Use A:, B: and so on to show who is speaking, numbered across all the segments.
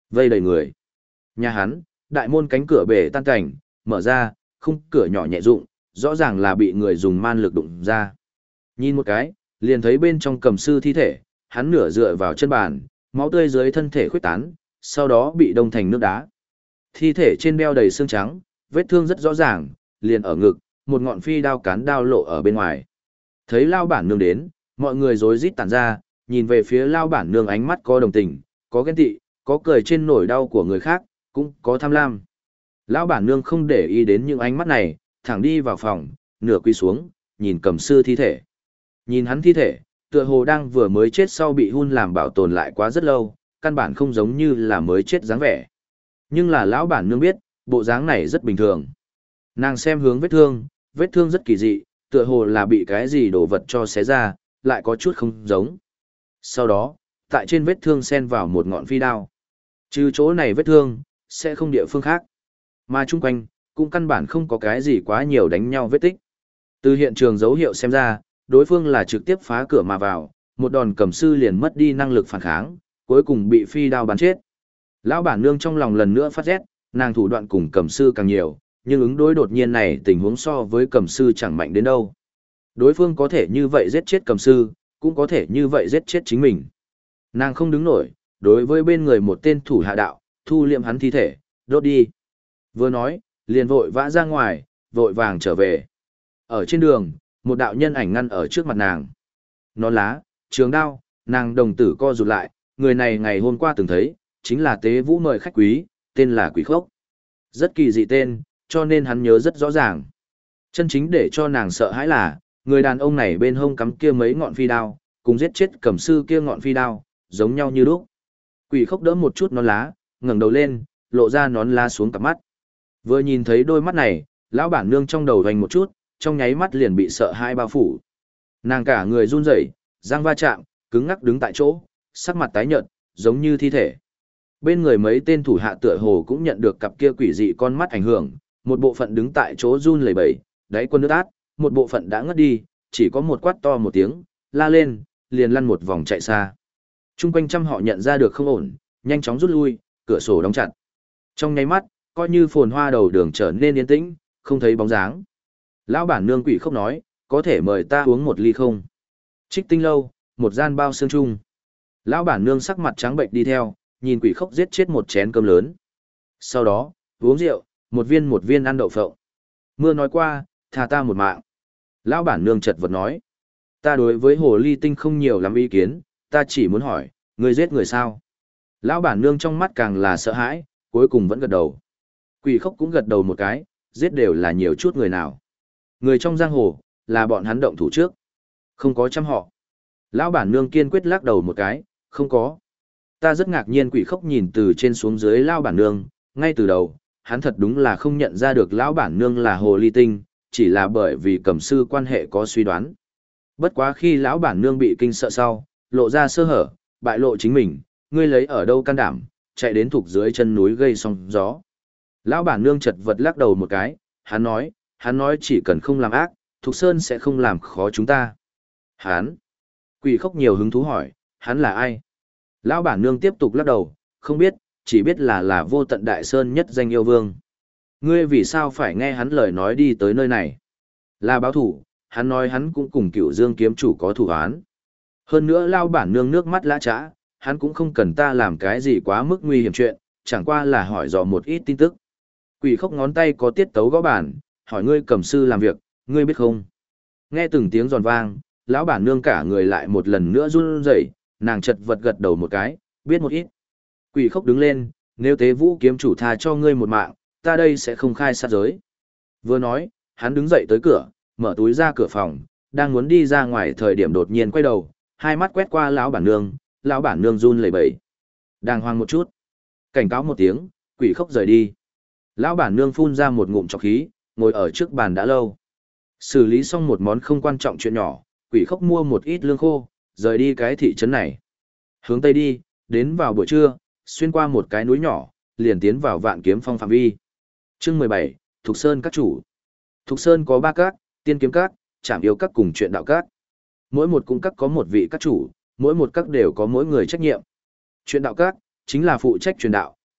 A: Vây đầy người. Nhà hắn, đại môn cánh cửa bể tan cảnh, mở ra, khung cửa nhỏ nhẹ rụng, rõ ràng là bị người dùng man lực đụng ra. Nhìn một cái, liền thấy bên trong cầm sư thi thể, hắn nửa dựa vào chân bàn, máu tươi dưới thân thể khuếch tán, sau đó bị đông thành nước đá. Thi thể trên đeo đầy xương trắng, vết thương rất rõ ràng, liền ở ngực, một ngọn phi đao cán đao lộ ở bên ngoài. Thấy Lao bản nương đến, mọi người rối rít tản ra, nhìn về phía Lao bản nương ánh mắt có đồng tình, có ghen tị, có cười trên nỗi đau của người khác, cũng có tham lam. Lão bản nương không để ý đến những ánh mắt này, thẳng đi vào phòng, nửa quỳ xuống, nhìn cầm sư thi thể. Nhìn hắn thi thể, tựa hồ đang vừa mới chết sau bị hun làm bảo tồn lại quá rất lâu, căn bản không giống như là mới chết dáng vẻ. Nhưng là lão bản nương biết, bộ dáng này rất bình thường. Nàng xem hướng vết thương rất kỳ dị, tựa hồ là bị cái gì đổ vật cho xé ra, lại có chút không giống. Sau đó, tại trên vết thương xen vào một ngọn phi đao. Trừ chỗ này vết thương, sẽ không địa phương khác. Mà chung quanh, cũng căn bản không có cái gì quá nhiều đánh nhau vết tích. Từ hiện trường dấu hiệu xem ra, đối phương là trực tiếp phá cửa mà vào, một đòn cầm sư liền mất đi năng lực phản kháng, cuối cùng bị phi đao bắn chết. Lão bản nương trong lòng lần nữa phát rét, nàng thủ đoạn cùng cầm sư càng nhiều, nhưng ứng đối đột nhiên này tình huống so với cầm sư chẳng mạnh đến đâu. Đối phương có thể như vậy giết chết cầm sư, cũng có thể như vậy giết chết chính mình. Nàng không đứng nổi, đối với bên người một tên thủ hạ đạo, thu liệm hắn thi thể, đốt đi. Vừa nói, liền vội vã ra ngoài, vội vàng trở về. Ở trên đường, một đạo nhân ảnh ngăn ở trước mặt nàng. Nón lá, trường đao, nàng đồng tử co rụt lại, người này ngày hôm qua từng thấy, chính là Tế Vũ mời khách quý, tên là Quỷ Khốc. Rất kỳ dị tên, cho nên hắn nhớ rất rõ ràng. Chân chính để cho nàng sợ hãi là, người đàn ông này bên hông cắm kia mấy ngọn phi đao, cùng giết chết cầm sư kia ngọn phi đao, giống nhau như lúc. Quỷ Khốc đỡ một chút nón lá, ngẩng đầu lên, lộ ra nón lá xuống cặp mắt. Vừa nhìn thấy đôi mắt này, lão bản nương trong đầu hoành một chút, trong nháy mắt liền bị sợ hãi bao phủ. Nàng cả người run rẩy, răng va chạm, cứng ngắc đứng tại chỗ, sắc mặt tái nhợt, giống như thi thể. Bên người mấy tên thủ hạ tựa hồ cũng nhận được cặp kia quỷ dị con mắt ảnh hưởng, một bộ phận đứng tại chỗ run lẩy bẩy, đáy quân nước át, một bộ phận đã ngất đi, chỉ có một quát to một tiếng, la lên, liền lăn một vòng chạy xa. Trung quanh trăm họ nhận ra được không ổn, nhanh chóng rút lui, cửa sổ đóng chặt. Trong nháy mắt, coi như phồn hoa đầu đường trở nên yên tĩnh, không thấy bóng dáng. Lão bản nương Quỷ Khốc nói, có thể mời ta uống một ly không? Trích Tinh lâu, một gian bao xương chung. Lão bản nương sắc mặt trắng bệnh đi theo, nhìn Quỷ Khốc giết chết một chén cơm lớn. Sau đó, uống rượu, một viên ăn đậu phộng. Mưa nói qua, tha ta một mạng. Lão bản nương chật vật nói, ta đối với hồ ly tinh không nhiều lắm ý kiến, ta chỉ muốn hỏi, ngươi giết người sao? Lão bản nương trong mắt càng là sợ hãi, cuối cùng vẫn gật đầu. Quỷ Khốc cũng gật đầu một cái, giết đều là nhiều chút người nào. Người trong giang hồ, là bọn hắn động thủ trước. Không có trăm họ. Lão bản nương kiên quyết lắc đầu một cái, không có. Ta rất ngạc nhiên. Quỷ Khốc nhìn từ trên xuống dưới lão bản nương, ngay từ đầu, hắn thật đúng là không nhận ra được lão bản nương là hồ ly tinh, chỉ là bởi vì cầm sư quan hệ có suy đoán. Bất quá khi lão bản nương bị kinh sợ sau, lộ ra sơ hở, bại lộ chính mình, ngươi lấy ở đâu can đảm, chạy đến thuộc dưới chân núi gây sóng gió. Lão bản nương chật vật lắc đầu một cái, hắn nói chỉ cần không làm ác, Thục Sơn sẽ không làm khó chúng ta. Hắn. Quỷ Khốc nhiều hứng thú hỏi, hắn là ai? Lão bản nương tiếp tục lắc đầu, không biết, chỉ biết là vô tận đại sơn nhất danh yêu vương. Ngươi vì sao phải nghe hắn lời nói đi tới nơi này? Là báo thủ, hắn nói hắn cũng cùng Cửu Dương kiếm chủ có thủ án. Hơn nữa lão bản nương nước mắt lã trã, hắn cũng không cần ta làm cái gì quá mức nguy hiểm chuyện, chẳng qua là hỏi dò một ít tin tức. Quỷ Khốc ngón tay có tiết tấu gõ bản, hỏi ngươi cầm sư làm việc, ngươi biết không? Nghe từng tiếng giòn vang, lão bản nương cả người lại một lần nữa run rẩy, nàng chật vật gật đầu một cái, biết một ít. Quỷ Khốc đứng lên, nếu Tế Vũ kiếm chủ tha cho ngươi một mạng, ta đây sẽ không khai sát giới. Vừa nói, hắn đứng dậy tới cửa, mở túi ra cửa phòng, đang muốn đi ra ngoài thời điểm đột nhiên quay đầu, hai mắt quét qua lão bản nương run lẩy bẩy. Đàng hoàng một chút. Cảnh cáo một tiếng, Quỷ Khốc rời đi. Lão bản nương phun ra một ngụm trọc khí, ngồi ở trước bàn đã lâu. Xử lý xong một món không quan trọng chuyện nhỏ, Quỷ Khốc mua một ít lương khô, rời đi cái thị trấn này. Hướng tây đi, đến vào buổi trưa, xuyên qua một cái núi nhỏ, liền tiến vào Vạn Kiếm Phong phạm vi. Chương 17, Thục Sơn các chủ. Thục Sơn có 3 các, Tiên Kiếm các, Trảm Yêu các cùng Truyện Đạo các. Mỗi một cung các có một vị các chủ, mỗi một các đều có mỗi người trách nhiệm. Truyện Đạo các chính là phụ trách truyền đạo,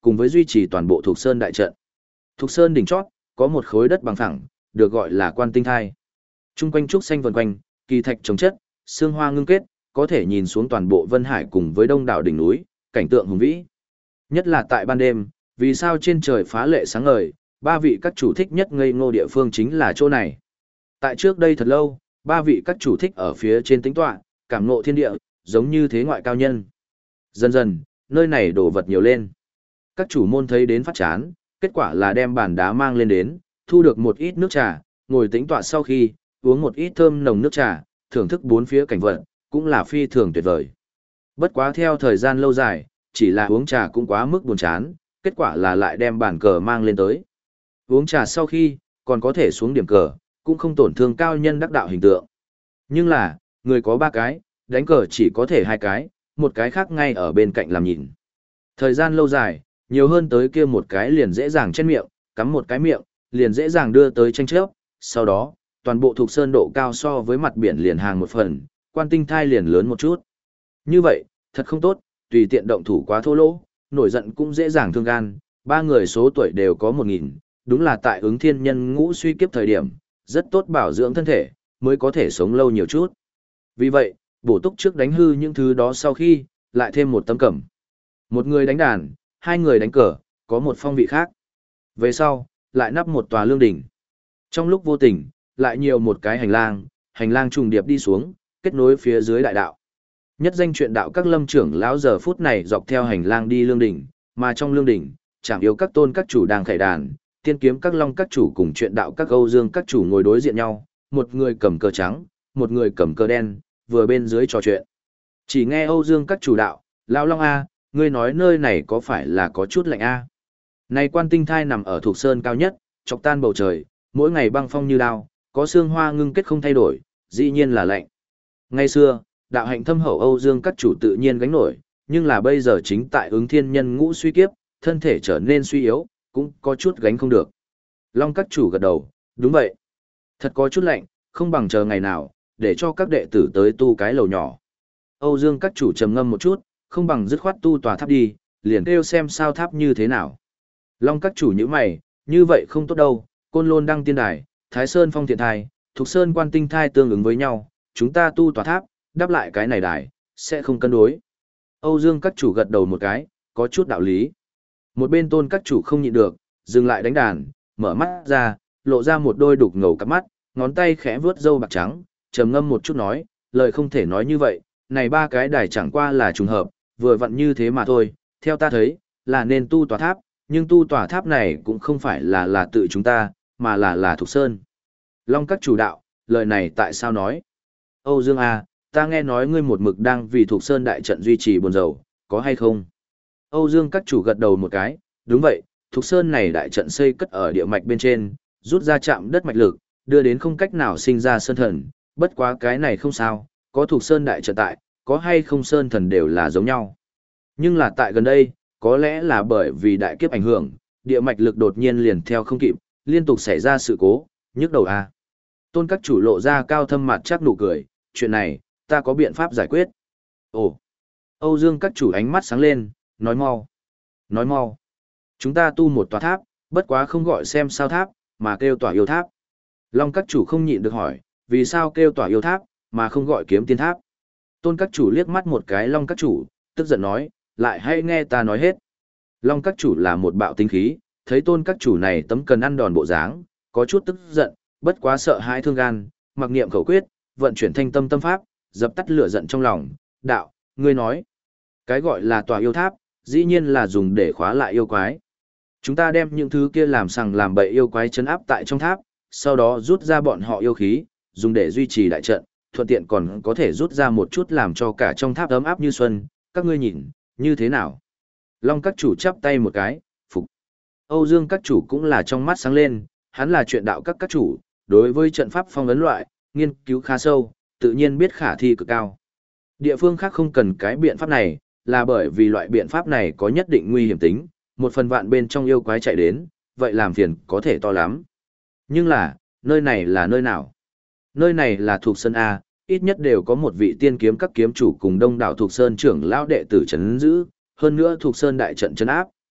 A: cùng với duy trì toàn bộ Thục Sơn đại trận. Thục Sơn đỉnh chót, có một khối đất bằng phẳng, được gọi là Quan Tinh Thai. Trung quanh trúc xanh vần quanh, kỳ thạch trồng chất, sương hoa ngưng kết, có thể nhìn xuống toàn bộ Vân Hải cùng với đông đảo đỉnh núi, cảnh tượng hùng vĩ. Nhất là tại ban đêm, vì sao trên trời phá lệ sáng ngời, ba vị các chủ thích nhất ngây ngô địa phương chính là chỗ này. Tại trước đây thật lâu, ba vị các chủ thích ở phía trên tĩnh tọa, cảm ngộ thiên địa, giống như thế ngoại cao nhân. Dần dần, nơi này đổ vật nhiều lên. Các chủ môn thấy đến phát chán, kết quả là đem bàn đá mang lên đến, thu được một ít nước trà, ngồi tĩnh tọa sau khi, uống một ít thơm nồng nước trà, thưởng thức bốn phía cảnh vật, cũng là phi thường tuyệt vời. Bất quá theo thời gian lâu dài, chỉ là uống trà cũng quá mức buồn chán, kết quả là lại đem bàn cờ mang lên tới. Uống trà sau khi, còn có thể xuống điểm cờ, cũng không tổn thương cao nhân đắc đạo hình tượng. Nhưng là, người có 3 cái, đánh cờ chỉ có thể 2 cái, một cái khác ngay ở bên cạnh làm nhìn. Thời gian lâu dài, nhiều hơn tới kia một cái liền dễ dàng chen miệng, cắm một cái miệng, liền dễ dàng đưa tới tranh chấp. Sau đó, toàn bộ Thục Sơn độ cao so với mặt biển liền hàng một phần, Quan Tinh Thai liền lớn một chút. Như vậy, thật không tốt, tùy tiện động thủ quá thô lỗ, nổi giận cũng dễ dàng thương gan. 3 người số tuổi đều có 1000, đúng là tại ứng thiên nhân ngũ suy kiếp thời điểm, rất tốt bảo dưỡng thân thể, mới có thể sống lâu nhiều chút. Vì vậy, bổ túc trước đánh hư những thứ đó sau khi, lại thêm một tấm cẩm. Một người đánh đàn, 2 người đánh cờ, có một phong vị khác. Về sau, lại nắp một tòa lương đỉnh. Trong lúc vô tình, lại nhiều một cái hành lang trùng điệp đi xuống, kết nối phía dưới đại đạo. Nhất danh chuyện đạo các lâm trưởng lão giờ phút này dọc theo hành lang đi lương đỉnh, mà trong lương đỉnh, Trảm Yêu các tôn các chủ đang khải đàn, Tiên Kiếm các long các chủ cùng chuyện đạo các Âu Dương các chủ ngồi đối diện nhau, một người cầm cờ trắng, một người cầm cờ đen, vừa bên dưới trò chuyện. Chỉ nghe Âu Dương các chủ đạo, Lão Long A, ngươi nói nơi này có phải là có chút lạnh A? Này Quan Tinh Thai nằm ở Thục Sơn cao nhất, chọc tan bầu trời, mỗi ngày băng phong như đao, có sương hoa ngưng kết không thay đổi, dĩ nhiên là lạnh. Ngày xưa, đạo hạnh thâm hậu Âu Dương các chủ tự nhiên gánh nổi, nhưng là bây giờ chính tại ứng thiên nhân ngũ suy kiếp, thân thể trở nên suy yếu, cũng có chút gánh không được. Long các chủ gật đầu, đúng vậy. Thật có chút lạnh, không bằng chờ ngày nào, để cho các đệ tử tới tu cái lầu nhỏ. Âu Dương các chủ trầm ngâm một chút, không bằng dứt khoát tu tòa tháp đi, liền kêu xem sao tháp như thế nào. Long các chủ như mày, như vậy không tốt đâu, Côn Lôn Đăng Tiên Đài, Thái Sơn Phong Thiện Thai, Thục Sơn Quan Tinh Thai tương ứng với nhau, chúng ta tu tòa tháp, đáp lại cái này đài, sẽ không cân đối. Âu Dương các chủ gật đầu một cái, có chút đạo lý. Một bên tôn các chủ không nhịn được, dừng lại đánh đàn, mở mắt ra, lộ ra một đôi đục ngầu cặp mắt, ngón tay khẽ vuốt râu bạc trắng, trầm ngâm một chút nói, lời không thể nói như vậy, này 3 cái đài chẳng qua là trùng hợp, vừa vặn như thế mà thôi, theo ta thấy, là nên tu tòa tháp, nhưng tu tòa tháp này cũng không phải là tự chúng ta, mà là Thục Sơn. Long các chủ đạo, lời này tại sao nói? Âu Dương A, ta nghe nói ngươi một mực đang vì Thục Sơn đại trận duy trì buồn rầu, có hay không? Âu Dương các chủ gật đầu một cái, đúng vậy, Thục Sơn này đại trận xây cất ở địa mạch bên trên, rút ra chạm đất mạch lực, đưa đến không cách nào sinh ra sơn thần, bất quá cái này không sao, có Thục Sơn đại trận tại, có hay không sơn thần đều là giống nhau. Nhưng là tại gần đây, có lẽ là bởi vì đại kiếp ảnh hưởng, địa mạch lực đột nhiên liền theo không kịp, liên tục xảy ra sự cố, nhức đầu a. Tôn các chủ lộ ra cao thâm mặt chắc nụ cười, chuyện này, ta có biện pháp giải quyết. Ồ, Âu Dương các chủ ánh mắt sáng lên, nói mau. Nói mau. Chúng ta tu một tòa tháp, bất quá không gọi xem sao tháp, mà kêu tòa yêu tháp. Long các chủ không nhịn được hỏi, vì sao kêu tòa yêu tháp, mà không gọi kiếm tiên tháp. Tôn các chủ liếc mắt một cái Long các chủ, tức giận nói, lại hãy nghe ta nói hết. Long các chủ là một bạo tính khí, thấy tôn các chủ này tấm cần ăn đòn bộ dáng, có chút tức giận, bất quá sợ hãi thương gan, mặc niệm khẩu quyết, vận chuyển thanh tâm tâm pháp, dập tắt lửa giận trong lòng, đạo, ngươi nói. Cái gọi là tòa yêu tháp, dĩ nhiên là dùng để khóa lại yêu quái. Chúng ta đem những thứ kia làm sằng làm bậy yêu quái trấn áp tại trong tháp, sau đó rút ra bọn họ yêu khí, dùng để duy trì đại trận, thuận tiện còn có thể rút ra một chút làm cho cả trong tháp ấm áp như xuân, các ngươi nhìn, như thế nào? Long các chủ chắp tay một cái, phục. Âu Dương các chủ cũng là trong mắt sáng lên, hắn là chuyện đạo các chủ, đối với trận pháp phong ấn loại, nghiên cứu khá sâu, tự nhiên biết khả thi cực cao. Địa phương khác không cần cái biện pháp này, là bởi vì loại biện pháp này có nhất định nguy hiểm tính, một phần vạn bên trong yêu quái chạy đến, vậy làm phiền có thể to lắm. Nhưng là, nơi này là nơi nào? Nơi này là Thục Sơn A, ít nhất đều có một vị tiên kiếm các kiếm chủ cùng đông đảo Thục Sơn trưởng lão đệ tử trấn giữ, hơn nữa Thục Sơn đại trận trấn áp,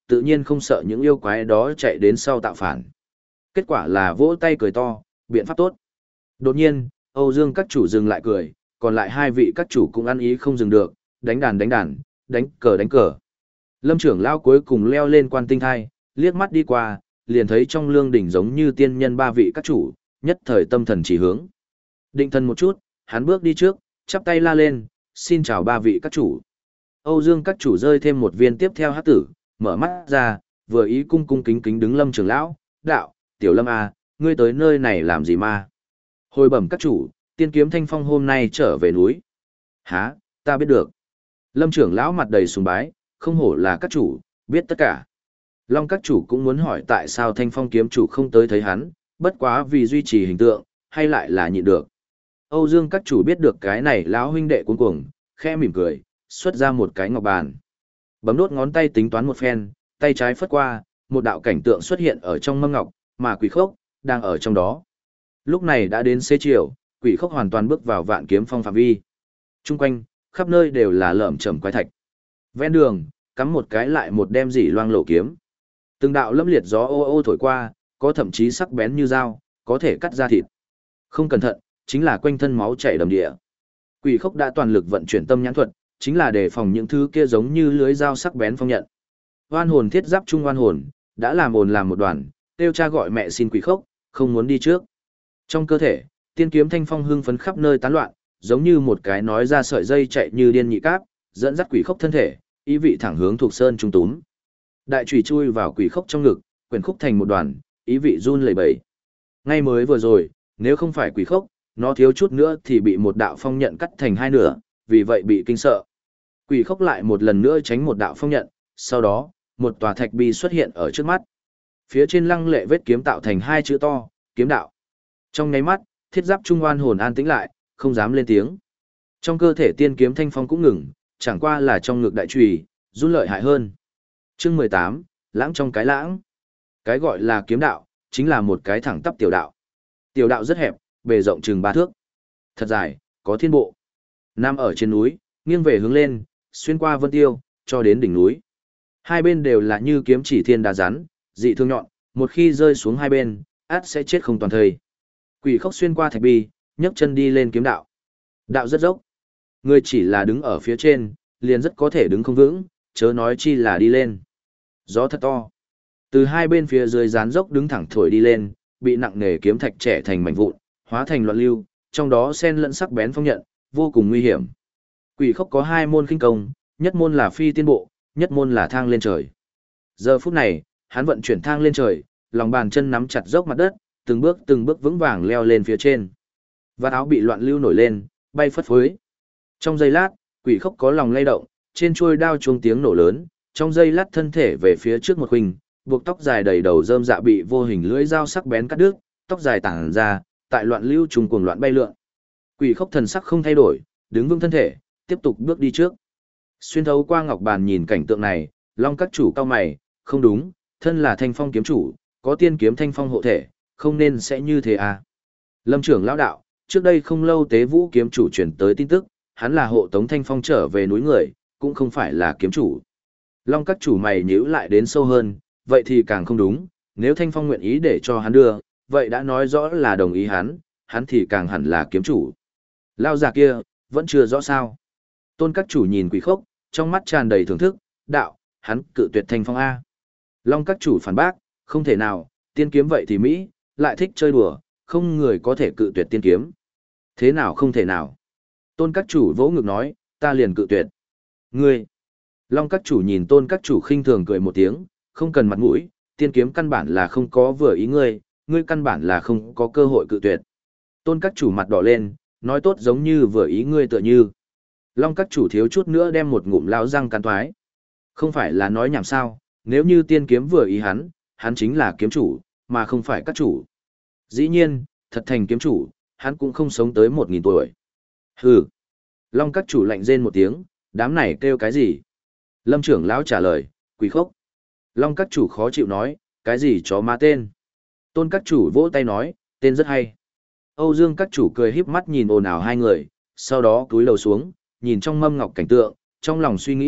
A: tự nhiên không sợ những yêu quái đó chạy đến sau tạo phản. Kết quả là vỗ tay cười to, biện pháp tốt. Đột nhiên, Âu Dương các chủ dừng lại cười, còn lại hai vị các chủ cũng ăn ý không dừng được, đánh đàn, đánh cờ. Lâm trưởng lão cuối cùng leo lên quan tinh thai, liếc mắt đi qua, liền thấy trong lương đỉnh giống như tiên nhân ba vị các chủ, nhất thời tâm thần chỉ hướng. Định thần một chút, hắn bước đi trước, chắp tay la lên, xin chào ba vị các chủ. Âu Dương các chủ rơi thêm một viên tiếp theo hắc tử, mở mắt ra, vừa ý cung cung kính kính đứng Lâm trưởng lão, đạo, tiểu Lâm à, ngươi tới nơi này làm gì mà? Hồi bẩm các chủ, tiên kiếm Thanh Phong hôm nay trở về núi. Hả, ta biết được. Lâm trưởng lão mặt đầy sùng bái, không hổ là các chủ, biết tất cả. Long các chủ cũng muốn hỏi tại sao Thanh Phong kiếm chủ không tới thấy hắn, bất quá vì duy trì hình tượng, hay lại là nhịn được. Âu Dương các chủ biết được cái này lão huynh đệ cuống cuồng, khẽ mỉm cười, xuất ra một cái ngọc bàn. Bấm đốt ngón tay tính toán một phen, tay trái phất qua, một đạo cảnh tượng xuất hiện ở trong mâm ngọc, mà Quỷ Khốc đang ở trong đó. Lúc này đã đến xế chiều, Quỷ Khốc hoàn toàn bước vào Vạn Kiếm Phong phạm vi. Trung quanh, khắp nơi đều là lởm chởm quái thạch. Ven đường, cắm một cái lại một đem dỉ loang lộ kiếm. Từng đạo lâm liệt gió ô ô thổi qua, có thậm chí sắc bén như dao, có thể cắt ra thịt. Không cẩn thận, chính là quanh thân máu chảy đầm địa. Quỷ Khốc đã toàn lực vận chuyển tâm nhãn thuật, chính là đề phòng những thứ kia giống như lưới dao sắc bén phong nhận. Oan hồn thiết giáp trung oan hồn, đã làm ồn làm một đoàn, kêu cha gọi mẹ xin Quỷ Khốc, không muốn đi trước. Trong cơ thể, tiên kiếm Thanh Phong hưng phấn khắp nơi tán loạn, giống như một cái nói ra sợi dây chạy như điên nhị cáp, dẫn dắt Quỷ Khốc thân thể, ý vị thẳng hướng thuộc sơn trung túm. Đại chùy chui vào Quỷ Khốc trong ngực, quyển khúc thành một đoàn, ý vị run lẩy bẩy. Ngay mới vừa rồi, nếu không phải Quỷ Khốc, nó thiếu chút nữa thì bị một đạo phong nhận cắt thành hai nửa, vì vậy bị kinh sợ. Quỷ Khốc lại một lần nữa tránh một đạo phong nhận, sau đó, một tòa thạch bi xuất hiện ở trước mắt. Phía trên lăng lệ vết kiếm tạo thành hai chữ to, kiếm đạo. Trong nháy mắt, thiết giáp trung oan hồn an tĩnh lại, không dám lên tiếng. Trong cơ thể tiên kiếm Thanh Phong cũng ngừng, chẳng qua là trong ngực đại chùy run lợi hại hơn. Chương 18, lãng trong cái lãng. Cái gọi là kiếm đạo, chính là một cái thẳng tắp tiểu đạo. Tiểu đạo rất hẹp, bề rộng chừng 3 thước. Thật dài, có thiên bộ. Nằm ở trên núi, nghiêng về hướng lên, xuyên qua vân tiêu, cho đến đỉnh núi. Hai bên đều là như kiếm chỉ thiên đá rắn, dị thương nhọn, một khi rơi xuống hai bên, át sẽ chết không toàn thây. Quỷ Khốc xuyên qua thạch bi, nhấc chân đi lên kiếm đạo. Đạo rất dốc. Người chỉ là đứng ở phía trên, liền rất có thể đứng không vững, chớ nói chi là đi lên. Gió thật to. Từ hai bên phía dưới gián dốc đứng thẳng thổi đi lên, bị nặng nề kiếm thạch trẻ thành mảnh vụn, hóa thành loạn lưu, trong đó xen lẫn sắc bén phong nhận, vô cùng nguy hiểm. Quỷ Khốc có hai môn khinh công, nhất môn là phi tiên bộ, nhất môn là thang lên trời. Giờ phút này, hắn vận chuyển thang lên trời, lòng bàn chân nắm chặt dốc mặt đất, từng bước vững vàng leo lên phía trên. Vạt áo bị loạn lưu nổi lên, bay phất phới. Trong giây lát, Quỷ Khốc có lòng lay động, trên chuôi đao chuông tiếng nổ lớn, trong giây lát thân thể về phía trước một huỳnh, buộc tóc dài đầy đầu rơm dạ bị vô hình lưỡi dao sắc bén cắt đứt, tóc dài tản ra, tại loạn lưu trùng cuồng loạn bay lượn. Quỷ Khốc thần sắc không thay đổi, đứng vững thân thể, tiếp tục bước đi trước. Xuyên thấu qua ngọc bàn nhìn cảnh tượng này, Long các chủ cao mày, không đúng, thân là Thanh Phong kiếm chủ, có tiên kiếm Thanh Phong hộ thể, không nên sẽ như thế à. Lâm trưởng lão đạo, trước đây không lâu Tế Vũ kiếm chủ truyền tới tin tức, hắn là hộ tống Thanh Phong trở về núi người, cũng không phải là kiếm chủ. Long các chủ mày nhíu lại đến sâu hơn, vậy thì càng không đúng, nếu Thanh Phong nguyện ý để cho hắn đưa, vậy đã nói rõ là đồng ý hắn thì càng hẳn là kiếm chủ. Lao già kia, vẫn chưa rõ sao. Tôn các chủ nhìn Quỷ Khốc, trong mắt tràn đầy thưởng thức, đạo, hắn cự tuyệt Thanh Phong A. Long các chủ phản bác, không thể nào, tiên kiếm vậy thì Mỹ, lại thích chơi đùa, không người có thể cự tuyệt tiên kiếm. Thế nào không thể nào. Tôn các chủ vỗ ngực nói, ta liền cự tuyệt. Ngươi. Long các chủ nhìn tôn các chủ khinh thường cười một tiếng, không cần mặt mũi, tiên kiếm căn bản là không có vừa ý ngươi, ngươi căn bản là không có cơ hội cự tuyệt. Tôn các chủ mặt đỏ lên, nói tốt giống như vừa ý ngươi tựa như. Long các chủ thiếu chút nữa đem một ngụm lao răng cắn toái. Không phải là nói nhảm sao, nếu như tiên kiếm vừa ý hắn chính là kiếm chủ, mà không phải các chủ. Dĩ nhiên, thật thành kiếm chủ, hắn cũng không sống tới 1000 tuổi. Hừ. Long các chủ lạnh rên một tiếng, đám này kêu cái gì? Lâm trưởng lão trả lời, Quỷ Khốc. Long các chủ khó chịu nói, cái gì chó má tên? Tôn các chủ vỗ tay nói, tên rất hay. Âu Dương các chủ cười híp mắt nhìn ồn ào hai người, sau đó cúi đầu xuống, nhìn trong mâm ngọc cảnh tượng, trong lòng suy nghĩ,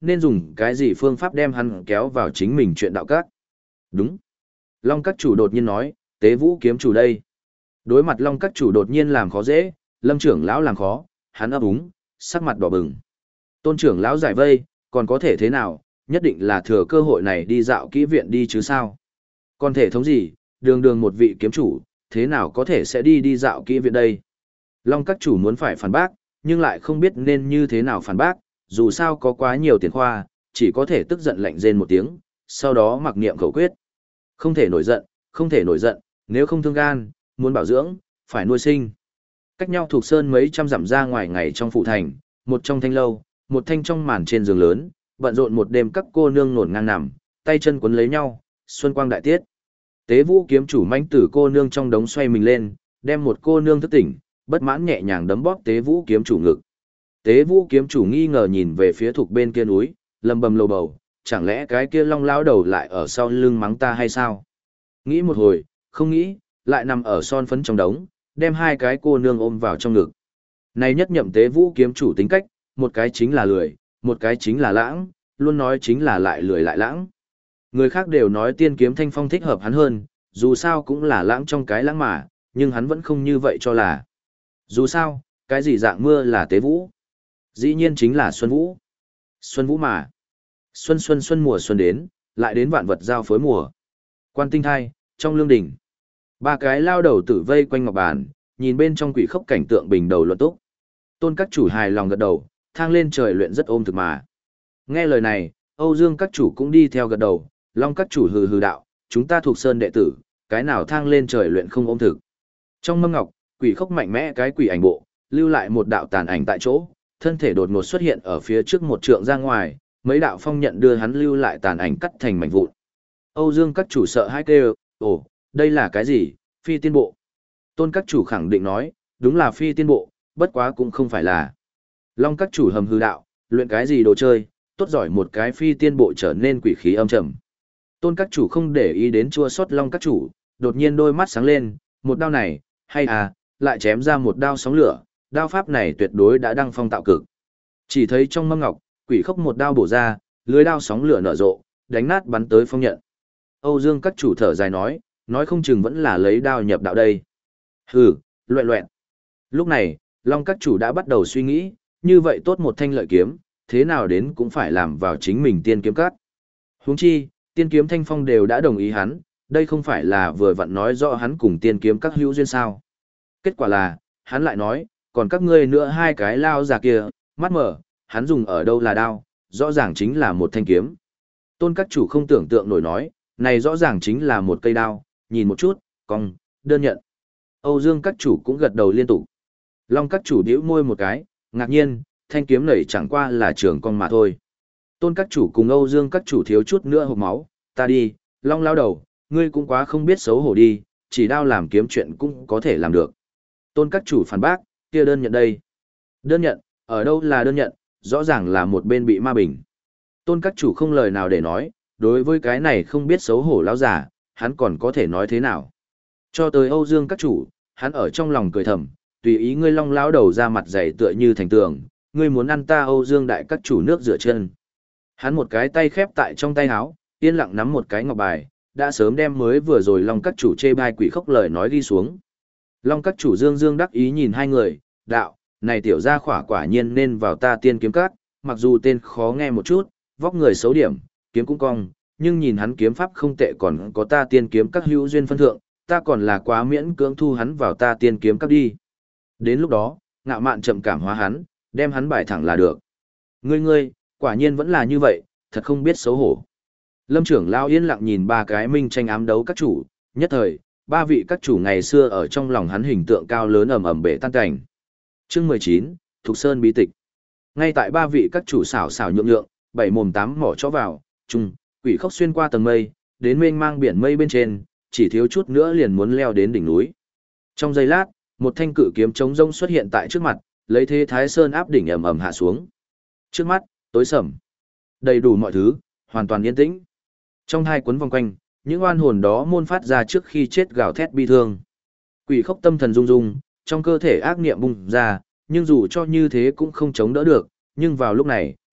A: nên dùng cái gì phương pháp đem hắn kéo vào chính mình chuyện đạo các. Đúng. Long các chủ đột nhiên nói, Tế Vũ kiếm chủ đây. Đối mặt Long các chủ đột nhiên làm khó dễ, Lâm trưởng lão làm khó, hắn ấp úng, sắc mặt đỏ bừng. Tôn trưởng lão giải vây, còn có thể thế nào, nhất định là thừa cơ hội này đi dạo kỹ viện đi chứ sao. Còn thể thống gì, đường đường một vị kiếm chủ, thế nào có thể sẽ đi dạo kỹ viện đây. Long các chủ muốn phải phản bác, nhưng lại không biết nên như thế nào phản bác, dù sao có quá nhiều tiền khoa, chỉ có thể tức giận lạnh rên một tiếng, sau đó mặc niệm khẩu quyết. Không thể nổi giận, không thể nổi giận, nếu không thương gan, muốn bảo dưỡng, phải nuôi sinh. Cách nhau thuộc sơn mấy trăm dặm ra ngoài ngày trong phụ thành, một trong thanh lâu, một thanh trong màn trên giường lớn, bận rộn một đêm các cô nương nổn ngang nằm, tay chân quấn lấy nhau, xuân quang đại tiết. Tế Vũ kiếm chủ manh tử cô nương trong đống xoay mình lên, đem một cô nương thức tỉnh, bất mãn nhẹ nhàng đấm bóp Tế Vũ kiếm chủ ngực. Tế Vũ kiếm chủ nghi ngờ nhìn về phía thuộc bên kia núi, lầm bầm lầu bầu, chẳng lẽ cái kia long lão đầu lại ở sau lưng mắng ta hay sao? Nghĩ một hồi, không nghĩ, lại nằm ở son phấn trong đống, đem hai cái cô nương ôm vào trong ngực. Này nhất nhậm Tế Vũ kiếm chủ tính cách, một cái chính là lười, một cái chính là lãng, luôn nói chính là lại lười lại lãng. Người khác đều nói Tiên Kiếm Thanh Phong thích hợp hắn hơn, dù sao cũng là lãng trong cái lãng mà, nhưng hắn vẫn không như vậy cho là. Dù sao, cái gì dạng mưa là Tế Vũ? Dĩ nhiên chính là Xuân Vũ. Xuân Vũ mà. Xuân mùa xuân đến, lại đến vạn vật giao phối mùa. Quan Tinh Thai, trong lương đỉnh. Ba cái lao đầu tử vây quanh ngọc bàn, nhìn bên trong quỷ khốc cảnh tượng bình đầu luận túc. Tôn các chủ hài lòng gật đầu, thang lên trời luyện rất ôm thực mà. Nghe lời này, Âu Dương các chủ cũng đi theo gật đầu, Long các chủ hừ hừ đạo, chúng ta thuộc sơn đệ tử, cái nào thang lên trời luyện không ôm thực. Trong mâm ngọc, quỷ khốc mạnh mẽ cái quỷ ảnh bộ, lưu lại một đạo tàn ảnh tại chỗ, thân thể đột ngột xuất hiện ở phía trước một trượng ra ngoài, mấy đạo phong nhận đưa hắn lưu lại tàn ảnh cắt thành mảnh vụn. Âu Dương các chủ sợ hãi kêu, ồ, đây là cái gì, phi tiên bộ. Tôn các chủ khẳng định nói, đúng là phi tiên bộ, bất quá cũng không phải là. Long các chủ hầm hư đạo, luyện cái gì đồ chơi, tốt giỏi một cái phi tiên bộ trở nên quỷ khí âm trầm. Tôn các chủ không để ý đến chua xót Long các chủ, đột nhiên đôi mắt sáng lên, một đao này, hay à, lại chém ra một đao sóng lửa, đao pháp này tuyệt đối đã đăng phong tạo cực. Chỉ thấy trong mâm ngọc, quỷ khốc một đao bổ ra, lưới đao sóng lửa nở rộ, đánh nát bắn tới phong nhận. Âu Dương các chủ thở dài nói không chừng vẫn là lấy đao nhập đạo đây. Hừ, loẹn loẹn. Lúc này, Long các chủ đã bắt đầu suy nghĩ, như vậy tốt một thanh lợi kiếm, thế nào đến cũng phải làm vào chính mình tiên kiếm cắt. Huống chi, tiên kiếm thanh phong đều đã đồng ý hắn, đây không phải là vừa vặn nói rõ hắn cùng tiên kiếm các hữu duyên sao. Kết quả là, hắn lại nói, còn các ngươi nữa hai cái lao già kia, mắt mở, hắn dùng ở đâu là đao, rõ ràng chính là một thanh kiếm. Tôn các chủ không tưởng tượng nổi nói, này rõ ràng chính là một cây đao, nhìn một chút, cong, đơn nhận. Âu Dương các chủ cũng gật đầu liên tục. Long các chủ điếu môi một cái, ngạc nhiên, thanh kiếm này chẳng qua là trường con mà thôi. Tôn các chủ cùng Âu Dương các chủ thiếu chút nữa hộc máu, ta đi, Long lao đầu, ngươi cũng quá không biết xấu hổ đi, chỉ đao làm kiếm chuyện cũng có thể làm được. Tôn các chủ phản bác, kia đơn nhận đây. Đơn nhận, ở đâu là đơn nhận, rõ ràng là một bên bị ma bình. Tôn các chủ không lời nào để nói, đối với cái này không biết xấu hổ lão giả, hắn còn có thể nói thế nào. Cho tới Âu Dương các chủ, hắn ở trong lòng cười thầm, tùy ý ngươi Long lão đầu ra mặt dày tựa như thành tường, ngươi muốn ăn ta Âu Dương đại các chủ nước rửa chân. Hắn một cái tay khép tại trong tay áo, yên lặng nắm một cái ngọc bài, đã sớm đem mới vừa rồi Long các chủ chê bai quỷ khốc lời nói ghi xuống. Long các chủ Dương Dương đắc ý nhìn hai người, đạo, này tiểu gia quả nhiên nên vào ta tiên kiếm các, mặc dù tên khó nghe một chút, vóc người xấu điểm, kiếm cũng cong, nhưng nhìn hắn kiếm pháp không tệ còn có ta tiên kiếm các hữu duyên phân thượng, ta còn là quá miễn cưỡng thu hắn vào ta tiên kiếm các đi. Đến lúc đó, ngạo mạn chậm cảm hóa hắn, đem hắn bài thẳng là được. Ngươi, quả nhiên vẫn là như vậy, thật không biết xấu hổ. Lâm trưởng lao yên lặng nhìn ba cái minh tranh ám đấu các chủ, nhất thời, ba vị các chủ ngày xưa ở trong lòng hắn hình tượng cao lớn ầm ầm bể tan cảnh. Chương 19, Thục Sơn bí tịch. Ngay tại ba vị các chủ xảo xảo nhượng, bảy mồm tám mỏ chó vào, chung, quỷ khốc xuyên qua tầng mây, đến mênh mang biển mây bên trên, chỉ thiếu chút nữa liền muốn leo đến đỉnh núi. Trong giây lát, một thanh cự kiếm trống rông xuất hiện tại trước mặt, lấy thế Thái Sơn áp đỉnh ầm ầm hạ xuống. Trước mắt, tối sầm, đầy đủ mọi thứ, hoàn toàn yên tĩnh. Trong hai cuốn vòng quanh, những oan hồn đó môn phát ra trước khi chết gào thét bi thương. Quỷ khốc tâm thần rung rung, trong cơ thể ác niệm bùng ra, nhưng dù cho như thế cũng không chống đỡ được, nhưng vào lúc này,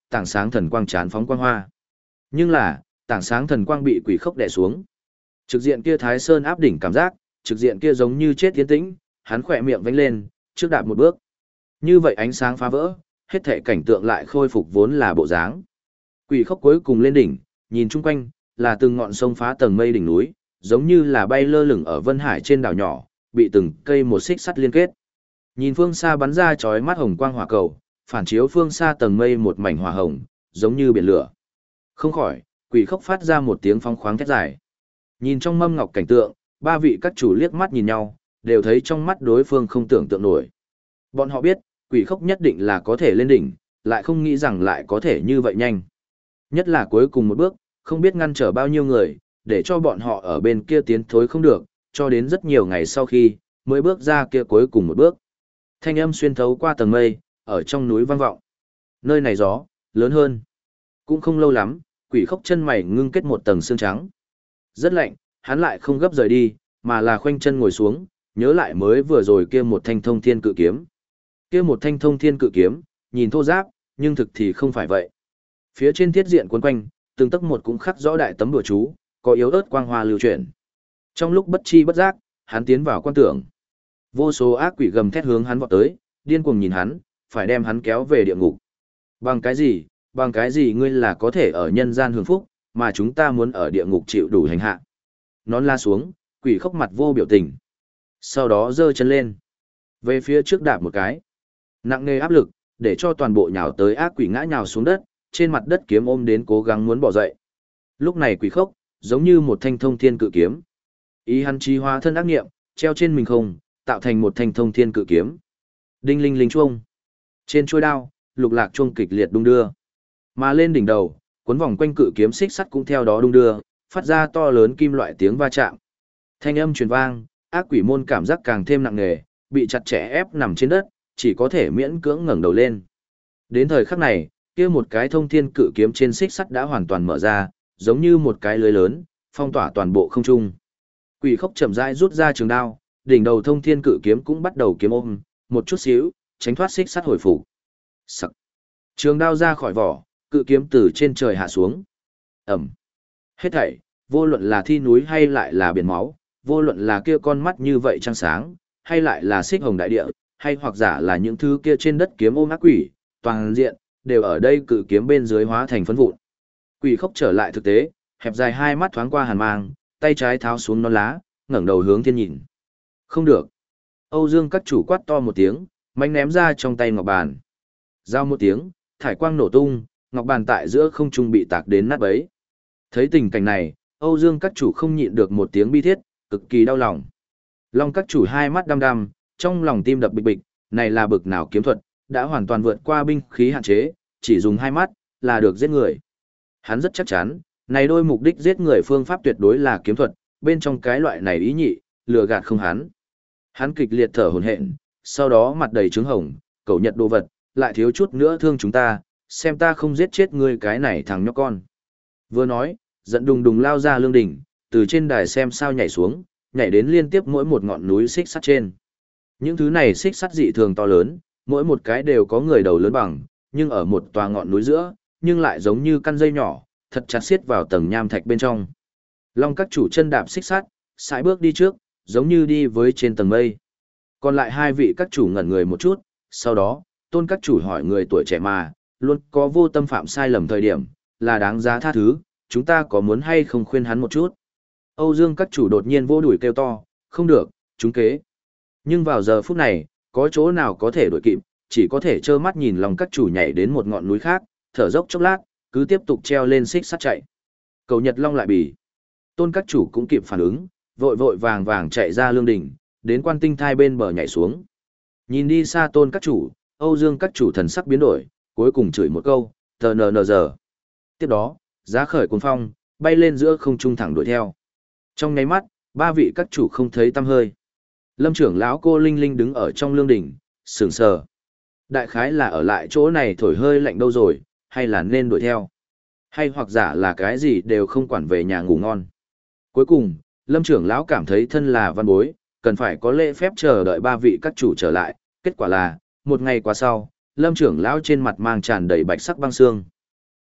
A: tảng sáng thần quang chán phóng quang hoa. Nhưng là, tảng sáng thần quang bị quỷ khốc đè xuống. Trực diện kia Thái Sơn áp đỉnh cảm giác, trực diện kia giống như chết tiến tĩnh, hắn khỏe miệng vánh lên, trước đạp một bước. Như vậy ánh sáng phá vỡ, hết thể cảnh tượng lại khôi phục vốn là bộ dáng. Quỷ khốc cuối cùng lên đỉnh, nhìn chung quanh, là từng ngọn sông phá tầng mây đỉnh núi, giống như là bay lơ lửng ở Vân Hải trên đảo nhỏ, bị từng cây một xích sắt liên kết. Nhìn phương xa bắn ra chói mắt hồng quang hỏa cầu, phản chiếu phương xa tầng mây một mảnh hỏa hồng, giống như biển lửa. Không khỏi, quỷ khốc phát ra một tiếng phong khoáng thét dài. Nhìn trong mâm ngọc cảnh tượng, ba vị các chủ liếc mắt nhìn nhau, đều thấy trong mắt đối phương không tưởng tượng nổi. Bọn họ biết, quỷ khốc nhất định là có thể lên đỉnh, lại không nghĩ rằng lại có thể như vậy nhanh. Nhất là cuối cùng một bước, không biết ngăn trở bao nhiêu người, để cho bọn họ ở bên kia tiến thối không được, cho đến rất nhiều ngày sau khi, mới bước ra kia cuối cùng một bước. Thanh âm xuyên thấu qua tầng mây, ở trong núi vang vọng. Nơi này gió, lớn hơn. Cũng không lâu lắm, quỷ khốc chân mày ngưng kết một tầng xương trắng. Rất lạnh, hắn lại không gấp rời đi, mà là khoanh chân ngồi xuống, nhớ lại mới vừa rồi kia một thanh thông thiên cự kiếm. Kia một thanh thông thiên cự kiếm, nhìn thô ráp, nhưng thực thì không phải vậy. Phía trên thiết diện cuốn quanh, từng tấc một cũng khắc rõ đại tấm bùa chú, có yếu ớt quang hoa lưu chuyển. Trong lúc bất chi bất giác, hắn tiến vào quan tưởng. Vô số ác quỷ gầm thét hướng hắn vọt tới, điên cuồng nhìn hắn, phải đem hắn kéo về địa ngục. Bằng cái gì, bằng cái gì ngươi là có thể ở nhân gian hưởng phúc, mà chúng ta muốn ở địa ngục chịu đủ hành hạ. Nón la xuống, quỷ khốc mặt vô biểu tình. Sau đó giơ chân lên. Về phía trước đạp một cái. Nặng nề áp lực, để cho toàn bộ nhào tới ác quỷ ngã nhào xuống đất, trên mặt đất kiếm ôm đến cố gắng muốn bỏ dậy. Lúc này quỷ khốc, giống như một thanh thông thiên cự kiếm. Ý hắn chi hóa thân ác nghiệm, treo trên mình không, tạo thành một thanh thông thiên cự kiếm. Đinh linh linh chuông. Trên chuôi đao, lục lạc chuông kịch liệt đung đưa. Mà lên đỉnh đầu, cuốn vòng quanh cự kiếm xích sắt cũng theo đó đung đưa, phát ra to lớn kim loại tiếng va chạm. Thanh âm truyền vang, ác quỷ môn cảm giác càng thêm nặng nề, bị chặt chẽ ép nằm trên đất, chỉ có thể miễn cưỡng ngẩng đầu lên. Đến thời khắc này, kia một cái thông thiên cự kiếm trên xích sắt đã hoàn toàn mở ra, giống như một cái lưới lớn, phong tỏa toàn bộ không trung. Quỷ khốc chậm rãi rút ra trường đao, đỉnh đầu thông thiên cự kiếm cũng bắt đầu kiếm ôm, một chút xíu, tránh thoát xích sắt hồi phục. Sặc. Trường đao ra khỏi vỏ, cự kiếm từ trên trời hạ xuống. Ẩm. Hết thảy, vô luận là thi núi hay lại là biển máu, vô luận là kia con mắt như vậy trăng sáng, hay lại là xích hồng đại địa, hay hoặc giả là những thứ kia trên đất kiếm ôm ác quỷ, toàn diện, đều ở đây cự kiếm bên dưới hóa thành phấn vụn. Quỷ khốc trở lại thực tế, hẹp dài hai mắt thoáng qua hàn mang, tay trái tháo xuống non lá, ngẩng đầu hướng thiên nhìn. Không được. Âu Dương các chủ quát to một tiếng, mạnh ném ra trong tay ngọc bàn. Giao một tiếng, thải quang nổ tung, ngọc bàn tại giữa không trung bị tạc đến nát bấy. Thấy tình cảnh này, Âu Dương các chủ không nhịn được một tiếng bi thiết, cực kỳ đau lòng. Long các chủ hai mắt đăm đăm, trong lòng tim đập bịch bịch, này là bực nào kiếm thuật, đã hoàn toàn vượt qua binh khí hạn chế, chỉ dùng hai mắt, là được giết người. Hắn rất chắc chắn, này đôi mục đích giết người phương pháp tuyệt đối là kiếm thuật, bên trong cái loại này ý nhị, lừa gạt không hắn. Hắn kịch liệt thở hổn hển, sau đó mặt đầy trứng hồng, cẩu nhật đồ vật, lại thiếu chút nữa thương chúng ta, xem ta không giết chết ngươi cái này thằng nhóc con. Vừa nói, giận đùng đùng lao ra lương đỉnh, từ trên đài xem sao nhảy xuống, nhảy đến liên tiếp mỗi một ngọn núi xích sắt trên. Những thứ này xích sắt dị thường to lớn, mỗi một cái đều có người đầu lớn bằng, nhưng ở một tòa ngọn núi giữa, nhưng lại giống như căn dây nhỏ, thật chặt xiết vào tầng nham thạch bên trong. Long các chủ chân đạp xích sắt, sải bước đi trước, giống như đi với trên tầng mây. Còn lại hai vị các chủ ngẩn người một chút, sau đó, Tôn các chủ hỏi người tuổi trẻ mà, luôn có vô tâm phạm sai lầm thời điểm, là đáng giá tha thứ, chúng ta có muốn hay không khuyên hắn một chút. Âu Dương các chủ đột nhiên vô đuổi kêu to, không được, chúng kế. Nhưng vào giờ phút này, có chỗ nào có thể đuổi kịp, chỉ có thể trơ mắt nhìn lòng các chủ nhảy đến một ngọn núi khác, thở dốc chốc lát, cứ tiếp tục treo lên xích sắt chạy. Cầu Nhật Long lại bỉ. Tôn các chủ cũng kịp phản ứng, vội vội vàng vàng chạy ra lương đỉnh, đến quan tinh thai bên bờ nhảy xuống. Nhìn đi xa Tôn các chủ, Âu Dương các chủ thần sắc biến đổi, cuối cùng chửi một câu, tờ nờ nờ giờ. Tiếp đó, giá khởi cuốn phong, bay lên giữa không trung thẳng đuổi theo. Trong nháy mắt, ba vị các chủ không thấy tăm hơi. Lâm trưởng lão cô Linh Linh đứng ở trong lương đỉnh, sững sờ. Đại khái là ở lại chỗ này thổi hơi lạnh đâu rồi, hay là nên đuổi theo. Hay hoặc giả là cái gì đều không quản về nhà ngủ ngon. Cuối cùng, Lâm trưởng lão cảm thấy thân là văn bối, cần phải có lễ phép chờ đợi ba vị các chủ trở lại. Kết quả là, một ngày qua sau, Lâm trưởng lão trên mặt mang tràn đầy bạch sắc băng xương.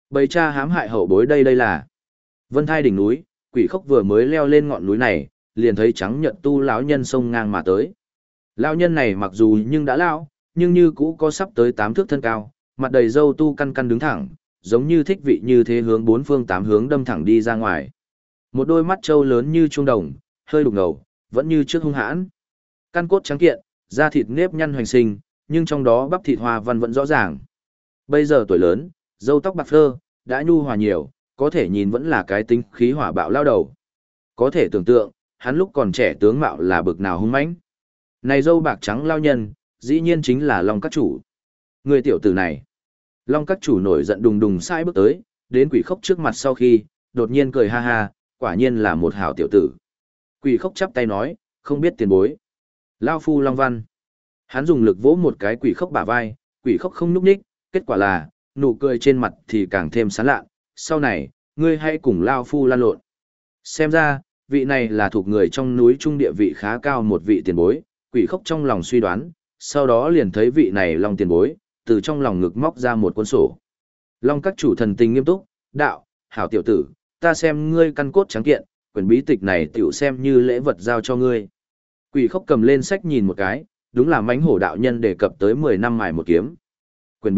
A: Bầy cha hãm hại hậu bối đây là Vân Thai đỉnh núi, quỷ khốc vừa mới leo lên ngọn núi này, liền thấy trắng nhợt tu lão nhân sông ngang mà tới. Lão nhân này mặc dù nhưng đã lão, nhưng như cũ có sắp tới 8 thước thân cao, mặt đầy râu tu căn căn đứng thẳng, giống như thích vị như thế hướng bốn phương tám hướng đâm thẳng đi ra ngoài. Một đôi mắt trâu lớn như trung đồng, hơi đục ngầu, vẫn như trước hung hãn. Căn cốt trắng kiện, da thịt nếp nhăn hoành sinh, nhưng trong đó bắp thịt hoa văn vẫn rõ ràng. Bây giờ tuổi lớn, râu tóc bạc phơ, đã nhu hòa nhiều, có thể nhìn vẫn là cái tính khí hỏa bạo lao đầu. Có thể tưởng tượng, hắn lúc còn trẻ tướng mạo là bực nào hung mãnh. Này râu bạc trắng lao nhân, dĩ nhiên chính là Long Các Chủ. Người tiểu tử này. Long Các Chủ nổi giận đùng đùng sai bước tới, đến quỷ khốc trước mặt sau khi, đột nhiên cười ha ha, quả nhiên là một hảo tiểu tử. Quỷ khốc chắp tay nói, không biết tiền bối. Lao phu Long Văn. Hắn dùng lực vỗ một cái quỷ khốc bả vai, quỷ khốc không nhúc nhích, kết quả là, nụ cười trên mặt thì càng thêm sán lạ. Sau này, ngươi hãy cùng Lao phu lan lộn. Xem ra, vị này là thuộc người trong núi trung địa vị khá cao một vị tiền bối, quỷ khốc trong lòng suy đoán, sau đó liền thấy vị này Long tiền bối, từ trong lòng ngực móc ra một cuốn sổ. Long Các Chủ thần tình nghiêm túc, đạo, hảo tiểu tử, ta xem ngươi căn cốt trắng kiện, quyển bí tịch này tiểu xem như lễ vật giao cho ngươi. Quỷ khốc cầm lên sách nhìn một cái, đúng là mãnh hổ đạo nhân đề cập tới 10 năm mài một kiếm. Quyển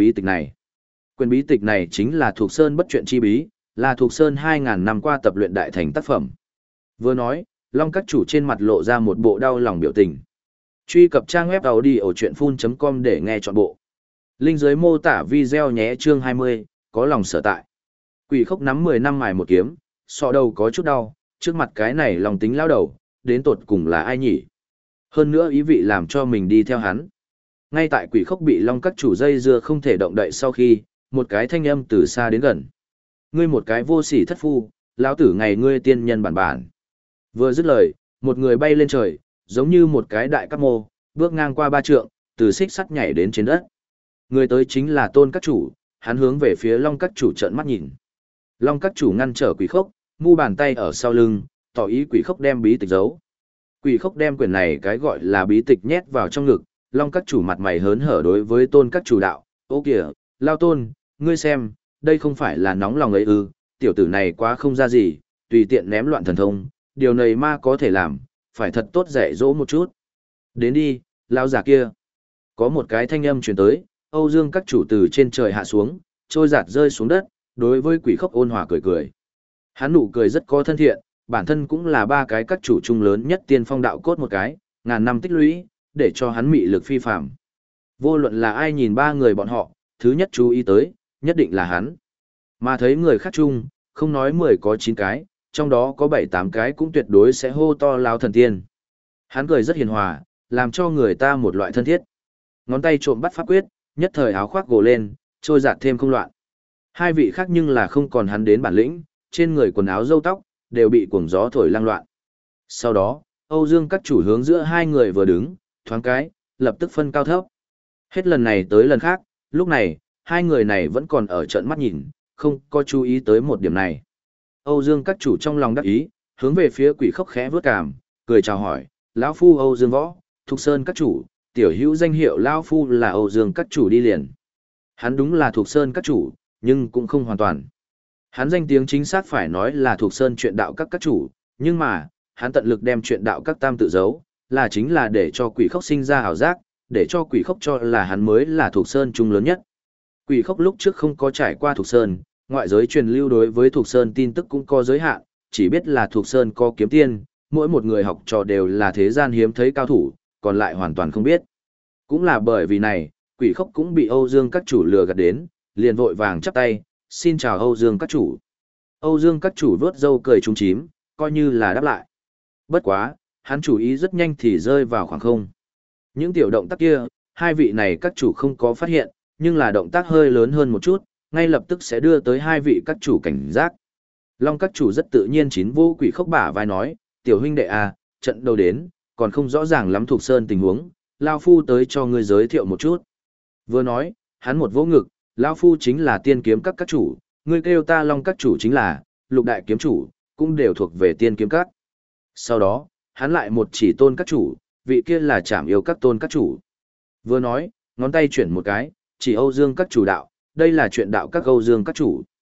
A: bí tịch này chính là thuộc Sơn bất truyện chi bí, là thuộc Sơn 2.000 năm qua tập luyện đại thành tác phẩm. Vừa nói, Long Các Chủ trên mặt lộ ra một bộ đau lòng biểu tình. Truy cập trang web audiochuyenphun.com để nghe trọn bộ. Link dưới mô tả video nhé. Chương 20, có lòng sở tại. Quỷ khốc nắm 10 năm mài một kiếm, sọ đầu có chút đau, trước mặt cái này lòng tính lao đầu, đến tột cùng là ai nhỉ? Hơn nữa ý vị làm cho mình đi theo hắn. Ngay tại quỷ khốc bị Long Các Chủ dây dưa không thể động đậy sau khi, một cái thanh âm từ xa đến gần. Ngươi một cái vô sỉ thất phu, lão tử ngày ngươi tiên nhân bản bản. Vừa dứt lời, một người bay lên trời, giống như một cái đại cấp mô, bước ngang qua 3 trượng, từ xích sắt nhảy đến trên đất. Người tới chính là Tôn Các Chủ, hắn hướng về phía Long Các Chủ trợn mắt nhìn. Long Các Chủ ngăn trở quỷ khốc, mu bàn tay ở sau lưng, tỏ ý quỷ khốc đem bí tịch giấu. Quỷ khốc đem quyển này cái gọi là bí tịch nhét vào trong ngực, Long Các Chủ mặt mày hớn hở đối với Tôn Các Chủ đạo, ô kìa, Lao Tôn, ngươi xem, đây không phải là nóng lòng ấy ư, tiểu tử này quá không ra gì, tùy tiện ném loạn thần thông, điều này ma có thể làm, phải thật tốt dạy dỗ một chút. Đến đi, Lao giả kia. Có một cái thanh âm truyền tới, Âu Dương Các Chủ từ trên trời hạ xuống, trôi giạt rơi xuống đất, đối với quỷ khốc ôn hòa cười cười. Hắn nụ cười rất có thân thiện, bản thân cũng là 3 cái các chủ trung lớn nhất tiên phong đạo cốt một cái, ngàn năm tích lũy, để cho hắn mị lực phi phàm. Vô luận là ai nhìn 3 người bọn họ, thứ nhất chú ý tới, nhất định là hắn. Mà thấy người khác chung, không nói 10 có 9 cái, trong đó có 7-8 cái cũng tuyệt đối sẽ hô to lao thần tiên. Hắn cười rất hiền hòa, làm cho người ta một loại thân thiết. Ngón tay trộm bắt pháp quyết, nhất thời áo khoác gồ lên, trôi giạt thêm không loạn. 2 vị khác nhưng là không còn hắn đến bản lĩnh, trên người quần áo râu tóc, đều bị cuồng gió thổi lang loạn. Sau đó, Âu Dương Các Chủ hướng giữa 2 người vừa đứng, thoáng cái, lập tức phân cao thấp. Hết lần này tới lần khác, lúc này, 2 người này vẫn còn ở trận mắt nhìn, không có chú ý tới một điểm này. Âu Dương Các Chủ trong lòng đắc ý, hướng về phía quỷ khốc khẽ vướt cằm, cười chào hỏi, lão phu Âu Dương Võ, Thục Sơn Các Chủ, tiểu hữu danh hiệu lão phu là Âu Dương Các Chủ đi liền. Hắn đúng là Thục Sơn Các Chủ, nhưng cũng không hoàn toàn. Hắn danh tiếng chính xác phải nói là Thục Sơn Truyện Đạo các chủ, nhưng mà, hắn tận lực đem Truyện Đạo các tam tự giấu, là chính là để cho quỷ khốc sinh ra ảo giác, để cho quỷ khốc cho là hắn mới là Thục Sơn trung lớn nhất. Quỷ khốc lúc trước không có trải qua Thục Sơn, ngoại giới truyền lưu đối với Thục Sơn tin tức cũng có giới hạn, chỉ biết là Thục Sơn có kiếm tiên, mỗi một người học trò đều là thế gian hiếm thấy cao thủ, còn lại hoàn toàn không biết. Cũng là bởi vì này, quỷ khốc cũng bị Âu Dương Các Chủ lừa gạt đến, liền vội vàng chắp tay, xin chào Âu Dương Các Chủ. Âu Dương Các Chủ vớt râu cười trúng chím, coi như là đáp lại. Bất quá, hắn chủ ý rất nhanh thì rơi vào khoảng không. Những tiểu động tác kia, 2 vị này các chủ không có phát hiện, nhưng là động tác hơi lớn hơn một chút, ngay lập tức sẽ đưa tới 2 vị các chủ cảnh giác. Long Các Chủ rất tự nhiên chín vô quỷ khốc bả vai nói, tiểu huynh đệ à, trận đầu đến, còn không rõ ràng lắm thuộc sơn tình huống, Lao Phu tới cho ngươi giới thiệu một chút. Vừa nói, hắn một vỗ ngực, Lao Phu chính là tiên kiếm các chủ, ngươi kêu ta Long Các Chủ chính là, lục đại kiếm chủ, cũng đều thuộc về tiên kiếm các. Sau đó, hắn lại một chỉ Tôn Các Chủ, vị kia là Trảm Yêu các Tôn Các Chủ. Vừa nói, ngón tay chuyển một cái, chỉ Âu Dương Các Chủ đạo, đây là Truyện Đạo các Âu Dương Các Chủ.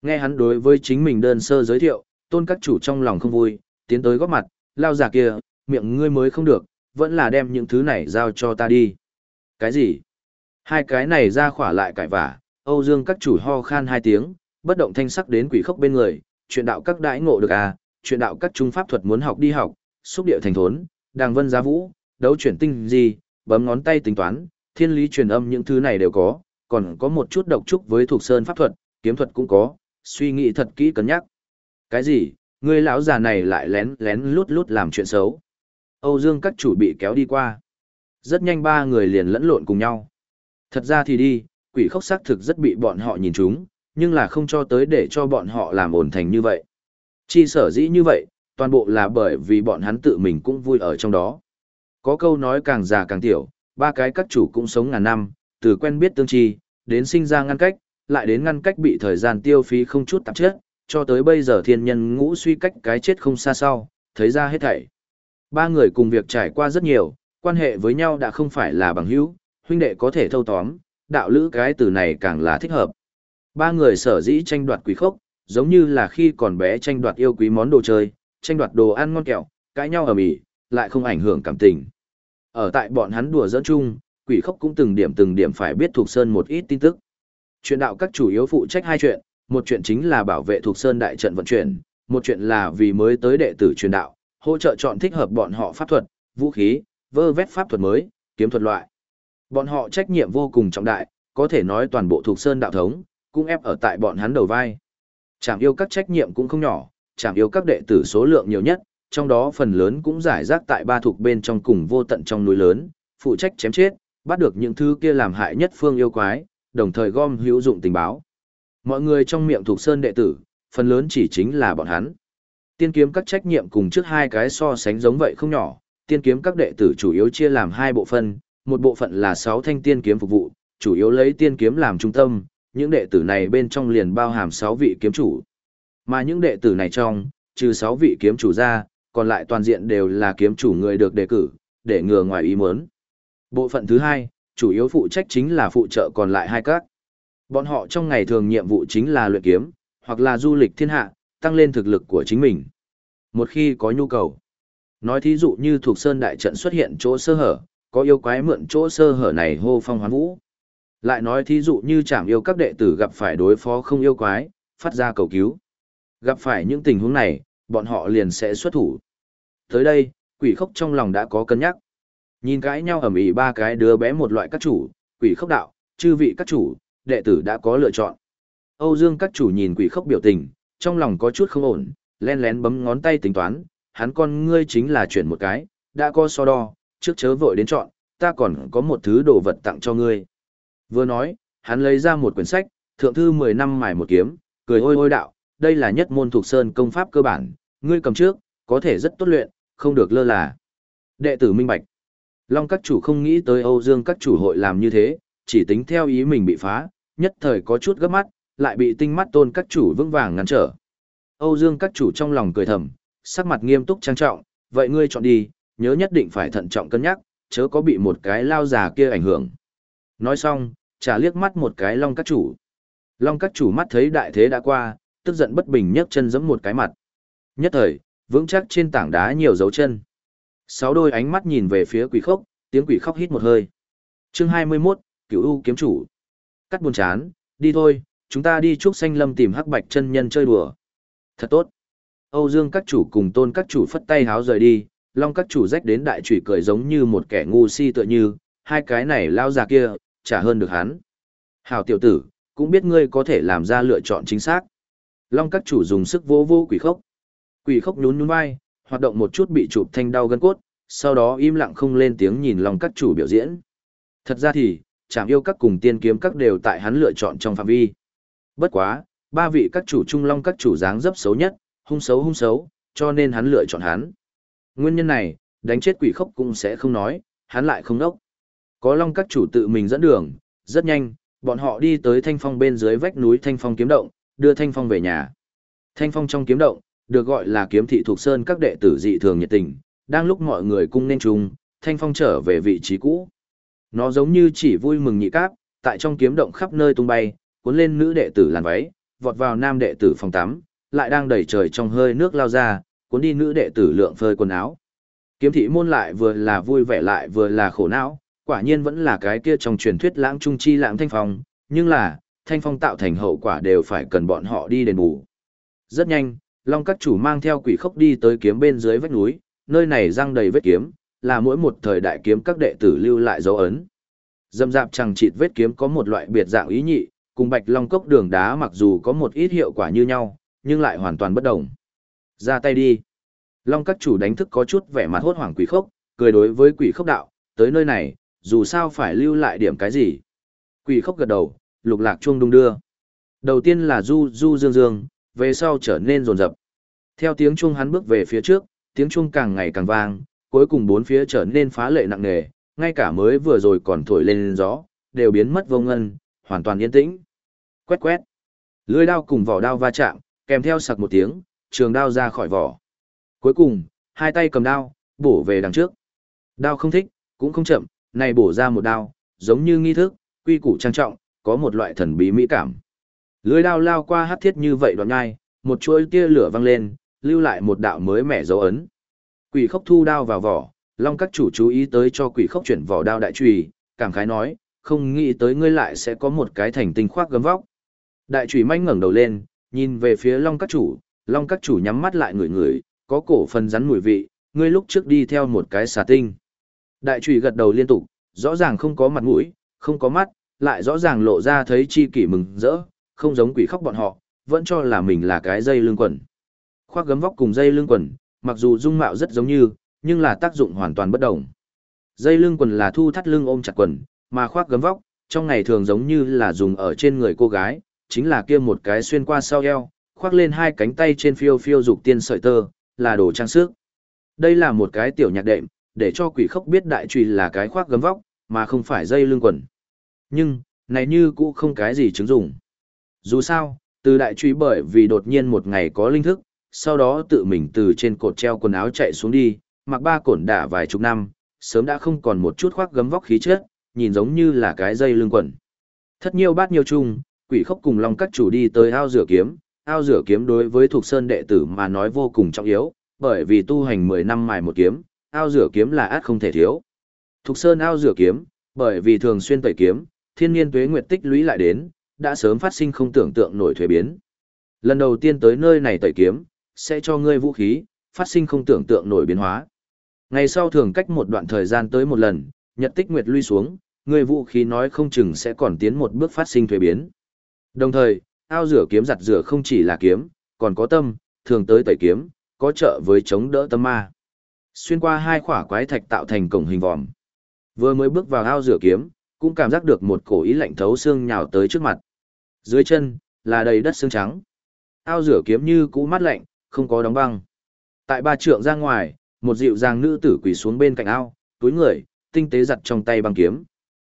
A: Nghe hắn đối với chính mình đơn sơ giới thiệu, Tôn các chủ trong lòng không vui, tiến tới góp mặt, lao già kia, miệng ngươi mới không được, vẫn là đem những thứ này giao cho ta đi. Cái gì? Hai cái này ra khỏa lại cãi vả, Âu Dương các chủ ho khan hai tiếng, bất động thanh sắc đến Quỷ Khốc bên người, chuyện đạo các đãi ngộ được à, chuyện đạo các trung pháp thuật muốn học đi học, xúc điệu thành thốn, đàng vân giá vũ, đấu chuyển tinh gì, bấm ngón tay tính toán, thiên lý truyền âm những thứ này đều có, còn có một chút độc trúc với thuộc sơn pháp thuật, kiếm thuật cũng có, suy nghĩ thật kỹ cân nhắc. Cái gì? Ngươi lão già này lại lén lén lút lút làm chuyện xấu. Âu Dương các chủ bị kéo đi qua. Rất nhanh ba người liền lẫn lộn cùng nhau. Thật ra thì đi, Quỷ Khốc xác thực rất bị bọn họ nhìn trúng, nhưng là không cho tới để cho bọn họ làm ổn thành như vậy. Chi sở dĩ như vậy, toàn bộ là bởi vì bọn hắn tự mình cũng vui ở trong đó. Có câu nói càng già càng tiểu, ba cái các chủ cũng sống ngàn năm, từ quen biết tương tri, đến sinh ra ngăn cách, lại đến ngăn cách bị thời gian tiêu phí không chút tạp chất, cho tới bây giờ thiên nhân ngũ suy cách cái chết không xa sau, thấy ra hết thảy. Ba người cùng việc trải qua rất nhiều, quan hệ với nhau đã không phải là bằng hữu, huynh đệ có thể thâu tóm, đạo lữ cái từ này càng là thích hợp. Ba người sở dĩ tranh đoạt Quỷ Khốc, giống như là khi còn bé tranh đoạt yêu quý món đồ chơi, tranh đoạt đồ ăn ngon kẹo, cãi nhau ầm ĩ, lại không ảnh hưởng cảm tình. Ở tại bọn hắn đùa giỡn chung, Quỷ Khốc cũng từng điểm phải biết thuộc sơn một ít tin tức. Chuyện đạo các chủ yếu phụ trách hai chuyện, một chuyện chính là bảo vệ thuộc sơn đại trận vận chuyển, một chuyện là vì mới tới đệ tử truyền đạo, hỗ trợ chọn thích hợp bọn họ pháp thuật, vũ khí, vơ vét pháp thuật mới, kiếm thuật loại. Bọn họ trách nhiệm vô cùng trọng đại, có thể nói toàn bộ thuộc sơn đạo thống, cũng ép ở tại bọn hắn đầu vai. Trảm yêu các trách nhiệm cũng không nhỏ, trảm yêu các đệ tử số lượng nhiều nhất, trong đó phần lớn cũng giải rác tại ba thuộc bên trong cùng vô tận trong núi lớn, phụ trách chém chết, bắt được những thứ kia làm hại nhất phương yêu quái, đồng thời gom hữu dụng tình báo. Mọi người trong miệng thuộc sơn đệ tử, phần lớn chỉ chính là bọn hắn. Tiên kiếm các trách nhiệm cùng trước hai cái so sánh giống vậy không nhỏ, tiên kiếm các đệ tử chủ yếu chia làm hai bộ phận, một bộ phận là 6 thanh tiên kiếm phục vụ, chủ yếu lấy tiên kiếm làm trung tâm, những đệ tử này bên trong liền bao hàm 6 vị kiếm chủ. Mà những đệ tử này trong, trừ 6 vị kiếm chủ ra, còn lại toàn diện đều là kiếm chủ người được đề cử, để ngừa ngoài ý muốn. Bộ phận thứ hai, chủ yếu phụ trách chính là phụ trợ còn lại hai các. Bọn họ trong ngày thường nhiệm vụ chính là luyện kiếm, hoặc là du lịch thiên hạ, tăng lên thực lực của chính mình. Một khi có nhu cầu, nói thí dụ như thuộc sơn đại trận xuất hiện chỗ sơ hở, có yêu quái mượn chỗ sơ hở này hô phong hoán vũ. Lại nói thí dụ như trảm yêu các đệ tử gặp phải đối phó không yêu quái, phát ra cầu cứu. Gặp phải những tình huống này, bọn họ liền sẽ xuất thủ. Tới đây, Quỷ Khốc trong lòng đã có cân nhắc. Nhìn cãi nhau ầm ĩ ba cái đứa bé một loại các chủ, Quỷ Khốc đạo, chư vị các chủ, đệ tử đã có lựa chọn. Âu Dương các chủ nhìn Quỷ Khốc biểu tình, trong lòng có chút không ổn, len lén bấm ngón tay tính toán, hắn con ngươi chính là chuyển một cái, đã có so đo, trước chớ vội đến chọn, ta còn có một thứ đồ vật tặng cho ngươi. Vừa nói, hắn lấy ra một quyển sách, thượng thư 10 năm mài một kiếm, cười ôi ôi đạo, đây là nhất môn thuộc sơn công pháp cơ bản, ngươi cầm trước, có thể rất tốt luyện, không được lơ là. Đệ tử minh bạch. Long các chủ không nghĩ tới Âu Dương các chủ hội làm như thế, chỉ tính theo ý mình bị phá, nhất thời có chút gấp mắt, lại bị tinh mắt Tôn các chủ vững vàng ngăn trở. Âu Dương các chủ trong lòng cười thầm, sắc mặt nghiêm túc trang trọng, vậy ngươi chọn đi, nhớ nhất định phải thận trọng cân nhắc, chớ có bị một cái lao già kia ảnh hưởng. Nói xong, trả liếc mắt một cái Long các chủ. Long các chủ mắt thấy đại thế đã qua, tức giận bất bình nhấc chân giẫm một cái mặt. Nhất thời, vững chắc trên tảng đá nhiều dấu chân. 6 đôi ánh mắt nhìn về phía Quỷ Khốc, tiếng Quỷ Khóc hít một hơi. Chương 21, Cửu U kiếm chủ. Cắt buồn chán, đi thôi, chúng ta đi Trúc Xanh Lâm tìm Hắc Bạch chân nhân chơi đùa. Thật tốt. Âu Dương các chủ cùng Tôn các chủ phất tay háo rời đi, Long các chủ rách đến đại chủy cười giống như một kẻ ngu si tựa như, hai cái này lao già kia, chả hơn được hắn. Hảo tiểu tử, cũng biết ngươi có thể làm ra lựa chọn chính xác. Long các chủ dùng sức vỗ vỗ Quỷ Khốc. Quỷ Khốc nhún nhún vai, hoạt động một chút bị chụp thanh đau gân cốt, sau đó im lặng không lên tiếng nhìn Long các chủ biểu diễn. Thật ra thì, Trảm yêu các cùng Tiên kiếm các đều tại hắn lựa chọn trong phạm vi. Bất quá, ba vị các chủ trung Long các chủ dáng dấp xấu nhất, hung xấu, cho nên hắn lựa chọn hắn. Nguyên nhân này, đánh chết Quỷ Khốc cũng sẽ không nói, hắn lại không đốc. Có Long các chủ tự mình dẫn đường, rất nhanh, bọn họ đi tới Thanh Phong bên dưới vách núi Thanh Phong kiếm động, đưa Thanh Phong về nhà. Thanh Phong trong kiếm động, được gọi là kiếm thị thuộc sơn các đệ tử dị thường nhiệt tình, đang lúc mọi người cung nên chung, Thanh Phong trở về vị trí cũ. Nó giống như chỉ vui mừng nhị cáp, tại trong kiếm động khắp nơi tung bay, cuốn lên nữ đệ tử làn váy, vọt vào nam đệ tử phòng tắm, lại đang đẩy trời trong hơi nước lao ra, cuốn đi nữ đệ tử lượng phơi quần áo. Kiếm thị môn lại vừa là vui vẻ lại vừa là khổ não, quả nhiên vẫn là cái kia trong truyền thuyết lãng trung chi lãng thanh phong, nhưng là, thanh phong tạo thành hậu quả đều phải cần bọn họ đi đền bù. Rất nhanh, Long các chủ mang theo quỷ khốc đi tới kiếm bên dưới vách núi, nơi này răng đầy vết kiếm, là mỗi một thời đại kiếm các đệ tử lưu lại dấu ấn. Dâm dạp chẳng chịt vết kiếm có một loại biệt dạng ý nhị, cùng Bạch Long cốc đường đá mặc dù có một ít hiệu quả như nhau, nhưng lại hoàn toàn bất đồng. Ra tay đi. Long các chủ đánh thức có chút vẻ mặt hốt hoảng quỷ khốc, cười đối với quỷ khốc đạo, tới nơi này, dù sao phải lưu lại điểm cái gì. Quỷ khốc gật đầu, lục lạc chuông đung đưa. Đầu tiên là du du dương dương, về sau trở nên rồn rập. Theo tiếng chuông hắn bước về phía trước, tiếng chuông càng ngày càng vang, cuối cùng bốn phía trở nên phá lệ nặng nề, ngay cả mới vừa rồi còn thổi lên gió, đều biến mất vô ngân, hoàn toàn yên tĩnh. Quét quét. Lưỡi đao cùng vỏ đao va chạm, kèm theo sặc một tiếng, trường đao ra khỏi vỏ. Cuối cùng, hai tay cầm đao, bổ về đằng trước. Đao không thích, cũng không chậm, này bổ ra một đao, giống như nghi thức, quy củ trang trọng, có một loại thần bí mỹ cảm. Lưỡi đao lao qua hắc thiết như vậy đoạn nhai, một chuỗi tia lửa văng lên, lưu lại một đạo mới mẻ dấu ấn. Quỷ khốc thu đao vào vỏ, Long các chủ chú ý tới cho quỷ khốc chuyển vỏ đao đại chùy, cảm khái nói, không nghĩ tới ngươi lại sẽ có một cái thành tinh khoác gấm vóc. Đại chùy manh ngẩng đầu lên, nhìn về phía Long các chủ nhắm mắt lại ngửi ngửi, có cổ phần rắn mùi vị, ngươi lúc trước đi theo một cái xà tinh. Đại chùy gật đầu liên tục, rõ ràng không có mặt mũi, không có mắt, lại rõ ràng lộ ra thấy chi kỷ mừng rỡ, không giống quỷ khóc bọn họ, vẫn cho là mình là cái dây lưng quần. Khoác gấm vóc cùng dây lưng quần, mặc dù dung mạo rất giống như, nhưng là tác dụng hoàn toàn bất đồng. Dây lưng quần là thu thắt lưng ôm chặt quần, mà khoác gấm vóc, trong ngày thường giống như là dùng ở trên người cô gái, chính là kia một cái xuyên qua sau eo, khoác lên hai cánh tay trên phiêu phiêu dục tiên sợi tơ, là đồ trang sức. Đây là một cái tiểu nhạc đệm, để cho quỷ khốc biết đại trùy là cái khoác gấm vóc, mà không phải dây lưng quần. Nhưng, này như cũ không cái gì chứng dụng. Dù sao, từ đại trùy bởi vì đột nhiên một ngày có linh thức, sau đó tự mình từ trên cột treo quần áo chạy xuống đi, mặc ba cổn đả vài chục năm, sớm đã không còn một chút khoác gấm vóc khí chất, nhìn giống như là cái dây lưng quần. Thất nhiêu bát nhiêu chung, quỷ khốc cùng Long các chủ đi tới ao rửa kiếm. Ao rửa kiếm đối với thuộc sơn đệ tử mà nói vô cùng trọng yếu, bởi vì tu hành 10 năm mài một kiếm, ao rửa kiếm là át không thể thiếu. Thuộc sơn ao rửa kiếm, bởi vì thường xuyên tẩy kiếm, thiên niên tuế nguyệt tích lũy lại đến, đã sớm phát sinh không tưởng tượng nổi thuế biến. Lần đầu tiên tới nơi này tẩy kiếm, sẽ cho ngươi vũ khí, phát sinh không tưởng tượng nổi biến hóa. Ngày sau thường cách một đoạn thời gian tới một lần, nhật tích nguyệt lui xuống, ngươi vũ khí nói không chừng sẽ còn tiến một bước phát sinh thuế biến. Đồng thời, ao rửa kiếm giặt rửa không chỉ là kiếm, còn có tâm, thường tới tẩy kiếm, có trợ với chống đỡ tâm ma. Xuyên qua hai khỏa quái thạch tạo thành cổng hình vòm. Vừa mới bước vào ao rửa kiếm, cũng cảm giác được một cổ ý lạnh thấu xương nhào tới trước mặt. Dưới chân, là đầy đất xương trắng. Ao rửa kiếm như cũ mát lạnh, không có đóng băng. Tại ba trượng ra ngoài, một dịu dàng nữ tử quỳ xuống bên cạnh ao, túi người, tinh tế giặt trong tay băng kiếm.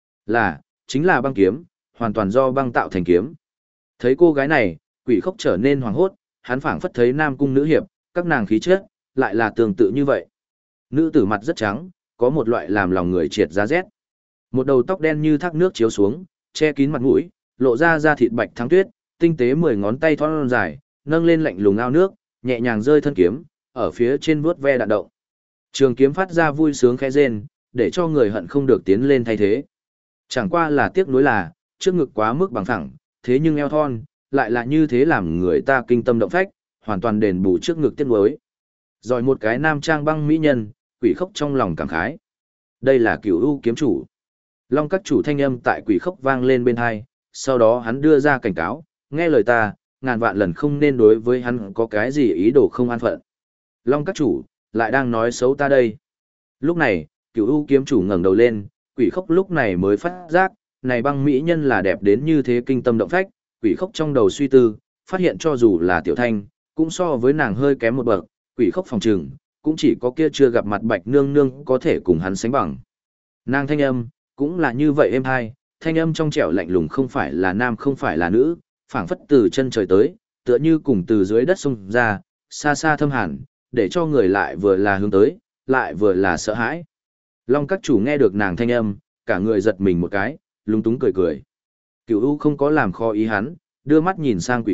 A: Chính là băng kiếm, hoàn toàn do băng tạo thành kiếm. Thấy cô gái này, quỷ khốc trở nên hoảng hốt, hắn phảng phất thấy nam cung nữ hiệp, các nàng khí chất lại là tương tự như vậy. Nữ tử mặt rất trắng, có một loại làm lòng người triệt giá rét. Một đầu tóc đen như thác nước chiếu xuống, che kín mặt mũi, lộ ra da thịt bạch thắng tuyết, tinh tế 10 ngón tay thon dài, nâng lên lạnh lùng ao nước, nhẹ nhàng rơi thân kiếm, ở phía trên vuốt ve đạn động. Trường kiếm phát ra vui sướng khẽ rên, để cho người hận không được tiến lên thay thế. Chẳng qua là tiếc nuối là, trước ngực quá mức bằng phẳng, thế nhưng eo thon, lại là như thế làm người ta kinh tâm động phách, hoàn toàn đền bù trước ngực tiếc nuối. Rồi một cái nam trang băng mỹ nhân, quỷ khốc trong lòng cảm khái. Đây là Cửu U kiếm chủ. Long các chủ thanh âm tại quỷ khốc vang lên bên hai, sau đó hắn đưa ra cảnh cáo, nghe lời ta, ngàn vạn lần không nên đối với hắn có cái gì ý đồ không an phận. Long các chủ, lại đang nói xấu ta đây. Lúc này, Cửu U kiếm chủ ngẩng đầu lên, quỷ khốc lúc này mới phát giác, này băng mỹ nhân là đẹp đến như thế kinh tâm động phách, quỷ khốc trong đầu suy tư, phát hiện cho dù là tiểu thanh, cũng so với nàng hơi kém một bậc, quỷ khốc phòng trừng, cũng chỉ có kia chưa gặp mặt bạch nương nương có thể cùng hắn sánh bằng. Nàng thanh âm, cũng là như vậy êm hai, thanh âm trong trẻo lạnh lùng không phải là nam không phải là nữ, phảng phất từ chân trời tới, tựa như cùng từ dưới đất xông ra, xa xa thâm hàn, để cho người lại vừa là hướng tới, lại vừa là sợ hãi. Long các chủ nghe được nàng thanh âm, cả người giật mình một cái, lúng túng cười cười. Cửu U không có làm khó ý hắn, đưa mắt nhìn sang quỷ khốc,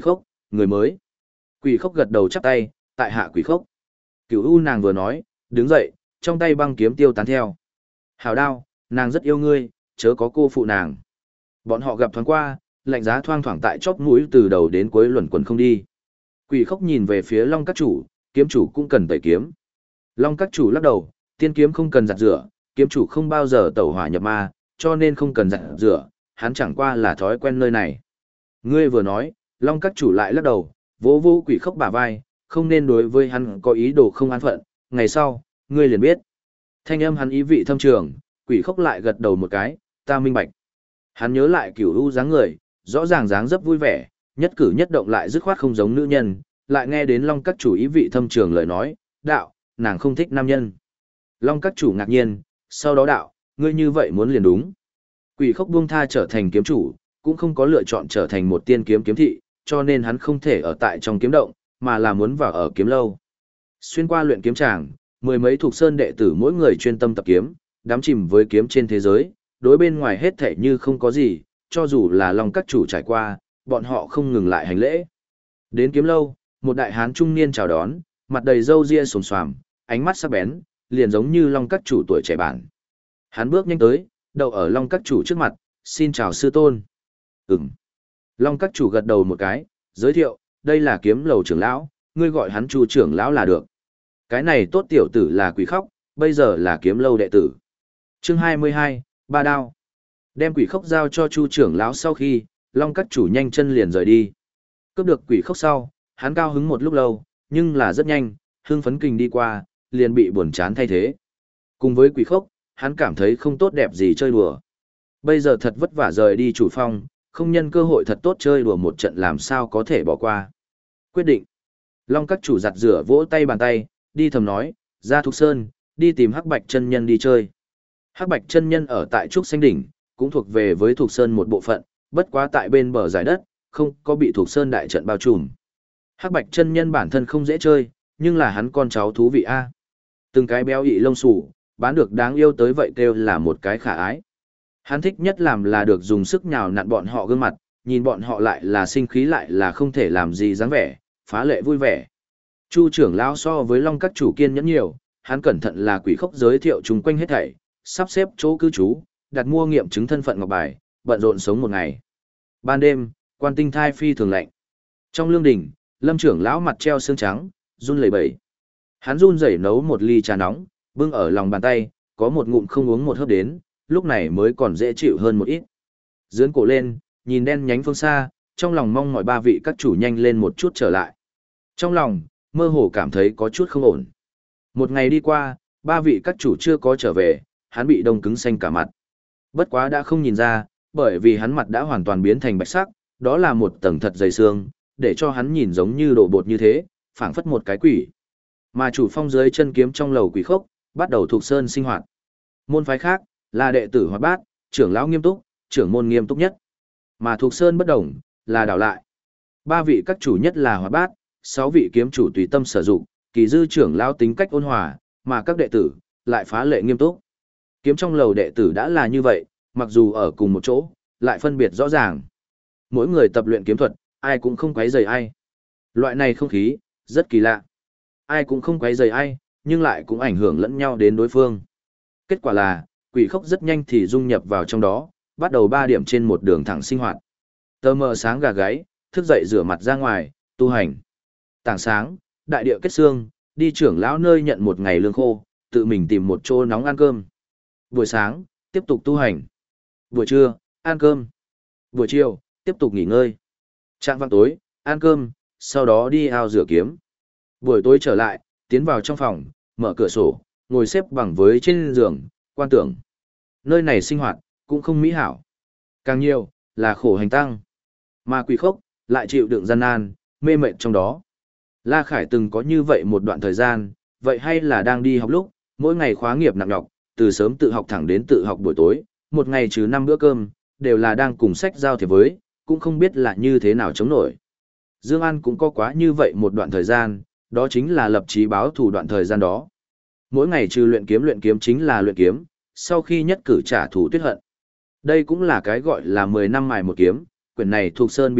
A: người mới. Quỷ khốc gật đầu chắp tay, tại hạ quỷ khốc. Cửu U nàng vừa nói, đứng dậy, trong tay băng kiếm tiêu tán theo. Hào đao, nàng rất yêu ngươi, chớ có cô phụ nàng. Bọn họ gặp thoáng qua, lạnh giá thoang thoảng tại chóp mũi từ đầu đến cuối luẩn quẩn không đi. Quỷ khốc nhìn về phía Long các chủ, kiếm chủ cũng cần tẩy kiếm. Long các chủ lắc đầu, tiên kiếm không cần giặt rửa, kiếm chủ không bao giờ tẩu hỏa nhập ma, cho nên không cần giặt rửa, hắn chẳng qua là thói quen nơi này. Ngươi vừa nói, Long các chủ lại lắc đầu, vỗ vỗ quỷ khốc bả vai, không nên đối với hắn có ý đồ không an phận, ngày sau, ngươi liền biết. Thanh âm hắn ý vị thâm trường, quỷ khốc lại gật đầu một cái, ta minh bạch. Hắn nhớ lại Cửu U dáng người, rõ ràng dáng dấp vui vẻ, nhất cử nhất động lại dứt khoát không giống nữ nhân, lại nghe đến Long các chủ ý vị thâm trường lời nói, đạo, nàng không thích nam nhân. Long các chủ ngạc nhiên, sau đó đạo, ngươi như vậy muốn liền đúng. Quỷ khốc buông tha trở thành kiếm chủ, cũng không có lựa chọn trở thành một tiên kiếm kiếm thị, cho nên hắn không thể ở tại trong kiếm động, mà là muốn vào ở kiếm lâu. Xuyên qua luyện kiếm tràng, mười mấy thuộc sơn đệ tử mỗi người chuyên tâm tập kiếm, đắm chìm với kiếm trên thế giới, đối bên ngoài hết thảy như không có gì, cho dù là Long các chủ trải qua, bọn họ không ngừng lại hành lễ. Đến kiếm lâu, một đại hán trung niên chào đón, mặt đầy râu ria xồm xoàm, ánh mắt sắc bén, liền giống như Long các chủ tuổi trẻ bản. Hắn bước nhanh tới, đậu ở Long các chủ trước mặt, xin chào sư tôn. Ừm. Long các chủ gật đầu một cái, giới thiệu, đây là kiếm lầu trưởng lão, ngươi gọi hắn Chu trưởng lão là được. Cái này tốt tiểu tử là quỷ khốc, bây giờ là kiếm lâu đệ tử. Chương 22, ba đao. Đem quỷ khốc giao cho Chu trưởng lão sau khi, Long các chủ nhanh chân liền rời đi. Cướp được quỷ khốc sau, hắn cao hứng một lúc lâu, nhưng là rất nhanh, hưng phấn kình đi qua, liền bị buồn chán thay thế. Cùng với quỷ khốc, hắn cảm thấy không tốt đẹp gì chơi đùa. Bây giờ thật vất vả rời đi chủ phong, không nhân cơ hội thật tốt chơi đùa một trận làm sao có thể bỏ qua. Quyết định. Long các chủ giặt rửa vỗ tay bàn tay, đi thầm nói, ra Thục Sơn, đi tìm Hắc Bạch chân nhân đi chơi. Hắc Bạch chân nhân ở tại Trúc Xanh Đỉnh, cũng thuộc về với Thục Sơn một bộ phận, bất quá tại bên bờ giải đất, không có bị Thục Sơn đại trận bao trùm. Hắc Bạch chân nhân bản thân không dễ chơi, nhưng là hắn con cháu thú vị a. Từng cái béo ị lông xù, bán được đáng yêu tới vậy kêu là một cái khả ái. Hắn thích nhất làm là được dùng sức nhào nặn bọn họ gương mặt, nhìn bọn họ lại là sinh khí lại là không thể làm gì dáng vẻ, phá lệ vui vẻ. Chu trưởng lão so với Long các chủ kiên nhẫn nhiều, hắn cẩn thận là quỷ khốc giới thiệu chung quanh hết thảy, sắp xếp chỗ cư trú, đặt mua nghiệm chứng thân phận ngọc bài, bận rộn sống một ngày. Ban đêm, quan tinh thai phi thường lạnh. Trong lương đình, Lâm trưởng lão mặt treo xương trắng, run lẩy bẩy. Hắn run rẩy nấu một ly trà nóng, bưng ở lòng bàn tay, có một ngụm không uống một hớp đến, lúc này mới còn dễ chịu hơn một ít. Dướn cổ lên, nhìn đen nhánh phương xa, trong lòng mong mọi ba vị các chủ nhanh lên một chút trở lại. Trong lòng, mơ hồ cảm thấy có chút không ổn. Một ngày đi qua, ba vị các chủ chưa có trở về, hắn bị đông cứng xanh cả mặt. Bất quá đã không nhìn ra, bởi vì hắn mặt đã hoàn toàn biến thành bạch sắc, đó là một tầng thật dày xương, để cho hắn nhìn giống như đổ bột như thế, phảng phất một cái quỷ. Mà chủ phong dưới chân kiếm trong lầu quỷ khốc, bắt đầu thuộc sơn sinh hoạt. Môn phái khác, là đệ tử Hoạt Bát, trưởng lão nghiêm túc, trưởng môn nghiêm túc nhất. Mà thuộc sơn bất đồng, là đảo lại. Ba vị các chủ nhất là Hoạt Bát, 6 vị kiếm chủ tùy tâm sử dụng, kỳ dư trưởng lão tính cách ôn hòa, mà các đệ tử lại phá lệ nghiêm túc. Kiếm trong lầu đệ tử đã là như vậy, mặc dù ở cùng một chỗ, lại phân biệt rõ ràng. Mỗi người tập luyện kiếm thuật, ai cũng không quấy rầy ai. Loại này không khí, rất kỳ lạ. Ai cũng không quấy rầy ai, nhưng lại cũng ảnh hưởng lẫn nhau đến đối phương. Kết quả là, quỷ khốc rất nhanh thì dung nhập vào trong đó, bắt đầu 3 điểm trên một đường thẳng sinh hoạt. Tờ mờ sáng gà gáy, thức dậy rửa mặt ra ngoài, tu hành. Tảng sáng, đại địa kết xương, đi trưởng lão nơi nhận một ngày lương khô, tự mình tìm một chỗ nóng ăn cơm. Buổi sáng, tiếp tục tu hành. Buổi trưa, ăn cơm. Buổi chiều, tiếp tục nghỉ ngơi. Trạng vạng tối, ăn cơm, sau đó đi ao rửa kiếm. Buổi tối trở lại, tiến vào trong phòng, mở cửa sổ, ngồi xếp bằng với trên giường, quan tưởng. Nơi này sinh hoạt, cũng không mỹ hảo. Càng nhiều, là khổ hành tăng. Mà quỷ khốc, lại chịu đựng gian nan, mê mệt trong đó. La Khải từng có như vậy một đoạn thời gian, vậy hay là đang đi học lúc, mỗi ngày khóa nghiệp nặng nhọc, từ sớm tự học thẳng đến tự học buổi tối, một ngày trừ 5 bữa cơm, đều là đang cùng sách giao thiệp với, cũng không biết là như thế nào chống nổi. Dương An cũng có quá như vậy một đoạn thời gian, đó chính là lập chí báo thù đoạn thời gian đó. Mỗi ngày trừ luyện kiếm chính là luyện kiếm, sau khi nhất cử trả thù tuyết hận. Đây cũng là cái gọi là 10 năm mài một kiếm, quyển này thuộc sơn bí tịch,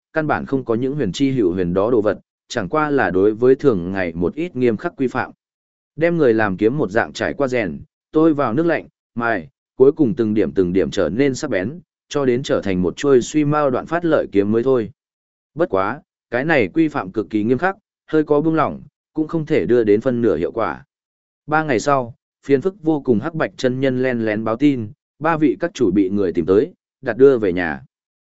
A: căn bản không có những huyền chi hữu huyền đó đồ vật, chẳng qua là đối với thường ngày một ít nghiêm khắc quy phạm. Đem người làm kiếm một dạng trải qua rèn, tôi vào nước lạnh, mài, cuối cùng từng điểm trở nên sắc bén, cho đến trở thành một chuôi suy mao đoạn phát lợi kiếm mới thôi. Bất quá, cái này quy phạm cực kỳ nghiêm khắc, hơi có buông lỏng, cũng không thể đưa đến phân nửa hiệu quả. 3 ngày sau, phiền phức vô cùng hắc bạch chân nhân len lén báo tin, 3 vị các chủ bị người tìm tới, đặt đưa về nhà.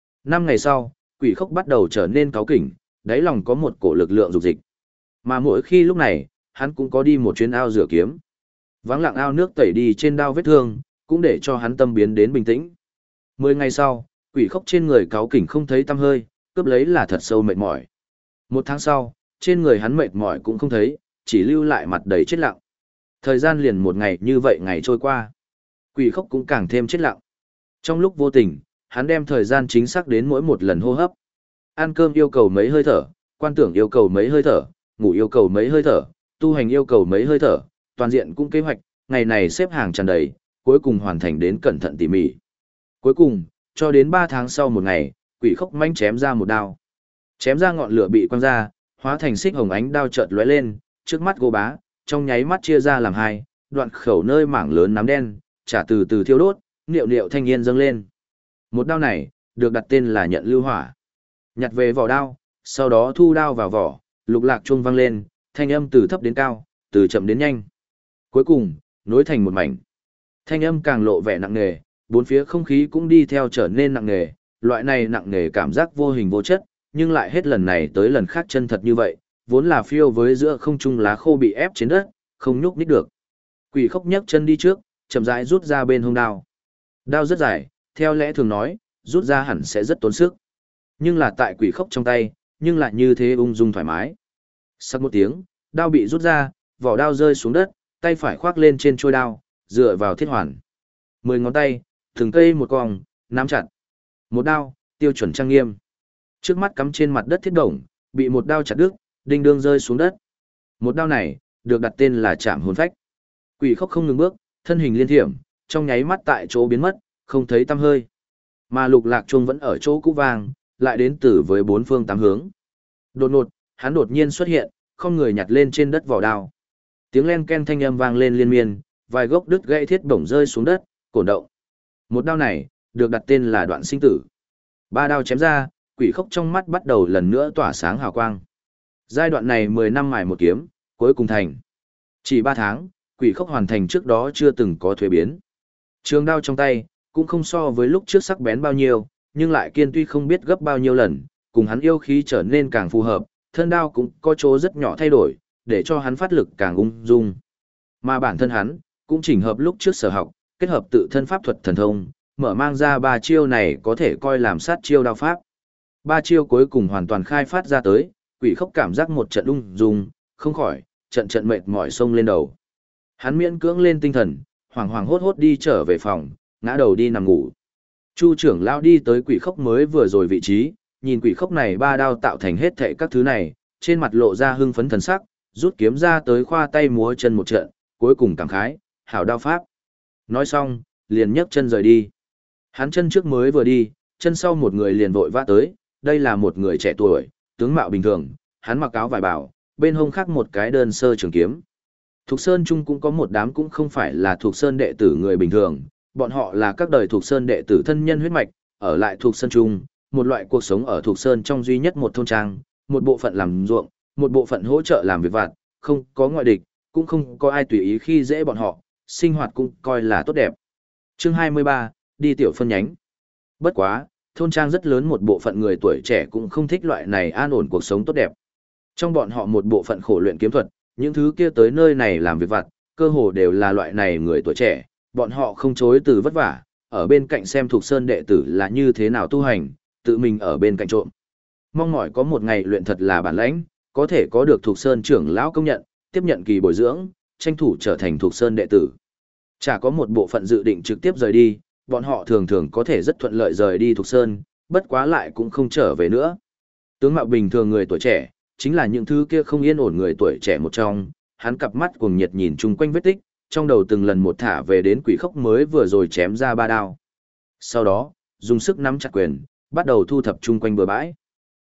A: 5 ngày sau, quỷ khốc bắt đầu trở nên cáu kỉnh, đáy lòng có một cổ lực lượng dục dịch. Mà mỗi khi lúc này, hắn cũng có đi một chuyến ao rửa kiếm. Vắng lặng ao nước tẩy đi trên đao vết thương, cũng để cho hắn tâm biến đến bình tĩnh. 10 ngày sau, quỷ khốc trên người cáu kỉnh không thấy tăm hơi, cướp lấy là thật sâu mệt mỏi. 1 tháng sau, trên người hắn mệt mỏi cũng không thấy, chỉ lưu lại mặt đầy chết lặng. Thời gian liền một ngày như vậy ngày trôi qua. Quỷ khốc cũng càng thêm chết lặng. Trong lúc vô tình, hắn đem thời gian chính xác đến mỗi một lần hô hấp. Ăn cơm yêu cầu mấy hơi thở, quan tưởng yêu cầu mấy hơi thở, ngủ yêu cầu mấy hơi thở, tu hành yêu cầu mấy hơi thở, toàn diện cũng kế hoạch, ngày này xếp hàng tràn đầy, cuối cùng hoàn thành đến cẩn thận tỉ mỉ. Cuối cùng, cho đến 3 tháng sau một ngày, quỷ khốc manh chém ra một đao. Chém ra ngọn lửa bị quăng ra, hóa thành xích hồng ánh đao chợt lóe lên, trước mắt Gô Bá, trong nháy mắt chia ra làm hai, đoạn khẩu nơi mảng lớn nám đen, trả từ từ thiêu đốt, niệu niệu thanh yên dâng lên. Một đao này, được đặt tên là nhận lưu hỏa. Nhặt về vỏ đao, sau đó thu đao vào vỏ, lục lạc chuông vang lên, thanh âm từ thấp đến cao, từ chậm đến nhanh. Cuối cùng, nối thành một mảnh. Thanh âm càng lộ vẻ nặng nề, bốn phía không khí cũng đi theo trở nên nặng nề, loại này nặng nề cảm giác vô hình vô chất, nhưng lại hết lần này tới lần khác chân thật như vậy, vốn là phiêu với giữa không trung lá khô bị ép trên đất, không nhúc nhích được. Quỷ khốc nhấc chân đi trước, chậm rãi rút ra bên hông đao. Đao rất dài, theo lẽ thường nói, rút ra hẳn sẽ rất tốn sức. Nhưng là tại quỷ khốc trong tay, nhưng lại như thế ung dung thoải mái. Sắc một tiếng, đao bị rút ra, vỏ đao rơi xuống đất, tay phải khoác lên trên trôi đao, dựa vào thiết hoàn. 10 ngón tay, từng cây một cong, nắm chặt. Một đao, tiêu chuẩn trang nghiêm. Trước mắt cắm trên mặt đất thiết đồng, bị một đao chặt đứt, đinh đương rơi xuống đất. Một đao này, được đặt tên là chạm hồn phách. Quỷ khốc không ngừng bước, thân hình liên thiểm, trong nháy mắt tại chỗ biến mất, không thấy tăm hơi. Mà lục lạc chuông vẫn ở chỗ cũ vang, lại đến từ với 4 phương 8 hướng. Đột ngột, hắn đột nhiên xuất hiện, không người nhặt lên trên đất vỏ đao. Tiếng len ken thanh âm vang lên liên miên, vài gốc đứt gãy thiết bổng rơi xuống đất, cổn động. Một đao này, được đặt tên là đoạn sinh tử. 3 đao chém ra, quỷ khốc trong mắt bắt đầu lần nữa tỏa sáng hào quang. Giai đoạn này 10 năm mài một kiếm, cuối cùng thành. Chỉ 3 tháng, quỷ khốc hoàn thành trước đó chưa từng có thuế biến. Trường đao trong tay, cũng không so với lúc trước sắc bén bao nhiêu, nhưng lại kiên tuy không biết gấp bao nhiêu lần, cùng hắn yêu khí trở nên càng phù hợp, thân đao cũng có chỗ rất nhỏ thay đổi, để cho hắn phát lực càng ung dung. Mà bản thân hắn, cũng chỉnh hợp lúc trước sở học, kết hợp tự thân pháp thuật thần thông, mở mang ra 3 chiêu này có thể coi làm sát chiêu đao pháp. 3 chiêu cuối cùng hoàn toàn khai phát ra tới, quỷ khốc cảm giác một trận ung dung, không khỏi, trận mệt mỏi sông lên đầu. Hắn miễn cưỡng lên tinh thần, hoảng hoảng hốt hốt đi trở về phòng, ngã đầu đi nằm ngủ. Chu trưởng lão đi tới quỷ khốc mới vừa rồi vị trí, nhìn quỷ khốc này 3 đao tạo thành hết thảy các thứ này, trên mặt lộ ra hưng phấn thần sắc, rút kiếm ra tới khoa tay múa chân một trận, cuối cùng cảm khái, hảo đao pháp. Nói xong, liền nhấc chân rời đi. Hắn chân trước mới vừa đi, chân sau một người liền vội vã tới, đây là một người trẻ tuổi, tướng mạo bình thường, hắn mặc áo vải bảo, bên hông khắc một cái đơn sơ trường kiếm. Thục Sơn Trung cũng có một đám cũng không phải là Thục Sơn đệ tử người bình thường, bọn họ là các đời Thục Sơn đệ tử thân nhân huyết mạch, ở lại Thục Sơn Trung, một loại cuộc sống ở Thục Sơn trong duy nhất một thôn trang, một bộ phận làm ruộng, một bộ phận hỗ trợ làm việc vặt, không có ngoại địch, cũng không có ai tùy ý khi dễ bọn họ, sinh hoạt cũng coi là tốt đẹp. Chương 23, đi tiểu phân nhánh. Bất quá, thôn trang rất lớn một bộ phận người tuổi trẻ cũng không thích loại này an ổn cuộc sống tốt đẹp. Trong bọn họ một bộ phận khổ luyện kiếm thuật, những thứ kia tới nơi này làm việc vặt, cơ hồ đều là loại này người tuổi trẻ, bọn họ không chối từ vất vả, ở bên cạnh xem Thục Sơn đệ tử là như thế nào tu hành, tự mình ở bên cạnh trộm. Mong mỏi có một ngày luyện thật là bản lãnh, có thể có được Thục Sơn trưởng lão công nhận, tiếp nhận kỳ bồi dưỡng, tranh thủ trở thành Thục Sơn đệ tử. Chả có một bộ phận dự định trực tiếp rời đi, bọn họ thường thường có thể rất thuận lợi rời đi Thục Sơn, bất quá lại cũng không trở về nữa. Tướng mạo bình thường người tuổi trẻ, chính là những thứ kia không yên ổn người tuổi trẻ một trong, hắn cặp mắt cuồng nhiệt nhìn chung quanh vết tích, trong đầu từng lần một thả về đến quỷ khốc mới vừa rồi chém ra 3 đao. Sau đó, dùng sức nắm chặt quyền, bắt đầu thu thập chung quanh bờ bãi.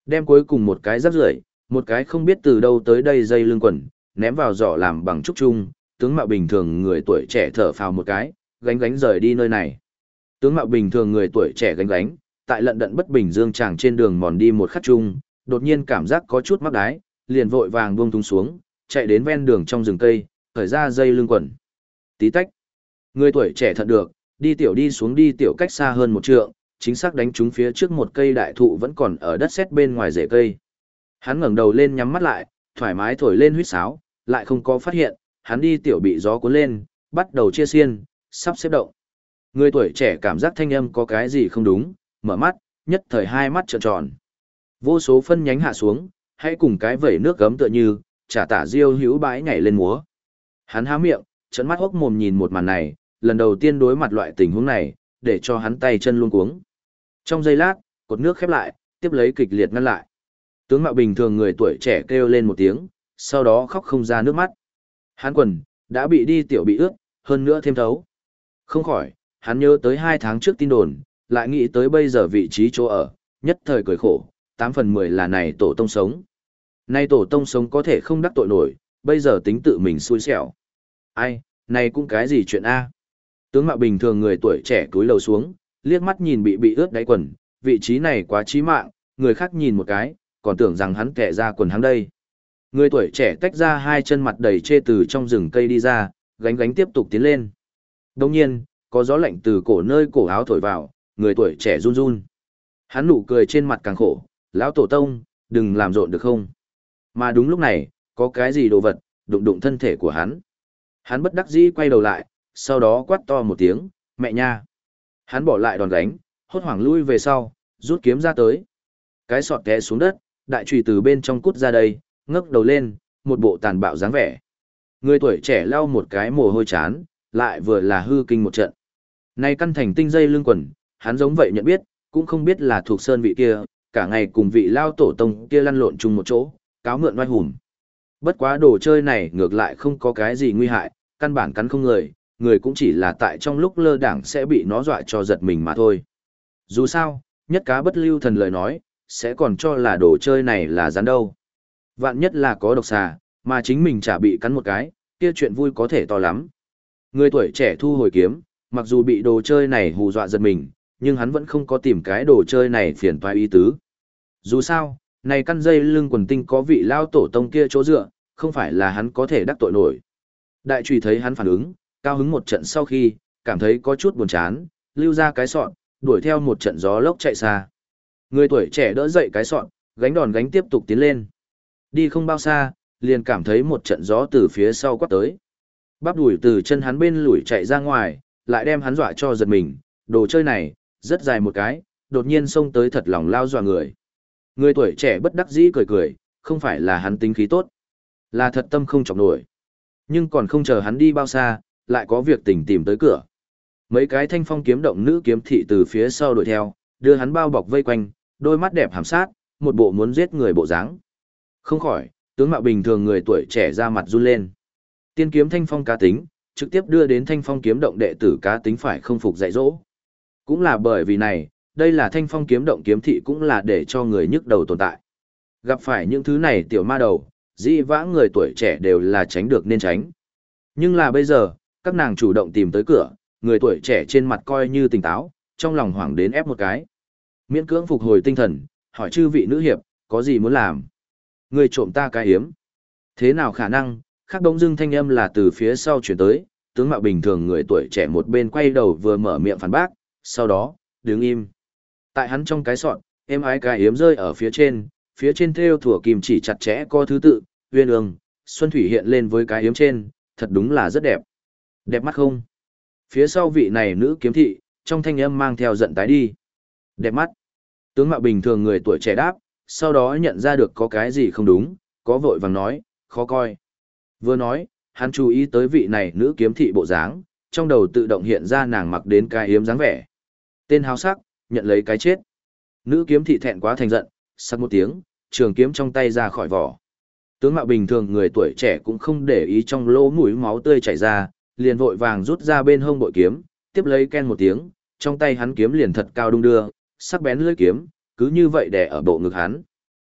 A: Đem cuối cùng một cái rác rưởi, một cái không biết từ đâu tới đây dây lưng quần, ném vào giỏ làm bằng trúc chung, tướng mạo bình thường người tuổi trẻ thở phào một cái, gánh gánh rời đi nơi này. Tướng mạo bình thường người tuổi trẻ gánh gánh, tại lận đận bất bình dương chàng trên đường mòn đi một khắc chung, đột nhiên cảm giác có chút mắc đái, liền vội vàng buông thúng xuống, chạy đến ven đường trong rừng cây, khởi ra dây lưng quần. Tí tách. Người tuổi trẻ thận được, đi tiểu cách xa hơn một trượng, chính xác đánh trúng phía trước một cây đại thụ vẫn còn ở đất sét bên ngoài rễ cây. Hắn ngẩng đầu lên nhắm mắt lại, thoải mái thổi lên huýt sáo, lại không có phát hiện, hắn đi tiểu bị gió cuốn lên, bắt đầu chia xiên, sắp xếp động. Người tuổi trẻ cảm giác thanh âm có cái gì không đúng, mở mắt, nhất thời hai mắt trợn tròn. Vô số phân nhánh hạ xuống, hãy cùng cái vẩy nước gấm tựa như, trả tả diêu hữu bãi nhảy lên múa. Hắn há miệng, trợn mắt hốc mồm nhìn một màn này, lần đầu tiên đối mặt loại tình huống này, để cho hắn tay chân luống cuống. Trong giây lát, cột nước khép lại, tiếp lấy kịch liệt ngăn lại. Tướng mạo bình thường người tuổi trẻ kêu lên một tiếng, sau đó khóc không ra nước mắt. Hắn quần, đã bị đi tiểu bị ướt, hơn nữa thêm thấu. Không khỏi, hắn nhớ tới 2 tháng trước tin đồn, lại nghĩ tới bây giờ vị trí chỗ ở, nhất thời cười khổ, 8/10 là này tổ tông sống. Nay tổ tông sống có thể không đắc tội nổi, bây giờ tính tự mình xui xẻo. Ai, này cũng cái gì chuyện A. Tướng mạo bình thường người tuổi trẻ cúi đầu xuống, liếc mắt nhìn bị ướt đáy quần, vị trí này quá chí mạng, người khác nhìn một cái, còn tưởng rằng hắn kẻ ra quần hắn đây. Người tuổi trẻ tách ra hai chân mặt đầy chê từ trong rừng cây đi ra, gánh gánh tiếp tục tiến lên. Đồng nhiên, có gió lạnh từ cổ áo thổi vào, người tuổi trẻ run run. Hắn nụ cười trên mặt càng khổ, lão tổ tông, đừng làm rộn được không? Mà đúng lúc này, có cái gì đồ vật, đụng đụng thân thể của hắn. Hắn bất đắc dĩ quay đầu lại, sau đó quát to một tiếng, mẹ nha. Hắn bỏ lại đòn gánh, hốt hoảng lui về sau, rút kiếm ra tới. Cái sọt té xuống đất, đại chùy từ bên trong cút ra đây, ngước đầu lên, một bộ tàn bạo dáng vẻ. Người tuổi trẻ lau một cái mồ hôi chán, lại vừa là hư kinh một trận. Này căn thành tinh dây lưng quần, hắn giống vậy nhận biết, cũng không biết là thuộc sơn vị kia, cả ngày cùng vị lao tổ tông kia lăn lộn chung một chỗ, cáo mượn oai hùm. Bất quá đồ chơi này ngược lại không có cái gì nguy hại, căn bản cắn không người cũng chỉ là tại trong lúc lơ đảng sẽ bị nó dọa cho giật mình mà thôi. Dù sao, nhất cá bất lưu thần lời nói, sẽ còn cho là đồ chơi này là rắn đâu. Vạn nhất là có độc xà, mà chính mình chả bị cắn một cái, kia chuyện vui có thể to lắm. Người tuổi trẻ thu hồi kiếm, mặc dù bị đồ chơi này hù dọa giật mình, nhưng hắn vẫn không có tìm cái đồ chơi này phiền toái ý tứ. Dù sao, này căn dây lưng quần tinh có vị lao tổ tông kia chỗ dựa, không phải là hắn có thể đắc tội nổi. Đại trùy thấy hắn phản ứng, cao hứng một trận sau khi, cảm thấy có chút buồn chán, lưu ra cái sọn, đuổi theo một trận gió lốc chạy xa. Người tuổi trẻ đỡ dậy cái sọn, gánh đòn gánh tiếp tục tiến lên. Đi không bao xa, liền cảm thấy một trận gió từ phía sau quát tới. Bắp đùi từ chân hắn bên lùi chạy ra ngoài, lại đem hắn dọa cho giật mình, đồ chơi này, rất dài một cái, đột nhiên xông tới thật lòng lao dọa người. Người tuổi trẻ bất đắc dĩ cười cười, không phải là hắn tính khí tốt, là thật tâm không chọc nổi. Nhưng còn không chờ hắn đi bao xa, lại có việc tình tìm tới cửa. Mấy cái thanh phong kiếm động nữ kiếm thị từ phía sau đuổi theo, đưa hắn bao bọc vây quanh, đôi mắt đẹp hàm sát, một bộ muốn giết người bộ dáng. Không khỏi, tướng mạo bình thường người tuổi trẻ ra mặt run lên. Tiên kiếm thanh phong cá tính, trực tiếp đưa đến thanh phong kiếm động đệ tử cá tính phải không phục dạy dỗ. Cũng là bởi vì này, đây là thanh phong kiếm động kiếm thị cũng là để cho người nhức đầu tồn tại. Gặp phải những thứ này tiểu ma đầu, dĩ vãng người tuổi trẻ đều là tránh được nên tránh. Nhưng là bây giờ, các nàng chủ động tìm tới cửa, người tuổi trẻ trên mặt coi như tỉnh táo, trong lòng hoảng đến ép một cái. Miễn cưỡng phục hồi tinh thần, hỏi chư vị nữ hiệp, có gì muốn làm? Người trộm ta cái hiếm. Thế nào khả năng, khác đông dưng thanh âm là từ phía sau chuyển tới, tướng mạo bình thường người tuổi trẻ một bên quay đầu vừa mở miệng phản bác, sau đó, đứng im. Tại hắn trong cái sọn, êm ái cái hiếm rơi ở phía trên thêu thủa kim chỉ chặt chẽ có thứ tự, uyên ương, xuân thủy hiện lên với cái hiếm trên, thật đúng là rất đẹp. Đẹp mắt không? Phía sau vị này nữ kiếm thị, trong thanh âm mang theo giận tái đi. Đẹp mắt. Tướng mạo bình thường người tuổi trẻ đáp, sau đó nhận ra được có cái gì không đúng, có vội vàng nói, khó coi. Vừa nói, hắn chú ý tới vị này nữ kiếm thị bộ dáng, trong đầu tự động hiện ra nàng mặc đến cái hiếm dáng vẻ. Tên háo sắc, nhận lấy cái chết. Nữ kiếm thị thẹn quá thành giận, sắc một tiếng, trường kiếm trong tay ra khỏi vỏ. Tướng mạo bình thường người tuổi trẻ cũng không để ý trong lỗ mũi máu tươi chảy ra, liền vội vàng rút ra bên hông bội kiếm, tiếp lấy ken một tiếng, trong tay hắn kiếm liền thật cao đung đưa, sắc bén lưỡi kiếm, cứ như vậy đè ở bộ ngực hắn.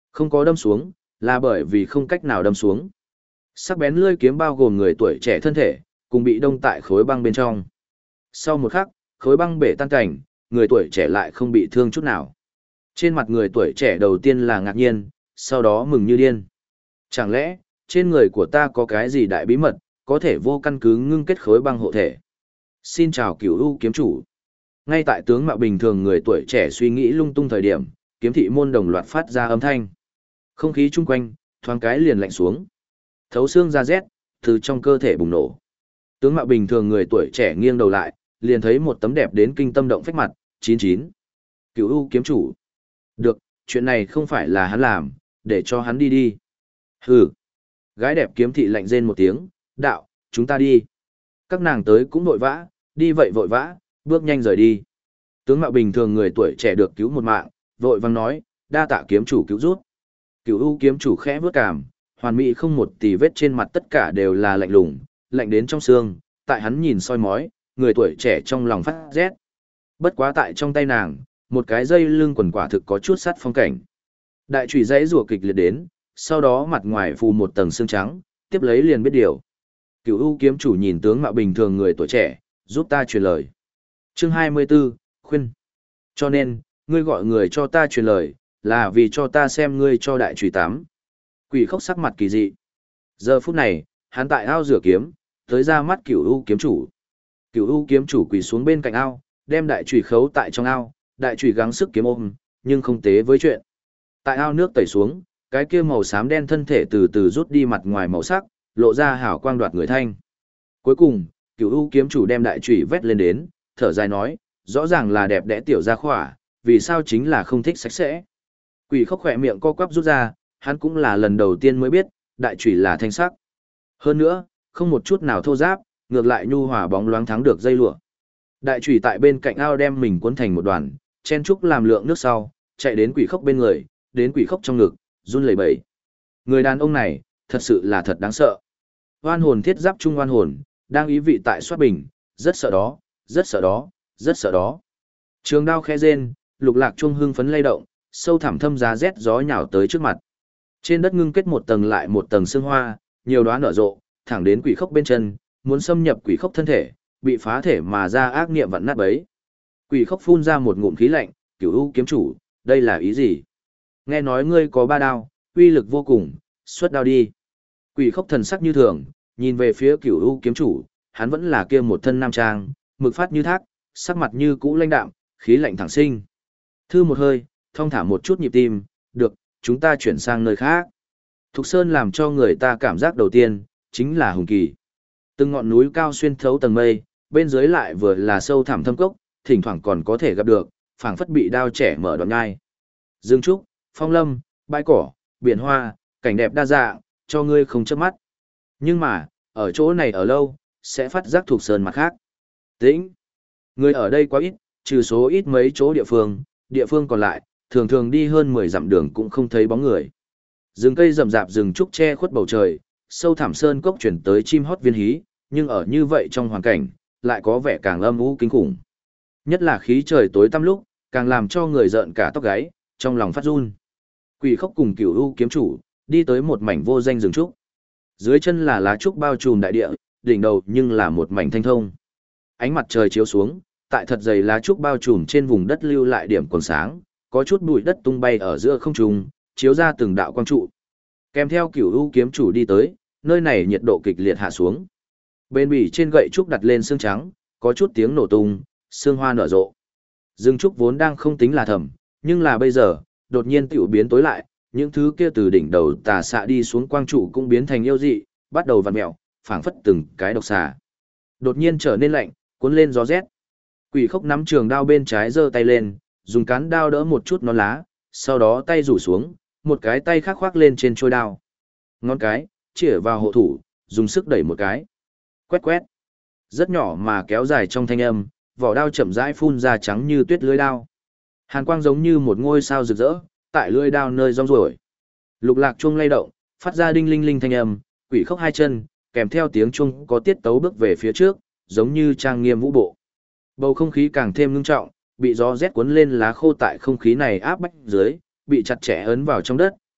A: Không có đâm xuống, là bởi vì không cách nào đâm xuống. Sắc bén lưỡi kiếm bao gồm người tuổi trẻ thân thể, cùng bị đông tại khối băng bên trong. Sau một khắc, khối băng bể tan cảnh, người tuổi trẻ lại không bị thương chút nào. Trên mặt người tuổi trẻ đầu tiên là ngạc nhiên, sau đó mừng như điên. Chẳng lẽ, trên người của ta có cái gì đại bí mật, có thể vô căn cứ ngưng kết khối băng hộ thể? Xin chào Cửu U kiếm chủ. Ngay tại tướng mạo bình thường người tuổi trẻ suy nghĩ lung tung thời điểm, kiếm thị môn đồng loạt phát ra âm thanh. Không khí chung quanh, thoáng cái liền lạnh xuống. Thấu xương ra rét, từ trong cơ thể bùng nổ. Tướng mạo bình thường người tuổi trẻ nghiêng đầu lại, liền thấy một tấm đẹp đến kinh tâm động phách mặt, 99. Cửu U kiếm chủ. Được, chuyện này không phải là hắn làm, để cho hắn đi đi. Hừ. Gái đẹp kiếm thị lạnh rên một tiếng, đạo, chúng ta đi. Các nàng tới cũng vội vã, đi vậy vội vã, bước nhanh rời đi. Tướng mạo bình thường người tuổi trẻ được cứu một mạng, vội vang nói, đa tạ kiếm chủ cứu rút. Cửu U kiếm chủ khẽ bước cảm, hoàn mỹ không một tì vết trên mặt tất cả đều là lạnh lùng, lạnh đến trong xương, tại hắn nhìn soi mói, người tuổi trẻ trong lòng phát rét. Bất quá tại trong tay nàng, một cái dây lưng quần quả thực có chút sắt phong cảnh. Đại chủy dãy rùa kịch liệt đến, sau đó mặt ngoài phù một tầng xương trắng, tiếp lấy liền biết điều. Cửu U kiếm chủ nhìn tướng mạo bình thường người tuổi trẻ, giúp ta truyền lời. Chương 24, khuyên. Cho nên, ngươi gọi người cho ta truyền lời, là vì cho ta xem ngươi cho đại chủy tám. Quỷ khốc sắc mặt kỳ dị. Giờ phút này, hắn tại ao rửa kiếm, tới ra mắt Cửu U kiếm chủ. Cửu U kiếm chủ quỳ xuống bên cạnh ao, đem đại chủy khấu tại trong ao, đại chủy gắng sức kiếm ôm, nhưng không tế với chuyện. Tại ao nước tẩy xuống, cái kia màu xám đen thân thể từ từ rút đi mặt ngoài màu sắc, lộ ra hào quang đoạt người thanh. Cuối cùng, Cửu U kiếm chủ đem đại chủy vét lên đến, thở dài nói, rõ ràng là đẹp đẽ tiểu gia khỏa, vì sao chính là không thích sạch sẽ. Quỷ khốc khỏe miệng co quắp rút ra, hắn cũng là lần đầu tiên mới biết, đại chủy là thanh sắc. Hơn nữa, không một chút nào thô ráp, ngược lại nhu hòa bóng loáng thắng được dây lụa. Đại chủy tại bên cạnh ao đem mình cuốn thành một đoàn, chen trúc làm lượng nước sau, chạy đến quỷ khốc bên người, đến quỷ khốc trong ngực, run lẩy bẩy. Người đàn ông này, thật sự là thật đáng sợ. Oan hồn thiết giáp trung oan hồn, đang ý vị tại soát bình, rất sợ đó, rất sợ đó, rất sợ đó. Trường đao khẽ rên, lục lạc trung hưng phấn lay động, sâu thẳm thâm giá rét gió nhào tới trước mặt. Trên đất ngưng kết một tầng lại một tầng sương hoa, nhiều đóa nở rộ, thẳng đến quỷ khốc bên chân, muốn xâm nhập quỷ khốc thân thể, bị phá thể mà ra ác niệm vặn nát bấy. Quỷ khốc phun ra một ngụm khí lạnh, Cửu U kiếm chủ, đây là ý gì? Nghe nói ngươi có 3 đao, uy lực vô cùng, xuất đao đi. Quỷ khốc thần sắc như thường, nhìn về phía Cửu U kiếm chủ, hắn vẫn là kia một thân nam trang, mực phát như thác, sắc mặt như cũ lãnh đạm, khí lạnh thẳng sinh. Thư một hơi, thong thả một chút nhịp tim, được, chúng ta chuyển sang nơi khác. Thục Sơn làm cho người ta cảm giác đầu tiên, chính là hùng kỳ. Từng ngọn núi cao xuyên thấu tầng mây, bên dưới lại vừa là sâu thẳm thâm cốc, thỉnh thoảng còn có thể gặp được, phảng phất bị đao trẻ mở đoạn nhai. Dương trúc, phong lâm, bãi cỏ, biển hoa, cảnh đẹp đa dạng, cho ngươi không chớp mắt. Nhưng mà, ở chỗ này ở lâu, sẽ phát giác Thục Sơn mặt khác. Tĩnh. Người ở đây quá ít, trừ số ít mấy chỗ địa phương còn lại, thường thường đi hơn 10 dặm đường cũng không thấy bóng người. Rừng cây rậm rạp rừng trúc che khuất bầu trời, sâu thẳm sơn cốc chuyển tới chim hót viên hí, nhưng ở như vậy trong hoàn cảnh, lại có vẻ càng âm u kinh khủng. Nhất là khí trời tối tăm lúc, càng làm cho người rợn cả tóc gáy, trong lòng phát run. Quỷ khốc cùng Cửu U kiếm chủ, đi tới một mảnh vô danh rừng trúc. Dưới chân là lá trúc bao trùm đại địa, đỉnh đầu nhưng là một mảnh thanh thông. Ánh mặt trời chiếu xuống, tại thật dày lá trúc bao trùm trên vùng đất lưu lại điểm quần sáng, có chút bụi đất tung bay ở giữa không trung, chiếu ra từng đạo quang trụ. Kèm theo Cửu U kiếm chủ đi tới, nơi này nhiệt độ kịch liệt hạ xuống. Bên bỉ trên gậy trúc đặt lên xương trắng, có chút tiếng nổ tung, xương hoa nở rộ. Rừng trúc vốn đang không tính là thầm, nhưng là bây giờ, đột nhiên tiểu biến tối lại, những thứ kia từ đỉnh đầu tà xạ đi xuống quang trụ cũng biến thành yêu dị, bắt đầu vặn mèo, phảng phất từng cái độc xà. Đột nhiên trở nên lạnh, cuốn lên gió rét. Quỷ khốc nắm trường đao bên trái giơ tay lên, dùng cán đao đỡ một chút non lá, sau đó tay rủ xuống, một cái tay khác khoác lên trên trôi đao. Ngón cái, chĩa vào hộ thủ, dùng sức đẩy một cái. Quét quét. Rất nhỏ mà kéo dài trong thanh âm, vỏ đao chậm rãi phun ra trắng như tuyết lưỡi đao. Hàn quang giống như một ngôi sao rực rỡ, tại lưỡi đao nơi rong ruổi. Lục lạc chuông lay động, phát ra đinh linh linh thanh âm, quỷ khốc hai chân, kèm theo tiếng chuông có tiết tấu bước về phía trước, giống như trang nghiêm vũ bộ. Bầu không khí càng thêm ngưng trọng, bị gió rét cuốn lên lá khô tại không khí này áp bách dưới, bị chặt chẽ ấn vào trong đất,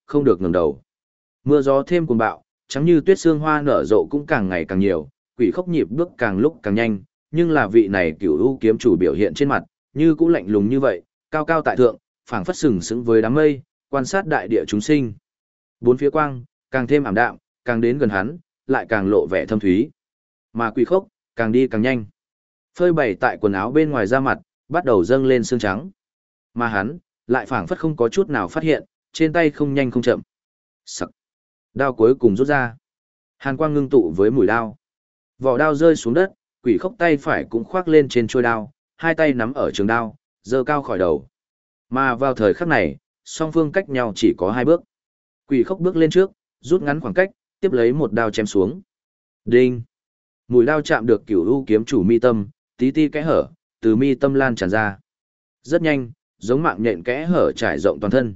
A: không được ngẩng đầu. Mưa gió thêm cuồng bạo, trắng như tuyết sương hoa nở rộ cũng càng ngày càng nhiều, quỷ khốc nhịp bước càng lúc càng nhanh, nhưng là vị này cửu u kiếm chủ biểu hiện trên mặt, như cũng lạnh lùng như vậy, cao cao tại thượng, phảng phất sừng sững với đám mây, quan sát đại địa chúng sinh. Bốn phía quang, càng thêm ảm đạm, càng đến gần hắn, lại càng lộ vẻ thâm thúy. Mà quỷ khốc, càng đi càng nhanh. Phơi bày tại quần áo bên ngoài da mặt, bắt đầu dâng lên xương trắng. Mà hắn, lại phảng phất không có chút nào phát hiện, trên tay không nhanh không chậm. Sặc. Đao cuối cùng rút ra. Hàn quang ngưng tụ với mũi đao. Vỏ đao rơi xuống đất, quỷ khốc tay phải cũng khoác lên trên trôi đao, hai tay nắm ở trường đao, giơ cao khỏi đầu. Mà vào thời khắc này, song phương cách nhau chỉ có 2 bước. Quỷ khốc bước lên trước, rút ngắn khoảng cách, tiếp lấy một đao chém xuống. Đinh! Mũi đao chạm được cửu u kiếm chủ mi tâm, tí ti kẽ hở, từ mi tâm lan tràn ra. Rất nhanh, giống mạng nhện kẽ hở trải rộng toàn thân.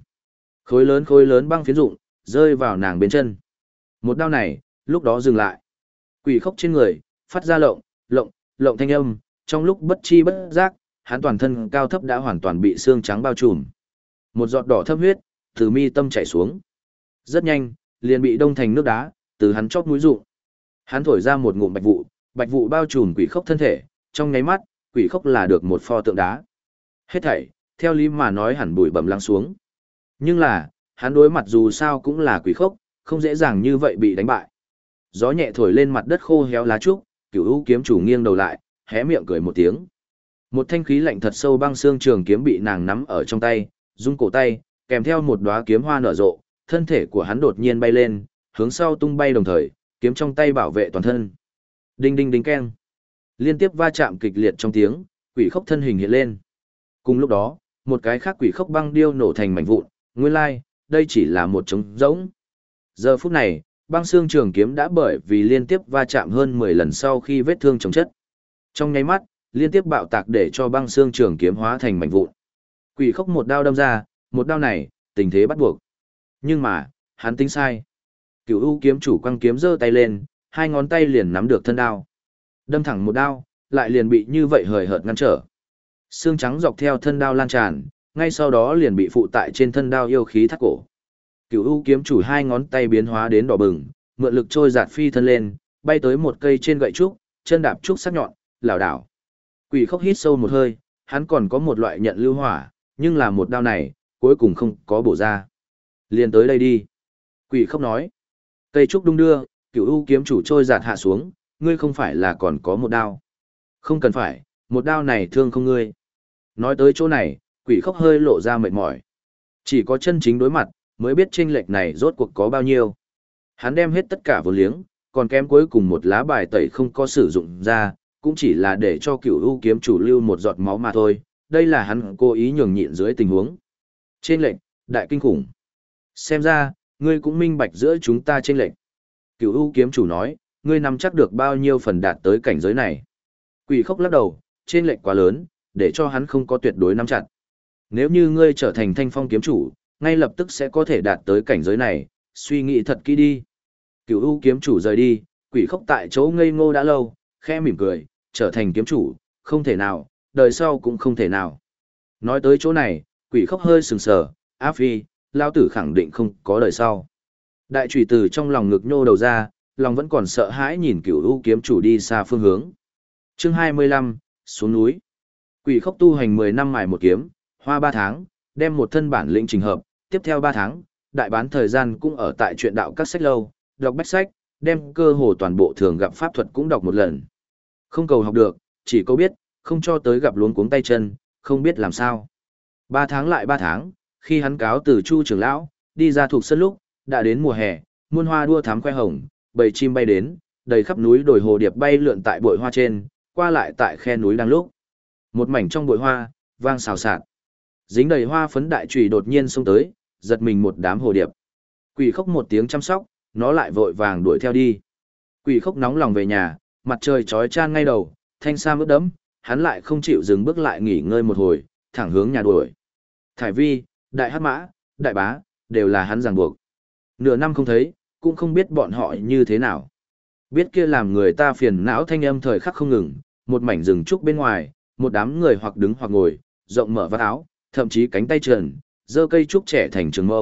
A: Khối lớn băng phiến rụng, rơi vào nàng bên chân. Một đao này, lúc đó dừng lại. Quỷ khốc trên người, phát ra lộng thanh âm, trong lúc bất chi bất giác, hắn toàn thân cao thấp đã hoàn toàn bị xương trắng bao trùm. Một giọt đỏ thâm huyết, từ mi tâm chảy xuống. Rất nhanh, liền bị đông thành nước đá, từ hắn chóp mũi rụng. Hắn thổi ra một ngụm bạch vụ bao trùm quỷ khốc thân thể, trong nháy mắt, quỷ khốc là được một pho tượng đá. Hết thảy, theo lý mà nói hẳn bụi bẩm lắng xuống. Nhưng là, hắn đối mặt dù sao cũng là quỷ khốc, không dễ dàng như vậy bị đánh bại. Gió nhẹ thổi lên mặt đất khô héo lá trúc, Cửu U kiếm chủ nghiêng đầu lại, hé miệng cười một tiếng. Một thanh khí lạnh thật sâu băng xương trường kiếm bị nàng nắm ở trong tay, rung cổ tay, kèm theo một đóa kiếm hoa nở rộ, thân thể của hắn đột nhiên bay lên, hướng sau tung bay đồng thời, kiếm trong tay bảo vệ toàn thân. Đinh đinh đinh keng. Liên tiếp va chạm kịch liệt trong tiếng, quỷ khốc thân hình hiện lên. Cùng lúc đó, một cái khác quỷ khốc băng điêu nổ thành mảnh vụn, nguyên lai, đây chỉ là một trống rỗng. Giờ phút này, băng xương trường kiếm đã bởi vì liên tiếp va chạm hơn 10 lần sau khi vết thương chồng chất. Trong nháy mắt, liên tiếp bạo tạc để cho băng xương trường kiếm hóa thành mảnh vụn. Quỷ khốc một đao đâm ra, một đao này, tình thế bắt buộc. Nhưng mà, hắn tính sai. Cửu U kiếm chủ quăng kiếm giơ tay lên, hai ngón tay liền nắm được thân đao. Đâm thẳng một đao, lại liền bị như vậy hời hợt ngăn trở. Xương trắng dọc theo thân đao lan tràn, ngay sau đó liền bị phụ tại trên thân đao yêu khí thắt cổ. Cửu U kiếm chủ hai ngón tay biến hóa đến đỏ bừng, mượn lực trôi giạt phi thân lên, bay tới một cây trên gậy trúc, chân đạp trúc sắc nhọn, lảo đảo. Quỷ khốc hít sâu một hơi, hắn còn có một loại nhận lưu hỏa, nhưng là một đao này, cuối cùng không có bổ ra. Liền tới đây đi. Quỷ khốc nói. Cây trúc đung đưa, Cửu U kiếm chủ trôi giạt hạ xuống, ngươi không phải là còn có một đao. Không cần phải, một đao này thương không ngươi. Nói tới chỗ này, quỷ khốc hơi lộ ra mệt mỏi. Chỉ có chân chính đối mặt, mới biết chênh lệch này rốt cuộc có bao nhiêu. Hắn đem hết tất cả vốn liếng, còn kém cuối cùng một lá bài tẩy không có sử dụng ra, cũng chỉ là để cho Cửu U kiếm chủ lưu một giọt máu mà thôi, đây là hắn cố ý nhường nhịn dưới tình huống. Chênh lệch, đại kinh khủng. Xem ra, ngươi cũng minh bạch giữa chúng ta chênh lệch. Cửu U kiếm chủ nói, ngươi nắm chắc được bao nhiêu phần đạt tới cảnh giới này. Quỷ khốc lắc đầu, chênh lệch quá lớn, để cho hắn không có tuyệt đối nắm chặt. Nếu như ngươi trở thành Thanh Phong kiếm chủ, ngay lập tức sẽ có thể đạt tới cảnh giới này, suy nghĩ thật kỹ đi. Cửu U kiếm chủ rời đi, quỷ khốc tại chỗ ngây ngô đã lâu, khẽ mỉm cười, trở thành kiếm chủ, không thể nào, đời sau cũng không thể nào. Nói tới chỗ này, quỷ khốc hơi sừng sờ, Áp Phi, lao tử khẳng định không có đời sau. Đại chủy từ trong lòng ngực nhô đầu ra, lòng vẫn còn sợ hãi nhìn Cửu U kiếm chủ đi xa phương hướng. Chương 25, xuống núi. Quỷ khốc tu hành 10 năm mài một kiếm, hoa 3 tháng, đem một thân bản lĩnh trình hợp, tiếp theo 3 tháng, đại bán thời gian cũng ở tại truyện đạo các sách lâu, đọc bách sách, đem cơ hồ toàn bộ thường gặp pháp thuật cũng đọc một lần. Không cầu học được, chỉ câu biết, không cho tới gặp luống cuống tay chân, không biết làm sao. 3 tháng lại 3 tháng, khi hắn cáo từ Chu trưởng lão, đi ra thuộc sân lúc, đã đến mùa hè, muôn hoa đua thắm khoe hồng, bầy chim bay đến, đầy khắp núi đồi hồ điệp bay lượn tại bụi hoa trên, qua lại tại khe núi đang lúc. Một mảnh trong bụi hoa, vang xào xạc. Dính đầy hoa phấn đại chùy đột nhiên xông tới, giật mình một đám hồ điệp. Quỷ khốc một tiếng chăm sóc, nó lại vội vàng đuổi theo đi. Quỷ khốc nóng lòng về nhà, mặt trời chói chang ngay đầu, thanh sa ướt đẫm, hắn lại không chịu dừng bước lại nghỉ ngơi một hồi, thẳng hướng nhà đuổi. Thải Vi, Đại Hắc Mã, Đại Bá, đều là hắn ràng buộc. Nửa năm không thấy, cũng không biết bọn họ như thế nào. Biết kia làm người ta phiền não thanh âm thời khắc không ngừng, một mảnh rừng trúc bên ngoài, một đám người hoặc đứng hoặc ngồi, rộng mở vắt áo, thậm chí cánh tay trần, giơ cây trúc trẻ thành trường mâu,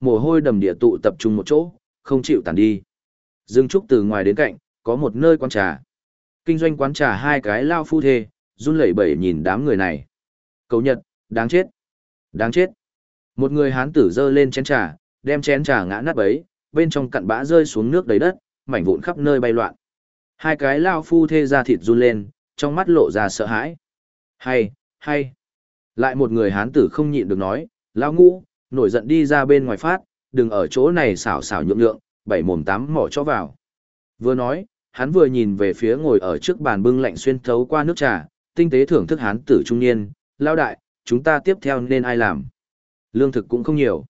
A: mồ hôi đầm địa tụ tập trung một chỗ, không chịu tản đi. Dương Trúc từ ngoài đến cạnh, có một nơi quán trà. Kinh doanh quán trà hai cái lao phu thê, run lẩy bẩy nhìn đám người này. Cậu Nhật, đáng chết, đáng chết. Một người hán tử giơ lên chén trà, đem chén trà ngã nát bấy, bên trong cặn bã rơi xuống nước đầy đất, mảnh vụn khắp nơi bay loạn. Hai cái lao phu thê ra thịt run lên, trong mắt lộ ra sợ hãi. Hay. Lại một người hán tử không nhịn được nói, lao ngũ, nổi giận đi ra bên ngoài phát, đừng ở chỗ này xảo xảo nhượng nhượng, bảy mồm tám mỏ cho vào. Vừa nói, hắn vừa nhìn về phía ngồi ở trước bàn bưng lạnh xuyên thấu qua nước trà, tinh tế thưởng thức hán tử trung niên, lao đại, chúng ta tiếp theo nên ai làm? Lương thực cũng không nhiều.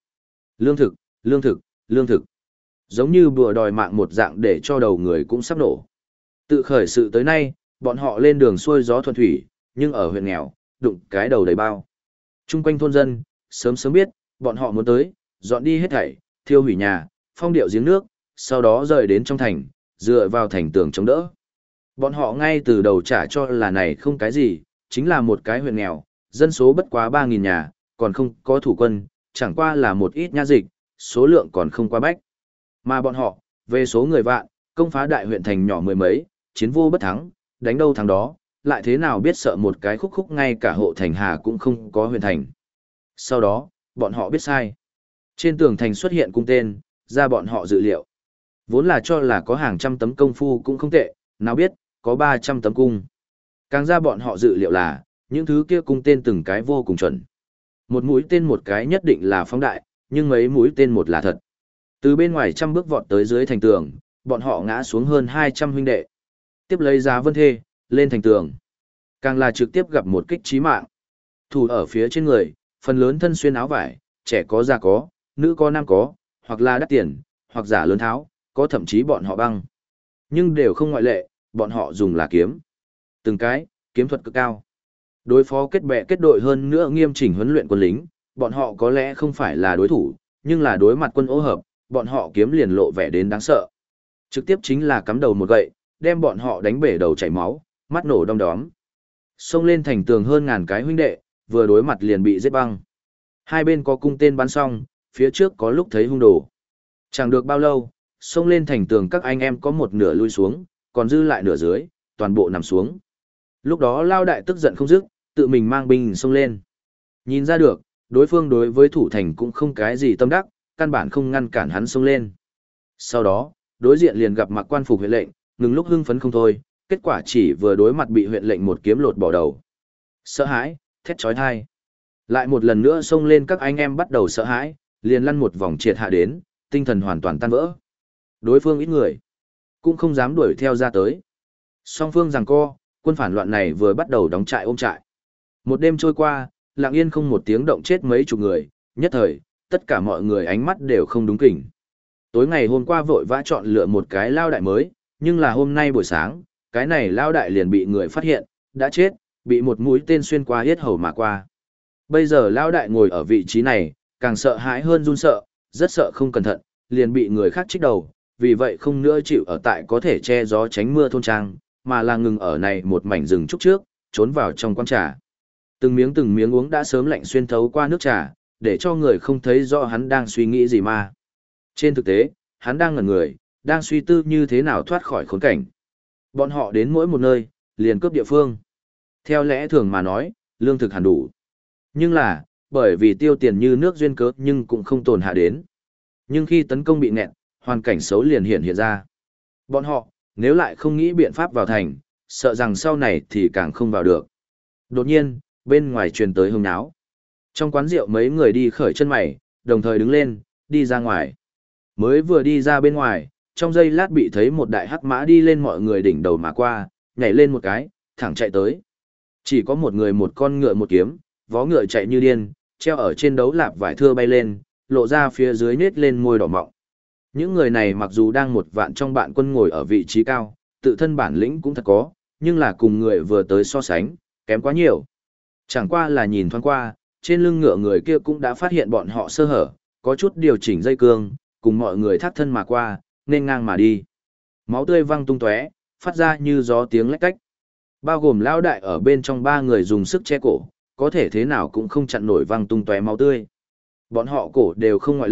A: Lương thực. Giống như bùa đòi mạng một dạng để cho đầu người cũng sắp nổ. Tự khởi sự tới nay, bọn họ lên đường xuôi gió thuần thủy, nhưng ở huyện nghèo, đụng cái đầu đầy bao. Trung quanh thôn dân, sớm biết, bọn họ muốn tới, dọn đi hết thảy, thiêu hủy nhà, phong điệu giếng nước, sau đó rời đến trong thành, dựa vào thành tường chống đỡ. Bọn họ ngay từ đầu trả cho là này không cái gì, chính là một cái huyện nghèo, dân số bất quá 3.000 nhà, còn không có thủ quân, chẳng qua là một ít nha dịch, số lượng còn không quá bách. Mà bọn họ, về số người vạn, công phá đại huyện thành nhỏ mười mấy, chiến vô bất thắng, đánh đâu thắng đó, lại thế nào biết sợ một cái khúc khúc ngay cả hộ thành hà cũng không có huyện thành. Sau đó, bọn họ biết sai. Trên tường thành xuất hiện cung tên, ra bọn họ dự liệu. Vốn là cho là có hàng trăm tấm công phu cũng không tệ, nào biết, có 300 tấm cung. Càng ra bọn họ dự liệu là, những thứ kia cung tên từng cái vô cùng chuẩn. Một mũi tên một cái nhất định là phóng đại, nhưng mấy mũi tên một là thật. Từ bên ngoài trăm bước vọt tới dưới thành tường, bọn họ ngã xuống hơn 200 huynh đệ. Tiếp lấy giá vân thê, lên thành tường. Càng là trực tiếp gặp một kích chí mạng. Thủ ở phía trên người, phần lớn thân xuyên áo vải, trẻ có già có, nữ có nam có, hoặc là đắt tiền, hoặc giả lớn tháo, có thậm chí bọn họ băng. Nhưng đều không ngoại lệ, bọn họ dùng là kiếm. Từng cái, kiếm thuật cực cao. Đối phó kết bè kết đội hơn nữa nghiêm chỉnh huấn luyện quân lính, bọn họ có lẽ không phải là đối thủ, nhưng là đối mặt quân ô hợp, bọn họ kiếm liền lộ vẻ đến đáng sợ. Trực tiếp chính là cắm đầu một gậy, đem bọn họ đánh bể đầu chảy máu, mắt nổ đom đóm. Xông lên thành tường hơn ngàn cái huynh đệ, vừa đối mặt liền bị giết băng. Hai bên có cung tên bắn xong, phía trước có lúc thấy hung đồ. Chẳng được bao lâu, xông lên thành tường các anh em có một nửa lui xuống, còn dư lại nửa dưới, toàn bộ nằm xuống. Lúc đó Lao Đại tức giận không dứt, tự mình mang binh xông lên. Nhìn ra được, đối phương đối với thủ thành cũng không cái gì tâm đắc, căn bản không ngăn cản hắn xông lên. Sau đó, đối diện liền gặp mặc quan phục huyện lệnh, ngừng lúc hưng phấn không thôi, kết quả chỉ vừa đối mặt bị huyện lệnh một kiếm lột bỏ đầu. Sợ hãi, thét chói tai. Lại một lần nữa xông lên các anh em bắt đầu sợ hãi, liền lăn một vòng triệt hạ đến, tinh thần hoàn toàn tan vỡ. Đối phương ít người, cũng không dám đuổi theo ra tới. Song phương giằng co, quân phản loạn này vừa bắt đầu đóng trại ôm trại. Một đêm trôi qua, lặng yên không một tiếng động chết mấy chục người, nhất thời, tất cả mọi người ánh mắt đều không đúng kỉnh. Tối ngày hôm qua vội vã chọn lựa một cái lao đại mới, nhưng là hôm nay buổi sáng, cái này lao đại liền bị người phát hiện, đã chết, bị một mũi tên xuyên qua yết hầu mà qua. Bây giờ lao đại ngồi ở vị trí này, càng sợ hãi hơn run sợ, rất sợ không cẩn thận, liền bị người khác trích đầu, vì vậy không nữa chịu ở tại có thể che gió tránh mưa thôn trang, mà là ngừng ở này một mảnh rừng trúc trước, trốn vào trong quán trà. Từng miếng uống đã sớm lạnh xuyên thấu qua nước trà, để cho người không thấy rõ hắn đang suy nghĩ gì mà. Trên thực tế, hắn đang ngẩn người, đang suy tư như thế nào thoát khỏi khốn cảnh. Bọn họ đến mỗi một nơi, liền cướp địa phương. Theo lẽ thường mà nói, lương thực hẳn đủ. Nhưng là, bởi vì tiêu tiền như nước duyên cớ nhưng cũng không tồn hạ đến. Nhưng khi tấn công bị nẹt, hoàn cảnh xấu liền hiện ra. Bọn họ, nếu lại không nghĩ biện pháp vào thành, sợ rằng sau này thì càng không vào được. Đột nhiên, bên ngoài truyền tới hông náo. Trong quán rượu mấy người đi khởi chân mày, đồng thời đứng lên, đi ra ngoài. Mới vừa đi ra bên ngoài, trong giây lát bị thấy một đại hắc mã đi lên mọi người đỉnh đầu mà qua, nhảy lên một cái, thẳng chạy tới. Chỉ có một người một con ngựa một kiếm, vó ngựa chạy như điên, treo ở trên đấu lạp vải thưa bay lên, lộ ra phía dưới nết lên môi đỏ mọng. Những người này mặc dù đang một vạn trong bạn quân ngồi ở vị trí cao, tự thân bản lĩnh cũng thật có, nhưng là cùng người vừa tới so sánh, kém quá nhiều. Chẳng qua là nhìn thoáng qua, trên lưng ngựa người kia cũng đã phát hiện bọn họ sơ hở, có chút điều chỉnh dây cương, cùng mọi người thác thân mà qua, nên ngang mà đi. Máu tươi văng tung tóe, phát ra như gió tiếng lách cách. Bao gồm lão đại ở bên trong ba người dùng sức che cổ, có thể thế nào cũng không chặn nổi văng tung tóe máu tươi. Bọn họ cổ đều không ngoại lệ,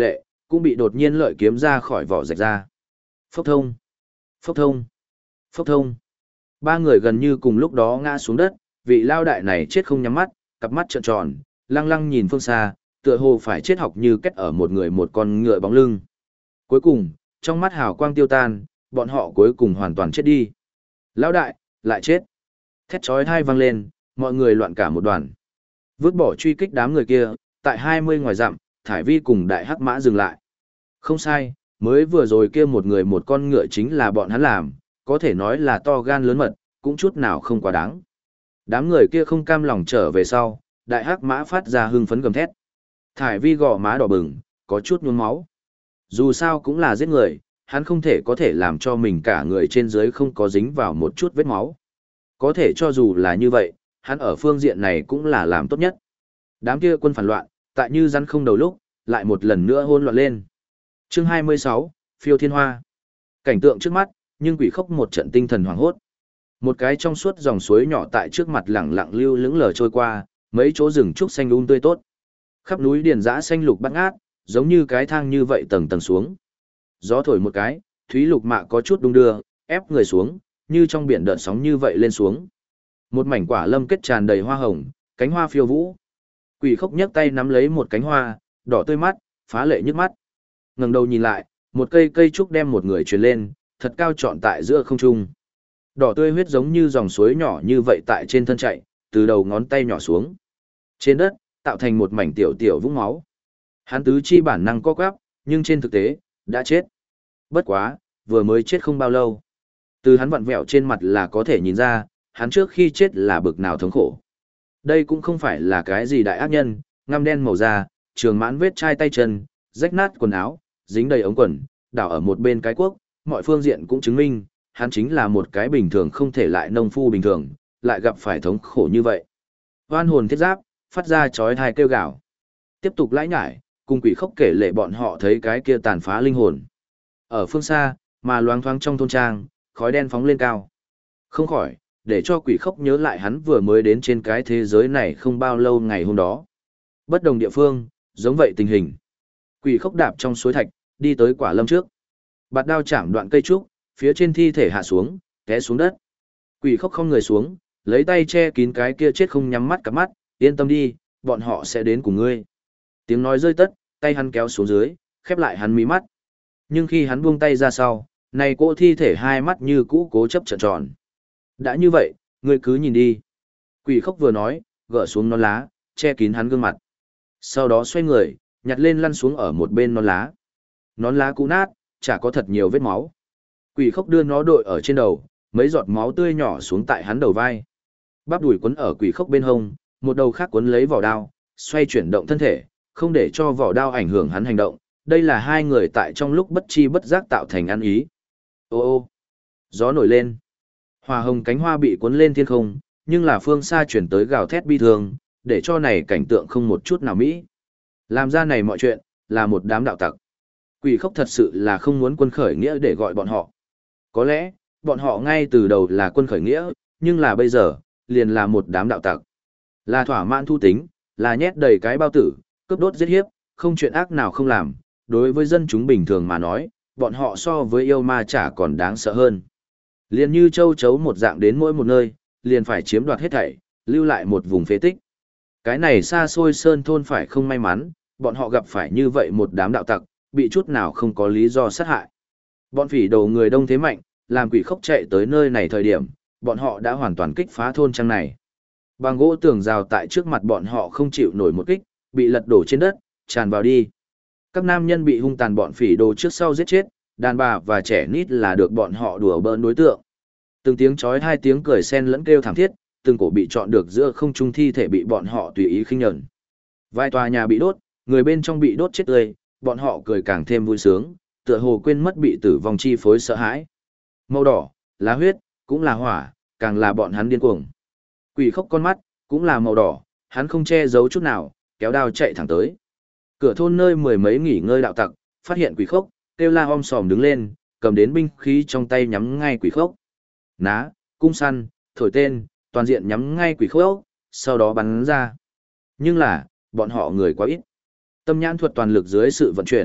A: cũng bị đột nhiên lợi kiếm ra khỏi vỏ rạch ra. Phốc thông, phốc thông, phốc thông. Ba người gần như cùng lúc đó ngã xuống đất, vị lao đại này chết không nhắm mắt, cặp mắt trợn tròn, lăng lăng nhìn phương xa, tựa hồ phải chết học như kết ở một người một con ngựa bóng lưng. Cuối cùng, trong mắt hào quang tiêu tan, bọn họ cuối cùng hoàn toàn chết đi. Lão đại, lại chết. Thét chói tai vang lên, mọi người loạn cả một đoàn. Vứt bỏ truy kích đám người kia, tại 20 ngoài dặm, Thải Vi cùng đại hắc mã dừng lại. Không sai, mới vừa rồi kia một người một con ngựa chính là bọn hắn làm, có thể nói là to gan lớn mật, cũng chút nào không quá đáng. Đám người kia không cam lòng trở về sau, đại hắc mã phát ra hưng phấn gầm thét. Thải Vi gò má đỏ bừng, có chút nhuốm máu. Dù sao cũng là giết người, hắn không thể có thể làm cho mình cả người trên dưới không có dính vào một chút vết máu. Có thể cho dù là như vậy, hắn ở phương diện này cũng là làm tốt nhất. Đám kia quân phản loạn, tại như rắn không đầu lúc, lại một lần nữa hỗn loạn lên. Chương 26, Phiêu Thiên Hoa. Cảnh tượng trước mắt, nhưng quỷ khốc một trận tinh thần hoảng hốt. Một cái trong suốt dòng suối nhỏ tại trước mặt lẳng lặng lưu lững lờ trôi qua, mấy chỗ rừng trúc xanh tươi tốt. Khắp núi điền dã xanh lục bát ngát, giống như cái thang như vậy tầng tầng xuống. Gió thổi một cái, thúy lục mạ có chút đung đưa, ép người xuống, như trong biển đợt sóng như vậy lên xuống. Một mảnh quả lâm kết tràn đầy hoa hồng, cánh hoa phiêu vũ. Quỷ khốc nhấc tay nắm lấy một cánh hoa, đỏ tươi mắt, phá lệ nhức mắt. Ngẩng đầu nhìn lại, một cây trúc đem một người truyền lên, thật cao trọn tại giữa không trung. Đỏ tươi huyết giống như dòng suối nhỏ như vậy tại trên thân chạy, từ đầu ngón tay nhỏ xuống. Trên đất, tạo thành một mảnh tiểu tiểu vũng máu. Hắn tứ chi bản năng co quắp, nhưng trên thực tế, đã chết. Bất quá, vừa mới chết không bao lâu. Từ hắn vặn vẹo trên mặt là có thể nhìn ra, hắn trước khi chết là bực nào thống khổ. Đây cũng không phải là cái gì đại ác nhân, ngăm đen màu da, trường mãn vết chai tay chân, rách nát quần áo, dính đầy ống quần, đảo ở một bên cái cuốc, mọi phương diện cũng chứng minh, hắn chính là một cái bình thường không thể lại nông phu bình thường, lại gặp phải thống khổ như vậy. Oan hồn thiết giáp, phát ra chói tai kêu gào. Tiếp tục lãi nhải, cùng quỷ khốc kể lệ bọn họ thấy cái kia tàn phá linh hồn. Ở phương xa, mà loáng thoáng trong thôn trang, khói đen phóng lên cao. Không khỏi, để cho quỷ khốc nhớ lại hắn vừa mới đến trên cái thế giới này không bao lâu ngày hôm đó. Bất đồng địa phương, giống vậy tình hình. Quỷ khốc đạp trong suối thạch, đi tới quả lâm trước. Bạt đao chạm đoạn cây trúc, phía trên thi thể hạ xuống, té xuống đất. Quỷ khốc không người xuống, lấy tay che kín cái kia chết không nhắm mắt cặp mắt, yên tâm đi, bọn họ sẽ đến cùng ngươi. Tiếng nói rơi tất, tay hắn kéo xuống dưới, khép lại hắn mí mắt. Nhưng khi hắn buông tay ra sau, này cỗ thi thể hai mắt như cũ cố chấp trợn tròn. Đã như vậy, ngươi cứ nhìn đi. Quỷ khốc vừa nói, gỡ xuống nón lá, che kín hắn gương mặt. Sau đó xoay người, nhặt lên lăn xuống ở một bên nón lá. Nón lá cũ nát, chả có thật nhiều vết máu. Quỷ khốc đưa nó đội ở trên đầu, mấy giọt máu tươi nhỏ xuống tại hắn đầu vai. Bắp đùi quấn ở quỷ khốc bên hông, một đầu khác quấn lấy vỏ đao, xoay chuyển động thân thể, không để cho vỏ đao ảnh hưởng hắn hành động. Đây là hai người tại trong lúc bất chi bất giác tạo thành ăn ý. Ô ô, gió nổi lên. Hoa hồng cánh hoa bị cuốn lên thiên không, nhưng là phương xa chuyển tới gào thét bi thương, để cho này cảnh tượng không một chút nào mỹ. Làm ra này mọi chuyện, là một đám đạo tặc. Quỷ khốc thật sự là không muốn quân khởi nghĩa để gọi bọn họ. Có lẽ, bọn họ ngay từ đầu là quân khởi nghĩa, nhưng là bây giờ, liền là một đám đạo tặc. Là thỏa mãn thu tính, là nhét đầy cái bao tử, cướp đốt giết hiếp, không chuyện ác nào không làm. Đối với dân chúng bình thường mà nói, bọn họ so với yêu ma chả còn đáng sợ hơn. Liền như châu chấu một dạng đến mỗi một nơi, liền phải chiếm đoạt hết thảy, lưu lại một vùng phế tích. Cái này xa xôi sơn thôn phải không may mắn, bọn họ gặp phải như vậy một đám đạo tặc, bị chút nào không có lý do sát hại. Bọn phỉ đầu người đông thế mạnh, làm quỷ khốc chạy tới nơi này thời điểm, bọn họ đã hoàn toàn kích phá thôn trang này. Bằng gỗ tường rào tại trước mặt bọn họ không chịu nổi một kích, bị lật đổ trên đất, tràn vào đi. Các nam nhân bị hung tàn bọn phỉ đồ trước sau giết chết, đàn bà và trẻ nít là được bọn họ đùa bỡn đối tượng. Từng tiếng chói hai tiếng cười xen lẫn kêu thảm thiết, từng cổ bị chọn được giữa không trung thi thể bị bọn họ tùy ý khinh nhẫn. Vài tòa nhà bị đốt, người bên trong bị đốt chết tươi, bọn họ cười càng thêm vui sướng, tựa hồ quên mất bị tử vong chi phối sợ hãi. Màu đỏ, là huyết, cũng là hỏa, càng là bọn hắn điên cuồng. Quỷ khốc con mắt, cũng là màu đỏ, hắn không che giấu chút nào, kéo đao chạy thẳng tới. Cửa thôn nơi mười mấy nghỉ ngơi đạo tặc, phát hiện quỷ khốc, kêu la om sòm đứng lên, cầm đến binh khí trong tay nhắm ngay quỷ khốc. Ná, cung săn, thổi tên, toàn diện nhắm ngay quỷ khốc, sau đó bắn ra. Nhưng là, bọn họ người quá ít. Tâm nhãn thuật toàn lực dưới sự vận chuyển,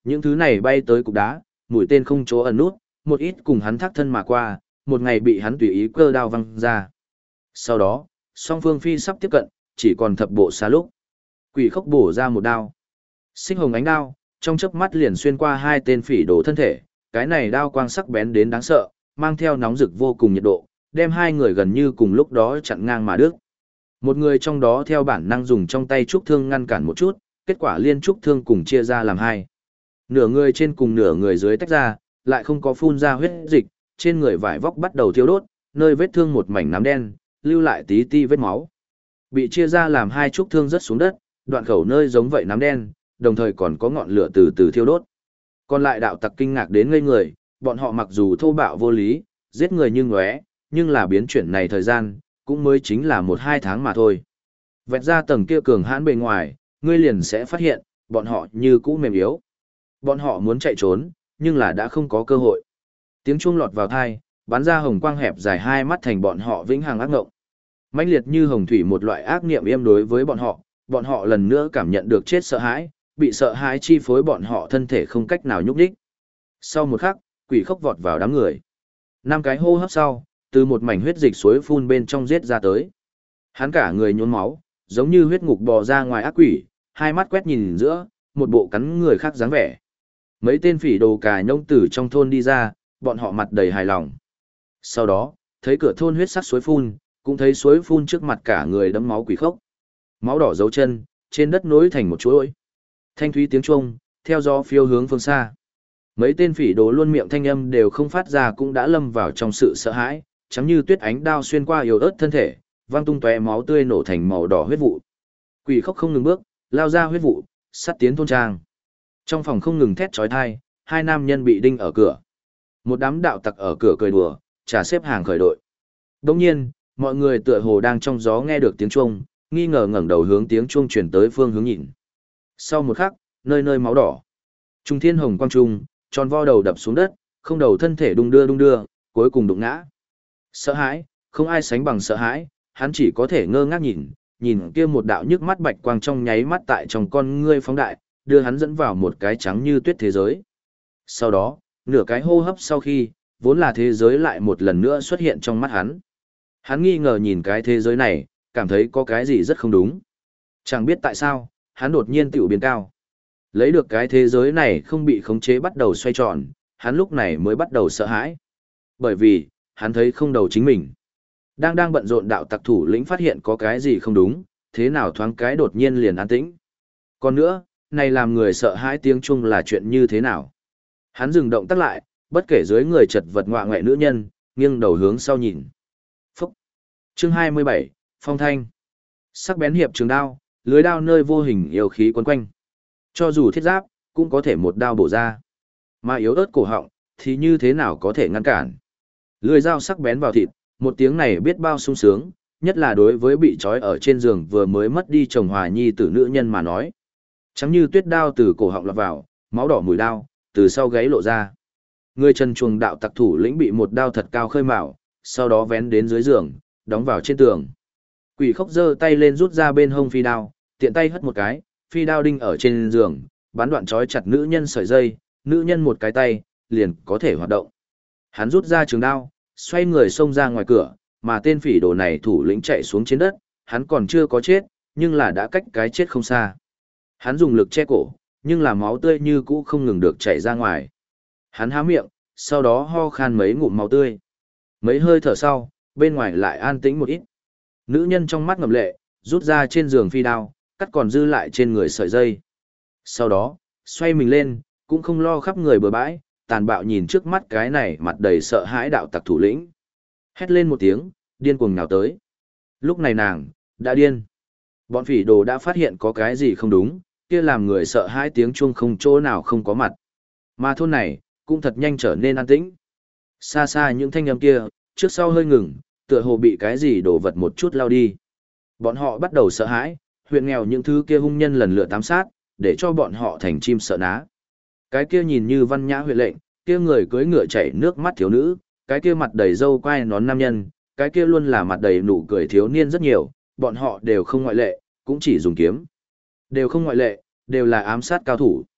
A: Những thứ này bay tới cục đá, mũi tên không chỗ ẩn nút, một ít cùng hắn thác thân mà qua, một ngày bị hắn tùy ý cơ đao văng ra. Sau đó, song phương phi sắp tiếp cận, chỉ còn thập bộ xa lúc. Quỷ khốc bổ ra một đao. Xích hồng ánh đao, trong chớp mắt liền xuyên qua hai tên phỉ đồ thân thể, cái này đao quang sắc bén đến đáng sợ, mang theo nóng rực vô cùng nhiệt độ, đem hai người gần như cùng lúc đó chặn ngang mà đứt. Một người trong đó theo bản năng dùng trong tay trúc thương ngăn cản một chút, kết quả liên trúc thương cùng chia ra làm hai. Nửa người trên cùng nửa người dưới tách ra, lại không có phun ra huyết dịch, trên người vải vóc bắt đầu thiêu đốt, nơi vết thương một mảnh nám đen, lưu lại tí ti vết máu. Bị chia ra làm hai trúc thương rớt xuống đất, đoạn khẩu nơi giống vậy nám đen, đồng thời còn có ngọn lửa từ từ thiêu đốt. Còn lại đạo tặc kinh ngạc đến ngây người, bọn họ mặc dù thô bạo vô lý, giết người như ngóe, nhưng là biến chuyển này thời gian, cũng mới chính là 1-2 tháng mà thôi. Vẹt ra tầng kia cường hãn bề ngoài, ngươi liền sẽ phát hiện, bọn họ như cũ mềm yếu. Bọn họ muốn chạy trốn, nhưng là đã không có cơ hội. Tiếng chuông lọt vào tai, bắn ra hồng quang hẹp dài hai mắt thành bọn họ vĩnh hằng ác ngộng. Mãnh liệt như hồng thủy một loại ác niệm yêm đối với bọn họ lần nữa cảm nhận được chết sợ hãi, bị sợ hãi chi phối bọn họ thân thể không cách nào nhúc nhích. Sau một khắc, quỷ khốc vọt vào đám người. 5 cái hô hấp sau, từ một mảnh huyết dịch suối phun bên trong giết ra tới. Hắn cả người nhuốm máu, giống như huyết ngục bò ra ngoài ác quỷ, hai mắt quét nhìn giữa, một bộ cắn người khác dáng vẻ. Mấy tên phỉ đồ cà nhông tử trong thôn đi ra, bọn họ mặt đầy hài lòng. Sau đó, thấy cửa thôn huyết sắc suối phun, cũng thấy suối phun trước mặt cả người đẫm máu quỷ khốc. Máu đỏ dấu chân, trên đất nối thành một chuỗi. Thanh thúy tiếng chuông, theo gió phiêu hướng phương xa. Mấy tên phỉ đồ luôn miệng thanh âm đều không phát ra cũng đã lâm vào trong sự sợ hãi, trắng như tuyết ánh đao xuyên qua yếu ớt thân thể, văng tung tóe máu tươi nổ thành màu đỏ huyết vụ. Quỷ khốc không ngừng bước, lao ra huyết vụ, sát tiến thôn trang. Trong phòng không ngừng thét chói tai, hai nam nhân bị đinh ở cửa. Một đám đạo tặc ở cửa cười đùa, trả xếp hàng khởi đội. Đồng nhiên, mọi người tựa hồ đang trong gió nghe được tiếng chuông, nghi ngờ ngẩng đầu hướng tiếng chuông truyền tới phương hướng nhìn. Sau một khắc, nơi nơi máu đỏ. Trung thiên hồng quang trung, tròn vo đầu đập xuống đất, không đầu thân thể đung đưa, cuối cùng đụng ngã. Sợ hãi, không ai sánh bằng sợ hãi, hắn chỉ có thể ngơ ngác nhìn kia một đạo nhức mắt bạch quang trong nháy mắt tại trong con ngươi phóng đại, đưa hắn dẫn vào một cái trắng như tuyết thế giới. Sau đó, nửa cái hô hấp sau khi, vốn là thế giới lại một lần nữa xuất hiện trong mắt hắn. Hắn nghi ngờ nhìn cái thế giới này, cảm thấy có cái gì rất không đúng. Chẳng biết tại sao, hắn đột nhiên tiểu biến cao. Lấy được cái thế giới này không bị khống chế bắt đầu xoay tròn, hắn lúc này mới bắt đầu sợ hãi. Bởi vì, hắn thấy không đầu chính mình. Đang bận rộn đạo tặc thủ lĩnh phát hiện có cái gì không đúng, thế nào thoáng cái đột nhiên liền an tĩnh. Còn nữa, này làm người sợ hãi tiếng chuông là chuyện như thế nào? Hắn dừng động tác lại, bất kể dưới người chật vật ngoạ ngoại nữ nhân, nghiêng đầu hướng sau nhìn. Phúc! Chương 27, Phong Thanh. Sắc bén hiệp trường đao, lưới đao nơi vô hình yêu khí quấn quanh. Cho dù thiết giáp, cũng có thể một đao bổ ra. Mà yếu ớt cổ họng, thì như thế nào có thể ngăn cản? Lưỡi dao sắc bén vào thịt, một tiếng này biết bao sung sướng, nhất là đối với bị trói ở trên giường vừa mới mất đi chồng hòa nhi tử nữ nhân mà nói. Trắng như tuyết đao từ cổ họng lọt vào, máu đỏ mùi đao, từ sau gáy lộ ra. Người trần chuồng đạo tặc thủ lĩnh bị một đao thật cao khơi mào, sau đó vén đến dưới giường, đóng vào trên tường. Quỷ khốc giơ tay lên rút ra bên hông phi đao, tiện tay hất một cái, phi đao đinh ở trên giường, bắn đoạn trói chặt nữ nhân sợi dây, nữ nhân một cái tay, liền có thể hoạt động. Hắn rút ra trường đao, xoay người xông ra ngoài cửa, mà tên phỉ đồ này thủ lĩnh chạy xuống trên đất, hắn còn chưa có chết, nhưng là đã cách cái chết không xa. Hắn dùng lực che cổ, nhưng là máu tươi như cũ không ngừng được chảy ra ngoài. Hắn há miệng, sau đó ho khan mấy ngụm máu tươi. Mấy hơi thở sau, bên ngoài lại an tĩnh một ít. Nữ nhân trong mắt ngậm lệ, rút ra trên giường phi đao, cắt còn dư lại trên người sợi dây. Sau đó, xoay mình lên, cũng không lo khắp người bừa bãi, tàn bạo nhìn trước mắt cái này mặt đầy sợ hãi đạo tặc thủ lĩnh. Hét lên một tiếng, điên cuồng nhào tới. Lúc này nàng, đã điên. Bọn phỉ đồ đã phát hiện có cái gì không đúng, kia làm người sợ hãi tiếng chuông không chỗ nào không có mặt. Mà thôn này, cũng thật nhanh trở nên an tĩnh. Xa xa những thanh âm kia, trước sau hơi ngừng, tựa hồ bị cái gì đổ vật một chút lao đi. Bọn họ bắt đầu sợ hãi, huyện nghèo những thứ kia hung nhân lần lượt ám sát, để cho bọn họ thành chim sợ ná. Cái kia nhìn như văn nhã huyện lệnh, kia người cưỡi ngựa chảy nước mắt thiếu nữ, cái kia mặt đầy râu quai nón nam nhân, cái kia luôn là mặt đầy nụ cười thiếu niên rất nhiều, bọn họ đều không ngoại lệ, cũng chỉ dùng kiếm. Đều không ngoại lệ, đều là ám sát cao thủ.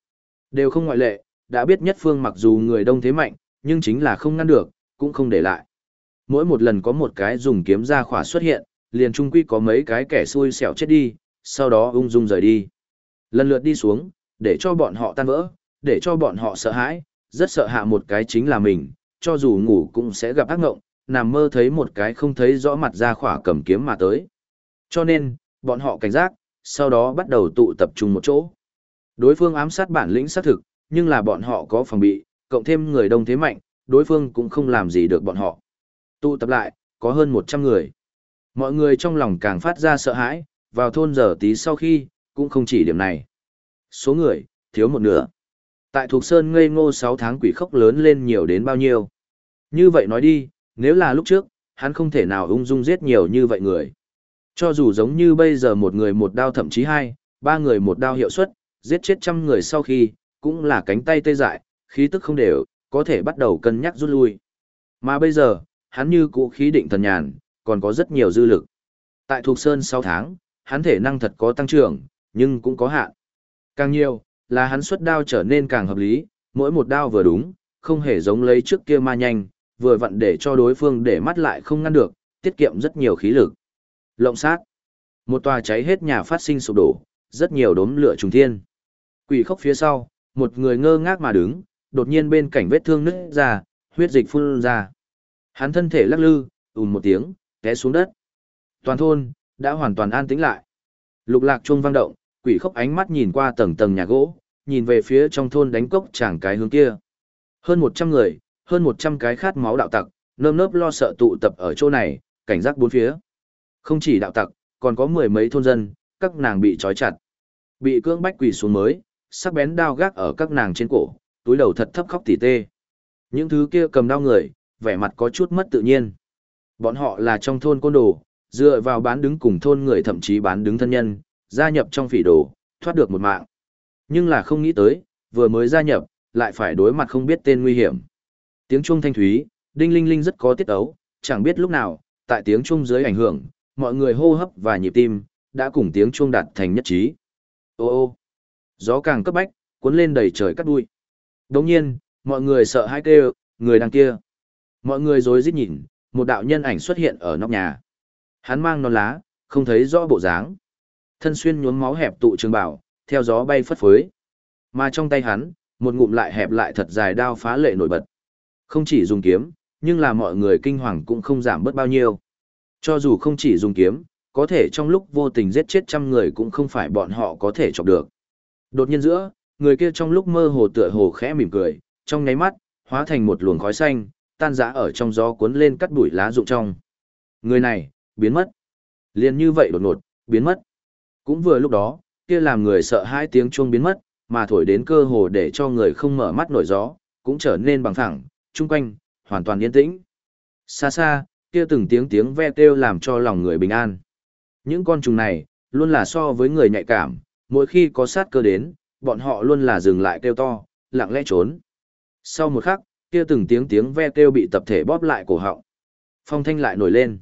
A: Đều không ngoại lệ, đã biết nhất phương mặc dù người đông thế mạnh, nhưng chính là không ngăn được, cũng không để lại. Mỗi một lần có một cái dùng kiếm ra khỏa xuất hiện, liền trung quy có mấy cái kẻ xui xẻo chết đi, sau đó ung dung rời đi. Lần lượt đi xuống, để cho bọn họ tan vỡ, để cho bọn họ sợ hãi, rất sợ hạ một cái chính là mình, cho dù ngủ cũng sẽ gặp ác ngộng, nằm mơ thấy một cái không thấy rõ mặt ra khỏa cầm kiếm mà tới. Cho nên, bọn họ cảnh giác, sau đó bắt đầu tụ tập trung một chỗ. Đối phương ám sát bản lĩnh xác thực, nhưng là bọn họ có phòng bị, cộng thêm người đông thế mạnh, đối phương cũng không làm gì được bọn họ. Tụ tập lại, có hơn 100 người. Mọi người trong lòng càng phát ra sợ hãi, vào thôn giờ tí sau khi, cũng không chỉ điểm này. Số người, thiếu một nửa. Tại Thục Sơn ngây ngô 6 tháng quỷ khốc lớn lên nhiều đến bao nhiêu. Như vậy nói đi, nếu là lúc trước, hắn không thể nào ung dung giết nhiều như vậy người. Cho dù giống như bây giờ một người một đao thậm chí 2, 3 người một đao hiệu suất, giết chết trăm người sau khi, cũng là cánh tay tê dại, khí tức không đều, có thể bắt đầu cân nhắc rút lui. Mà bây giờ, hắn như cũ khí định thần nhàn, còn có rất nhiều dư lực. Tại Thục Sơn 6 tháng, hắn thể năng thật có tăng trưởng, nhưng cũng có hạn. Càng nhiều, là hắn xuất đao trở nên càng hợp lý, mỗi một đao vừa đúng, không hề giống lấy trước kia ma nhanh, vừa vặn để cho đối phương để mắt lại không ngăn được, tiết kiệm rất nhiều khí lực. Lộng sát. Một tòa cháy hết nhà phát sinh sụp đổ, rất nhiều đốm lửa trùng thiên. Quỷ khốc phía sau, một người ngơ ngác mà đứng, đột nhiên bên cạnh vết thương nứt ra, huyết dịch phun ra. Hắn thân thể lắc lư, một tiếng, té xuống đất. Toàn thôn, đã hoàn toàn an tĩnh lại. Lục lạc chuông vang động, quỷ khốc ánh mắt nhìn qua tầng tầng nhà gỗ, nhìn về phía trong thôn đánh cốc chàng cái hướng kia. Hơn 100 người, hơn 100 cái khát máu đạo tặc, nơm nớp lo sợ tụ tập ở chỗ này, cảnh giác bốn phía. Không chỉ đạo tặc, còn có 10 mấy thôn dân, các nàng bị trói chặt. Bị cưỡng bách quỳ xuống mới, sắc bén đao gác ở các nàng trên cổ, túi đầu thật thấp khóc tỉ tê. Những thứ kia cầm đao người, vẻ mặt có chút mất tự nhiên. Bọn họ là trong thôn côn đồ, dựa vào bán đứng cùng thôn người thậm chí bán đứng thân nhân, gia nhập trong phỉ đồ, thoát được một mạng. Nhưng là không nghĩ tới, vừa mới gia nhập, lại phải đối mặt không biết tên nguy hiểm. Tiếng chuông thanh thúy, đinh linh linh rất có tiết ấu, chẳng biết lúc nào, tại tiếng chuông dưới ảnh hưởng, mọi người hô hấp và nhịp tim, đã cùng tiếng chuông đạt thành nhất trí. Ô ô, gió càng cấp bách, cuốn lên đầy trời cắt đuôi. Đồng nhiên, mọi người sợ hãi kêu, người đằng kia. Mọi người rối rít nhìn, một đạo nhân ảnh xuất hiện ở nóc nhà. Hắn mang nón lá, không thấy rõ bộ dáng. Thân xuyên nhuốm máu hẹp tụ trường bảo, theo gió bay phất phới. Mà trong tay hắn, một ngụm lại hẹp lại thật dài đao phá lệ nổi bật. Không chỉ dùng kiếm, nhưng là mọi người kinh hoàng cũng không giảm bớt bao nhiêu. Cho dù không chỉ dùng kiếm, có thể trong lúc vô tình giết chết trăm người cũng không phải bọn họ có thể chọc được. Đột nhiên giữa, người kia trong lúc mơ hồ tựa hồ khẽ mỉm cười, trong nháy mắt, hóa thành một luồng khói xanh, tan rã ở trong gió cuốn lên cắt bụi lá rụng trong. Người này, biến mất. Liền như vậy đột ngột, biến mất. Cũng vừa lúc đó, kia làm người sợ hai tiếng chuông biến mất, mà thổi đến cơ hồ để cho người không mở mắt nổi gió, cũng trở nên bằng phẳng, chung quanh, hoàn toàn yên tĩnh. Xa xa, kia từng tiếng tiếng ve kêu làm cho lòng người bình an. Những con trùng này, luôn là so với người nhạy cảm, mỗi khi có sát cơ đến, bọn họ luôn là dừng lại kêu to, lặng lẽ trốn. Sau một khắc, kia từng tiếng tiếng ve kêu bị tập thể bóp lại cổ họng. Phong thanh lại nổi lên.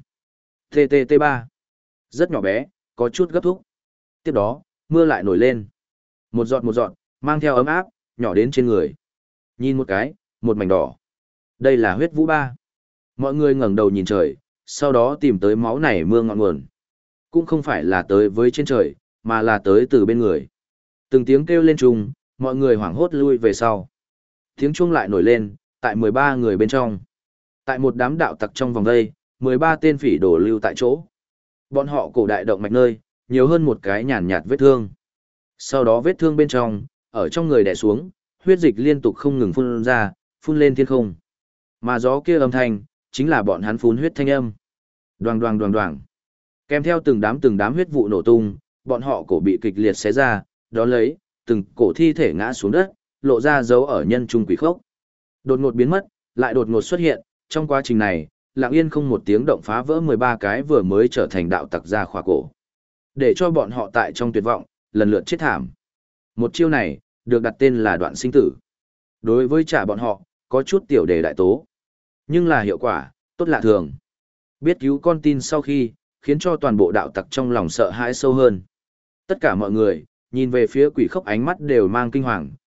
A: TTT3. Rất nhỏ bé, có chút gấp thúc. Tiếp đó, mưa lại nổi lên. Một giọt, mang theo ấm áp, nhỏ đến trên người. Nhìn một cái, một mảnh đỏ. Đây là huyết vũ ba. Mọi người ngẩng đầu nhìn trời, sau đó tìm tới máu này mưa ngọn nguồn. Cũng không phải là tới với trên trời, mà là tới từ bên người. Từng tiếng kêu lên trùng, mọi người hoảng hốt lui về sau. Tiếng chuông lại nổi lên, tại 13 người bên trong. Tại một đám đạo tặc trong vòng đây, 13 tên phỉ đổ lưu tại chỗ. Bọn họ cổ đại động mạch nơi, nhiều hơn một cái nhàn nhạt vết thương. Sau đó vết thương bên trong, ở trong người đè xuống, huyết dịch liên tục không ngừng phun ra, phun lên thiên không. Mà gió kia âm thanh, chính là bọn hắn phun huyết thanh âm. Đoàng đoàng đoàng đoàng. Kèm theo từng đám huyết vụ nổ tung, bọn họ cổ bị kịch liệt xé ra, đó lấy, từng cổ thi thể ngã xuống đất, lộ ra dấu ở nhân trung quỷ khốc. Đột ngột biến mất, lại đột ngột xuất hiện, trong quá trình này, lặng yên không một tiếng động phá vỡ 13 cái vừa mới trở thành đạo tặc ra khỏa cổ. Để cho bọn họ tại trong tuyệt vọng, lần lượt chết thảm. Một chiêu này, được đặt tên là đoạn sinh tử. Đối với trả bọn họ, có chút tiểu đề đại tố. Nhưng là hiệu quả, tốt lạ thường. Biết cứu con tin sau khi, khiến cho toàn bộ đạo tặc trong lòng sợ hãi sâu hơn. Tất cả mọi người, nhìn về phía quỷ khốc ánh mắt đều mang kinh hoàng,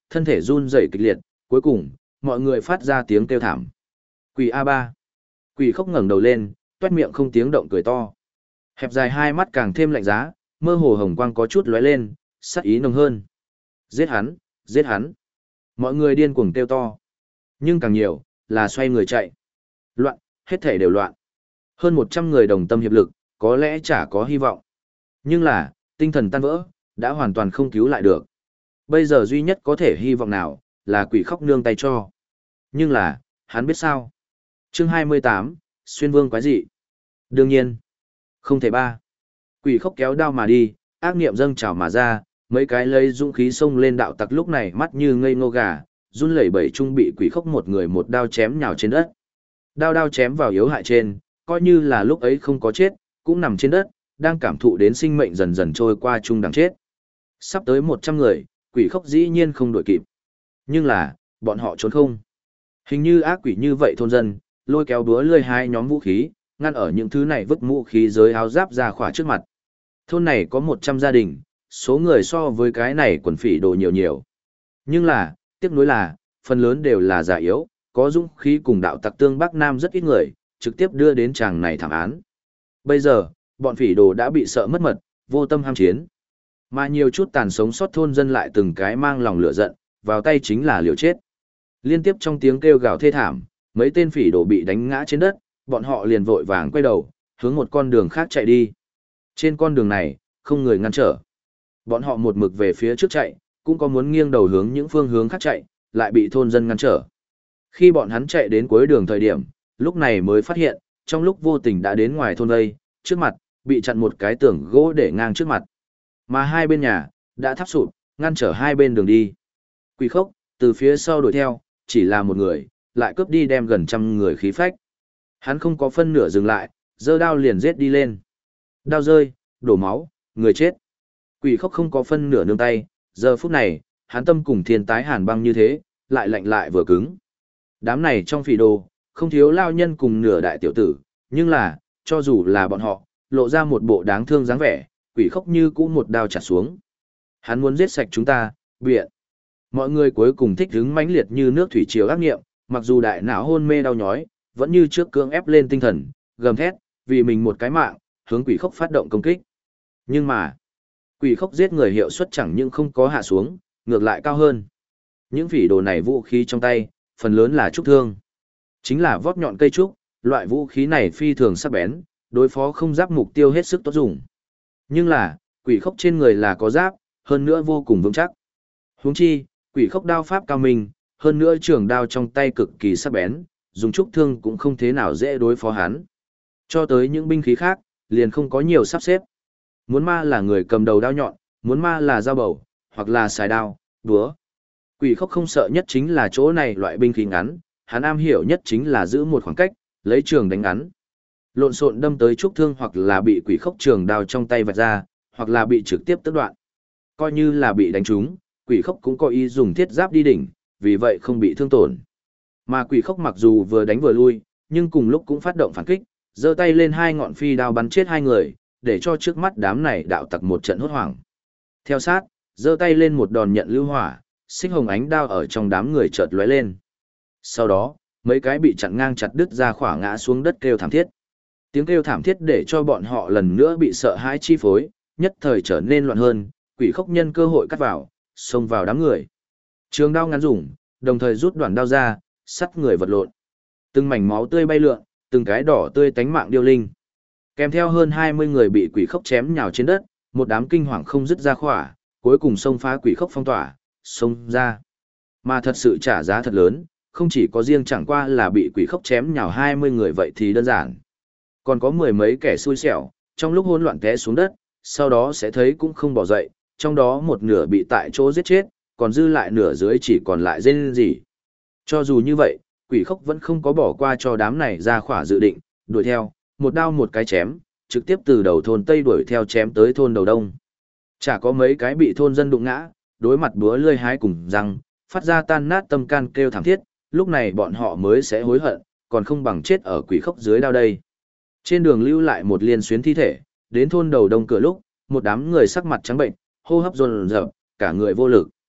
A: thân thể run rẩy kịch liệt, cuối cùng, mọi người phát ra tiếng kêu thảm. Quỷ A3. Quỷ khóc ngẩng đầu lên, toét miệng không tiếng động cười to. Hẹp dài hai mắt càng thêm lạnh giá, mơ hồ hồng quang có chút lóe lên, sắc ý nồng hơn. Giết hắn, giết hắn. Mọi người điên cuồng kêu to. Nhưng càng nhiều, là xoay người chạy. Loạn, hết thể đều loạn. Hơn 100 người đồng tâm hiệp lực, có lẽ chả có hy vọng. Nhưng là, tinh thần tan vỡ, đã hoàn toàn không cứu lại được. Bây giờ duy nhất có thể hy vọng nào, là quỷ khóc nương tay cho. Nhưng là, hắn biết sao? Chương 28, Xuyên Vương quái dị. Đương nhiên, không thể ba. Quỷ khóc kéo đao mà đi, ác niệm dâng trào mà ra, mấy cái lấy dũng khí xông lên đạo tặc lúc này mắt như ngây ngô gà, run lẩy bẩy trung bị quỷ khóc một người một đao chém nhào trên đất. Đao chém vào yếu hại trên, coi như là lúc ấy không có chết, cũng nằm trên đất, đang cảm thụ đến sinh mệnh dần dần trôi qua chung đằng chết. Sắp tới 100 người, quỷ khóc dĩ nhiên không đuổi kịp. Nhưng là, bọn họ trốn không. Hình như ác quỷ như vậy thôn dân, lôi kéo búa lươi hai nhóm vũ khí, ngăn ở những thứ này vứt vũ khí giới áo giáp ra khỏa trước mặt. Thôn này có 100 gia đình, số người so với cái này quần phỉ đồ nhiều. Nhưng là, tiếc nuối là, phần lớn đều là già yếu, có dũng khí cùng đạo tặc tương Bắc Nam rất ít người, trực tiếp đưa đến chàng này thảm án. Bây giờ, bọn phỉ đồ đã bị sợ mất mật, vô tâm ham chiến. Mà nhiều chút tàn sống sót thôn dân lại từng cái mang lòng lửa giận, vào tay chính là liều chết. Liên tiếp trong tiếng kêu gào thê thảm, mấy tên phỉ đồ bị đánh ngã trên đất, bọn họ liền vội vàng quay đầu, hướng một con đường khác chạy đi. Trên con đường này, không người ngăn trở. Bọn họ một mực về phía trước chạy, cũng có muốn nghiêng đầu hướng những phương hướng khác chạy, lại bị thôn dân ngăn trở. Khi bọn hắn chạy đến cuối đường thời điểm, lúc này mới phát hiện, trong lúc vô tình đã đến ngoài thôn vây, trước mặt, bị chặn một cái tường gỗ để ngang trước mặt. Mà hai bên nhà, đã thắp sụp, ngăn trở hai bên đường đi. Quỷ khốc, từ phía sau đuổi theo, chỉ là một người, lại cướp đi đem gần 100 người khí phách. Hắn không có phân nửa dừng lại, giơ đao liền giết đi lên. Đao rơi, đổ máu, người chết. Quỷ khốc không có phân nửa nương tay, giờ phút này, hắn tâm cùng thiên tái hàn băng như thế, lại lạnh lại vừa cứng. Đám này trong phỉ đồ, không thiếu lao nhân cùng nửa đại tiểu tử, nhưng là, cho dù là bọn họ, lộ ra một bộ đáng thương dáng vẻ, quỷ khốc như cũ một đao chặt xuống. Hắn muốn giết sạch chúng ta, biện. Mọi người cuối cùng thích hứng mãnh liệt như nước thủy triều ác nghiệm, mặc dù đại não hôn mê đau nhói, vẫn như trước cưỡng ép lên tinh thần, gầm thét, vì mình một cái mạng, hướng quỷ khốc phát động công kích. Nhưng mà, quỷ khốc giết người hiệu suất chẳng những không có hạ xuống, ngược lại cao hơn. Những phỉ đồ này vũ khí trong tay, phần lớn là trúc thương. Chính là vót nhọn cây trúc, loại vũ khí này phi thường sắc bén, đối phó không giáp mục tiêu hết sức tốt dùng. Nhưng là, quỷ khốc trên người là có giáp, hơn nữa vô cùng vững chắc. Huống chi, quỷ khốc đao pháp cao minh, hơn nữa trường đao trong tay cực kỳ sắc bén, dùng trúc thương cũng không thế nào dễ đối phó hắn. Cho tới những binh khí khác, liền không có nhiều sắp xếp. Muốn ma là người cầm đầu đao nhọn, muốn ma là dao bầu, hoặc là xài đao, búa. Quỷ khốc không sợ nhất chính là chỗ này loại binh khí ngắn, hắn am hiểu nhất chính là giữ một khoảng cách, lấy trường đánh ngắn. Lộn xộn đâm tới trúc thương hoặc là bị quỷ khốc trường đao trong tay vạch ra, hoặc là bị trực tiếp tước đoạn. Coi như là bị đánh trúng, quỷ khốc cũng có ý dùng thiết giáp đi đỉnh, vì vậy không bị thương tổn. Mà quỷ khốc mặc dù vừa đánh vừa lui, nhưng cùng lúc cũng phát động phản kích, giơ tay lên hai ngọn phi đao bắn chết hai người, để cho trước mắt đám này đạo tặc một trận hốt hoảng. Theo sát, giơ tay lên một đòn nhận lưu hỏa, xích hồng ánh đao ở trong đám người chợt lóe lên. Sau đó, mấy cái bị chặn ngang chặt đứt ra khỏa ngã xuống đất kêu thảm thiết. Tiếng kêu thảm thiết để cho bọn họ lần nữa bị sợ hãi chi phối, nhất thời trở nên loạn hơn, quỷ khốc nhân cơ hội cắt vào, xông vào đám người. Trường đao ngắn dùng, đồng thời rút đoạn đao ra, sắt người vật lộn. Từng mảnh máu tươi bay lượn, từng cái đỏ tươi tánh mạng điêu linh. Kèm theo hơn 20 người bị quỷ khốc chém nhào trên đất, một đám kinh hoàng không dứt ra khỏa, cuối cùng xông phá quỷ khốc phong tỏa, xông ra. Mà thật sự trả giá thật lớn, không chỉ có riêng chẳng qua là bị quỷ khốc chém nhào 20 người vậy thì đơn giản. Còn có mười mấy kẻ xui xẻo, trong lúc hỗn loạn té xuống đất, sau đó sẽ thấy cũng không bỏ dậy, trong đó một nửa bị tại chỗ giết chết, còn dư lại nửa dưới chỉ còn lại rên rỉ. Cho dù như vậy, quỷ khốc vẫn không có bỏ qua cho đám này ra khỏa dự định, đuổi theo, một đao một cái chém, trực tiếp từ đầu thôn Tây đuổi theo chém tới thôn đầu Đông. Chả có mấy cái bị thôn dân đụng ngã, đối mặt búa lươi hái cùng răng, phát ra tan nát tâm can kêu thảm thiết, lúc này bọn họ mới sẽ hối hận, còn không bằng chết ở quỷ khốc dưới đao đây. Trên đường lưu lại một liên xuyến thi thể, đến thôn đầu Đông cửa lúc, một đám người sắc mặt trắng bệnh, hô hấp dồn dập, cả người vô lực.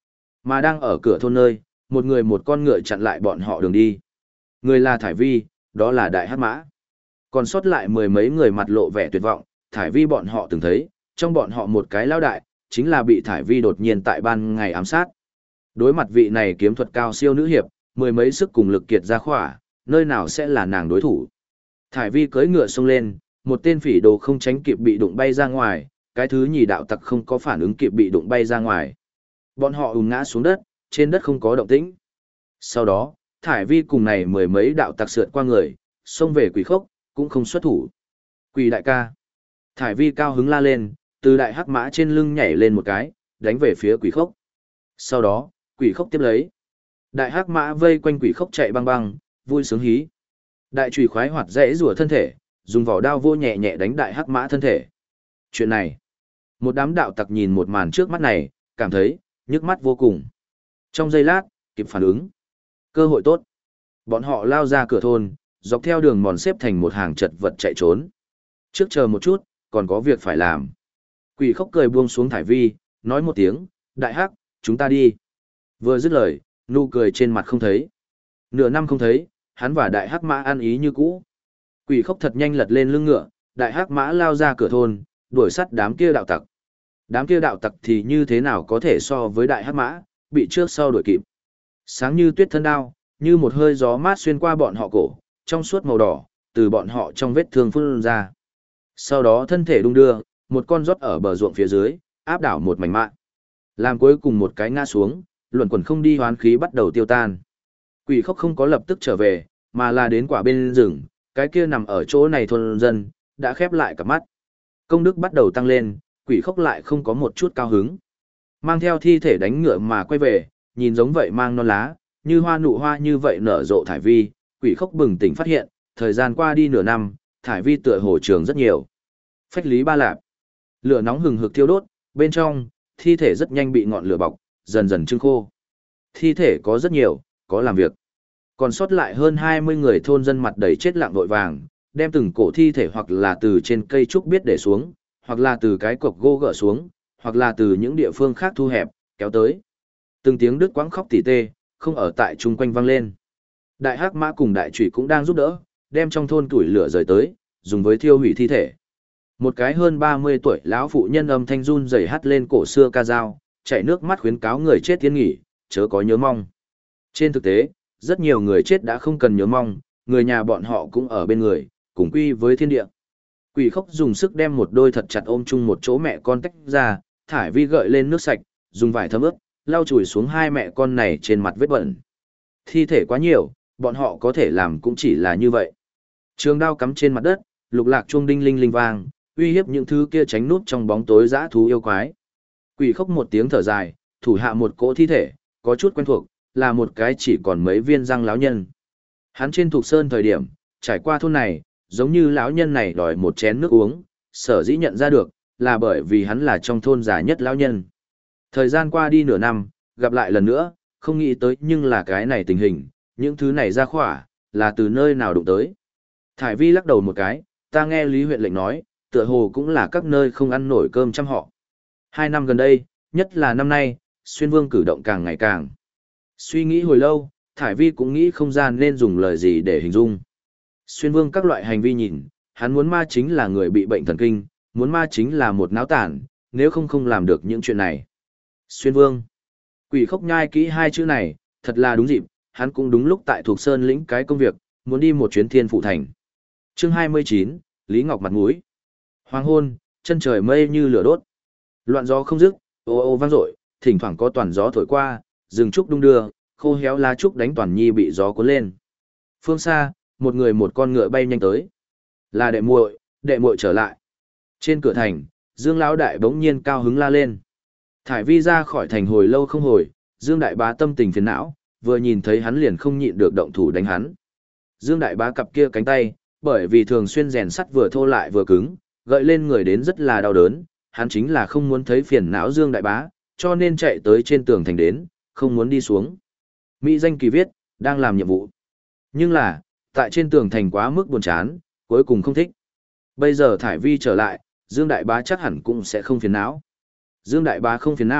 A: Mà đang ở cửa thôn nơi, một người một con ngựa chặn lại bọn họ đường đi. Người là Thải Vi, đó là Đại Hắc Mã. Còn sót lại mười mấy người mặt lộ vẻ tuyệt vọng, Thải Vi bọn họ từng thấy, trong bọn họ một cái lão đại, chính là bị Thải Vi đột nhiên tại ban ngày ám sát. Đối mặt vị này kiếm thuật cao siêu nữ hiệp, mười mấy sức cùng lực kiệt ra khỏa, nơi nào sẽ là nàng đối thủ. Thải Vi cưỡi ngựa xông lên, một tên phỉ đồ không tránh kịp bị đụng bay ra ngoài, cái thứ nhì đạo tặc không có phản ứng kịp bị đụng bay ra ngoài. Bọn họ ngã xuống đất, trên đất không có động tĩnh. Sau đó, Thải Vi cùng này mười mấy đạo tặc sượt qua người, xông về Quỷ Khốc, cũng không xuất thủ. Quỷ đại ca. Thải Vi cao hứng la lên, từ Đại Hắc Mã trên lưng nhảy lên một cái, đánh về phía Quỷ Khốc. Sau đó, Quỷ Khốc tiếp lấy. Đại Hắc Mã vây quanh Quỷ Khốc chạy băng băng, vui sướng hí. Đại chùy khoái hoạt rẽ rùa thân thể, dùng vỏ đao vô nhẹ nhẹ đánh Đại Hắc Mã thân thể. Chuyện này, một đám đạo tặc nhìn một màn trước mắt này, cảm thấy nhức mắt vô cùng. Trong giây lát, kịp phản ứng. Cơ hội tốt. Bọn họ lao ra cửa thôn, dọc theo đường mòn xếp thành một hàng chật vật chạy trốn. Trước chờ một chút, còn có việc phải làm. Quỷ Khốc cười buông xuống Thải Vi, nói một tiếng, Đại Hắc, chúng ta đi. Vừa dứt lời, nụ cười trên mặt không thấy. Nửa năm không thấy, hắn và Đại Hắc Mã ăn ý như cũ. Quỷ Khốc thật nhanh lật lên lưng ngựa, Đại Hắc Mã lao ra cửa thôn, đuổi sát đám kia đạo tặc. Đám kia đạo tặc thì như thế nào có thể so với Đại Hắc Mã, bị trước sau đuổi kịp. Sáng như tuyết thân đao, như một hơi gió mát xuyên qua bọn họ cổ, trong suốt màu đỏ, từ bọn họ trong vết thương phun ra. Sau đó thân thể đung đưa, một con rót ở bờ ruộng phía dưới, áp đảo một mảnh mạng. Làm cuối cùng một cái ngã xuống, luẩn quẩn không đi hoán khí bắt đầu tiêu tan. Quỷ Khốc không có lập tức trở về, mà là đến quả bên rừng, cái kia nằm ở chỗ này thôn dân, đã khép lại cặp mắt. Công đức bắt đầu tăng lên, Quỷ Khốc lại không có một chút cao hứng. Mang theo thi thể đánh ngựa mà quay về, nhìn giống vậy mang non lá, như hoa nụ hoa như vậy nở rộ Thải Vi, Quỷ Khốc bừng tỉnh phát hiện, thời gian qua đi nửa năm, Thải Vi tựa hồ trường rất nhiều. Phách lý ba lạp. Lửa nóng hừng hực thiêu đốt, bên trong, thi thể rất nhanh bị ngọn lửa bọc, dần dần trưng khô. Thi thể có rất nhiều, có làm việc. Còn sót lại hơn 20 người thôn dân mặt đầy chết lặng vội vàng, đem từng cổ thi thể hoặc là từ trên cây trúc biết để xuống, hoặc là từ cái cọc gỗ gỡ xuống, hoặc là từ những địa phương khác thu hẹp, kéo tới. Từng tiếng đứt quãng khóc tỉ tê, không ở tại chung quanh vang lên. Đại Hắc Mã cùng Đại Chủy cũng đang giúp đỡ, đem trong thôn tuổi lửa rời tới, dùng với thiêu hủy thi thể. Một cái hơn 30 tuổi lão phụ nhân âm thanh run rẩy hắt lên cổ xưa ca dao, chảy nước mắt khuyến cáo người chết tiến nghỉ, chớ có nhớ mong. Trên thực tế, rất nhiều người chết đã không cần nhớ mong, người nhà bọn họ cũng ở bên người, cùng quy với thiên địa. Quỷ Khốc dùng sức đem một đôi thật chặt ôm chung một chỗ mẹ con tách ra, Thải Vi gợi lên nước sạch, dùng vải thấm ướt, lau chùi xuống hai mẹ con này trên mặt vết bẩn. Thi thể quá nhiều, bọn họ có thể làm cũng chỉ là như vậy. Trường đao cắm trên mặt đất, lục lạc chuông đinh linh linh vang, uy hiếp những thứ kia tránh núp trong bóng tối dã thú yêu quái. Quỷ Khốc một tiếng thở dài, thủ hạ một cỗ thi thể, có chút quen thuộc, là một cái chỉ còn mấy viên răng lão nhân. Hắn trên thuộc sơn thời điểm, trải qua thôn này, giống như lão nhân này đòi một chén nước uống, sở dĩ nhận ra được, là bởi vì hắn là trong thôn già nhất lão nhân. Thời gian qua đi nửa năm, gặp lại lần nữa, không nghĩ tới nhưng là cái này tình hình, những thứ này ra khỏa, là từ nơi nào đụng tới. Thải Vi lắc đầu một cái, ta nghe Lý huyện lệnh nói, tựa hồ cũng là các nơi không ăn nổi cơm trăm họ. 2 năm gần đây, nhất là năm nay, Xuyên Vương cử động càng ngày càng. Suy nghĩ hồi lâu, Thải Vi cũng nghĩ không ra nên dùng lời gì để hình dung. Xuyên Vương các loại hành vi nhìn, hắn muốn ma chính là người bị bệnh thần kinh, muốn ma chính là một náo tản, nếu không làm được những chuyện này. Xuyên Vương. Quỷ Khốc nhai kỹ hai chữ này, thật là đúng dịp, hắn cũng đúng lúc tại thuộc sơn lĩnh cái công việc, muốn đi một chuyến Thiên Phụ Thành. Chương 29, Lý Ngọc mặt mũi. Hoàng hôn, chân trời mây như lửa đốt. Loạn gió không dứt, ô ô vang dội, thỉnh thoảng có toàn gió thổi qua, rừng trúc đung đưa, khô héo lá trúc đánh toàn nhi bị gió cuốn lên. Phương xa, một người một con ngựa bay nhanh tới. Là đệ muội trở lại. Trên cửa thành, Dương lão đại bỗng nhiên cao hứng la lên. Thải Vi ra khỏi thành hồi lâu không hồi, Dương đại bá tâm tình phiền não, vừa nhìn thấy hắn liền không nhịn được động thủ đánh hắn. Dương đại bá cặp kia cánh tay, bởi vì thường xuyên rèn sắt vừa thô lại vừa cứng, gợi lên người đến rất là đau đớn, hắn chính là không muốn thấy phiền não Dương đại bá, cho nên chạy tới trên tường thành đến, không muốn đi xuống. Mỹ danh kỳ viết, đang làm nhiệm vụ. Nhưng là, tại trên tường thành quá mức buồn chán, cuối cùng không thích. Bây giờ Thải Vi trở lại, Dương đại bá chắc hẳn cũng sẽ không phiền não. Dương đại bá không phiền não,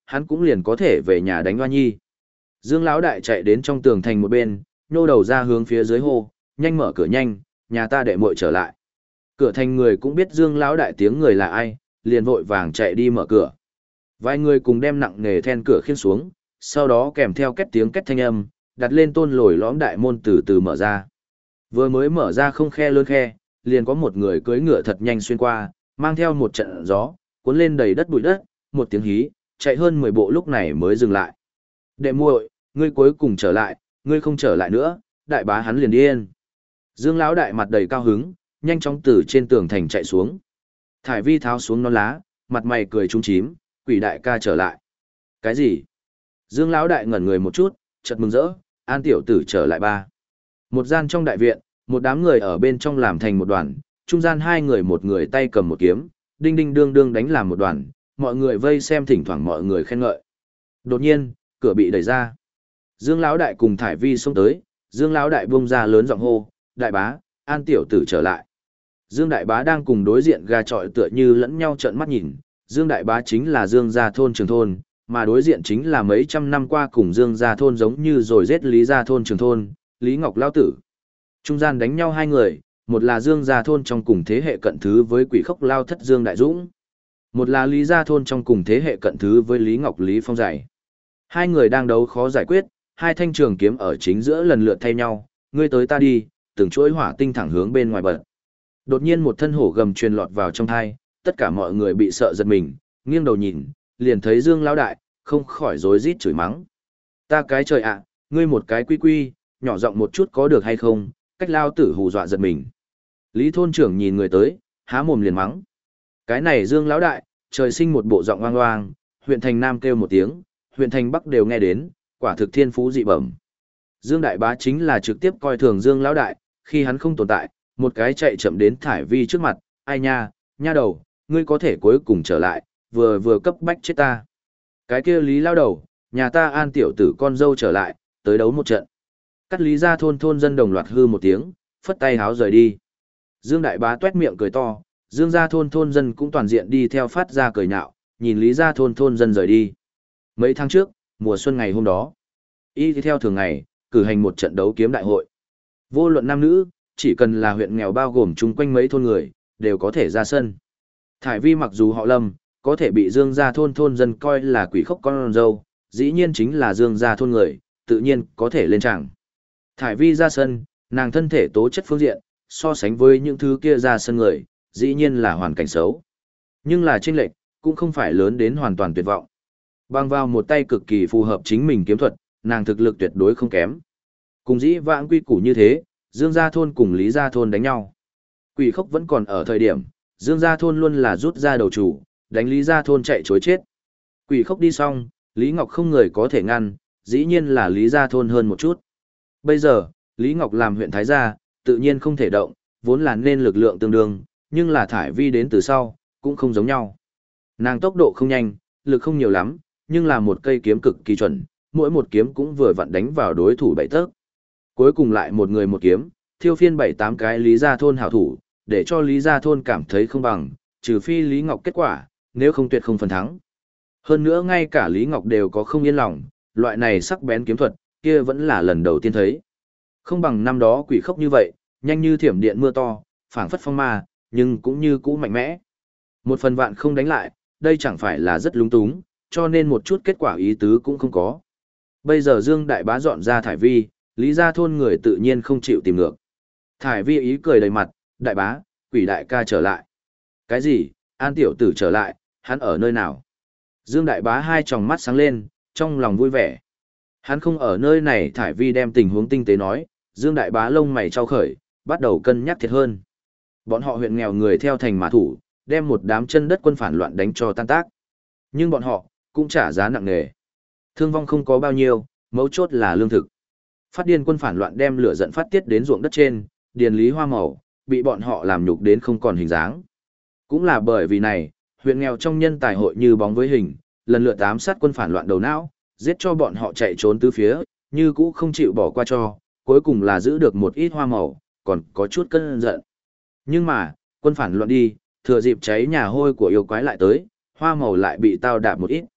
A: hắn cũng liền có thể về nhà đánh Hoa Nhi. Dương Lão Đại chạy đến trong tường thành một bên, nhô đầu ra hướng phía dưới hô, nhanh mở cửa nhanh, nhà ta đệ muội trở lại. Cửa thành người cũng biết Dương Lão Đại tiếng người là ai, liền vội vàng chạy đi mở cửa. Vài người cùng đem nặng nghề then cửa khiêng xuống, sau đó kèm theo két tiếng két thanh âm, đặt lên tôn lồi lõm đại môn từ từ mở ra. Vừa mới mở ra không khe lớn khe, liền có một người cưỡi ngựa thật nhanh xuyên qua, mang theo một trận gió, cuốn lên đầy đất bụi đất, một tiếng hí, chạy hơn 10 bộ lúc này mới dừng lại. Đệ muội, ngươi cuối cùng trở lại, ngươi không trở lại nữa, đại bá hắn liền điên. Dương Lão Đại mặt đầy cao hứng, nhanh chóng từ trên tường thành chạy xuống. Thải Vi tháo xuống nón lá, mặt mày cười trúng chím, quỷ đại ca trở lại. Cái gì? Dương Lão Đại ngẩn người một chút, chợt mừng rỡ, An tiểu tử trở lại ba. Một gian trong đại viện, một đám người ở bên trong làm thành một đoàn, trung gian hai người một người tay cầm một kiếm, đinh đinh đương đương đánh làm một đoàn, mọi người vây xem thỉnh thoảng mọi người khen ngợi. Đột nhiên, cửa bị đẩy ra. Dương Lão Đại cùng Thải Vi xông tới, Dương Lão Đại bung ra lớn giọng hô, đại bá, An tiểu tử trở lại. Dương Đại Bá đang cùng đối diện gà trọi tựa như lẫn nhau trợn mắt nhìn, Dương Đại Bá chính là Dương Gia Thôn Trường Thôn, mà đối diện chính là mấy trăm năm qua cùng Dương Gia Thôn giống như rồi giết Lý Gia Thôn Trường Thôn, Lý Ngọc Lao Tử. Trung gian đánh nhau hai người, một là Dương Gia Thôn trong cùng thế hệ cận thứ với quỷ khốc Lao Thất Dương Đại Dũng, một là Lý Gia Thôn trong cùng thế hệ cận thứ với Lý Ngọc Lý Phong Dày. Hai người đang đấu khó giải quyết, hai thanh trường kiếm ở chính giữa lần lượt thay nhau, ngươi tới ta đi, từng chuỗi hỏa tinh thẳng hướng bên ngoài bật. Đột nhiên một thân hổ gầm truyền lọt vào trong thai, tất cả mọi người bị sợ giật mình, nghiêng đầu nhìn, liền thấy Dương Lão Đại, không khỏi rối rít chửi mắng. Ta cái trời ạ, ngươi một cái quy quy, nhỏ giọng một chút có được hay không, cách lao tử hù dọa giật mình. Lý thôn trưởng nhìn người tới, há mồm liền mắng. Cái này Dương Lão Đại, trời sinh một bộ giọng oang oang, huyện thành Nam kêu một tiếng, huyện thành Bắc đều nghe đến, quả thực thiên phú dị bẩm. Dương Đại Bá chính là trực tiếp coi thường Dương Lão Đại, khi hắn không tồn tại, một cái chạy chậm đến Thải Vi trước mặt, ai nha, nha đầu, ngươi có thể cuối cùng trở lại, vừa cấp bách chết ta. Cái kia Lý lao đầu, nhà ta An tiểu tử con dâu trở lại, tới đấu một trận. Cắt Lý Gia thôn thôn dân đồng loạt hư một tiếng, phất tay háo rời đi. Dương Đại Bá tuét miệng cười to, Dương Gia thôn thôn dân cũng toàn diện đi theo phát ra cười nhạo, nhìn Lý Gia thôn thôn dân rời đi. Mấy tháng trước, mùa xuân ngày hôm đó, y theo thường ngày, cử hành một trận đấu kiếm đại hội. Vô luận nam nữ, chỉ cần là huyện nghèo bao gồm chung quanh mấy thôn người, đều có thể ra sân. Thải Vi mặc dù họ Lâm, có thể bị Dương Gia thôn thôn dân coi là quỷ khốc con dâu, dĩ nhiên chính là Dương Gia thôn người, tự nhiên có thể lên tràng. Thải Vi ra sân, nàng thân thể tố chất phương diện, so sánh với những thứ kia ra sân người, dĩ nhiên là hoàn cảnh xấu. Nhưng là chênh lệch, cũng không phải lớn đến hoàn toàn tuyệt vọng. Bằng vào một tay cực kỳ phù hợp chính mình kiếm thuật, nàng thực lực tuyệt đối không kém. Cùng dĩ vãng quy củ như thế, Dương Gia thôn cùng Lý Gia thôn đánh nhau. Quỷ khốc vẫn còn ở thời điểm, Dương Gia thôn luôn là rút ra đầu chủ, đánh Lý Gia thôn chạy chối chết. Quỷ khốc đi xong, Lý Ngọc không người có thể ngăn, dĩ nhiên là Lý Gia thôn hơn một chút. Bây giờ, Lý Ngọc làm huyện Thái Gia, tự nhiên không thể động, vốn là nên lực lượng tương đương, nhưng là Thải Vi đến từ sau, cũng không giống nhau. Nàng tốc độ không nhanh, lực không nhiều lắm, nhưng là một cây kiếm cực kỳ chuẩn, mỗi một kiếm cũng vừa vặn đánh vào đối thủ bảy tấc. Cuối cùng lại một người một kiếm, thiêu phiên 7-8 cái Lý Gia thôn hảo thủ, để cho Lý Gia thôn cảm thấy không bằng, trừ phi Lý Ngọc kết quả, nếu không tuyệt không phần thắng. Hơn nữa ngay cả Lý Ngọc đều có không yên lòng, loại này sắc bén kiếm thuật, kia vẫn là lần đầu tiên thấy. Không bằng năm đó quỷ khốc như vậy, nhanh như thiểm điện mưa to, phảng phất phong ma, nhưng cũng như cũ mạnh mẽ. Một phần vạn không đánh lại, đây chẳng phải là rất lúng túng, cho nên một chút kết quả ý tứ cũng không có. Bây giờ Dương Đại Bá dọn ra Thải Vi, Lý Gia thôn người tự nhiên không chịu tìm ngược. Thải Vi ý cười đầy mặt, Đại Bá, quỷ đại ca trở lại. Cái gì, An tiểu tử trở lại, hắn ở nơi nào? Dương Đại Bá hai tròng mắt sáng lên, trong lòng vui vẻ. Hắn không ở nơi này. Thải Vi đem tình huống tinh tế nói, Dương Đại Bá lông mày trao khởi, bắt đầu cân nhắc thiệt hơn. Bọn họ huyện nghèo người theo thành mã thủ, đem một đám chân đất quân phản loạn đánh cho tan tác. Nhưng bọn họ, cũng trả giá nặng nề. Thương vong không có bao nhiêu, mấu chốt là lương thực. Phát điên quân phản loạn đem lửa giận phát tiết đến ruộng đất trên, điền lý hoa màu, bị bọn họ làm nhục đến không còn hình dáng. Cũng là bởi vì này, huyện nghèo trong nhân tài hội như bóng với hình, lần lượt ám sát quân phản loạn đầu não, giết cho bọn họ chạy trốn tứ phía, như cũ không chịu bỏ qua cho, cuối cùng là giữ được một ít hoa màu, còn có chút cơn giận. Nhưng mà, quân phản loạn đi, thừa dịp cháy nhà hôi của yêu quái lại tới, hoa màu lại bị tao đạp một ít.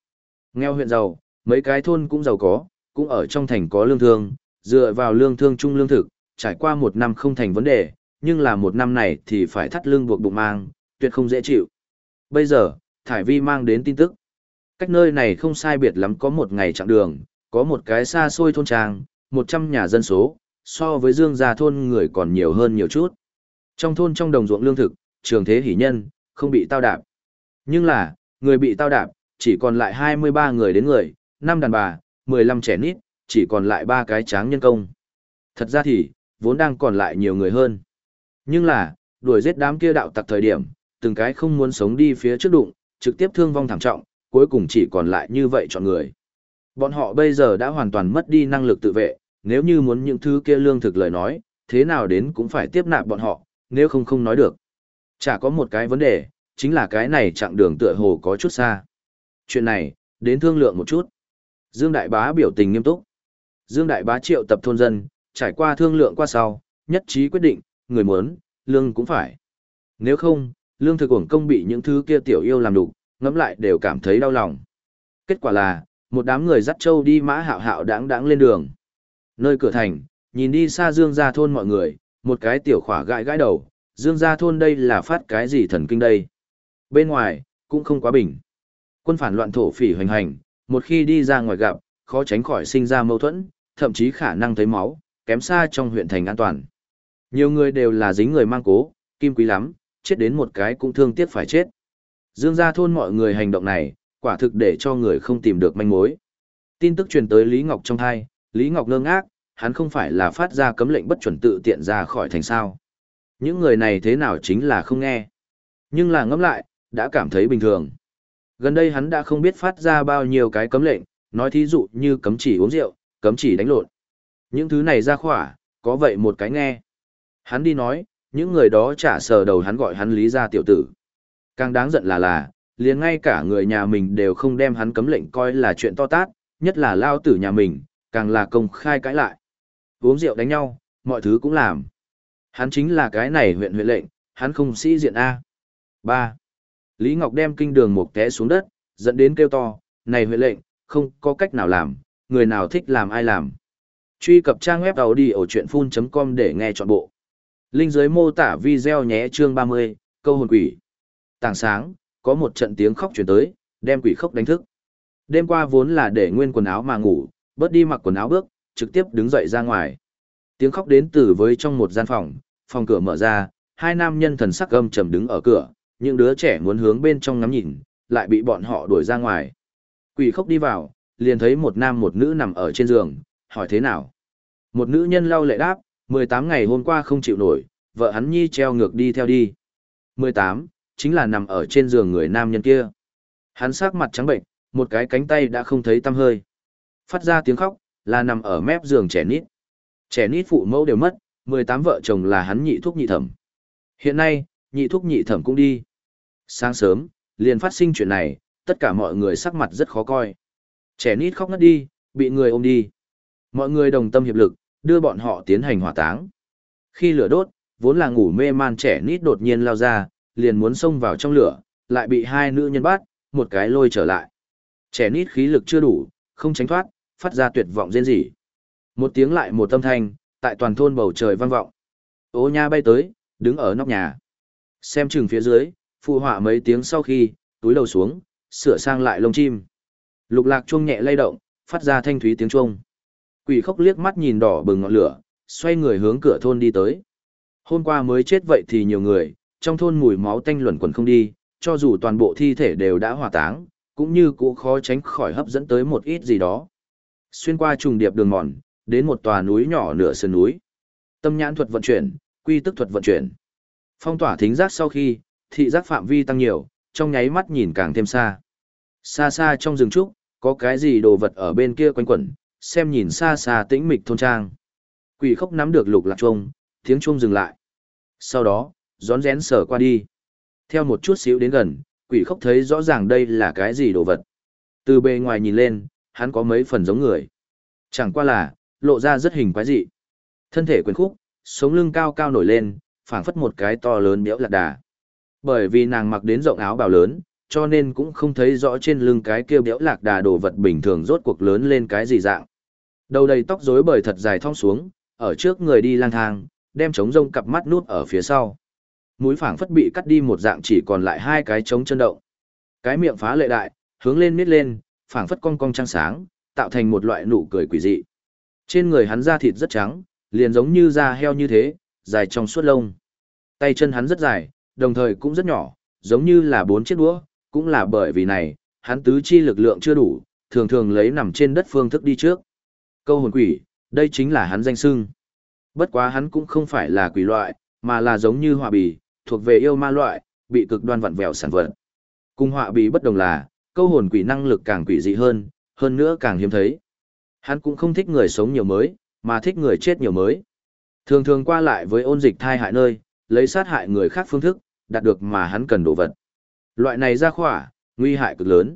A: Nghèo huyện giàu, mấy cái thôn cũng giàu có, cũng ở trong thành có lương thương, dựa vào lương thương chung lương thực, trải qua một năm không thành vấn đề, nhưng là một năm này thì phải thắt lưng buộc bụng mang, tuyệt không dễ chịu. Bây giờ, Thải Vi mang đến tin tức. Cách nơi này không sai biệt lắm có một ngày chặng đường, có một cái xa xôi thôn trang, 100 nhà dân số, so với Dương gia thôn người còn nhiều hơn nhiều chút. Trong thôn trong đồng ruộng lương thực, Trường Thế Hỷ Nhân, không bị tao đạp. Nhưng là, người bị tao đạp, chỉ còn lại 23 người đến người, 5 đàn bà, 15 trẻ nít, chỉ còn lại 3 cái tráng nhân công. Thật ra thì, vốn đang còn lại nhiều người hơn. Nhưng là, đuổi giết đám kia đạo tặc thời điểm, từng cái không muốn sống đi phía trước đụng, trực tiếp thương vong thảm trọng, cuối cùng chỉ còn lại như vậy chọn người. Bọn họ bây giờ đã hoàn toàn mất đi năng lực tự vệ, nếu như muốn những thứ kia lương thực lời nói, thế nào đến cũng phải tiếp nạp bọn họ, nếu không không nói được. Chả có một cái vấn đề, chính là cái này chặng đường tựa hồ có chút xa. Chuyện này, đến thương lượng một chút. Dương Đại Bá biểu tình nghiêm túc. Dương Đại Bá triệu tập thôn dân, trải qua thương lượng qua sau, nhất trí quyết định, người muốn, lương cũng phải. Nếu không, lương thực uổng công bị những thứ kia tiểu yêu làm đục, ngẫm lại đều cảm thấy đau lòng. Kết quả là, một đám người dắt trâu đi mã hạo hạo đáng đáng lên đường. Nơi cửa thành, nhìn đi xa Dương gia thôn mọi người, một cái tiểu khỏa gãi gãi đầu, Dương gia thôn đây là phát cái gì thần kinh đây. Bên ngoài, cũng không quá bình. Quân phản loạn thổ phỉ hoành hành, một khi đi ra ngoài gặp, khó tránh khỏi sinh ra mâu thuẫn, thậm chí khả năng thấy máu, kém xa trong huyện thành an toàn. Nhiều người đều là dính người mang cố, kim quý lắm, chết đến một cái cũng thương tiếc phải chết. Dương gia thôn mọi người hành động này, quả thực để cho người không tìm được manh mối. Tin tức truyền tới Lý Ngọc trong thai, Lý Ngọc ngơ ngác, hắn không phải là phát ra cấm lệnh bất chuẩn tự tiện ra khỏi thành sao. Những người này thế nào chính là không nghe. Nhưng là ngẫm lại, đã cảm thấy bình thường. Gần đây hắn đã không biết phát ra bao nhiêu cái cấm lệnh, nói thí dụ như cấm chỉ uống rượu, cấm chỉ đánh lộn. Những thứ này ra khỏa, có vậy một cái nghe. Hắn đi nói, những người đó chả sờ đầu hắn gọi hắn Lý gia tiểu tử. Càng đáng giận là, liền ngay cả người nhà mình đều không đem hắn cấm lệnh coi là chuyện to tát, nhất là lao tử nhà mình, càng là công khai cãi lại. Uống rượu đánh nhau, mọi thứ cũng làm. Hắn chính là cái này huyện lệnh, hắn không sĩ diện A. 3. Lý Ngọc đem kinh đường một té xuống đất, dẫn đến kêu to, này huyện lệnh, không có cách nào làm, người nào thích làm ai làm. Truy cập trang web audiochuyenphun.com để nghe trọn bộ. Link dưới mô tả video nhé chương 30, câu hồn quỷ. Tảng sáng, có một trận tiếng khóc chuyển tới, đem quỷ khóc đánh thức. Đêm qua vốn là để nguyên quần áo mà ngủ, bớt đi mặc quần áo bước, trực tiếp đứng dậy ra ngoài. Tiếng khóc đến từ với trong một gian phòng, phòng cửa mở ra, hai nam nhân thần sắc gâm trầm đứng ở cửa, những đứa trẻ muốn hướng bên trong ngắm nhìn, lại bị bọn họ đuổi ra ngoài. Quỷ khóc đi vào, liền thấy một nam một nữ nằm ở trên giường, hỏi thế nào. Một nữ nhân lau lệ đáp, 18 ngày hôm qua không chịu nổi, vợ hắn nhi treo ngược đi theo đi. 18, chính là nằm ở trên giường người nam nhân kia. Hắn sắc mặt trắng bệnh, một cái cánh tay đã không thấy tăm hơi. Phát ra tiếng khóc, là nằm ở mép giường trẻ nít. Trẻ nít phụ mẫu đều mất, 18 vợ chồng là hắn nhị thúc nhị thẩm. Hiện nay, nhị thúc nhị thẩm cũng đi. Sáng sớm, liền phát sinh chuyện này, tất cả mọi người sắc mặt rất khó coi. Trẻ nít khóc ngất đi, bị người ôm đi. Mọi người đồng tâm hiệp lực, đưa bọn họ tiến hành hỏa táng. Khi lửa đốt, vốn là ngủ mê man trẻ nít đột nhiên lao ra, liền muốn xông vào trong lửa, lại bị hai nữ nhân bắt, một cái lôi trở lại. Trẻ nít khí lực chưa đủ, không tránh thoát, phát ra tuyệt vọng rên rỉ. Một tiếng lại một âm thanh, tại toàn thôn bầu trời vang vọng. Ô nha bay tới, đứng ở nóc nhà. Xem chừng phía dưới, phụ họa mấy tiếng sau khi, túi đầu xuống, sửa sang lại lông chim. Lục lạc chuông nhẹ lay động, phát ra thanh thúy tiếng chuông. Quỷ khóc liếc mắt nhìn đỏ bừng ngọn lửa, xoay người hướng cửa thôn đi tới. Hôm qua mới chết vậy thì nhiều người, trong thôn mùi máu tanh luẩn quẩn không đi, cho dù toàn bộ thi thể đều đã hỏa táng, cũng như cũ khó tránh khỏi hấp dẫn tới một ít gì đó. Xuyên qua trùng điệp đường mòn, đến một tòa núi nhỏ nửa sườn núi. Tâm nhãn thuật vận chuyển, quy tức thuật vận chuyển. Phong tỏa thính giác sau khi, thị giác phạm vi tăng nhiều, trong nháy mắt nhìn càng thêm xa. Xa xa trong rừng trúc, có cái gì đồ vật ở bên kia quanh quẩn, xem nhìn xa xa tĩnh mịch thôn trang. Quỷ khóc nắm được lục lạc chuông, tiếng chuông dừng lại. Sau đó, rón rén sờ qua đi. Theo một chút xíu đến gần, quỷ khóc thấy rõ ràng đây là cái gì đồ vật. Từ bề ngoài nhìn lên, hắn có mấy phần giống người. Chẳng qua là, lộ ra rất hình quái dị. Thân thể quyền khúc, sống lưng cao cao nổi lên, phảng phất một cái to lớn béo lạc đà. Bởi vì nàng mặc đến rộng áo bào lớn, cho nên cũng không thấy rõ trên lưng cái kia béo lạc đà đồ vật bình thường rốt cuộc lớn lên cái gì dạng. Đầu đầy tóc rối bời thật dài thong xuống, ở trước người đi lang thang, đem trống rông cặp mắt nút ở phía sau. Mũi phảng phất bị cắt đi một dạng chỉ còn lại hai cái trống chân động. Cái miệng phá lệ đại, hướng lên miết lên, phảng phất cong cong trăng sáng, tạo thành một loại nụ cười quỷ dị. Trên người hắn da thịt rất trắng, liền giống như da heo như thế, dài trong suốt lông. Tay chân hắn rất dài, đồng thời cũng rất nhỏ, giống như là 4 chiếc đũa, cũng là bởi vì này, hắn tứ chi lực lượng chưa đủ, thường thường lấy nằm trên đất phương thức đi trước. Câu hồn quỷ, đây chính là hắn danh xưng. Bất quá hắn cũng không phải là quỷ loại, mà là giống như họa bì, thuộc về yêu ma loại, bị cực đoan vặn vẹo sản vật. Cùng họa bì bất đồng là, câu hồn quỷ năng lực càng quỷ dị hơn nữa càng hiếm thấy. Hắn cũng không thích người sống nhiều mới, mà thích người chết nhiều mới. Thường thường qua lại với ôn dịch thai hại nơi, lấy sát hại người khác phương thức, đạt được mà hắn cần đồ vật. Loại này ra khỏa, nguy hại cực lớn.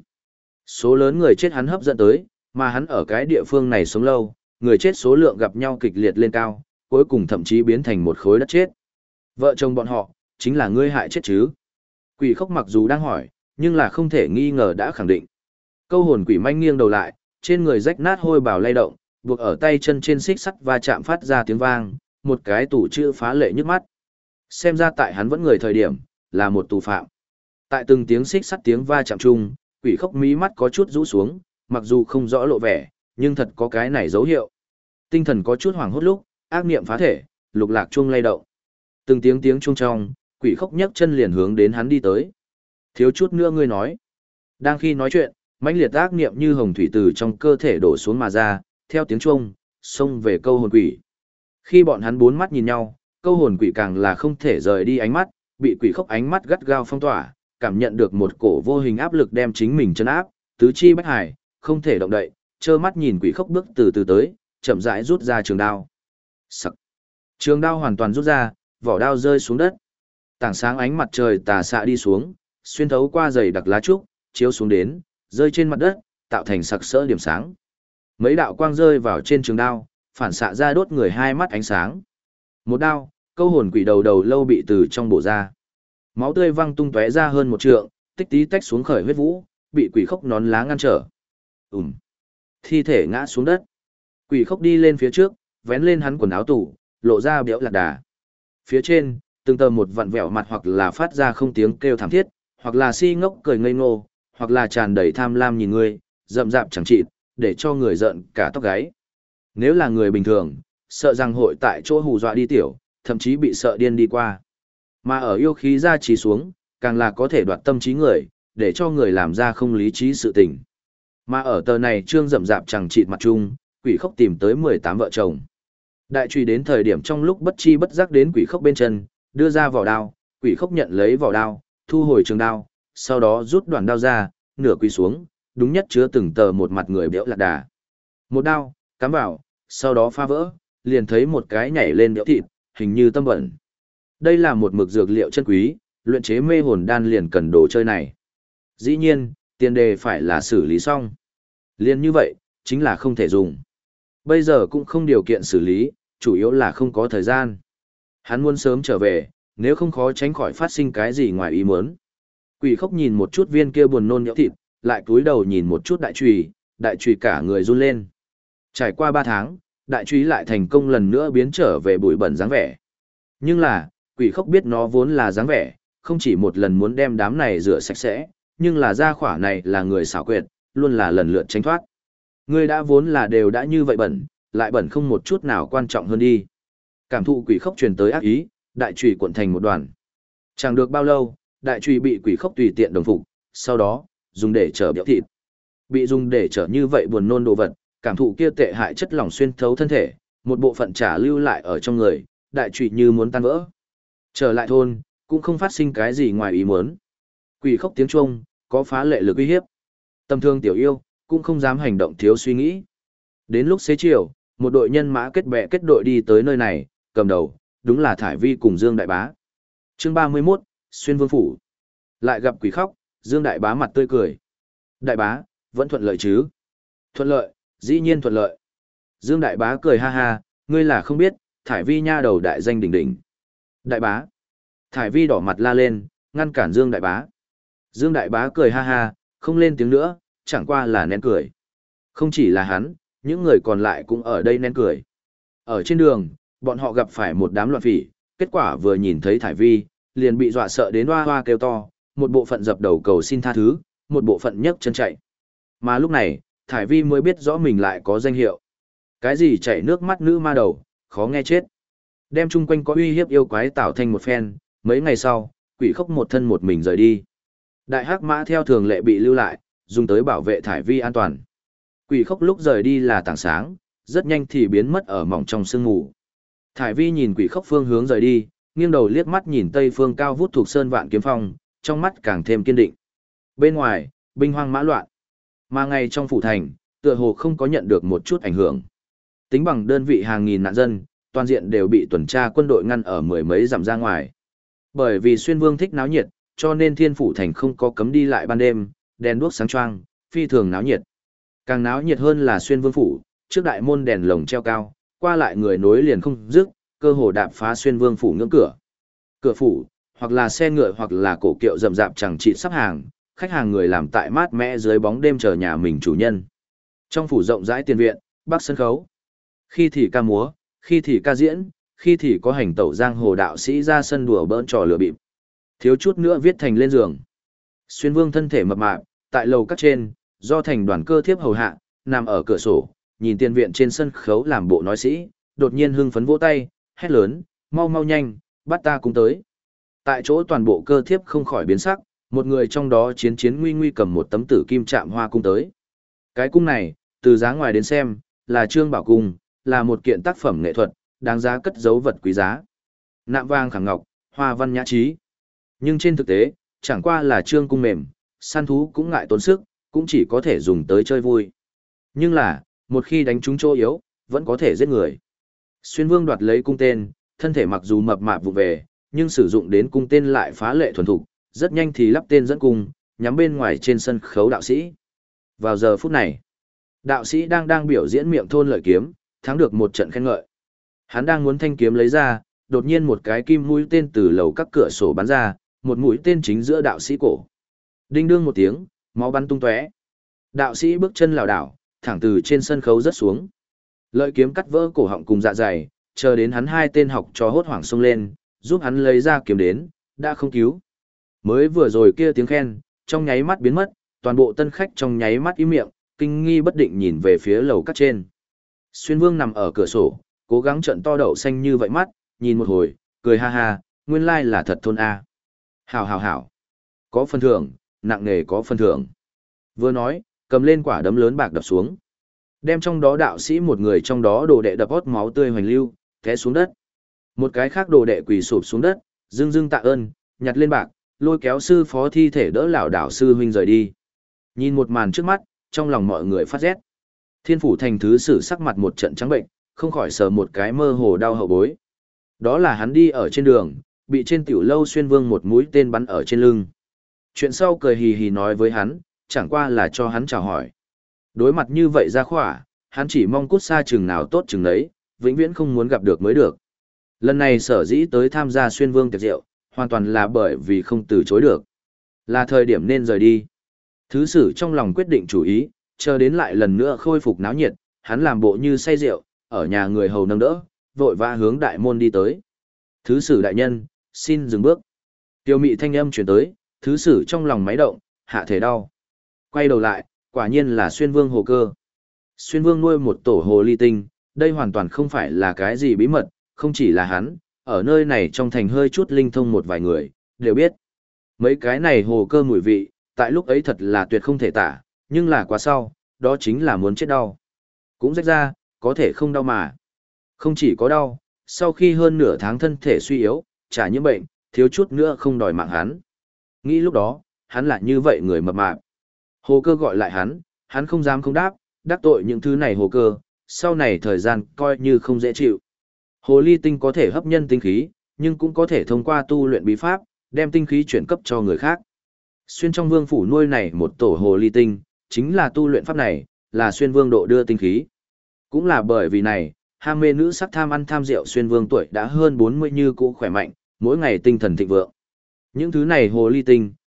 A: Số lớn người chết hắn hấp dẫn tới, mà hắn ở cái địa phương này sống lâu, người chết số lượng gặp nhau kịch liệt lên cao, cuối cùng thậm chí biến thành một khối đất chết. Vợ chồng bọn họ, chính là ngươi hại chết chứ. Quỷ khốc mặc dù đang hỏi, nhưng là không thể nghi ngờ đã khẳng định. Câu hồn quỷ manh nghiêng đầu lại, trên người rách nát hôi bào lay động, buộc ở tay chân trên xích sắt va chạm phát ra tiếng vang, một cái tủ chữ phá lệ nhức mắt. Xem ra tại hắn vẫn người thời điểm, là một tù phạm. Tại từng tiếng xích sắt tiếng va chạm chung, quỷ khốc mí mắt có chút rũ xuống, mặc dù không rõ lộ vẻ, nhưng thật có cái này dấu hiệu. Tinh thần có chút hoảng hốt lúc, ác niệm phá thể, lục lạc chuông lay động. Từng tiếng chuông trong, quỷ khốc nhấc chân liền hướng đến hắn đi tới. Thiếu chút nữa ngươi nói. Đang khi nói chuyện, mãnh liệt ác niệm như hồng thủy từ trong cơ thể đổ xuống mà ra, theo tiếng chuông, xông về câu hồn quỷ. Khi bọn hắn bốn mắt nhìn nhau, câu hồn quỷ càng là không thể rời đi ánh mắt, bị quỷ khốc ánh mắt gắt gao phong tỏa, cảm nhận được một cổ vô hình áp lực đem chính mình chân áp, tứ chi bách hải, không thể động đậy, trơ mắt nhìn quỷ khốc bước từ từ tới, chậm rãi rút ra trường đao. Sặc. Trường đao hoàn toàn rút ra, vỏ đao rơi xuống đất. Tảng sáng ánh mặt trời tà xạ đi xuống, xuyên thấu qua dày đặc lá trúc, chiếu xuống đến, rơi trên mặt đất, tạo thành sặc sỡ điểm sáng. Mấy đạo quang rơi vào trên trường đao, phản xạ ra đốt người hai mắt ánh sáng. Một đao, câu hồn quỷ đầu đầu lâu bị từ trong bổ ra. Máu tươi văng tung tóe ra hơn một trượng, tích tí tách xuống khởi huyết vũ, bị quỷ khốc nón lá ngăn trở. Thi thể ngã xuống đất. Quỷ khốc đi lên phía trước, vén lên hắn quần áo tủ, lộ ra béo lạc đà. Phía trên, từng tờ một vặn vẹo mặt hoặc là phát ra không tiếng kêu thảm thiết, hoặc là si ngốc cười ngây ngô, hoặc là tràn đầy tham lam nhìn người, rậm rạp chẳng chịt, để cho người giận cả tóc gáy. Nếu là người bình thường, sợ rằng hội tại chỗ hù dọa đi tiểu, thậm chí bị sợ điên đi qua. Mà ở yêu khí ra chỉ xuống, càng là có thể đoạt tâm trí người, để cho người làm ra không lý trí sự tình. Mà ở tờ này trương rậm rạp chẳng chịt mặt chung, quỷ khốc tìm tới 18 vợ chồng. Đại truy đến thời điểm trong lúc bất chi bất giác đến quỷ khốc bên chân, đưa ra vỏ đao, quỷ khốc nhận lấy vỏ đao, thu hồi trường đao, sau đó rút đoạn đao ra, nửa quỳ xuống, đúng nhất chứa từng tờ một mặt người béo lạc đà. Một đao, cắm vào, sau đó phá vỡ, liền thấy một cái nhảy lên béo thịt, hình như tâm bẩn. Đây là một mực dược liệu chân quý, luyện chế mê hồn đan liền cần đồ chơi này. Dĩ nhiên, tiền đề phải là xử lý xong. Liền như vậy, chính là không thể dùng. Bây giờ cũng không điều kiện xử lý, chủ yếu là không có thời gian. Hắn muốn sớm trở về, nếu không khó tránh khỏi phát sinh cái gì ngoài ý muốn. Quỷ khốc nhìn một chút viên kia buồn nôn nhỡ thịt, lại cúi đầu nhìn một chút đại trùy cả người run lên. Trải qua 3 tháng, đại trùy lại thành công lần nữa biến trở về bụi bẩn dáng vẻ. Nhưng là, quỷ khốc biết nó vốn là dáng vẻ, không chỉ một lần muốn đem đám này rửa sạch sẽ, nhưng là gia khỏa này là người xảo quyệt, luôn là lần lượt tránh thoát. Người đã vốn là đều đã như vậy bẩn, lại bẩn không một chút nào quan trọng hơn đi. Cảm thụ quỷ khốc truyền tới ác ý, đại trùy cuộn thành một đoàn. Chẳng được bao lâu, đại trùy bị quỷ khốc tùy tiện đồng phục, sau đó, dùng để chở béo thịt. Bị dùng để chở như vậy buồn nôn đồ vật, cảm thụ kia tệ hại chất lỏng xuyên thấu thân thể, một bộ phận trả lưu lại ở trong người, đại trùy như muốn tan vỡ. Trở lại thôn, cũng không phát sinh cái gì ngoài ý muốn. Quỷ khốc tiếng chuông, có phá lệ lực uy hiếp. Tầm thương tiểu yêu, cũng không dám hành động thiếu suy nghĩ. Đến lúc xế chiều, một đội nhân mã kết bè kết đội đi tới nơi này, cầm đầu, đúng là Thải Vi cùng Dương Đại Bá. Chương 31, Xuyên Vương Phủ. Lại gặp quỷ khóc, Dương Đại Bá mặt tươi cười. Đại Bá, vẫn thuận lợi chứ? Thuận lợi, dĩ nhiên thuận lợi. Dương Đại Bá cười ha ha, ngươi là không biết, Thải Vi nha đầu đại danh đỉnh đỉnh. Đại Bá. Thải Vi đỏ mặt la lên, ngăn cản Dương Đại Bá. Dương Đại Bá cười ha ha, không lên tiếng nữa, chẳng qua là nén cười. Không chỉ là hắn, những người còn lại cũng ở đây nén cười. Ở trên đường, bọn họ gặp phải một đám loạn phỉ, kết quả vừa nhìn thấy Thải Vi, liền bị dọa sợ đến hoa hoa kêu to, một bộ phận dập đầu cầu xin tha thứ, một bộ phận nhấc chân chạy. Mà lúc này, Thải Vi mới biết rõ mình lại có danh hiệu. Cái gì chảy nước mắt nữ ma đầu, khó nghe chết. Đem chung quanh có uy hiếp yêu quái tạo thành một phen, mấy ngày sau, Quỷ Khốc một thân một mình rời đi. Đại Hắc Mã theo thường lệ bị lưu lại, dùng tới bảo vệ Thải Vi an toàn. Quỷ Khốc lúc rời đi là tảng sáng, rất nhanh thì biến mất ở mỏng trong sương mù. Thải Vi nhìn Quỷ Khốc phương hướng rời đi, nghiêng đầu liếc mắt nhìn tây phương cao vút thuộc sơn vạn kiếm phong, trong mắt càng thêm kiên định. Bên ngoài, binh hoang mã loạn, mà ngay trong phủ thành, tựa hồ không có nhận được một chút ảnh hưởng. Tính bằng đơn vị hàng nghìn nạn dân, toàn diện đều bị tuần tra quân đội ngăn ở mười mấy dặm ra ngoài. Bởi vì Xuyên Vương thích náo nhiệt, cho nên Thiên Phủ thành không có cấm đi lại ban đêm, đèn đuốc sáng choang, phi thường náo nhiệt. Càng náo nhiệt hơn là Xuyên Vương phủ, trước đại môn đèn lồng treo cao, qua lại người nối liền không dứt, cơ hồ đạp phá Xuyên Vương phủ ngưỡng cửa. Cửa phủ, hoặc là xe ngựa hoặc là cổ kiệu rậm rạp chẳng trị sắp hàng, khách hàng người làm tại mát mẽ dưới bóng đêm chờ nhà mình chủ nhân. Trong phủ rộng rãi tiền viện, bắc sân khấu. Khi thì ca múa, khi thì ca diễn, khi thì có hành tẩu giang hồ đạo sĩ ra sân đùa bỡn trò lừa bịp. Thiếu chút nữa viết thành lên giường. Xuyên Vương thân thể mập mạp, tại lầu các trên, do thành đoàn cơ thiếp hầu hạ, nằm ở cửa sổ, nhìn tiền viện trên sân khấu làm bộ nói sĩ, đột nhiên hưng phấn vỗ tay, hét lớn, mau mau nhanh, bắt ta cũng tới. Tại chỗ toàn bộ cơ thiếp không khỏi biến sắc, một người trong đó chiến chiến nguy nguy cầm một tấm tử kim chạm hoa cung tới. Cái cung này, từ giá ngoài đến xem, là Trương Bảo Cung, là một kiện tác phẩm nghệ thuật, đáng giá cất giấu vật quý giá. Nạm vàng khảm ngọc, hoa văn nhã trí. Nhưng trên thực tế, chẳng qua là Trương cung mềm, săn thú cũng ngại tốn sức, cũng chỉ có thể dùng tới chơi vui. Nhưng là, một khi đánh trúng chỗ yếu, vẫn có thể giết người. Xuyên Vương đoạt lấy cung tên, thân thể mặc dù mập mạp vụ về, nhưng sử dụng đến cung tên lại phá lệ thuần thục, rất nhanh thì lắp tên dẫn cung, nhắm bên ngoài trên sân khấu đạo sĩ. Vào giờ phút này, đạo sĩ đang biểu diễn miệng thôn lợi kiếm, thắng được một trận khen ngợi. Hắn đang muốn thanh kiếm lấy ra, đột nhiên một cái kim mũi tên từ lầu các cửa sổ bắn ra, một mũi tên chính giữa đạo sĩ cổ. Đinh đương một tiếng, máu bắn tung tóe. Đạo sĩ bước chân lảo đảo, thẳng từ trên sân khấu rớt xuống. Lợi kiếm cắt vỡ cổ họng cùng dạ dày, chờ đến hắn hai tên học trò hốt hoảng xông lên, giúp hắn lấy ra kiếm đến, đã không cứu. Mới vừa rồi kia tiếng khen, trong nháy mắt biến mất, toàn bộ tân khách trong nháy mắt im miệng, kinh nghi bất định nhìn về phía lầu các trên. Xuyên Vương nằm ở cửa sổ, cố gắng trợn to đậu xanh như vậy mắt, nhìn một hồi, cười ha ha, nguyên lai là thật thôn A. Hảo hảo hảo. Có phần thưởng, nặng nề có phần thưởng. Vừa nói, cầm lên quả đấm lớn bạc đập xuống. Đem trong đó đạo sĩ một người trong đó đồ đệ đập hót máu tươi hoành lưu, té xuống đất. Một cái khác đồ đệ quỳ sụp xuống đất, dưng dưng tạ ơn, nhặt lên bạc, lôi kéo sư phó thi thể đỡ lão đạo sư huynh rời đi. Nhìn một màn trước mắt, trong lòng mọi người phát rét. Thiên Phủ thành thứ sử sắc mặt một trận trắng bệnh, không khỏi sờ một cái mơ hồ đau hậu bối. Đó là hắn đi ở trên đường, bị trên tiểu lâu Xuyên Vương một mũi tên bắn ở trên lưng. Chuyện sau cười hì hì nói với hắn, chẳng qua là cho hắn chào hỏi. Đối mặt như vậy ra khỏa, hắn chỉ mong cút xa chừng nào tốt chừng đấy, vĩnh viễn không muốn gặp được mới được. Lần này sở dĩ tới tham gia Xuyên Vương tiệc rượu, hoàn toàn là bởi vì không từ chối được. Là thời điểm nên rời đi. Thứ sử trong lòng quyết định chủ ý, chờ đến lại lần nữa khôi phục náo nhiệt, hắn làm bộ như say rượu, ở nhà người hầu nâng đỡ, vội vã hướng đại môn đi tới. Thứ sử đại nhân, xin dừng bước. Tiêu mị thanh âm truyền tới, thứ sử trong lòng máy động, hạ thể đau. Quay đầu lại, quả nhiên là Xuyên Vương Hồ Cơ. Xuyên Vương nuôi một tổ hồ ly tinh, đây hoàn toàn không phải là cái gì bí mật, không chỉ là hắn, ở nơi này trong thành hơi chút linh thông một vài người, đều biết. Mấy cái này hồ cơ mùi vị, tại lúc ấy thật là tuyệt không thể tả, nhưng là quá sau, đó chính là muốn chết đau. Cũng rách ra, có thể không đau mà. Không chỉ có đau, sau khi hơn nửa tháng thân thể suy yếu, chả nhiễm bệnh, thiếu chút nữa không đòi mạng hắn. Nghĩ lúc đó, hắn là như vậy người mập mạp. Hồ cơ gọi lại hắn không dám không đáp, đắc tội những thứ này hồ cơ, sau này thời gian coi như không dễ chịu. Hồ ly tinh có thể hấp nhân tinh khí, nhưng cũng có thể thông qua tu luyện bí pháp, đem tinh khí chuyển cấp cho người khác. Xuyên trong vương phủ nuôi này một tổ hồ ly tinh, chính là tu luyện pháp này, là Xuyên Vương độ đưa tinh khí. Cũng là bởi vì này, ham mê nữ sắc tham ăn tham rượu Xuyên Vương tuổi đã hơn 40 như cũ khỏe mạnh, mỗi ngày tinh thần thịnh vượng. Những thứ này hồ ly tinh,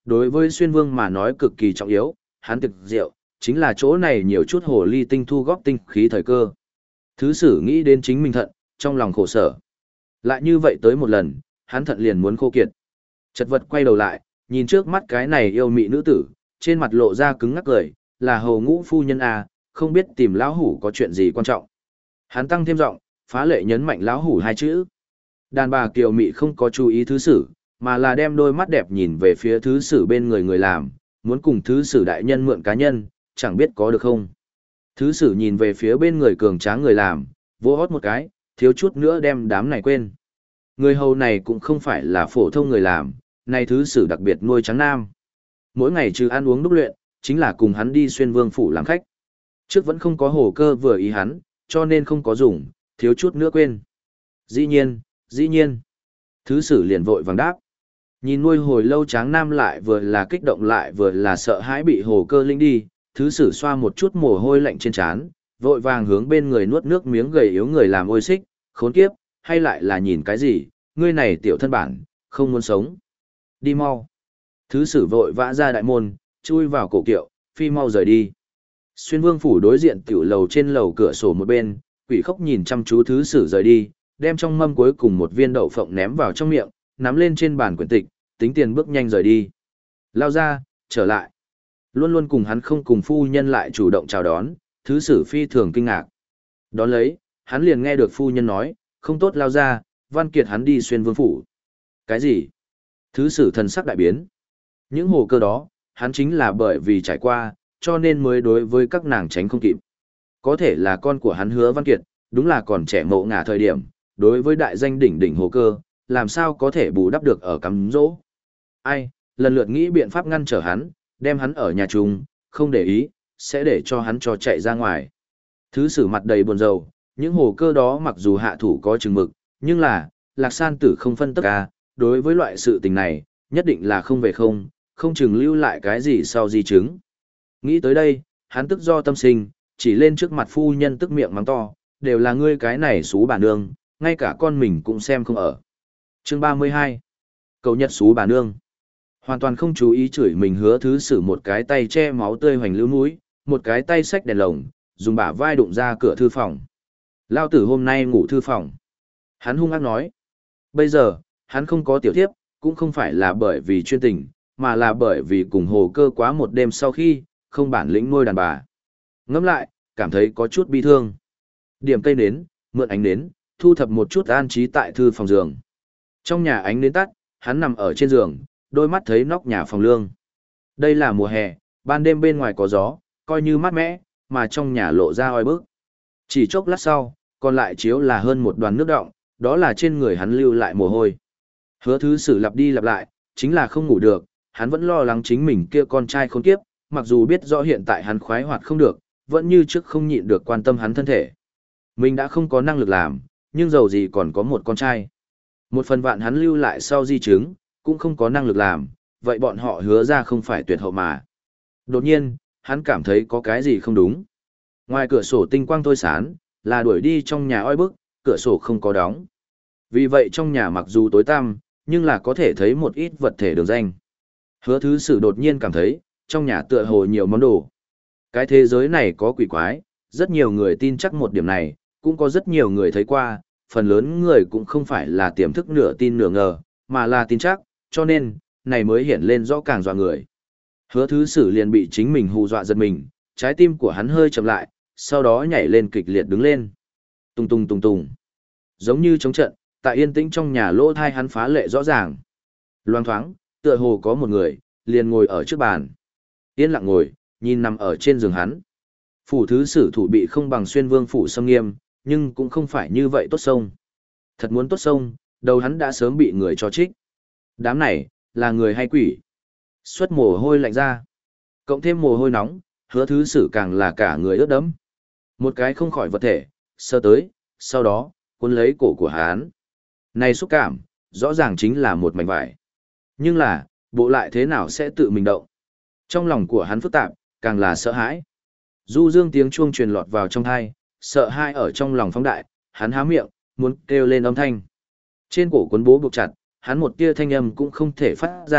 A: Đối với xuyên vương mà nói cực kỳ trọng yếu, hắn thực diệu, chính là chỗ này nhiều chút hồ ly tinh thu góp tinh khí thời cơ. Thứ sử nghĩ đến chính mình thận, trong lòng khổ sở. Lại như vậy tới một lần, hắn thận liền muốn khô kiệt. Chật vật quay đầu lại, nhìn trước mắt cái này yêu mị nữ tử, trên mặt lộ ra cứng ngắc cười, là Hầu Ngũ phu nhân à, không biết tìm lão hủ có chuyện gì quan trọng. Hắn tăng thêm giọng, phá lệ nhấn mạnh lão hủ hai chữ. Đàn bà kiều mị không có chú ý thứ sử, mà là đem đôi mắt đẹp nhìn về phía thứ sử bên người người làm, muốn cùng thứ sử đại nhân mượn cá nhân, chẳng biết có được không. Thứ sử nhìn về phía bên người cường tráng người làm, vỗ hót một cái, thiếu chút nữa đem đám này quên. Người hầu này cũng không phải là phổ thông người làm, này thứ sử đặc biệt nuôi trắng nam. Mỗi ngày trừ ăn uống đúc luyện, chính là cùng hắn đi xuyên vương phủ làm khách. Trước vẫn không có hồ cơ vừa ý hắn, cho nên không có dùng, thiếu chút nữa quên. Dĩ nhiên, dĩ nhiên. Thứ sử liền vội vàng đáp. Nhìn nuôi hồi lâu tráng nam lại vừa là kích động lại vừa là sợ hãi bị hồ cơ linh đi, thứ sử xoa một chút mồ hôi lạnh trên trán, vội vàng hướng bên người nuốt nước miếng gầy yếu người làm ôi xích, khốn kiếp, hay lại là nhìn cái gì, ngươi này tiểu thân bản, không muốn sống. Đi mau. Thứ sử vội vã ra đại môn, chui vào cổ kiệu, phi mau rời đi. Xuyên vương phủ đối diện tiểu lầu trên lầu cửa sổ một bên, quỷ khóc nhìn chăm chú thứ sử rời đi, đem trong mâm cuối cùng một viên đậu phộng ném vào trong miệng, nắm lên trên bàn quyển tịch, tính tiền bước nhanh rời đi. Lao ra, trở lại. Luôn luôn cùng hắn không cùng phu nhân lại chủ động chào đón, thứ sử phi thường kinh ngạc. Đón lấy, hắn liền nghe được phu nhân nói, không tốt lao ra, văn kiệt hắn đi xuyên vương phủ. Cái gì? Thứ sử thần sắc đại biến. Những hồ cơ đó, hắn chính là bởi vì trải qua, cho nên mới đối với các nàng tránh không kịp. Có thể là con của hắn Hứa Văn Kiệt, đúng là còn trẻ mộ ngả thời điểm, đối với đại danh đỉnh đỉnh hồ cơ, làm sao có thể bù đắp được ở cắm dỗ. Ai, lần lượt nghĩ biện pháp ngăn trở hắn, đem hắn ở nhà chung, không để ý, sẽ để cho hắn cho chạy ra ngoài. Thứ sử mặt đầy buồn rầu, những hồ cơ đó mặc dù hạ thủ có chừng mực, nhưng là, Lạc San Tử không phân tất cả, đối với loại sự tình này, nhất định là không về không, không chừng lưu lại cái gì sau di chứng. Nghĩ tới đây, hắn tức do tâm sinh, chỉ lên trước mặt phu nhân tức miệng mắng to, đều là ngươi cái này xú bà nương, ngay cả con mình cũng xem không ở. Chương 32. Cầu nhật xú bà nương. Hoàn toàn không chú ý chửi mình Hứa thứ sử một cái tay che máu tươi hoành lưu mũi, một cái tay xách đèn lồng, dùng bả vai đụng ra cửa thư phòng. Lao tử hôm nay ngủ thư phòng. Hắn hung ác nói. Bây giờ, hắn không có tiểu thiếp, cũng không phải là bởi vì chuyên tình, mà là bởi vì cùng hồ cơ quá một đêm sau khi, không bản lĩnh nuôi đàn bà. Ngẫm lại, cảm thấy có chút bi thương. Điểm cây nến, mượn ánh nến, thu thập một chút an trí tại thư phòng giường. Trong nhà ánh nến tắt, hắn nằm ở trên giường, đôi mắt thấy nóc nhà phòng lương. Đây là mùa hè, ban đêm bên ngoài có gió, coi như mát mẻ, mà trong nhà lộ ra oi bức. Chỉ chốc lát sau, còn lại chiếu là hơn một đoàn nước đọng, đó là trên người hắn lưu lại mồ hôi. Hứa thứ sử lặp đi lặp lại, chính là không ngủ được, hắn vẫn lo lắng chính mình kia con trai khốn kiếp, mặc dù biết rõ hiện tại hắn khoái hoạt không được, vẫn như trước không nhịn được quan tâm hắn thân thể. Mình đã không có năng lực làm, nhưng dầu gì còn có một con trai. Một phần vạn hắn lưu lại sau di chứng, cũng không có năng lực làm, vậy bọn họ hứa ra không phải tuyệt hậu mà. Đột nhiên, hắn cảm thấy có cái gì không đúng. Ngoài cửa sổ tinh quang thôi sán, là đuổi đi trong nhà oi bức, cửa sổ không có đóng. Vì vậy trong nhà mặc dù tối tăm, nhưng là có thể thấy một ít vật thể đường danh. Hứa thứ sử đột nhiên cảm thấy, trong nhà tựa hồ nhiều món đồ. Cái thế giới này có quỷ quái, rất nhiều người tin chắc một điểm này, cũng có rất nhiều người thấy qua, phần lớn người cũng không phải là tiềm thức nửa tin nửa ngờ, mà là tin chắc, cho nên, này mới hiện lên rõ càng dọa người. Hứa thứ sử liền bị chính mình hù dọa giật mình, trái tim của hắn hơi chậm lại, sau đó nhảy lên kịch liệt đứng lên. Tung tung tung tung. Giống như chống trận, tại yên tĩnh trong nhà lỗ thai hắn phá lệ rõ ràng. Loang thoáng, tựa hồ có một người, liền ngồi ở trước bàn. Yên lặng ngồi, nhìn nằm ở trên giường hắn. Phủ thứ sử thủ bị không bằng xuyên vương phủ xâm nghiêm, nhưng cũng không phải như vậy tốt sông. Thật muốn tốt sông, đầu hắn đã sớm bị người cho trích. Đám này, là người hay quỷ? Xuất mồ hôi lạnh ra. Cộng thêm mồ hôi nóng, hứa thứ sử càng là cả người ướt đẫm. Một cái không khỏi vật thể, sơ tới, sau đó, cuốn lấy cổ của hắn. Này xúc cảm, rõ ràng chính là một mảnh vải. Nhưng là, bộ lại thế nào sẽ tự mình động? Trong lòng của hắn phức tạp, càng là sợ hãi. Du dương tiếng chuông truyền lọt vào trong tai, sợ hãi ở trong lòng phóng đại, hắn há miệng, muốn kêu lên âm thanh. Trên cổ cuốn bố buộc chặt, hắn một tia thanh âm cũng không thể phát ra,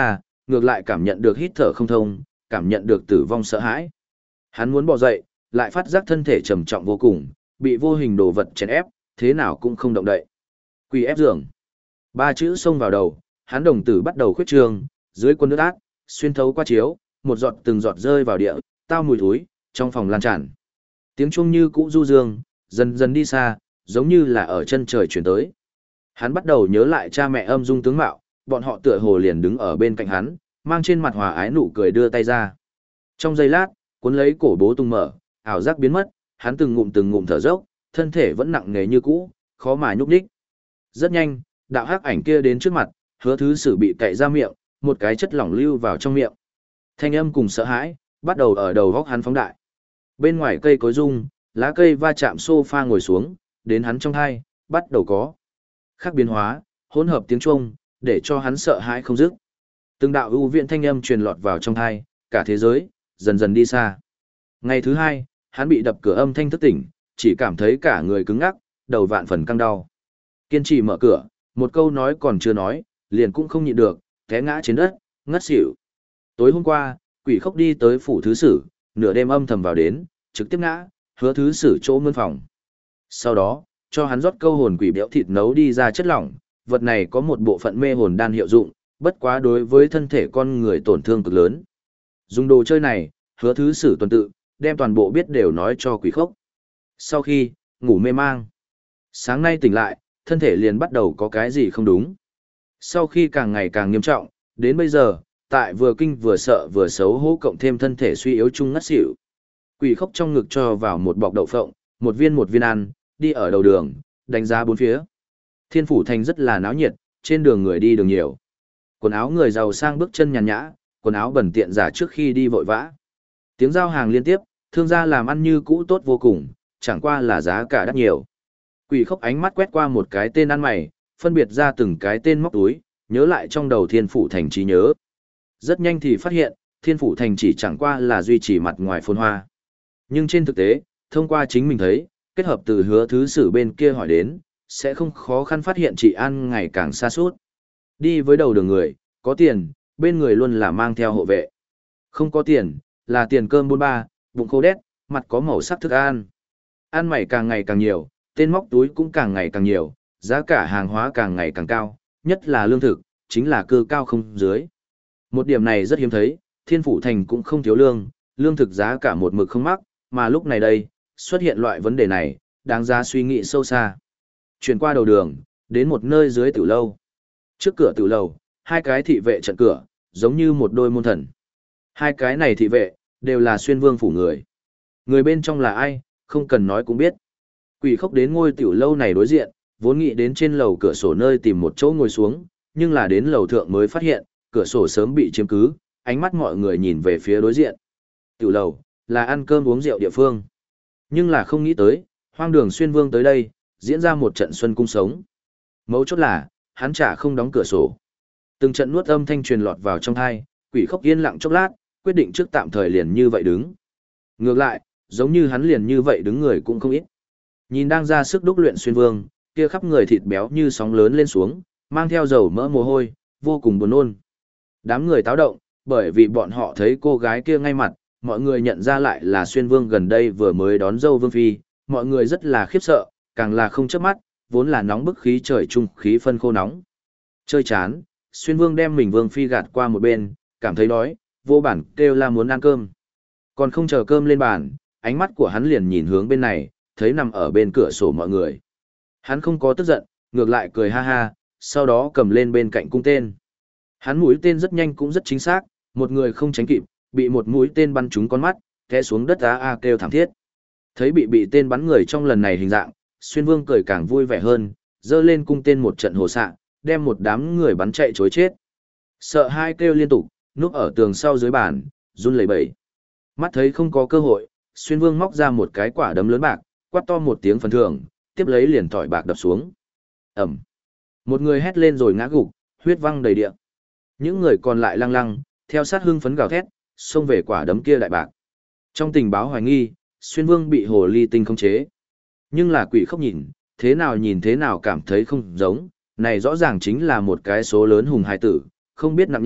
A: ngược lại cảm nhận được hít thở không thông, cảm nhận được tử vong sợ hãi. Hắn muốn bò dậy, lại phát giác thân thể trầm trọng vô cùng, bị vô hình đồ vật chèn ép, thế nào cũng không động đậy. Quỳ ép giường. Ba chữ xông vào đầu, hắn đồng tử bắt đầu khuyết trương, dưới quân nước ác, xuyên thấu qua chiếu, một giọt từng giọt rơi vào địa, tao mùi thối, trong phòng lan tràn. Tiếng chuông như cũ du dương, dần dần đi xa, giống như là ở chân trời chuyển tới. Hắn bắt đầu nhớ lại cha mẹ âm dung tướng mạo, bọn họ tựa hồ liền đứng ở bên cạnh hắn, mang trên mặt hòa ái nụ cười đưa tay ra. Trong giây lát, cuốn lấy cổ bố tung mở, ảo giác biến mất, hắn từng ngụm thở dốc, thân thể vẫn nặng nề như cũ, khó mà nhúc nhích. Rất nhanh, đạo hắc ảnh kia đến trước mặt, Hứa Thứ Sử bị cạy ra miệng, một cái chất lỏng lưu vào trong miệng. Thanh âm cùng sợ hãi, bắt đầu ở đầu góc hắn phóng đại. Bên ngoài cây cối rung, lá cây va chạm sofa ngồi xuống, đến hắn trong hai, bắt đầu có khác biến hóa, hỗn hợp tiếng chuông, để cho hắn sợ hãi không dứt. Từng đạo ưu viện thanh âm truyền lọt vào trong hai, cả thế giới dần dần đi xa. Ngày thứ hai, hắn bị đập cửa âm thanh thức tỉnh, chỉ cảm thấy cả người cứng ngắc, đầu vạn phần căng đau. Kiên trì mở cửa, một câu nói còn chưa nói, liền cũng không nhịn được, té ngã trên đất, ngất xỉu. Tối hôm qua, Quỷ Khốc đi tới phủ thứ sử, nửa đêm âm thầm vào đến, trực tiếp ngã, Hứa Thứ Sử chỗ mươn phòng. Sau đó, cho hắn rót câu hồn quỷ béo thịt nấu đi ra chất lỏng, vật này có một bộ phận mê hồn đan hiệu dụng, bất quá đối với thân thể con người tổn thương cực lớn. Dùng đồ chơi này, Hứa Thứ Sử tuần tự, đem toàn bộ biết đều nói cho Quỷ Khốc. Sau khi, ngủ mê mang. Sáng nay tỉnh lại, thân thể liền bắt đầu có cái gì không đúng. Sau khi càng ngày càng nghiêm trọng, đến bây giờ, tại vừa kinh vừa sợ vừa xấu hổ cộng thêm thân thể suy yếu chung ngất xỉu. Quỷ Khốc trong ngực cho vào một bọc đậu phộng, một viên ăn, đi ở đầu đường, đánh giá bốn phía. Thiên Phủ Thành rất là náo nhiệt, trên đường người đi đường nhiều. Quần áo người giàu sang bước chân nhàn nhã, quần áo bẩn tiện giả trước khi đi vội vã. Tiếng giao hàng liên tiếp, thương gia làm ăn như cũ tốt vô cùng, chẳng qua là giá cả đắt nhiều. Quỷ Khốc ánh mắt quét qua một cái tên ăn mày, phân biệt ra từng cái tên móc túi, nhớ lại trong đầu Thiên Phủ Thành trí nhớ. Rất nhanh thì phát hiện, Thiên Phủ Thành chỉ chẳng qua là duy trì mặt ngoài phồn hoa. Nhưng trên thực tế, thông qua chính mình thấy, kết hợp từ Hứa Thứ Sử bên kia hỏi đến, sẽ không khó khăn phát hiện trị an ngày càng xa suốt. Đi với đầu đường người, có tiền, bên người luôn là mang theo hộ vệ. Không có tiền, là tiền cơm buôn ba, bụng khô đét, mặt có màu sắc thức ăn. Ăn mày càng ngày càng nhiều, tên móc túi cũng càng ngày càng nhiều, giá cả hàng hóa càng ngày càng cao, nhất là lương thực, chính là cơ cao không dưới. Một điểm này rất hiếm thấy, Thiên Phủ Thành cũng không thiếu lương thực giá cả một mực không mắc, mà lúc này đây, xuất hiện loại vấn đề này, đáng ra suy nghĩ sâu xa. Chuyển qua đầu đường, đến một nơi dưới tiểu lâu. Trước cửa tiểu lâu, hai cái thị vệ trận cửa, giống như một đôi môn thần. Hai cái này thị vệ, đều là Xuyên Vương phủ người. Người bên trong là ai, không cần nói cũng biết. Quỷ Khốc đến ngôi tiểu lâu này đối diện, vốn nghĩ đến trên lầu cửa sổ nơi tìm một chỗ ngồi xuống, nhưng là đến lầu thượng mới phát hiện, cửa sổ sớm bị chiếm cứ, ánh mắt mọi người nhìn về phía đối diện. Tiểu lầu, là ăn cơm uống rượu địa phương. Nhưng là không nghĩ tới, hoang đường Xuyên Vương tới đây, diễn ra một trận xuân cung sống. Mấu chốt là, hắn chả không đóng cửa sổ. Từng trận nuốt âm thanh truyền lọt vào trong tai, Quỷ Khốc yên lặng chốc lát, quyết định trước tạm thời liền như vậy đứng. Ngược lại, giống như hắn liền như vậy đứng người cũng không ít. Nhìn đang ra sức đúc luyện Xuyên Vương, kia khắp người thịt béo như sóng lớn lên xuống, mang theo dầu mỡ mồ hôi, vô cùng buồn nôn. Đám người táo động, bởi vì bọn họ thấy cô gái kia ngay mặt, mọi người nhận ra lại là Xuyên Vương gần đây vừa mới đón dâu Vương Phi, mọi người rất là khiếp sợ, càng là không chớp mắt, vốn là nóng bức khí trời trung khí phân khô nóng. Chơi chán, Xuyên Vương đem mình Vương Phi gạt qua một bên, cảm thấy đói, vô bản kêu la muốn ăn cơm. Còn không chờ cơm lên bàn, ánh mắt của hắn liền nhìn hướng bên này, thấy nằm ở bên cửa sổ mọi người. Hắn không có tức giận, ngược lại cười ha ha, sau đó cầm lên bên cạnh cung tên. Hắn mũi tên rất nhanh cũng rất chính xác, một người không tránh kịp, bị một mũi tên bắn trúng con mắt, té xuống đất kêu thảm thiết. Thấy bị tên bắn người trong lần này hình dạng, Xuyên Vương cười càng vui vẻ hơn, giơ lên cung tên một trận hồ xạ, đem một đám người bắn chạy chối chết. Sợ hai kêu liên tục, núp ở tường sau dưới bàn, run lẩy bẩy. Mắt thấy không có cơ hội, Xuyên Vương móc ra một cái quả đấm lớn bạc, quát to một tiếng phần thưởng, tiếp lấy liền thỏi bạc đập xuống. Ầm. Một người hét lên rồi ngã gục, huyết văng đầy địa. Những người còn lại lăng lăng, theo sát hưng phấn gào thét, xông về quả đấm kia đại bạc. Trong tình báo hoài nghi, Xuyên Vương bị hồ ly tinh khống chế. Nhưng là Quỷ Khốc nhìn thế nào cảm thấy không giống, này rõ ràng chính là một cái số lớn hùng hài tử, không biết nặng nhẹ,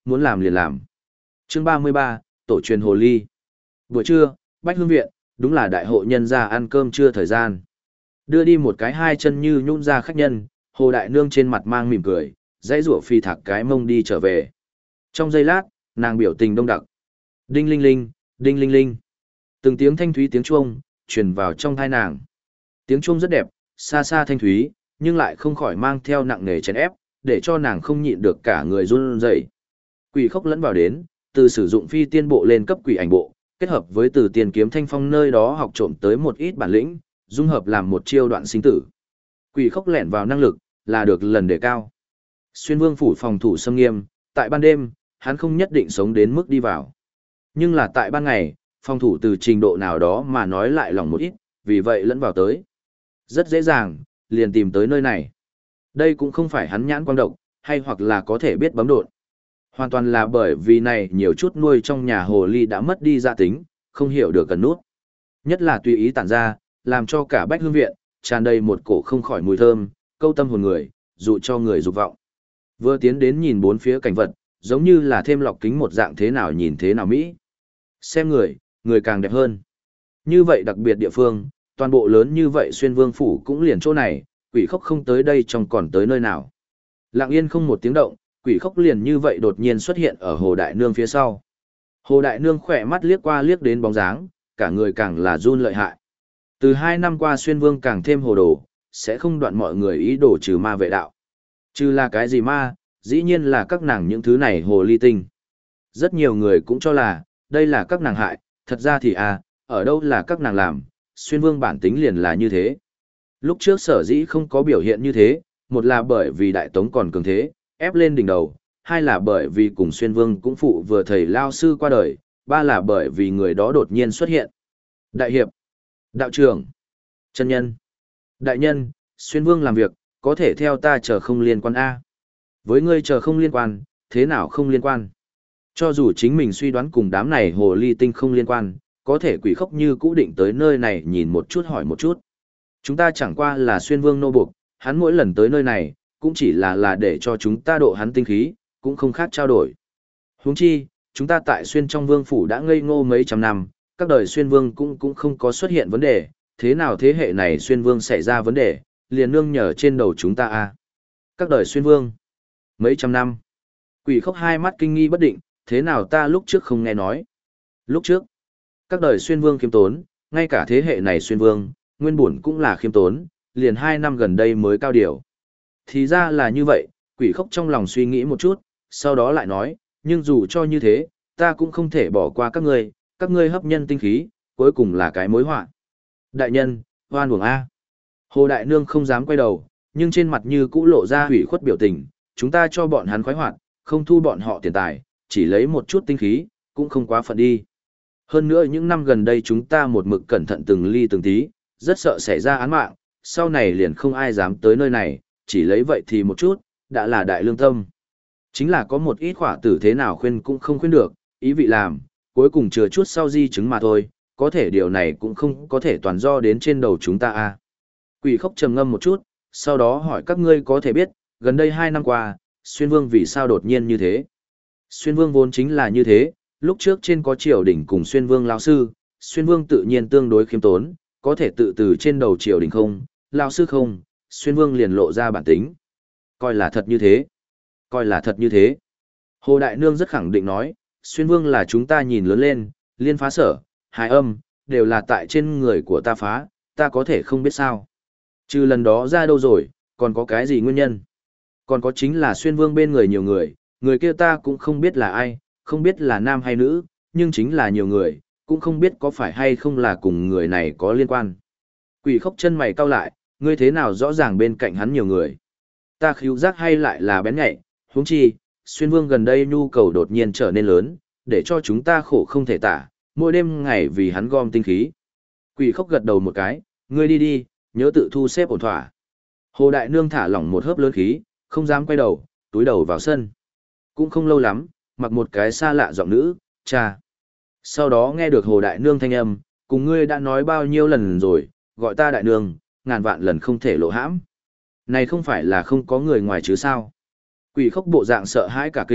A: muốn làm liền làm. Chương 33, tổ truyền hồ ly. Buổi trưa, Bách Hương viện, đúng là đại hộ nhân ra ăn cơm trưa thời gian. Đưa đi một cái hai chân như nhũn ra khách nhân, Hồ Đại Nương trên mặt mang mỉm cười, dãy rủa phi thạc cái mông đi trở về. Trong giây lát, nàng biểu tình đông đặc. Đinh linh linh, đinh linh linh. Từng tiếng thanh thúy tiếng chuông truyền vào trong tai nàng. Tiếng chuông rất đẹp, xa xa thanh thúy, nhưng lại không khỏi mang theo nặng nề chèn ép, để cho nàng không nhịn được cả người run rẩy. Quỷ khốc lẫn vào đến, từ sử dụng phi tiên bộ lên cấp quỷ ảnh bộ, kết hợp với từ tiền kiếm thanh phong nơi đó học trộm tới một ít bản lĩnh, dung hợp làm một chiêu đoạn sinh tử. Quỷ khốc lẻn vào năng lực, là được lần đề cao. Xuyên Vương phủ phòng thủ xâm nghiêm, tại ban đêm, hắn không nhất định sống đến mức đi vào. Nhưng là tại ban ngày, phòng thủ từ trình độ nào đó mà nói lại lòng một ít, vì vậy lẫn vào tới. Rất dễ dàng, liền tìm tới nơi này. Đây cũng không phải hắn nhãn quang độc, hay hoặc là có thể biết bấm độn. Hoàn toàn là bởi vì này nhiều chút nuôi trong nhà hồ ly đã mất đi dạ tính, không hiểu được cần nút. Nhất là tùy ý tản ra, làm cho cả Bách Hương viện tràn đầy một cổ không khỏi mùi thơm, câu tâm hồn người, dụ cho người dục vọng. Vừa tiến đến nhìn bốn phía cảnh vật, giống như là thêm lọc kính một dạng thế nào nhìn thế nào mỹ. Xem người, người càng đẹp hơn. Như vậy đặc biệt địa phương, toàn bộ lớn như vậy Xuyên Vương phủ cũng liền chỗ này, quỷ khốc không tới đây trong còn tới nơi nào. Lặng yên không một tiếng động, quỷ khốc liền như vậy đột nhiên xuất hiện ở Hồ Đại Nương phía sau. Hồ Đại Nương khỏe mắt liếc qua liếc đến bóng dáng, cả người càng là run lợi hại. Từ 2 năm qua Xuyên Vương càng thêm hồ đồ, sẽ không đoạn mọi người ý đồ trừ ma vệ đạo. Trừ là cái gì ma, dĩ nhiên là các nàng những thứ này hồ ly tinh. Rất nhiều người cũng cho là, đây là các nàng hại, thật ra thì ở đâu là các nàng làm, Xuyên Vương bản tính liền là như thế. Lúc trước sở dĩ không có biểu hiện như thế, một là bởi vì Đại Tống còn cường thế, ép lên đỉnh đầu, hai là bởi vì cùng Xuyên Vương cũng phụ vừa thầy lao sư qua đời, ba là bởi vì người đó đột nhiên xuất hiện. Đại hiệp, đạo trưởng, chân nhân, đại nhân, Xuyên Vương làm việc, có thể theo ta chờ không liên quan A. Với ngươi chờ không liên quan, thế nào không liên quan? Cho dù chính mình suy đoán cùng đám này hồ ly tinh không liên quan, có thể quỷ khốc như cũ định tới nơi này nhìn một chút hỏi một chút. Chúng ta chẳng qua là Xuyên Vương nô buộc, hắn mỗi lần tới nơi này, cũng chỉ là để cho chúng ta độ hắn tinh khí, cũng không khác trao đổi. Huống chi, chúng ta tại Xuyên trong Vương phủ đã ngây ngô mấy trăm năm, các đời Xuyên Vương cũng không có xuất hiện vấn đề, thế nào thế hệ này Xuyên Vương xảy ra vấn đề, liền nương nhờ trên đầu chúng ta a. Các đời Xuyên Vương, mấy trăm năm. Quỷ khốc hai mắt kinh nghi bất định, thế nào ta lúc trước không nghe nói. Lúc trước, các đời Xuyên Vương khiêm tốn, ngay cả thế hệ này Xuyên Vương, nguyên bổn cũng là khiêm tốn, liền 2 năm gần đây mới cao điều. Thì ra là như vậy, quỷ khốc trong lòng suy nghĩ một chút, sau đó lại nói, nhưng dù cho như thế, ta cũng không thể bỏ qua các ngươi hấp nhân tinh khí, cuối cùng là cái mối họa. Đại nhân, hoan uổng A. Hồ Đại Nương không dám quay đầu, nhưng trên mặt như cũ lộ ra hủy khuất biểu tình, chúng ta cho bọn hắn khoái hoạt, không thu bọn họ tiền tài, chỉ lấy một chút tinh khí, cũng không quá phận đi. Hơn nữa những năm gần đây chúng ta một mực cẩn thận từng ly từng tí, rất sợ xảy ra án mạng, sau này liền không ai dám tới nơi này, chỉ lấy vậy thì một chút, đã là đại lương tâm. Chính là có một ít khỏa tử thế nào khuyên cũng không khuyên được, ý vị làm, cuối cùng chừa chút sau di chứng mà thôi, có thể điều này cũng không có thể toàn do đến trên đầu chúng ta a. Quỷ khốc trầm ngâm một chút, sau đó hỏi các ngươi có thể biết, gần đây 2 năm qua, Xuyên Vương vì sao đột nhiên như thế? Xuyên Vương vốn chính là như thế, lúc trước trên có triều đình cùng Xuyên Vương lão sư, Xuyên Vương tự nhiên tương đối khiêm tốn, có thể tự từ trên đầu triều đình không, lão sư không, Xuyên Vương liền lộ ra bản tính. Coi là thật như thế. Coi là thật như thế. Hồ Đại Nương rất khẳng định nói, Xuyên Vương là chúng ta nhìn lớn lên, liên phá sở, hài âm, đều là tại trên người của ta phá, ta có thể không biết sao. Trừ lần đó ra đâu rồi, còn có cái gì nguyên nhân? Còn có chính là Xuyên Vương bên người nhiều người kia ta cũng không biết là ai, không biết là nam hay nữ, nhưng chính là nhiều người, cũng không biết có phải hay không là cùng người này có liên quan. Quỷ khốc chân mày cau lại, ngươi thế nào rõ ràng bên cạnh hắn nhiều người. Ta khíu giác hay lại là bén nhạy, huống chi, Xuyên Vương gần đây nhu cầu đột nhiên trở nên lớn, để cho chúng ta khổ không thể tả, mỗi đêm ngày vì hắn gom tinh khí. Quỷ khốc gật đầu một cái, ngươi đi đi, nhớ tự thu xếp ổn thỏa. Hồ Đại Nương thả lỏng một hớp lớn khí, không dám quay đầu, túi đầu vào sân. Cũng không lâu lắm, mặc một cái xa lạ giọng nữ, cha. Sau đó nghe được Hồ Đại Nương thanh âm, cùng ngươi đã nói bao nhiêu lần rồi, gọi ta Đại Nương, ngàn vạn lần không thể lộ hãm. Này không phải là không có người ngoài chứ sao. Quỷ khốc bộ dạng sợ hãi cả kinh,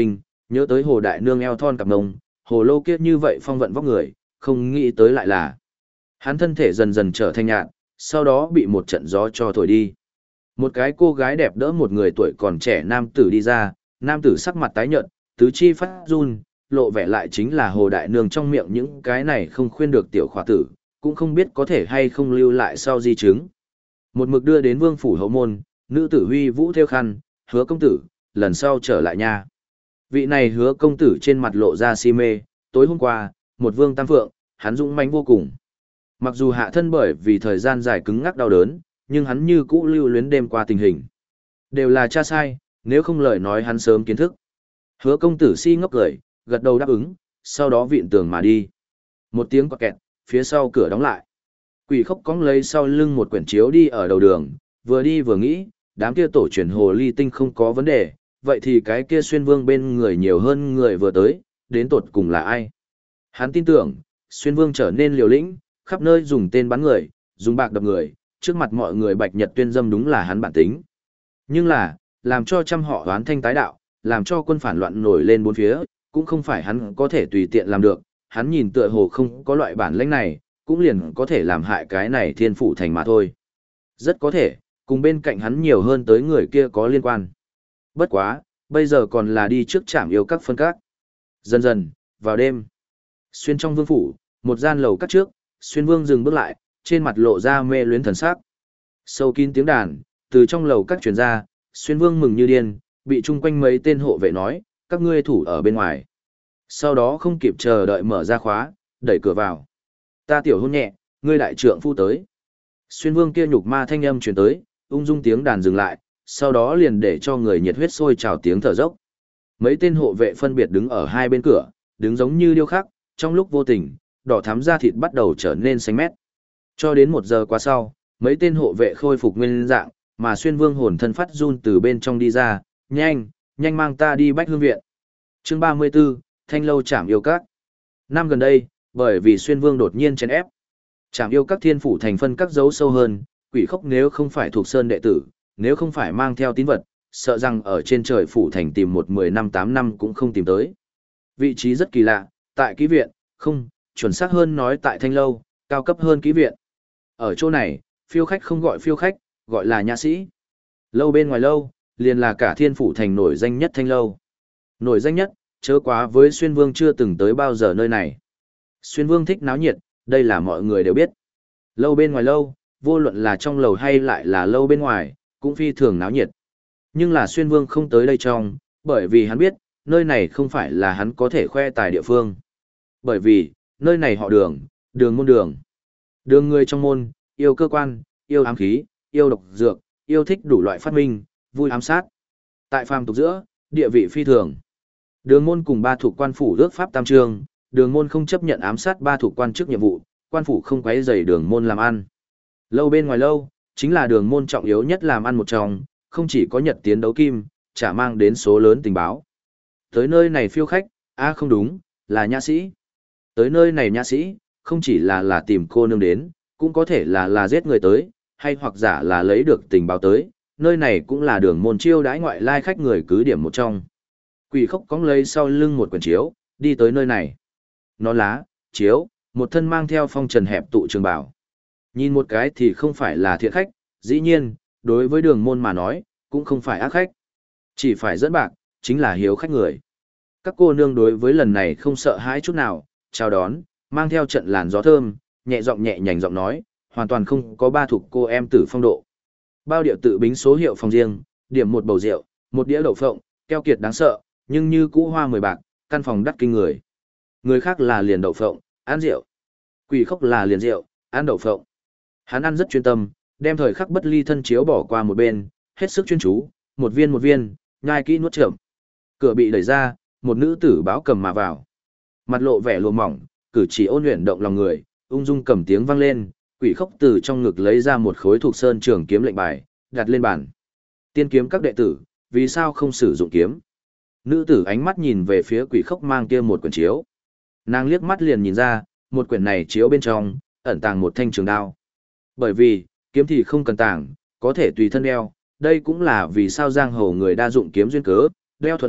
A: Nhớ tới Hồ Đại Nương eo thon cặp mông, hồ lô kia như vậy phong vận vóc người, không nghĩ tới lại là. Hắn thân thể dần dần trở thành nhạt, sau đó bị một trận gió cho thổi đi. Một cái cô gái đẹp đỡ một người tuổi còn trẻ nam tử đi ra, nam tử sắc mặt tái nhợt, tứ chi phát run, lộ vẻ lại chính là Hồ Đại Nương trong miệng những cái này không khuyên được tiểu khỏa tử, cũng không biết có thể hay không lưu lại sau di chứng. Một mực đưa đến vương phủ hậu môn, nữ tử huy vũ theo khăn, Hứa công tử, lần sau trở lại nha. Vị này Hứa công tử trên mặt lộ ra si mê, tối hôm qua, một vương tam phượng, hắn dũng mãnh vô cùng. Mặc dù hạ thân bởi vì thời gian dài cứng ngắc đau đớn, nhưng hắn như cũ lưu luyến đêm qua tình hình. Đều là cha sai, nếu không lời nói hắn sớm kiến thức. Hứa công tử si ngốc cười, gật đầu đáp ứng, sau đó vịn tường mà đi. Một tiếng quạt kẹt, phía sau cửa đóng lại. Quỷ khốc cong lấy sau lưng một quyển chiếu đi ở đầu đường, vừa đi vừa nghĩ, đám kia tổ truyền hồ ly tinh không có vấn đề, vậy thì cái kia xuyên vương bên người nhiều hơn người vừa tới, đến tột cùng là ai? Hắn tin tưởng, xuyên vương trở nên liều lĩnh, khắp nơi dùng tên bắn người, dùng bạc đập người, trước mặt mọi người bạch nhật tuyên dâm đúng là hắn bản tính. Nhưng là, làm cho trăm họ oán thanh tái đạo, làm cho quân phản loạn nổi lên bốn phía, cũng không phải hắn có thể tùy tiện làm được, hắn nhìn tựa hồ không có loại bản lĩnh này, cũng liền có thể làm hại cái này thiên phủ thành mà thôi. Rất có thể, cùng bên cạnh hắn nhiều hơn tới người kia có liên quan. Bất quá, bây giờ còn là đi trước trạm yêu các phân các. Dần dần, vào đêm, xuyên trong vương phủ, một gian lầu cắt trước, xuyên vương dừng bước lại, trên mặt lộ ra mê luyến thần sắc. Sâu kín tiếng đàn, từ trong lầu cắt truyền ra, xuyên vương mừng như điên, bị chung quanh mấy tên hộ vệ nói, các ngươi thủ ở bên ngoài. Sau đó không kịp chờ đợi mở ra khóa, đẩy cửa vào. Ta tiểu hôn nhẹ, ngươi đại trượng phu tới. Xuyên vương kia nhục ma thanh âm truyền tới, ung dung tiếng đàn dừng lại, sau đó liền để cho người nhiệt huyết sôi trào tiếng thở dốc. Mấy tên hộ vệ phân biệt đứng ở hai bên cửa, đứng giống như điêu khắc, trong lúc vô tình, đỏ thắm da thịt bắt đầu trở nên xanh mét. Cho đến 1 giờ qua sau, mấy tên hộ vệ khôi phục nguyên dạng, mà xuyên vương hồn thân phát run từ bên trong đi ra, nhanh, nhanh mang ta đi Bách Hương Viện. Chương 34, Thanh Lâu Trảm Yêu Các. Năm gần đây, bởi vì xuyên vương đột nhiên chèn ép, Trảm Yêu Các thiên phủ thành phân các dấu sâu hơn, quỷ khốc nếu không phải thuộc sơn đệ tử, nếu không phải mang theo tín vật, sợ rằng ở trên trời phủ thành tìm 10 năm 8 năm cũng không tìm tới. Vị trí rất kỳ lạ, tại ký viện, không, chuẩn xác hơn nói tại Thanh Lâu, cao cấp hơn ký viện. Ở chỗ này, phiêu khách không gọi phiêu khách, gọi là nhã sĩ. Lâu bên ngoài lâu, liền là cả thiên phủ thành nổi danh nhất Thanh Lâu. Nổi danh nhất, chớ quá với xuyên vương chưa từng tới bao giờ nơi này. Xuyên vương thích náo nhiệt, đây là mọi người đều biết. Lâu bên ngoài lâu, vô luận là trong lầu hay lại là lâu bên ngoài, cũng phi thường náo nhiệt. Nhưng là xuyên vương không tới đây trong, bởi vì hắn biết, nơi này không phải là hắn có thể khoe tài địa phương. Bởi vì, nơi này họ đường, đường môn đường. Đường người trong môn, yêu cơ quan, yêu ám khí, yêu độc dược, yêu thích đủ loại phát minh, vui ám sát. Tại phàm tục giữa, địa vị phi thường. Đường môn cùng 3 thuộc quan phủ ước pháp tam trương, đường môn không chấp nhận ám sát 3 thuộc quan chức nhiệm vụ, quan phủ không quấy rầy đường môn làm ăn. Lâu bên ngoài lâu, chính là đường môn trọng yếu nhất làm ăn một trong, không chỉ có nhật tiến đấu kim, chả mang đến số lớn tình báo. Tới nơi này phiêu khách, không đúng, là nhã sĩ. Tới nơi này nhã sĩ, không chỉ là tìm cô nương đến, cũng có thể là giết người tới, hay hoặc giả là lấy được tình báo tới, nơi này cũng là đường môn chiêu đãi ngoại lai khách người cứ điểm một trong. Quỷ khốc cóng lấy sau lưng một quyển chiếu, đi tới nơi này. Nó lá, chiếu, một thân mang theo phong trần hẹp tụ trường bảo. Nhìn một cái thì không phải là thiện khách, dĩ nhiên, đối với đường môn mà nói, cũng không phải ác khách. Chỉ phải dẫn bạc, chính là hiếu khách người. Các cô nương đối với lần này không sợ hãi chút nào, chào đón, mang theo trận làn gió thơm, nhẹ giọng nhẹ nhành giọng nói, hoàn toàn không có 3 thuộc cô em tử phong độ. Bao điệu tự bính số hiệu phòng riêng, điểm một bầu rượu, một đĩa đậu phộng, keo kiệt đáng sợ, nhưng như cũ hoa 10 bạc, căn phòng đắt kinh người. Người khác là liền đậu phộng, ăn rượu. Quỷ khốc là liền rượu, ăn đậu phộng. Hắn ăn rất chuyên tâm, đem thời khắc bất ly thân chiếu bỏ qua một bên, hết sức chuyên chú, một viên, nhai kỹ nuốt chậm. Cửa bị đẩy ra, một nữ tử báo cầm mà vào. Mặt lộ vẻ lùa mỏng, cử chỉ ôn luyện động lòng người, ung dung cầm tiếng vang lên, quỷ khốc từ trong ngực lấy ra một khối thuộc sơn trường kiếm lệnh bài, đặt lên bàn. Tiên kiếm các đệ tử, vì sao không sử dụng kiếm? Nữ tử ánh mắt nhìn về phía quỷ khốc mang kia một quyển chiếu. Nàng liếc mắt liền nhìn ra, một quyển này chiếu bên trong, ẩn tàng một thanh trường đao. Bởi vì, kiếm thì không cần tàng, có thể tùy thân đeo, đây cũng là vì sao giang hồ người đa dụng kiếm duyên cớ, đeo thuận lợi,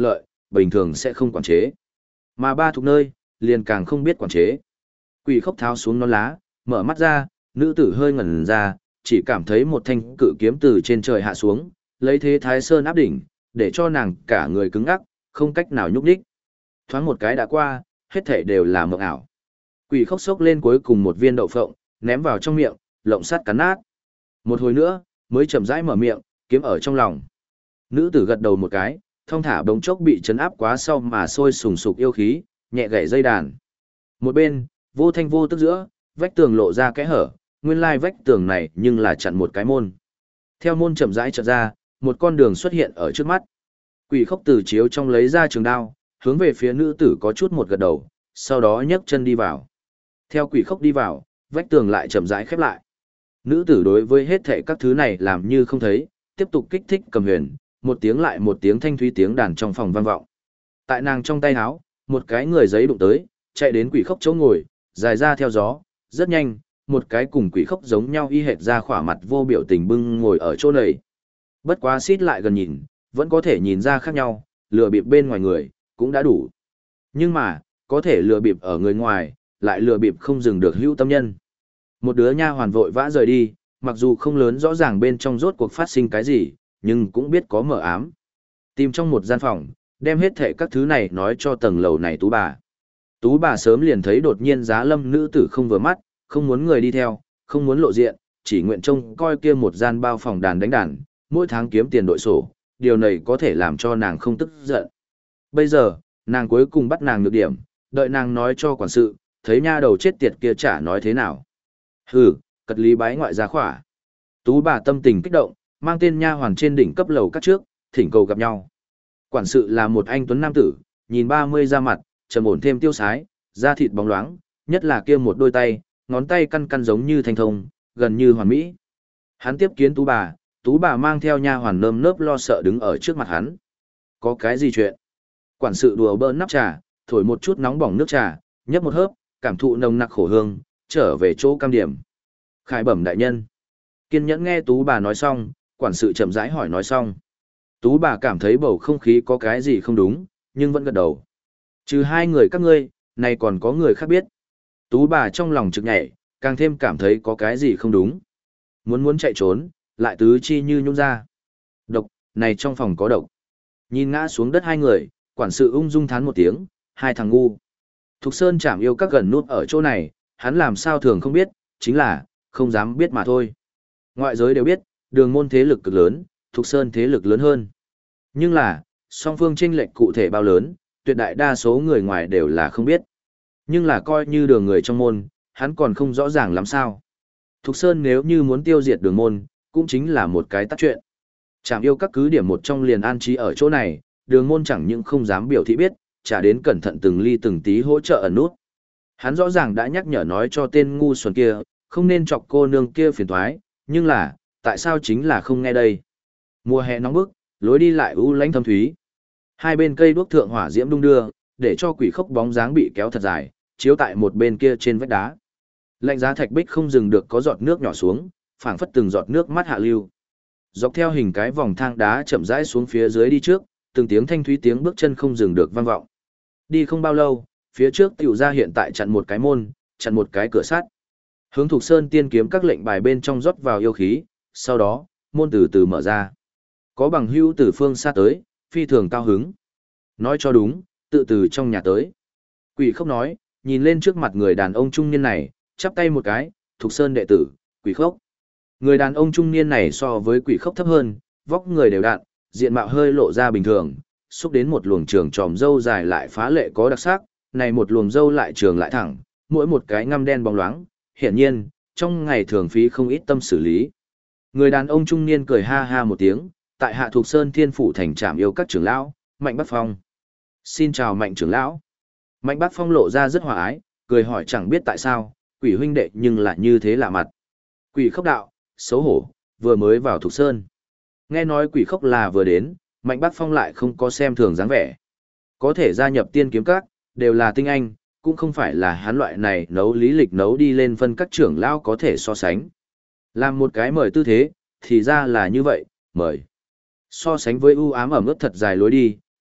A: bình thường sẽ không quản chế. Mà ba thuộc nơi, liền càng không biết quản chế. Quỷ khốc tháo xuống nón lá, mở mắt ra, nữ tử hơi ngẩn ra, chỉ cảm thấy một thanh cự kiếm từ trên trời hạ xuống, lấy thế Thái Sơn áp đỉnh, để cho nàng cả người cứng ngắc, không cách nào nhúc nhích. Thoáng một cái đã qua, hết thảy đều là mộng ảo. Quỷ khốc xốc lên cuối cùng một viên đậu phộng, ném vào trong miệng, lộng sắt cắn nát. Một hồi nữa, mới chậm rãi mở miệng, kiếm ở trong lòng. Nữ tử gật đầu một cái, thong thả bỗng chốc bị chấn áp quá sau mà sôi sùng sục yêu khí, nhẹ gảy dây đàn. Một bên, vô thanh vô tức giữa, vách tường lộ ra kẽ hở, nguyên lai vách tường này nhưng là chặn một cái môn. Theo môn chậm rãi chợt ra, một con đường xuất hiện ở trước mắt. Quỷ khốc từ chiếu trong lấy ra trường đao, hướng về phía nữ tử có chút một gật đầu, sau đó nhấc chân đi vào. Theo quỷ khốc đi vào, vách tường lại chậm rãi khép lại. Nữ tử đối với hết thảy các thứ này làm như không thấy, tiếp tục kích thích cầm huyền, một tiếng lại một tiếng thanh thúy tiếng đàn trong phòng vang vọng. Tại nàng trong tay áo, một cái người giấy đụng tới, chạy đến quỷ khốc chỗ ngồi, dài ra theo gió, rất nhanh, một cái cùng quỷ khốc giống nhau y hệt ra khỏa mặt vô biểu tình bưng ngồi ở chỗ này. Bất quá xít lại gần nhìn, vẫn có thể nhìn ra khác nhau, lừa bịp bên ngoài người, cũng đã đủ. Nhưng mà, có thể lừa bịp ở người ngoài, lại lừa bịp không dừng được hữu tâm nhân. Một đứa nha hoàn vội vã rời đi, mặc dù không lớn rõ ràng bên trong rốt cuộc phát sinh cái gì, nhưng cũng biết có mờ ám. Tìm trong một gian phòng, đem hết thệ các thứ này nói cho tầng lầu này tú bà. Tú bà sớm liền thấy đột nhiên giá lâm nữ tử không vừa mắt, không muốn người đi theo, không muốn lộ diện, chỉ nguyện trông coi kia một gian bao phòng đàn đánh đàn, mỗi tháng kiếm tiền đội sổ, điều này có thể làm cho nàng không tức giận. Bây giờ, nàng cuối cùng bắt nàng được điểm, đợi nàng nói cho quản sự, thấy nha đầu chết tiệt kia chả nói thế nào. Hừ, cật lý bái ngoại gia khỏa. Tú bà tâm tình kích động, mang tên nha hoàn trên đỉnh cấp lầu các trước, thỉnh cầu gặp nhau. Quản sự là một anh tuấn nam tử, nhìn 30 ra mặt, trầm ổn thêm tiêu sái, da thịt bóng loáng, nhất là kia một đôi tay, ngón tay căn căn giống như thanh thông, gần như hoàn mỹ. Hắn tiếp kiến tú bà mang theo nha hoàn nơm nớp lo sợ đứng ở trước mặt hắn. Có cái gì chuyện? Quản sự đùa bỡn nắp trà, thổi một chút nóng bỏng nước trà, nhấp một hớp, cảm thụ nồng nặc khổ hương, trở về chỗ cam điểm. Khải bẩm đại nhân. Kiên nhẫn nghe tú bà nói xong, quản sự chậm rãi hỏi nói xong. Tú bà cảm thấy bầu không khí có cái gì không đúng, nhưng vẫn gật đầu. Trừ hai người các ngươi, này còn có người khác biết. Tú bà trong lòng trực nhảy, càng thêm cảm thấy có cái gì không đúng. Muốn chạy trốn, lại tứ chi như nhung ra. Độc, này trong phòng có độc. Nhìn ngã xuống đất hai người, quản sự ung dung thán một tiếng, hai thằng ngu. Thục Sơn chảm yêu các gần nút ở chỗ này, hắn làm sao thường không biết, chính là, không dám biết mà thôi. Ngoại giới đều biết, đường môn thế lực cực lớn, Thục Sơn thế lực lớn hơn. Nhưng là, song phương chênh lệch cụ thể bao lớn, tuyệt đại đa số người ngoài đều là không biết. Nhưng là coi như đường người trong môn, hắn còn không rõ ràng lắm sao. Thục Sơn nếu như muốn tiêu diệt đường môn, cũng chính là một cái tắt chuyện. Chảm yêu các cứ điểm một trong liền an trí ở chỗ này, đường môn chẳng những không dám biểu thị biết, trả đến cẩn thận từng ly từng tí hỗ trợ ẩn nút. Hắn rõ ràng đã nhắc nhở nói cho tên ngu xuẩn kia, không nên chọc cô nương kia phiền toái, nhưng là, tại sao chính là không nghe đây? Mùa hè nóng bức, lối đi lại u lãnh thâm thúy. Hai bên cây đuốc thượng hỏa diễm đung đưa, để cho quỷ khốc bóng dáng bị kéo thật dài, chiếu tại một bên kia trên vách đá. Lạnh giá thạch bích không dừng được có giọt nước nhỏ xuống, phảng phất từng giọt nước mắt hạ lưu. Dọc theo hình cái vòng thang đá chậm rãi xuống phía dưới đi trước, từng tiếng thanh thúy tiếng bước chân không dừng được vang vọng. Đi không bao lâu, phía trước tiểu ra hiện tại chặn một cái môn, chặn một cái cửa sắt. Hướng Thục Sơn tiên kiếm các lệnh bài bên trong rót vào yêu khí, sau đó, môn từ từ mở ra. Có bằng hữu từ phương xa tới, phi thường cao hứng. Nói cho đúng, tự từ trong nhà tới. Quỷ khốc nói, nhìn lên trước mặt người đàn ông trung niên này, chắp tay một cái, Thục Sơn đệ tử, quỷ khốc. Người đàn ông trung niên này so với quỷ khốc thấp hơn, vóc người đều đặn, diện mạo hơi lộ ra bình thường, xúc đến một luồng trường tròm râu dài lại phá lệ có đặc sắc, này một luồng râu lại trường lại thẳng, mỗi một cái ngăm đen bóng loáng, hiển nhiên, trong ngày thường phí không ít tâm xử lý. Người đàn ông trung niên cười ha ha một tiếng, tại Hạ Thục Sơn Thiên Phủ thành trạm yêu các trưởng lão, Mạnh Bắc Phong. Xin chào Mạnh trưởng lão. Mạnh Bắc Phong lộ ra rất hòa ái, cười hỏi chẳng biết tại sao, quỷ huynh đệ nhưng lại như thế lạ mặt. Quỷ khốc đạo, xấu hổ, vừa mới vào Thục Sơn. Nghe nói quỷ khốc là vừa đến, Mạnh Bắc Phong lại không có xem thường dáng vẻ. Có thể gia nhập tiên kiếm các, đều là tinh anh, cũng không phải là hắn loại này nấu lý lịch nấu đi lên phân các trưởng lão có thể so sánh. Làm một cái mời tư thế, thì ra là như vậy, mời. So sánh với u ám ẩm ướt thật dài lối đi,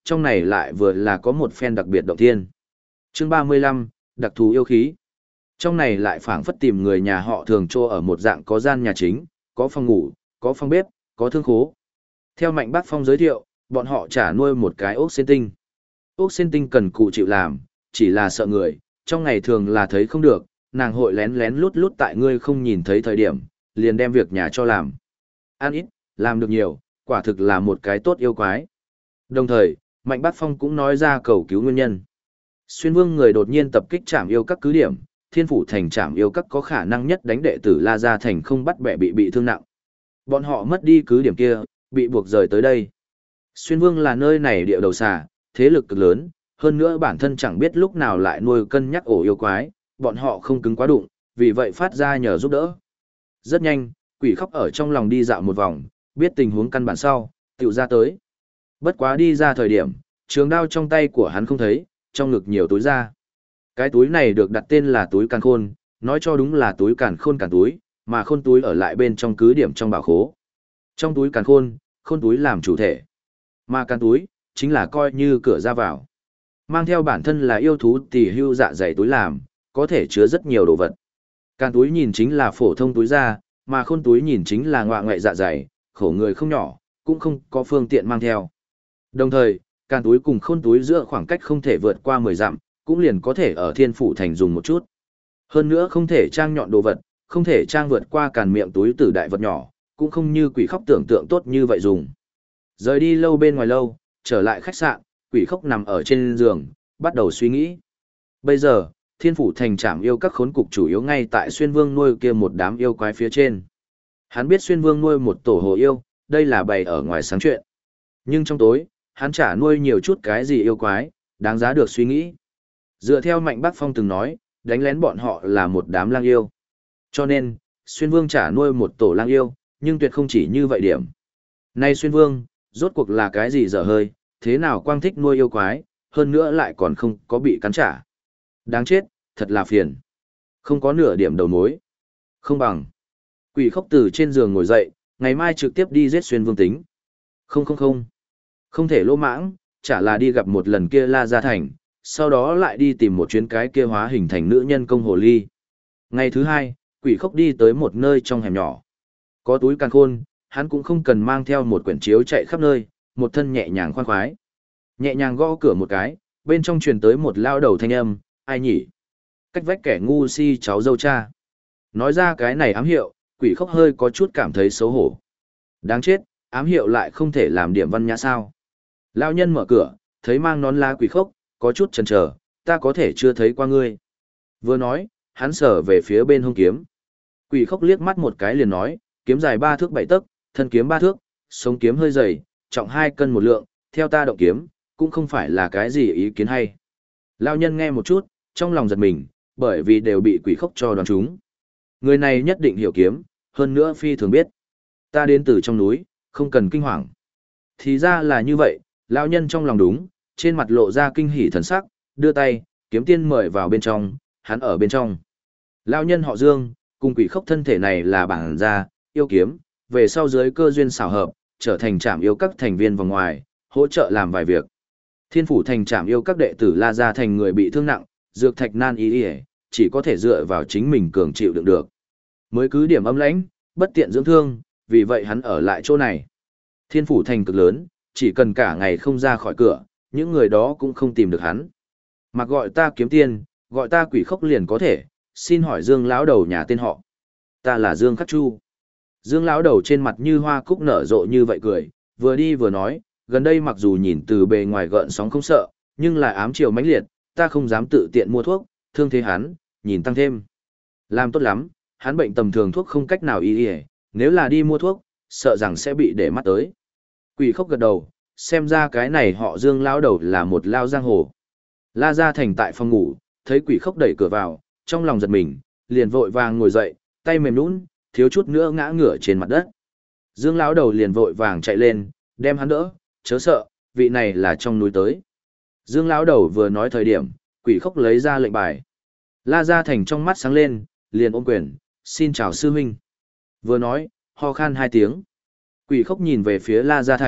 A: trong này lại vừa là có một phen đặc biệt động thiên. Chương 35, đặc thù yêu khí. Trong này lại phảng phất tìm người nhà họ thường trô ở một dạng có gian nhà chính, có phòng ngủ, có phòng bếp, có thương khố. Theo Mạnh Bác Phong giới thiệu, bọn họ trả nuôi một cái ốc sen tinh. Ốc sen tinh cần cụ chịu làm, chỉ là sợ người, trong ngày thường là thấy không được, nàng hội lén lén lút lút tại ngươi không nhìn thấy thời điểm, liền đem việc nhà cho làm. Ăn ít, làm được nhiều, quả thực là một cái tốt yêu quái. Đồng thời, Mạnh Bác Phong cũng nói ra cầu cứu nguyên nhân. Xuyên Vương người đột nhiên tập kích trảm yêu các cứ điểm, Thiên Phủ Thành trảm yêu các có khả năng nhất đánh đệ tử La Gia Thành không bắt bẻ bị thương nặng. Bọn họ mất đi cứ điểm kia, bị buộc rời tới đây. Xuyên Vương là nơi này địa đầu xà, thế lực cực lớn, hơn nữa bản thân chẳng biết lúc nào lại nuôi cân nhắc ổ yêu quái, bọn họ không cứng quá đụng, vì vậy phát ra nhờ giúp đỡ. Rất nhanh, Quỷ Khóc ở trong lòng đi dạo một vòng, biết tình huống căn bản sau, tiểu ra tới. Bất quá đi ra thời điểm, trường đao trong tay của hắn không thấy, trong ngực nhiều túi da. Cái túi này được đặt tên là túi càn khôn, nói cho đúng là túi càn túi, mà khôn túi ở lại bên trong cứ điểm trong bảo khố. Trong túi càn khôn túi làm chủ thể. Mà càn túi, chính là coi như cửa ra vào. Mang theo bản thân là yêu thú tỳ hưu dạ dày túi làm, có thể chứa rất nhiều đồ vật. Càn túi nhìn chính là phổ thông túi da, mà khôn túi nhìn chính là ngoạ ngoại dạ dày, khổ người không nhỏ, cũng không có phương tiện mang theo. Đồng thời, càn túi cùng khôn túi giữa khoảng cách không thể vượt qua 10 dặm, cũng liền có thể ở Thiên Phủ Thành dùng một chút. Hơn nữa không thể trang nhọn đồ vật, không thể trang vượt qua càn miệng túi tử đại vật nhỏ, cũng không như Quỷ Khóc tưởng tượng tốt như vậy dùng. Rời đi lâu bên ngoài lâu, trở lại khách sạn, Quỷ Khóc nằm ở trên giường, bắt đầu suy nghĩ. Bây giờ, Thiên Phủ Thành trảm yêu các khốn cục chủ yếu ngay tại Xuyên Vương nuôi kia một đám yêu quái phía trên. Hắn biết Xuyên Vương nuôi một tổ hồ yêu, đây là bày ở ngoài sáng chuyện. Nhưng trong tối, hắn chả nuôi nhiều chút cái gì yêu quái, đáng giá được suy nghĩ. Dựa theo Mạnh Bác Phong từng nói, đánh lén bọn họ là một đám lang yêu. Cho nên, Xuyên Vương chả nuôi một tổ lang yêu, nhưng tuyệt không chỉ như vậy điểm. Nay Xuyên Vương, rốt cuộc là cái gì dở hơi, thế nào quang thích nuôi yêu quái, hơn nữa lại còn không có bị cắn trả. Đáng chết, thật là phiền. Không có nửa điểm đầu mối. Không bằng. Quỷ Khóc từ trên giường ngồi dậy, ngày mai trực tiếp đi giết Xuyên Vương tính. Không. Không thể lỗ mãng, chả là đi gặp một lần kia La Gia Thành, sau đó lại đi tìm một chuyến cái kia hóa hình thành nữ nhân công hồ ly. Ngày thứ hai, Quỷ Khóc đi tới một nơi trong hẻm nhỏ. Có túi càn khôn, hắn cũng không cần mang theo một quyển chiếu chạy khắp nơi, một thân nhẹ nhàng khoan khoái. Nhẹ nhàng gõ cửa một cái, bên trong truyền tới một lao đầu thanh âm, ai nhỉ? Cách vách kẻ ngu si cháu dâu cha. Nói ra cái này ám hiệu, Quỷ Khóc hơi có chút cảm thấy xấu hổ. Đáng chết, ám hiệu lại không thể làm điểm văn nhã sao? Lão nhân mở cửa, thấy mang nón lá Quỷ Khóc, có chút chần chờ, ta có thể chưa thấy qua ngươi. Vừa nói, hắn sở về phía bên hông kiếm. Quỷ Khóc liếc mắt một cái liền nói, kiếm dài 3 thước 7 tấc, thân kiếm 3 thước, sống kiếm hơi dày, trọng 2 cân 1 lượng, theo ta động kiếm, cũng không phải là cái gì ý kiến hay. Lão nhân nghe một chút, trong lòng giật mình, bởi vì đều bị Quỷ Khóc cho đoán trúng. Người này nhất định hiểu kiếm, hơn nữa phi thường biết. Ta đến từ trong núi, không cần kinh hoàng. Thì ra là như vậy, lão nhân trong lòng đúng, trên mặt lộ ra kinh hỉ thần sắc, đưa tay, kiếm tiên mời vào bên trong, hắn ở bên trong. Lão nhân họ Dương, cùng Quỷ Khóc thân thể này là bản gia, yêu kiếm, về sau dưới cơ duyên xảo hợp, trở thành trảm yêu các thành viên vòng ngoài, hỗ trợ làm vài việc. Thiên Phủ Thành trảm yêu các đệ tử La Gia thành người bị thương nặng, dược thạch nan y chỉ có thể dựa vào chính mình cường chịu đựng được. Mới cứ điểm âm lãnh, bất tiện dưỡng thương, vì vậy hắn ở lại chỗ này. Thiên Phủ Thành cực lớn, chỉ cần cả ngày không ra khỏi cửa, những người đó cũng không tìm được hắn. Mặc gọi ta kiếm tiên, gọi ta Quỷ Khóc liền có thể, xin hỏi Dương lão đầu nhà tên họ. Ta là Dương Khắc Chu. Dương lão đầu trên mặt như hoa cúc nở rộ như vậy cười, vừa đi vừa nói, gần đây mặc dù nhìn từ bề ngoài gợn sóng không sợ, nhưng là ám chiều mãnh liệt, ta không dám tự tiện mua thuốc, thương thế hắn, nhìn tăng thêm. Làm tốt lắm, hắn bệnh tầm thường thuốc không cách nào y y, nếu là đi mua thuốc, sợ rằng sẽ bị để mắt tới. Quỷ Khóc gật đầu, xem ra cái này họ Dương lão đầu là một lao giang hồ. La Gia Thành tại phòng ngủ, thấy Quỷ Khóc đẩy cửa vào, trong lòng giật mình, liền vội vàng ngồi dậy, tay mềm nhũn, thiếu chút nữa ngã ngửa trên mặt đất. Dương lão đầu liền vội vàng chạy lên, đem hắn đỡ, chớ sợ, vị này là trong núi tới. Dương lão đầu vừa nói thời điểm, Quỷ Khóc lấy ra lệnh bài. La Gia Thành trong mắt sáng lên, liền ôm quyền, xin chào sư huynh. Vừa nói, ho khan 2 tiếng. Quỷ Khóc nhìn về phía La Gia Thành,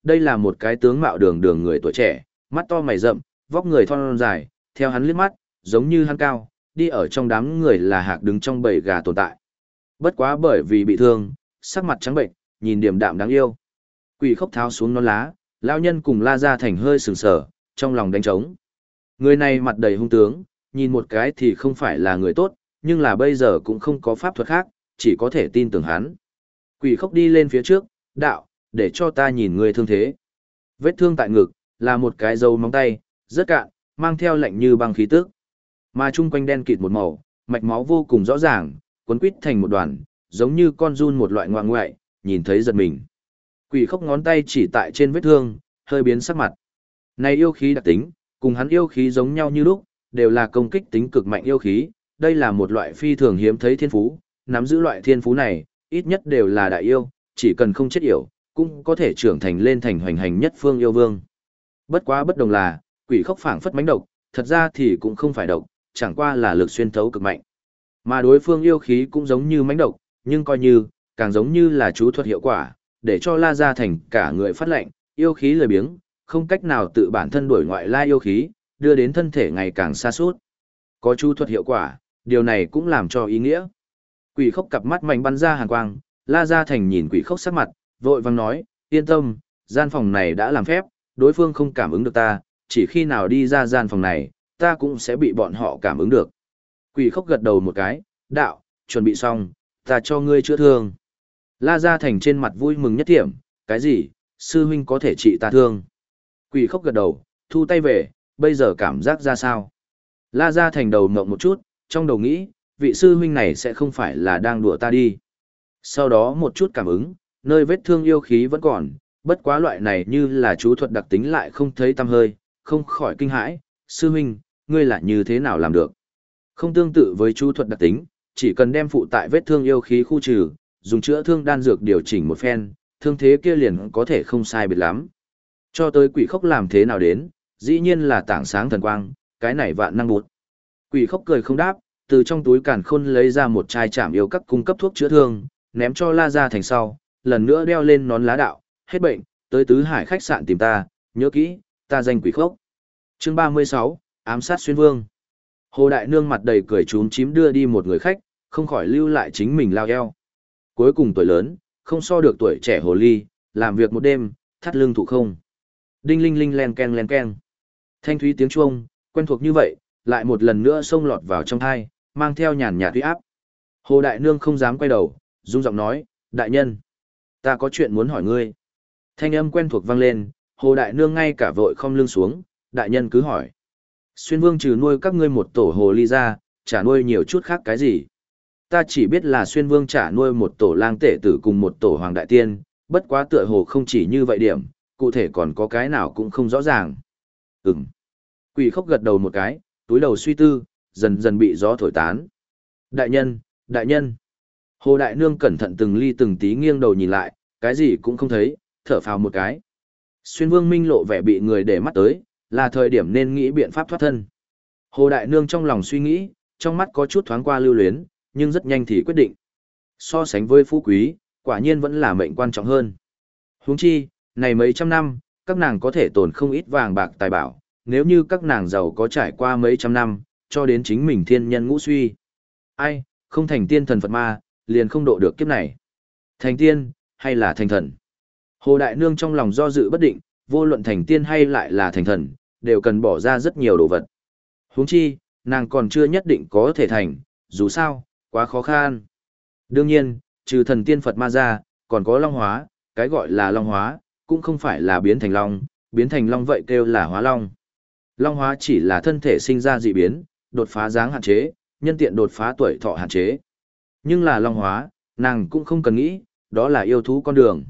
A: đây là một cái tướng mạo đường đường người tuổi trẻ, mắt to mày rậm, vóc người thon dài, theo hắn liếc mắt, giống như hắn cao, đi ở trong đám người là hạc đứng trong bầy gà tồn tại. Bất quá bởi vì bị thương, sắc mặt trắng bệnh, nhìn điềm đạm đáng yêu. Quỷ Khốc tháo xuống nón lá, lão nhân cùng La Gia Thành hơi sừng sờ, trong lòng đánh trống. Người này mặt đầy hung tướng, nhìn một cái thì không phải là người tốt, nhưng là bây giờ cũng không có pháp thuật khác, chỉ có thể tin tưởng hắn. Quỷ Khốc đi lên phía trước, đạo, để cho ta nhìn người thương thế. Vết thương tại ngực, là một cái dấu móng tay, rất cạn, mang theo lạnh như băng khí tức. Mà chung quanh đen kịt một màu, mạch máu vô cùng rõ ràng, quấn quít thành một đoàn, giống như con giun một loại ngoạng ngoại, nhìn thấy giật mình. Quỷ Khốc ngón tay chỉ tại trên vết thương, hơi biến sắc mặt. Này yêu khí đặc tính, cùng hắn yêu khí giống nhau như lúc, đều là công kích tính cực mạnh yêu khí, đây là một loại phi thường hiếm thấy thiên phú, nắm giữ loại thiên phú này, ít nhất đều là đại yêu, chỉ cần không chết yểu, cũng có thể trưởng thành lên thành hoành hành nhất phương yêu vương. Bất quá bất đồng là, Quỷ Khốc phảng phất mãnh độc, thật ra thì cũng không phải độc, chẳng qua là lực xuyên thấu cực mạnh. Mà đối phương yêu khí cũng giống như mãnh độc, nhưng coi như, càng giống như là chú thuật hiệu quả, để cho La Gia Thành cả người phát lệnh, yêu khí lười biếng, không cách nào tự bản thân đuổi ngoại lai yêu khí, đưa đến thân thể ngày càng xa suốt. Có chú thuật hiệu quả, điều này cũng làm cho ý nghĩa. Quỷ Khốc cặp mắt mạnh bắn ra hàn quang, La Gia Thành nhìn Quỷ Khốc sắc mặt, vội vàng nói, yên tâm, gian phòng này đã làm phép, đối phương không cảm ứng được ta, chỉ khi nào đi ra gian phòng này, ta cũng sẽ bị bọn họ cảm ứng được. Quỷ Khốc gật đầu một cái, đạo, chuẩn bị xong, ta cho ngươi chữa thương. La Gia Thành trên mặt vui mừng nhất điểm, cái gì, sư huynh có thể trị ta thương. Quỷ Khốc gật đầu, thu tay về, bây giờ cảm giác ra sao? La Gia Thành đầu ngộng một chút, trong đầu nghĩ, vị sư huynh này sẽ không phải là đang đùa ta đi. Sau đó một chút cảm ứng, nơi vết thương yêu khí vẫn còn, bất quá loại này như là chú thuật đặc tính lại không thấy tăm hơi, không khỏi kinh hãi, sư huynh, ngươi là như thế nào làm được? Không tương tự với chú thuật đặc tính, chỉ cần đem phụ tại vết thương yêu khí khu trừ, dùng chữa thương đan dược điều chỉnh một phen, thương thế kia liền có thể không sai biệt lắm. Cho tới Quỷ Khốc làm thế nào đến, dĩ nhiên là tảng sáng thần quang, cái này vạn năng bút. Quỷ Khốc cười không đáp, từ trong túi càn khôn lấy ra một chai chảm yêu các cung cấp thuốc chữa thương, ném cho La Gia Thành sau, lần nữa đeo lên nón lá đạo, hết bệnh, tới Tứ Hải khách sạn tìm ta, nhớ kỹ, ta danh Quỷ Khốc. Chương 36, ám sát xuyên vương. Hồ Đại Nương mặt đầy cười chúm chím đưa đi một người khách, không khỏi lưu lại chính mình lao eo. Cuối cùng tuổi lớn, không so được tuổi trẻ hồ ly, làm việc một đêm, thắt lưng thụ không. Đinh linh linh len ken len ken. Thanh thúy tiếng chuông, quen thuộc như vậy, lại một lần nữa xông lọt vào trong thai, mang theo nhàn nhạt uy áp. Hồ Đại Nương không dám quay đầu, rung giọng nói, đại nhân, ta có chuyện muốn hỏi ngươi. Thanh âm quen thuộc vang lên, Hồ Đại Nương ngay cả vội không lưng xuống, đại nhân cứ hỏi. Xuyên vương trừ nuôi các ngươi một tổ hồ ly ra, trả nuôi nhiều chút khác cái gì? Ta chỉ biết là xuyên vương trả nuôi một tổ lang tể tử cùng một tổ hoàng đại tiên, bất quá tựa hồ không chỉ như vậy điểm, cụ thể còn có cái nào cũng không rõ ràng. Ừm. Quỷ Khốc gật đầu một cái, túi đầu suy tư, dần dần bị gió thổi tán. Đại nhân, đại nhân. Hồ Đại Nương cẩn thận từng ly từng tí nghiêng đầu nhìn lại, cái gì cũng không thấy, thở phào một cái. Xuyên vương minh lộ vẻ bị người để mắt tới, là thời điểm nên nghĩ biện pháp thoát thân. Hồ Đại Nương trong lòng suy nghĩ, trong mắt có chút thoáng qua lưu luyến, nhưng rất nhanh thì quyết định. So sánh với phú quý, quả nhiên vẫn là mệnh quan trọng hơn. Huống chi, này mấy trăm năm, các nàng có thể tồn không ít vàng bạc tài bảo, nếu như các nàng giàu có trải qua mấy trăm năm, cho đến chính mình thiên nhân ngũ suy. Ai, không thành tiên thần Phật ma, liền không độ được kiếp này. Thành tiên, hay là thành thần? Hồ Đại Nương trong lòng do dự bất định, vô luận thành tiên hay lại là thành thần, đều cần bỏ ra rất nhiều đồ vật. Huống chi, nàng còn chưa nhất định có thể thành, dù sao, quá khó khăn. Đương nhiên, trừ thần tiên Phật ma ra, còn có long hóa, cái gọi là long hóa, cũng không phải là biến thành long vậy kêu là hóa long. Long hóa chỉ là thân thể sinh ra dị biến, đột phá dáng hạn chế, nhân tiện đột phá tuổi thọ hạn chế. Nhưng là long hóa, nàng cũng không cần nghĩ, đó là yêu thú con đường.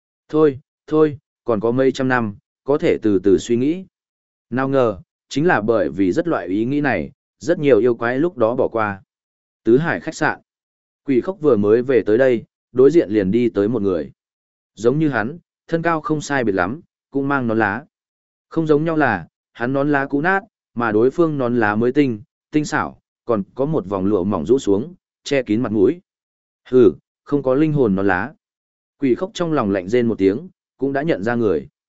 A: Thôi, còn có mấy trăm năm, có thể từ từ suy nghĩ. Nào ngờ, chính là bởi vì rất loại ý nghĩ này, rất nhiều yêu quái lúc đó bỏ qua. Tứ Hải khách sạn. Quỷ Khốc vừa mới về tới đây, đối diện liền đi tới một người. Giống như hắn, thân cao không sai biệt lắm, cũng mang nón lá. Không giống nhau là, hắn nón lá cũ nát, mà đối phương nón lá mới tinh xảo, còn có một vòng lụa mỏng rũ xuống, che kín mặt mũi. Hừ, không có linh hồn nón lá. Quỷ Khốc trong lòng lạnh rên một tiếng, cũng đã nhận ra người.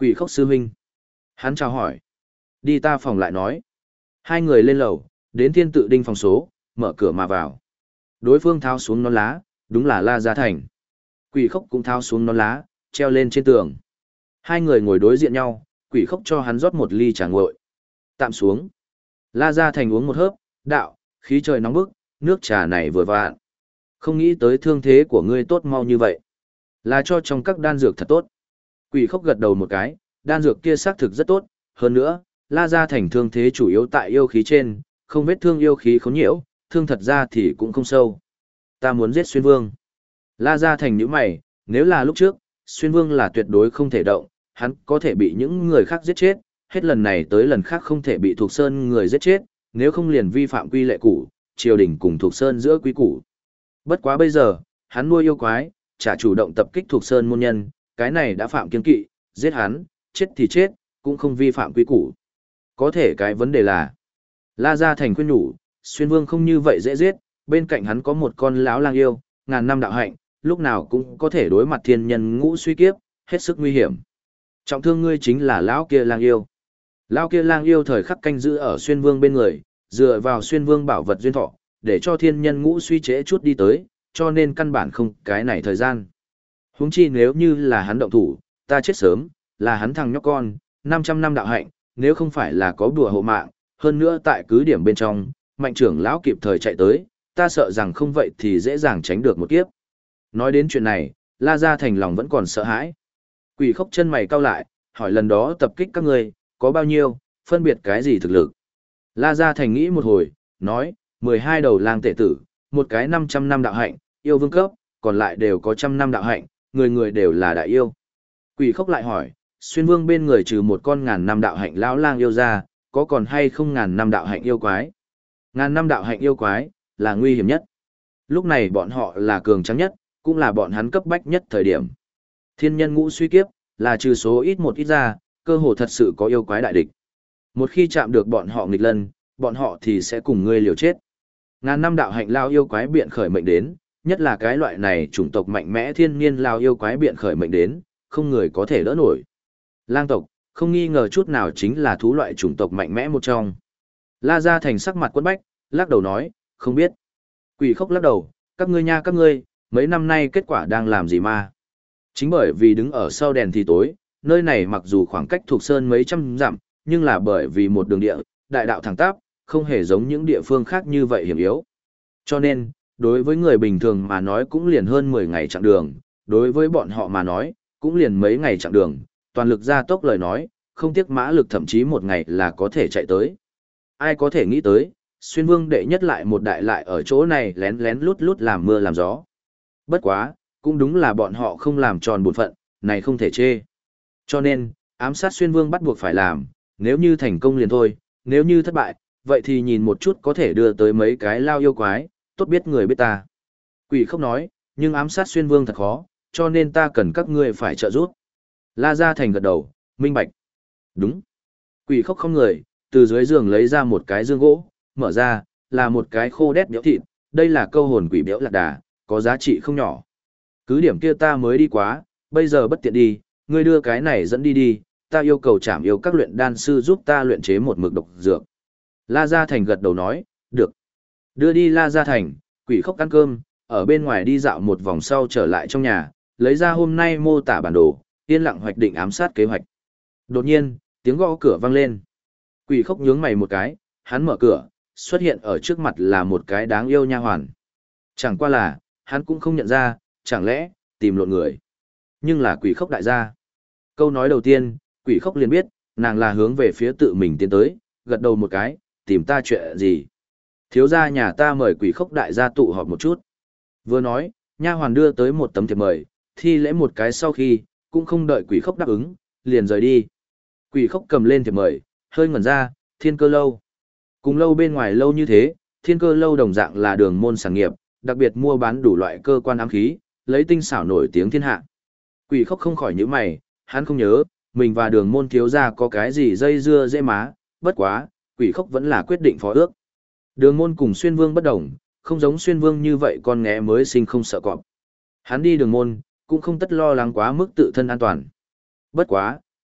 A: Quỷ khốc sư huynh. Hắn chào hỏi. Đi ta phòng lại nói. Hai người lên lầu, đến thiên tự đinh phòng số, mở cửa mà vào. Đối phương tháo xuống nón lá, đúng là La Gia Thành. Quỷ khốc cũng tháo xuống nón lá, treo lên trên tường. Hai người ngồi đối diện nhau, quỷ khốc cho hắn rót một ly trà nguội. Tạm xuống. La Gia Thành uống một hớp, đạo, khí trời nóng bức, nước trà này vừa vặn. Không nghĩ tới thương thế của ngươi tốt mau như vậy. Là cho trong các đan dược thật tốt. Quỷ khốc gật đầu một cái, đan dược kia xác thực rất tốt. Hơn nữa, La Gia Thành thương thế chủ yếu tại yêu khí trên, không vết thương yêu khí khốn nhiễu, thương thật ra thì cũng không sâu. Ta muốn giết Xuyên Vương. La Gia Thành nhíu mày, nếu là lúc trước, Xuyên Vương là tuyệt đối không thể động, hắn có thể bị những người khác giết chết, hết lần này tới lần khác không thể bị Thục Sơn người giết chết, nếu không liền vi phạm quy lệ cũ, triều đình cùng Thục Sơn giữa quy củ. Bất quá bây giờ, hắn nuôi yêu quái, chả chủ động tập kích Thục Sơn môn nhân, cái này đã phạm kiêng kỵ, giết hắn, chết thì chết, cũng không vi phạm quy củ. Có thể cái vấn đề là, La Gia Thành khuyên nhủ, Xuyên Vương không như vậy dễ giết, bên cạnh hắn có một con lão lang yêu, ngàn năm đạo hạnh, lúc nào cũng có thể đối mặt thiên nhân ngũ suy kiếp, hết sức nguy hiểm. Trọng thương ngươi chính là lão kia lang yêu. Lão kia lang yêu thời khắc canh giữ ở Xuyên Vương bên người, dựa vào Xuyên Vương bảo vật duyên thọ, để cho thiên nhân ngũ suy trễ chút đi tới, cho nên căn bản không cái này thời gian. Huống chi nếu như là hắn động thủ, ta chết sớm, là hắn thằng nhóc con, 500 năm đạo hạnh, nếu không phải là có đùa hộ mạng, hơn nữa tại cứ điểm bên trong, mạnh trưởng lão kịp thời chạy tới, ta sợ rằng không vậy thì dễ dàng tránh được một kiếp. Nói đến chuyện này, La Gia Thành lòng vẫn còn sợ hãi. Quỷ khốc chân mày cau lại, hỏi lần đó tập kích các ngươi, có bao nhiêu, phân biệt cái gì thực lực. La Gia Thành nghĩ một hồi, nói, 12 đầu lang tể tử, một cái 500 năm đạo hạnh, yêu vương cấp, còn lại đều có 100 năm đạo hạnh, người người đều là đại yêu. Quỷ khốc lại hỏi, Xuyên Vương bên người trừ một con ngàn năm đạo hạnh lão lang yêu ra, có còn hay không ngàn năm đạo hạnh yêu quái? Ngàn năm đạo hạnh yêu quái, là nguy hiểm nhất. Lúc này bọn họ là cường tráng nhất, cũng là bọn hắn cấp bách nhất thời điểm. Thiên nhân ngũ suy kiếp, là trừ số ít một ít ra, cơ hồ thật sự có yêu quái đại địch. Một khi chạm được bọn họ nghịch lân, bọn họ thì sẽ cùng ngươi liều chết. Ngàn năm đạo hạnh lao yêu quái biện khởi mệnh đến, nhất là cái loại này chủng tộc mạnh mẽ thiên niên lao yêu quái biện khởi mệnh đến, không người có thể đỡ nổi. Lang tộc, không nghi ngờ chút nào chính là thú loại chủng tộc mạnh mẽ một trong. La Gia Thành sắc mặt quất bách, lắc đầu nói, không biết. Quỷ khốc lắc đầu, các ngươi nha các ngươi, mấy năm nay kết quả đang làm gì mà. Chính bởi vì đứng ở sau đèn thì tối, nơi này mặc dù khoảng cách thuộc sơn mấy trăm dặm, nhưng là bởi vì một đường địa, đại đạo thẳng tắp, không hề giống những địa phương khác như vậy hiểm yếu. Cho nên, đối với người bình thường mà nói cũng liền hơn 10 ngày chặng đường, đối với bọn họ mà nói, cũng liền mấy ngày chặng đường, toàn lực gia tốc lời nói, không tiếc mã lực thậm chí một ngày là có thể chạy tới. Ai có thể nghĩ tới, Xuyên Vương đệ nhất lại một đại lại ở chỗ này lén lén lút lút làm mưa làm gió. Bất quá, cũng đúng là bọn họ không làm tròn bổn phận, này không thể chê. Cho nên, ám sát Xuyên Vương bắt buộc phải làm, nếu như thành công liền thôi, nếu như thất bại, vậy thì nhìn một chút có thể đưa tới mấy cái lao yêu quái, tốt biết người biết ta. Quỷ khốc nói, nhưng ám sát Xuyên Vương thật khó, cho nên ta cần các ngươi phải trợ giúp. La Gia Thành gật đầu, minh bạch. Đúng. Quỷ khốc không người, từ dưới giường lấy ra một cái dương gỗ, mở ra, là một cái khô đét béo thịt, đây là câu hồn quỷ béo lạc đà, có giá trị không nhỏ. Cứ điểm kia ta mới đi quá, bây giờ bất tiện đi, ngươi đưa cái này dẫn đi đi, ta yêu cầu trảm yêu các luyện đan sư giúp ta luyện chế một mực độc dược. La Gia Thành gật đầu nói, được. Đưa đi La Gia Thành, quỷ khốc ăn cơm, ở bên ngoài đi dạo một vòng sau trở lại trong nhà, lấy ra hôm nay mô tả bản đồ, yên lặng hoạch định ám sát kế hoạch. Đột nhiên, tiếng gõ cửa vang lên. Quỷ khốc nhướng mày một cái, hắn mở cửa, xuất hiện ở trước mặt là một cái đáng yêu nha hoàn. Chẳng qua là, hắn cũng không nhận ra, chẳng lẽ, tìm lộn người. Nhưng là quỷ khốc đại gia. Câu nói đầu tiên, quỷ khốc liền biết, nàng là hướng về phía tự mình tiến tới, gật đầu một cái, tìm ta chuyện gì. Thiếu gia nhà ta mời quỷ khốc đại gia tụ họp một chút. Vừa nói, nha hoàn đưa tới một tấm thiệp mời, thi lễ một cái sau khi, cũng không đợi quỷ khốc đáp ứng, liền rời đi. Quỷ khốc cầm lên thiệp mời, hơi ngẩn ra, Thiên Cơ Lâu. Cùng lâu bên ngoài lâu như thế, Thiên Cơ Lâu đồng dạng là đường môn sản nghiệp, đặc biệt mua bán đủ loại cơ quan ám khí, lấy tinh xảo nổi tiếng thiên hạ. Quỷ khốc không khỏi nhíu mày, hắn không nhớ, mình và đường môn thiếu gia có cái gì dây dưa dễ má, bất quá, quỷ khốc vẫn là quyết định phó ước. Đường môn cùng Xuyên Vương bất đồng, không giống Xuyên Vương như vậy con nghé mới sinh không sợ cọp. Hắn đi đường môn, cũng không tất lo lắng quá mức tự thân an toàn. Bất quá,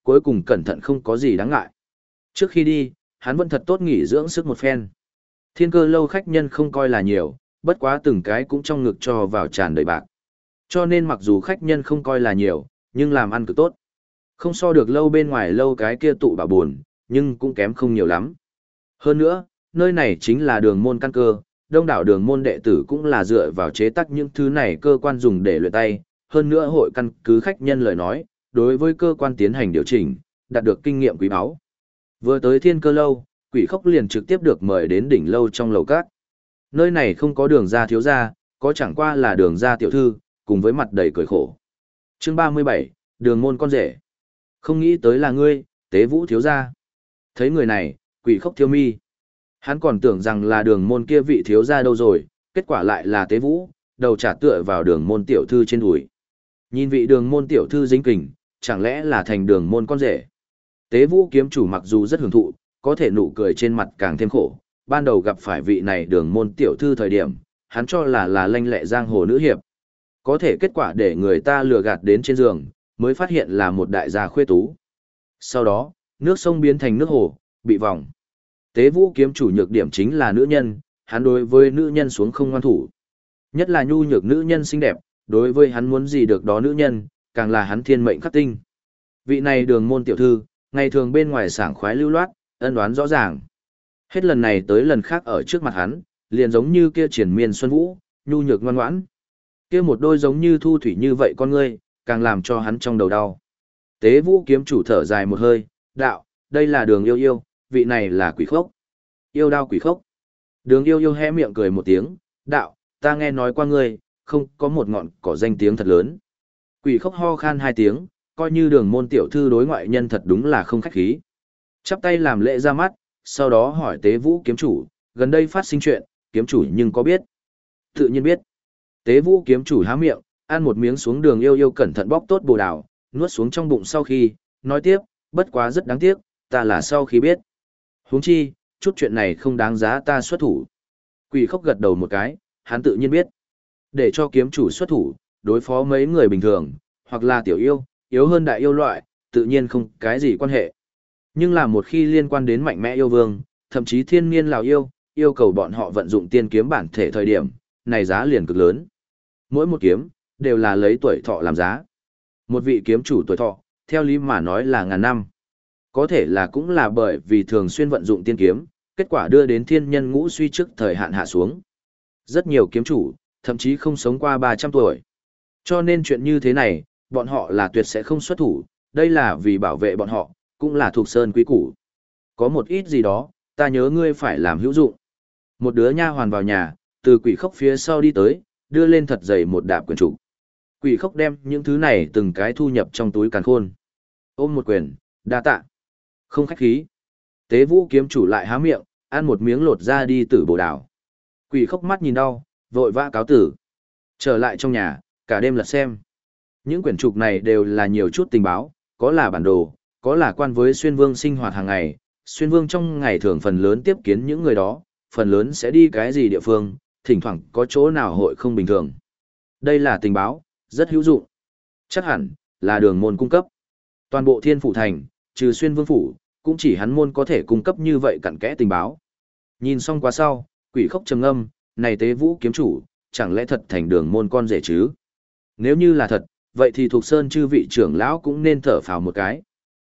A: cuối cùng cẩn thận không có gì đáng ngại. Trước khi đi, hắn vẫn thật tốt nghỉ dưỡng sức một phen. Thiên Cơ lâu khách nhân không coi là nhiều, bất quá từng cái cũng trong ngực cho vào tràn đầy bạc. Cho nên mặc dù khách nhân không coi là nhiều, nhưng làm ăn cực tốt. Không so được lâu bên ngoài lâu cái kia tụ bảo buồn, nhưng cũng kém không nhiều lắm. Hơn nữa, nơi này chính là đường môn căn cơ, đông đảo đường môn đệ tử cũng là dựa vào chế tác những thứ này cơ quan dùng để luyện tay. Hơn nữa hội căn cứ khách nhân lời nói, đối với cơ quan tiến hành điều chỉnh, đạt được kinh nghiệm quý báu. Vừa tới Thiên Cơ lâu, Quỷ Khốc liền trực tiếp được mời đến đỉnh lâu trong lầu các. Nơi này không có đường ra thiếu gia, có chẳng qua là đường ra tiểu thư, cùng với mặt đầy cười khổ. Chương 37, đường môn con rể. Không nghĩ tới là ngươi, Tế Vũ thiếu gia. Thấy người này, Quỷ Khốc thiêu mi. Hắn còn tưởng rằng là đường môn kia vị thiếu gia đâu rồi, kết quả lại là Tế Vũ, đầu trả tựa vào đường môn tiểu thư trên đùi. Nhìn vị đường môn tiểu thư dính kình, chẳng lẽ là thành đường môn con rể. Tế Vũ kiếm chủ mặc dù rất hưởng thụ, có thể nụ cười trên mặt càng thêm khổ. Ban đầu gặp phải vị này đường môn tiểu thư thời điểm, hắn cho là lanh lẹ giang hồ nữ hiệp. Có thể kết quả để người ta lừa gạt đến trên giường, mới phát hiện là một đại gia khuê tú. Sau đó, nước sông biến thành nước hồ, bị vòng. Tế Vũ kiếm chủ nhược điểm chính là nữ nhân, hắn đối với nữ nhân xuống không ngoan thủ. Nhất là nhu nhược nữ nhân xinh đẹp, đối với hắn muốn gì được đó nữ nhân, càng là hắn thiên mệnh khắc tinh. Vị này đường môn tiểu thư, ngày thường bên ngoài sảng khoái lưu loát, ân đoán rõ ràng. Hết lần này tới lần khác ở trước mặt hắn, liền giống như kia triển miên xuân vũ, nhu nhược ngoan ngoãn. Kia một đôi giống như thu thủy như vậy con ngươi, càng làm cho hắn trong đầu đau. Tế Vũ kiếm chủ thở dài một hơi, đạo, đây là đường yêu yêu, vị này là Quỷ Khốc. Yêu đao Quỷ Khốc. Đường yêu yêu hé miệng cười một tiếng, đạo, ta nghe nói qua ngươi, không có một ngọn cỏ danh tiếng thật lớn. Quỷ Khốc ho khan hai tiếng, coi như đường môn tiểu thư đối ngoại nhân thật đúng là không khách khí. Chắp tay làm lễ ra mắt, sau đó hỏi Tế Vũ kiếm chủ, gần đây phát sinh chuyện, kiếm chủ nhưng có biết? Tự nhiên biết. Tế Vũ kiếm chủ há miệng, ăn một miếng xuống đường yêu yêu cẩn thận bóc tốt bồ đào, nuốt xuống trong bụng sau khi, nói tiếp, bất quá rất đáng tiếc, ta là sau khi biết. Huống chi, chút chuyện này không đáng giá ta xuất thủ. Quỷ Khốc gật đầu một cái, hắn tự nhiên biết. Để cho kiếm chủ xuất thủ, đối phó mấy người bình thường, hoặc là tiểu yêu, yếu hơn đại yêu loại, tự nhiên không cái gì quan hệ. Nhưng là một khi liên quan đến mạnh mẽ yêu vương, thậm chí thiên niên lào yêu, yêu cầu bọn họ vận dụng tiên kiếm bản thể thời điểm, này giá liền cực lớn. Mỗi một kiếm, đều là lấy tuổi thọ làm giá. Một vị kiếm chủ tuổi thọ, theo lý mà nói là ngàn năm. Có thể là cũng là bởi vì thường xuyên vận dụng tiên kiếm, kết quả đưa đến thiên nhân ngũ suy trước thời hạn hạ xuống. Rất nhiều kiếm chủ, thậm chí không sống qua 300 tuổi. Cho nên chuyện như thế này, bọn họ là tuyệt sẽ không xuất thủ, đây là vì bảo vệ bọn họ, cũng là thuộc sơn quý củ. Có một ít gì đó, ta nhớ ngươi phải làm hữu dụng. Một đứa nha hoàn vào nhà, từ Quỷ Khốc phía sau đi tới, đưa lên thật dày một đạp quyển trục. Quỷ Khốc đem những thứ này từng cái thu nhập trong túi càn khôn. Ôm một quyển, đa tạ. Không khách khí. Tế Vũ kiếm chủ lại há miệng, ăn một miếng lột ra đi tử bồ đào. Quỷ Khốc mắt nhìn đau, vội vã cáo tử. Trở lại trong nhà, cả đêm lật xem. Những quyển trục này đều là nhiều chút tình báo, có là bản đồ, có là quan với Xuyên Vương sinh hoạt hàng ngày. Xuyên Vương trong ngày thường phần lớn tiếp kiến những người đó, phần lớn sẽ đi cái gì địa phương, thỉnh thoảng có chỗ nào hội không bình thường. Đây là tình báo, rất hữu dụng. Chắc hẳn, là đường môn cung cấp. Toàn bộ Thiên Phủ Thành, trừ Xuyên Vương Phủ, cũng chỉ hắn môn có thể cung cấp như vậy cặn kẽ tình báo. Nhìn xong qua sau, Quỷ Khốc trầm ngâm, này Tế Vũ kiếm chủ, chẳng lẽ thật thành đường môn con rể chứ? Nếu như là thật, vậy thì thuộc sơn chư vị trưởng lão cũng nên thở phào một cái.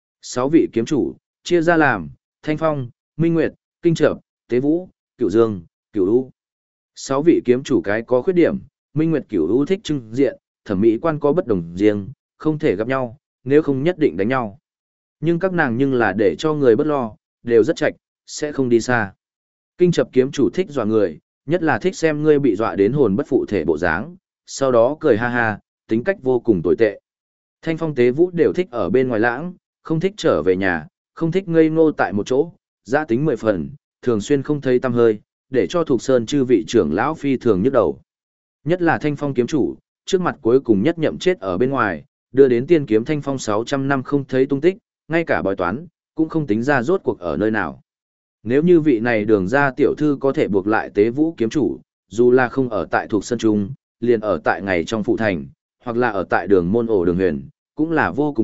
A: 6 vị kiếm chủ, chia ra làm, Thanh Phong, Minh Nguyệt, Kinh Trợp, Tế Vũ, Cửu Dương, Cửu U. 6 vị kiếm chủ cái có khuyết điểm, Minh Nguyệt Cửu U thích trưng diện, thẩm mỹ quan có bất đồng riêng, không thể gặp nhau, nếu không nhất định đánh nhau. Nhưng các nàng nhưng là để cho người bất lo, đều rất chạch, sẽ không đi xa. Kinh Trập kiếm chủ thích dọa người, nhất là thích xem ngươi bị dọa đến hồn bất phụ thể bộ dáng, sau đó cười ha ha, tính cách vô cùng tồi tệ. Thanh Phong Tế Vũ đều thích ở bên ngoài lãng, không thích trở về nhà, không thích ngây ngô tại một chỗ, gia tính 10 phần, thường xuyên không thấy tăm hơi, để cho thuộc sơn chư vị trưởng lão phi thường nhức đầu. Nhất là Thanh Phong kiếm chủ, trước mặt cuối cùng nhất nhậm chết ở bên ngoài, đưa đến tiên kiếm Thanh Phong 600 năm không thấy tung tích, ngay cả bói toán, cũng không tính ra rốt cuộc ở nơi nào. Nếu như vị này đường ra tiểu thư có thể buộc lại Tế Vũ kiếm chủ, dù là không ở tại thuộc sơn trung, liền ở tại ngày trong phụ thành, hoặc là ở tại đường môn ổ đường huyền, cũng là vô cùng tốt,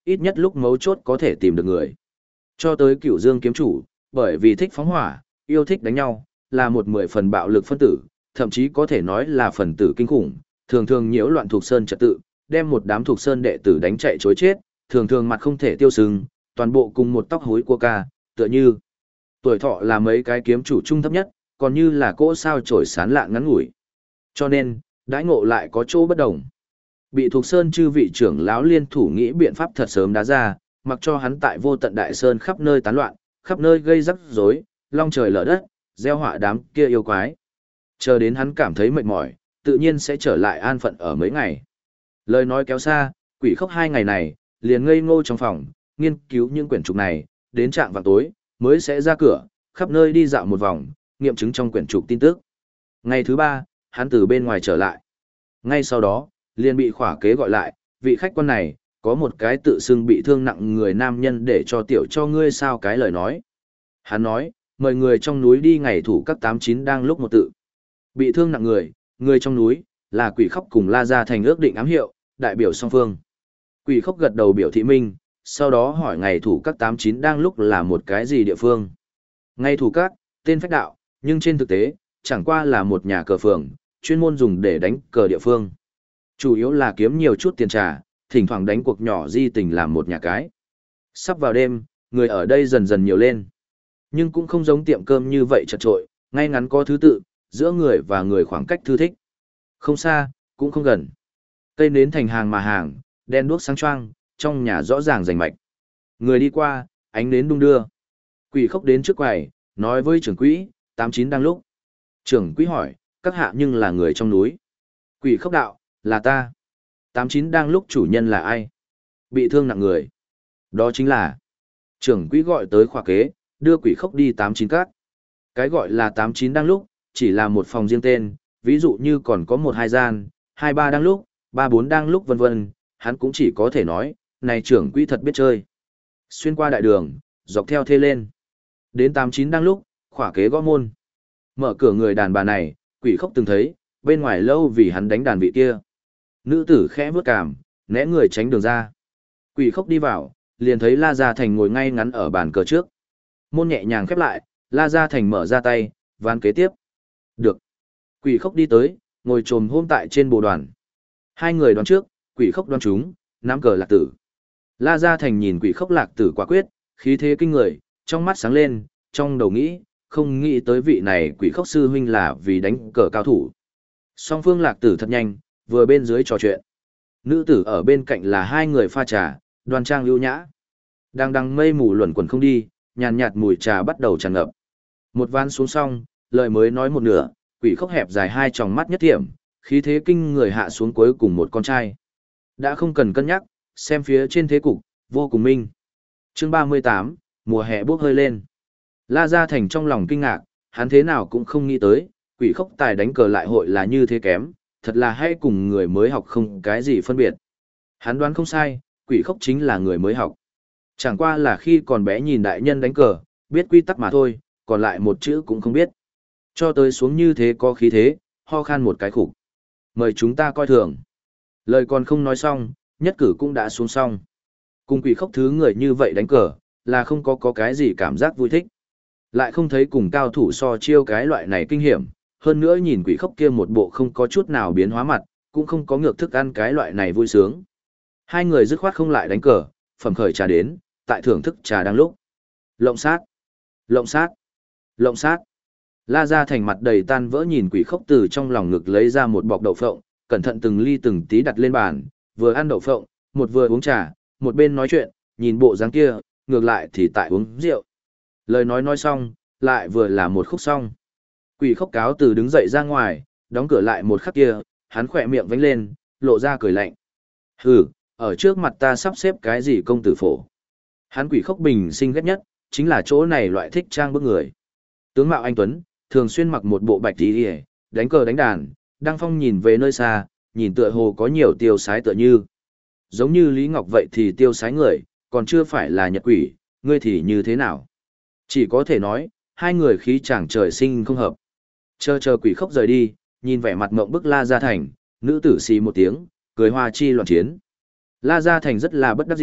A: ít nhất lúc mấu chốt có thể tìm được người. Cho tới Cửu Dương kiếm chủ, bởi vì thích phóng hỏa, yêu thích đánh nhau, là một 10 phần bạo lực phân tử, thậm chí có thể nói là phần tử kinh khủng, thường thường nhiễu loạn thuộc sơn trật tự, đem một đám thuộc sơn đệ tử đánh chạy trối chết, thường thường mặt không thể tiêu sừng, toàn bộ cùng một tóc hối của ca, tựa như tuổi thọ là mấy cái kiếm chủ trung thấp nhất, còn như là cỗ sao chổi sán lạn ngắn ngủi. Cho nên, đãi ngộ lại có chỗ bất đồng. Bị thuộc sơn chư vị trưởng lão liên thủ nghĩ biện pháp thật sớm đá ra, mặc cho hắn tại vô tận đại sơn khắp nơi tán loạn, khắp nơi gây rắc rối, long trời lở đất, gieo họa đám kia yêu quái. Chờ đến hắn cảm thấy mệt mỏi, tự nhiên sẽ trở lại an phận ở mấy ngày. Lời nói kéo xa, Quỷ Khốc 2 ngày này, liền ngây ngô trong phòng, nghiên cứu những quyển trục này, đến trạng vào tối, mới sẽ ra cửa, khắp nơi đi dạo một vòng, nghiệm chứng trong quyển trục tin tức. Ngày thứ 3, hắn từ bên ngoài trở lại. Ngay sau đó, liền bị khỏa kế gọi lại, vị khách quan này, có một cái tự xưng bị thương nặng người nam nhân để cho tiểu cho ngươi sao cái lời nói. Hắn nói, mời người trong núi đi ngày thủ các 89 đang lúc một tự. Bị thương nặng người trong núi, là Quỷ Khốc cùng La Gia Thành ước định ám hiệu, đại biểu song phương. Quỷ Khốc gật đầu biểu thị minh, sau đó hỏi ngày thủ các 89 đang lúc là một cái gì địa phương. Ngày thủ các, tên phách đạo, nhưng trên thực tế, chẳng qua là một nhà cờ phường, chuyên môn dùng để đánh cờ địa phương. Chủ yếu là kiếm nhiều chút tiền trả, thỉnh thoảng đánh cuộc nhỏ di tình làm một nhà cái. Sắp vào đêm, người ở đây dần dần nhiều lên. Nhưng cũng không giống tiệm cơm như vậy chật trội, ngay ngắn có thứ tự, giữa người và người khoảng cách thư thích. Không xa, cũng không gần. Cây nến thành hàng mà hàng, đen đuốc sáng choang, trong nhà rõ ràng rành mạch. Người đi qua, ánh nến đung đưa. Quỷ Khốc đến trước quầy, nói với trưởng quỹ, 89 đang lúc. Trưởng quỹ hỏi, các hạ nhưng là người trong núi. Quỷ Khốc đạo, là ta. 89 đang lúc chủ nhân là ai? Bị thương nặng người. Đó chính là. Trưởng quỹ gọi tới khóa kế, đưa Quỷ Khốc đi 89 các. Cái gọi là 89 đang lúc, chỉ là một phòng riêng tên, ví dụ như còn có 1-2 gian, 2-3 đang lúc, 3-4 đang lúc vân vân, hắn cũng chỉ có thể nói, này trưởng quỹ thật biết chơi. Xuyên qua đại đường, dọc theo thê lên. Đến 89 đang lúc, khỏa kế gõ môn. Mở cửa người đàn bà này, Quỷ Khốc từng thấy, bên ngoài lâu vì hắn đánh đàn vị kia. Nữ tử khẽ vướt cằm, né người tránh đường ra. Quỷ Khốc đi vào, liền thấy La Gia Thành ngồi ngay ngắn ở bàn cờ trước. Môn nhẹ nhàng khép lại, La Gia Thành mở ra tay, ván kế tiếp. Được. Quỷ Khốc đi tới, ngồi trồm hôm tại trên bồ đoàn. Hai người đoán trước, Quỷ Khốc đoán chúng, nắm cờ lạc tử. La Gia Thành nhìn Quỷ Khốc lạc tử quả quyết, khí thế kinh người, trong mắt sáng lên, trong đầu nghĩ, không nghĩ tới vị này Quỷ Khốc sư huynh là vì đánh cờ cao thủ. Song phương lạc tử thật nhanh, vừa bên dưới trò chuyện. Nữ tử ở bên cạnh là hai người pha trà, đoan trang ưu nhã. Đang đằng mây mù luẩn quẩn không đi, nhàn nhạt mùi trà bắt đầu tràn ngập. Một ván xuống xong, lời mới nói một nửa, Quỷ Khốc hẹp dài hai tròng mắt nhất thiểm, khí thế kinh người hạ xuống cuối cùng một con trai. Đã không cần cân nhắc, xem phía trên thế cục, vô cùng minh. Chương 38, mùa hè bốc hơi lên. La Gia Thành trong lòng kinh ngạc, hắn thế nào cũng không nghĩ tới, Quỷ Khốc tài đánh cờ lại hội là như thế kém, thật là hay cùng người mới học không cái gì phân biệt. Hắn đoán không sai, Quỷ Khốc chính là người mới học. Chẳng qua là khi còn bé nhìn đại nhân đánh cờ, biết quy tắc mà thôi, còn lại một chữ cũng không biết. Cho tới xuống như thế có khí thế, ho khan một cái khủng. Mời chúng ta coi thường. Lời còn không nói xong, nhất cử cũng đã xuống xong. Cùng Quỷ Khốc thứ người như vậy đánh cờ, là không có cái gì cảm giác vui thích. Lại không thấy cùng cao thủ so chiêu cái loại này kinh hiểm, hơn nữa nhìn Quỷ Khốc kia một bộ không có chút nào biến hóa mặt, cũng không có ngược thức ăn cái loại này vui sướng. Hai người dứt khoát không lại đánh cờ, phẩm khởi trà đến, tại thưởng thức trà đang lúc. Lộng sát, lộng sát, lộng sát. La Gia Thành mặt đầy tan vỡ nhìn Quỷ Khốc từ trong lòng ngực lấy ra một bọc đậu phộng, cẩn thận từng ly từng tí đặt lên bàn, vừa ăn đậu phộng, một vừa uống trà, một bên nói chuyện, nhìn bộ dáng kia, ngược lại thì tại uống rượu. Lời nói xong, lại vừa là một khúc xong. Quỷ Khốc cáo từ đứng dậy ra ngoài, đóng cửa lại một khắc kia, hắn khỏe miệng vánh lên, lộ ra cười lạnh. Hừ, ở trước mặt ta sắp xếp cái gì công tử phổ. Hắn Quỷ Khốc bình sinh ghét nhất, chính là chỗ này loại thích trang bức người. Tướng mạo anh tuấn, thường xuyên mặc một bộ bạch tí hề, đánh cờ đánh đàn, Đăng Phong nhìn về nơi xa, nhìn tựa hồ có nhiều tiêu sái tựa như. Giống như Lý Ngọc vậy thì tiêu sái người, còn chưa phải là nhật quỷ, ngươi thì như thế nào? Chỉ có thể nói, hai người khí chàng trời sinh không hợp. Chờ Quỷ Khốc rời đi, nhìn vẻ mặt mộng bức La Gia Thành, nữ tử xì một tiếng, cười hoa chi loạn chiến. La Gia Thành rất là bất đắc dĩ,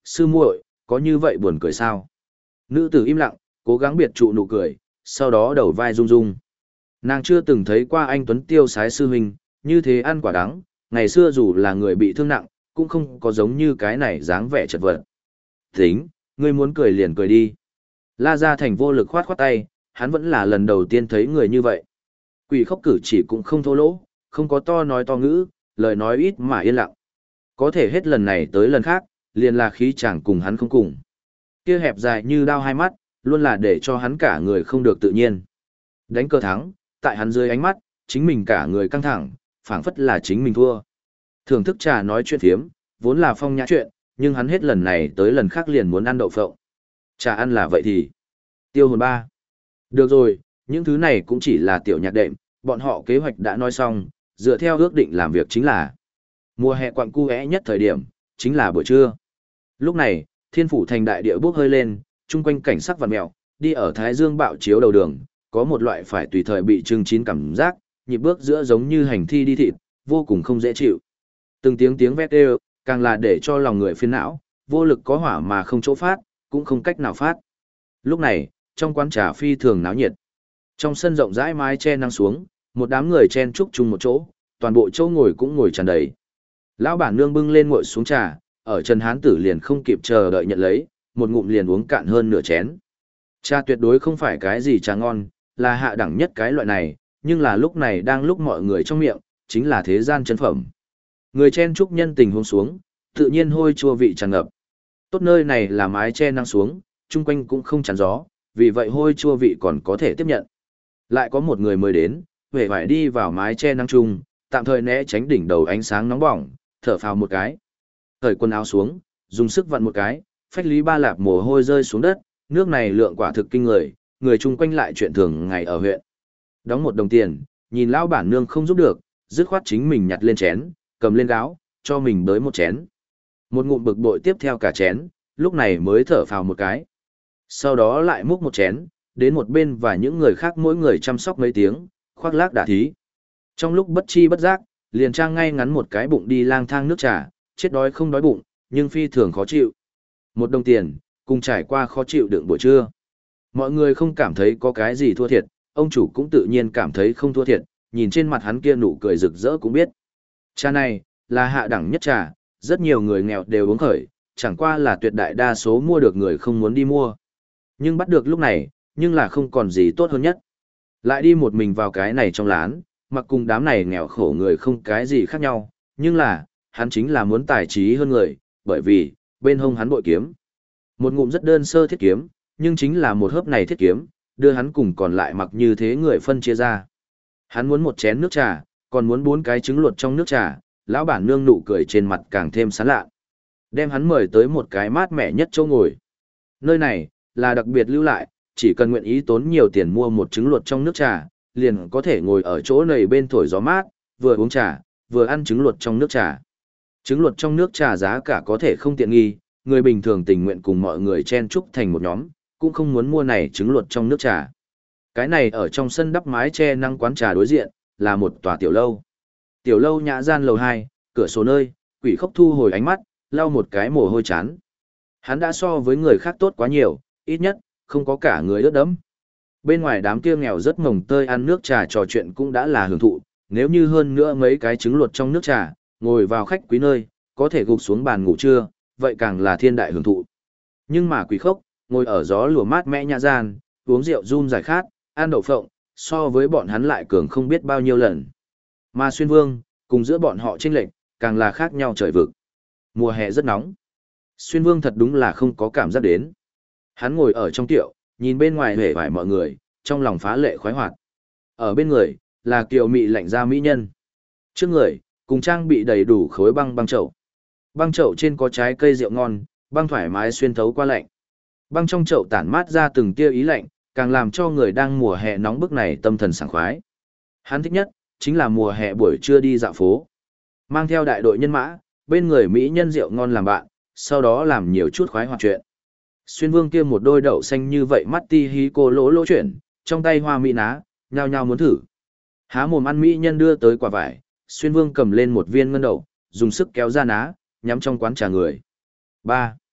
A: sư muội, có như vậy buồn cười sao? Nữ tử im lặng, cố gắng biệt trụ nụ cười, sau đó đầu vai rung rung. Nàng chưa từng thấy qua anh Tuấn tiêu sái sư huynh, như thế ăn quả đắng, ngày xưa dù là người bị thương nặng, cũng không có giống như cái này dáng vẻ chật vật. Tính, ngươi muốn cười liền cười đi. La Gia Thành vô lực khoát khoát tay, hắn vẫn là lần đầu tiên thấy người như vậy. Quỷ khốc cử chỉ cũng không thô lỗ, không có to nói to ngữ, lời nói ít mà yên lặng. Có thể hết lần này tới lần khác, liền là khí chàng cùng hắn không cùng. Kia hẹp dài như đao hai mắt, luôn là để cho hắn cả người không được tự nhiên. Đánh cờ thắng, tại hắn dưới ánh mắt, chính mình cả người căng thẳng, phảng phất là chính mình thua. Thưởng thức trà nói chuyện thiếm, vốn là phong nhã chuyện, nhưng hắn hết lần này tới lần khác liền muốn ăn đậu phộng. Trà ăn là vậy thì. Tiêu hồn ba. Được rồi, những thứ này cũng chỉ là tiểu nhạc đệm, bọn họ kế hoạch đã nói xong, dựa theo ước định làm việc chính là mùa hè quặng cu nhất thời điểm, chính là buổi trưa. Lúc này, thiên phủ thành đại địa bốc hơi lên, chung quanh cảnh sắc vằn mèo, đi ở thái dương bạo chiếu đầu đường, có một loại phải tùy thời bị trưng chín cảm giác, nhịp bước giữa giống như hành thi đi thịt, vô cùng không dễ chịu. Từng tiếng tiếng vét đều, càng là để cho lòng người phiền não, vô lực có hỏa mà không chỗ phát, cũng không cách nào phát. Lúc này, trong quán trà phi thường náo nhiệt. Trong sân rộng rãi mái che nắng xuống, một đám người chen chúc chung một chỗ, toàn bộ chỗ ngồi cũng ngồi tràn đầy. Lão bản nương bưng lên nguội xuống trà, ở Trần Hán Tử liền không kịp chờ đợi nhận lấy, một ngụm liền uống cạn hơn nửa chén. Trà tuyệt đối không phải cái gì trà ngon, là hạ đẳng nhất cái loại này, nhưng là lúc này đang lúc mọi người trong miệng, chính là thế gian chân phẩm. Người chen chúc nhân tình huống xuống, tự nhiên hôi chua vị tràn ngập. Tốt nơi này là mái che nắng xuống, chung quanh cũng không chắn gió, vì vậy hôi chua vị còn có thể tiếp nhận. Lại có một người mới đến, vẻ vải đi vào mái che nắng chung, tạm thời né tránh đỉnh đầu ánh sáng nóng bỏng, thở phào một cái. Thời quần áo xuống, dùng sức vặn một cái, phách lý ba lạp mồ hôi rơi xuống đất, nước này lượng quả thực kinh người chung quanh lại chuyện thường ngày ở huyện. Đóng 1 đồng tiền, nhìn lão bản nương không giúp được, dứt khoát chính mình nhặt lên chén, cầm lên gáo, cho mình bới một chén. Một ngụm bực bội tiếp theo cả chén, lúc này mới thở phào một cái. Sau đó lại múc một chén, đến một bên và những người khác mỗi người chăm sóc mấy tiếng, khoác lác đả thí. Trong lúc bất chi bất giác, liền trang ngay ngắn một cái bụng đi lang thang nước trà, chết đói không đói bụng, nhưng phi thường khó chịu. 1 đồng tiền, cùng trải qua khó chịu đựng buổi trưa. Mọi người không cảm thấy có cái gì thua thiệt, ông chủ cũng tự nhiên cảm thấy không thua thiệt, nhìn trên mặt hắn kia nụ cười rực rỡ cũng biết. Trà này, là hạ đẳng nhất trà, rất nhiều người nghèo đều uống khởi, chẳng qua là tuyệt đại đa số mua được người không muốn đi mua. Nhưng bắt được lúc này, nhưng là không còn gì tốt hơn nhất. Lại đi một mình vào cái này trong lán, mặc cùng đám này nghèo khổ người không cái gì khác nhau, nhưng là, hắn chính là muốn tài trí hơn người, bởi vì, bên hông hắn bội kiếm. Một ngụm rất đơn sơ thiết kiếm, nhưng chính là một hớp này thiết kiếm, đưa hắn cùng còn lại mặc như thế người phân chia ra. Hắn muốn một chén nước trà, còn muốn 4 cái trứng luộc trong nước trà, lão bản nương nụ cười trên mặt càng thêm sán lạ. Đem hắn mời tới một cái mát mẻ nhất chỗ ngồi. Nơi này, là đặc biệt lưu lại, chỉ cần nguyện ý tốn nhiều tiền mua một trứng luộc trong nước trà, liền có thể ngồi ở chỗ này bên thổi gió mát, vừa uống trà, vừa ăn trứng luộc trong nước trà. Trứng luộc trong nước trà giá cả có thể không tiện nghi, người bình thường tình nguyện cùng mọi người chen chúc thành một nhóm, cũng không muốn mua này trứng luộc trong nước trà. Cái này ở trong sân đắp mái che nắng quán trà đối diện, là một tòa tiểu lâu. Tiểu lâu nhã gian lầu 2, cửa sổ nơi, Quỷ Khốc thu hồi ánh mắt, lau một cái mồ hôi chán. Hắn đã so với người khác tốt quá nhiều, ít nhất, không có cả người ướt đẫm. Bên ngoài đám kia nghèo rất mồng tơi ăn nước trà trò chuyện cũng đã là hưởng thụ, nếu như hơn nữa mấy cái trứng luộc trong nước trà, ngồi vào khách quý nơi, có thể gục xuống bàn ngủ trưa, vậy càng là thiên đại hưởng thụ. Nhưng mà Quỷ Khốc, ngồi ở gió lùa mát mẽ nhã gian, uống rượu run giải khát, ăn đậu phộng, so với bọn hắn lại cường không biết bao nhiêu lần. Mà Xuyên Vương, cùng giữa bọn họ chênh lệch, càng là khác nhau trời vực. Mùa hè rất nóng. Xuyên Vương thật đúng là không có cảm giác đến. Hắn ngồi ở trong tiệu, nhìn bên ngoài hề vải mọi người, trong lòng phá lệ khoái hoạt. Ở bên người, là kiều mị lạnh da mỹ nhân. Trước người, cùng trang bị đầy đủ khối băng chậu. Băng chậu trên có trái cây rượu ngon, băng thoải mái xuyên thấu qua lạnh. Băng trong chậu tản mát ra từng tia ý lạnh, càng làm cho người đang mùa hè nóng bức này tâm thần sảng khoái. Hắn thích nhất, chính là mùa hè buổi trưa đi dạo phố. Mang theo đại đội nhân mã, bên người mỹ nhân rượu ngon làm bạn, sau đó làm nhiều chút khoái hoạt chuyện. Xuyên Vương kia một đôi đậu xanh như vậy mắt ti hí cô lỗ lỗ chuyển, trong tay hoa mỹ ná, nhao nhao muốn thử. Há mồm ăn mỹ nhân đưa tới quả vải, Xuyên Vương cầm lên một viên ngân đậu, dùng sức kéo ra ná, nhắm trong quán trà người. 3.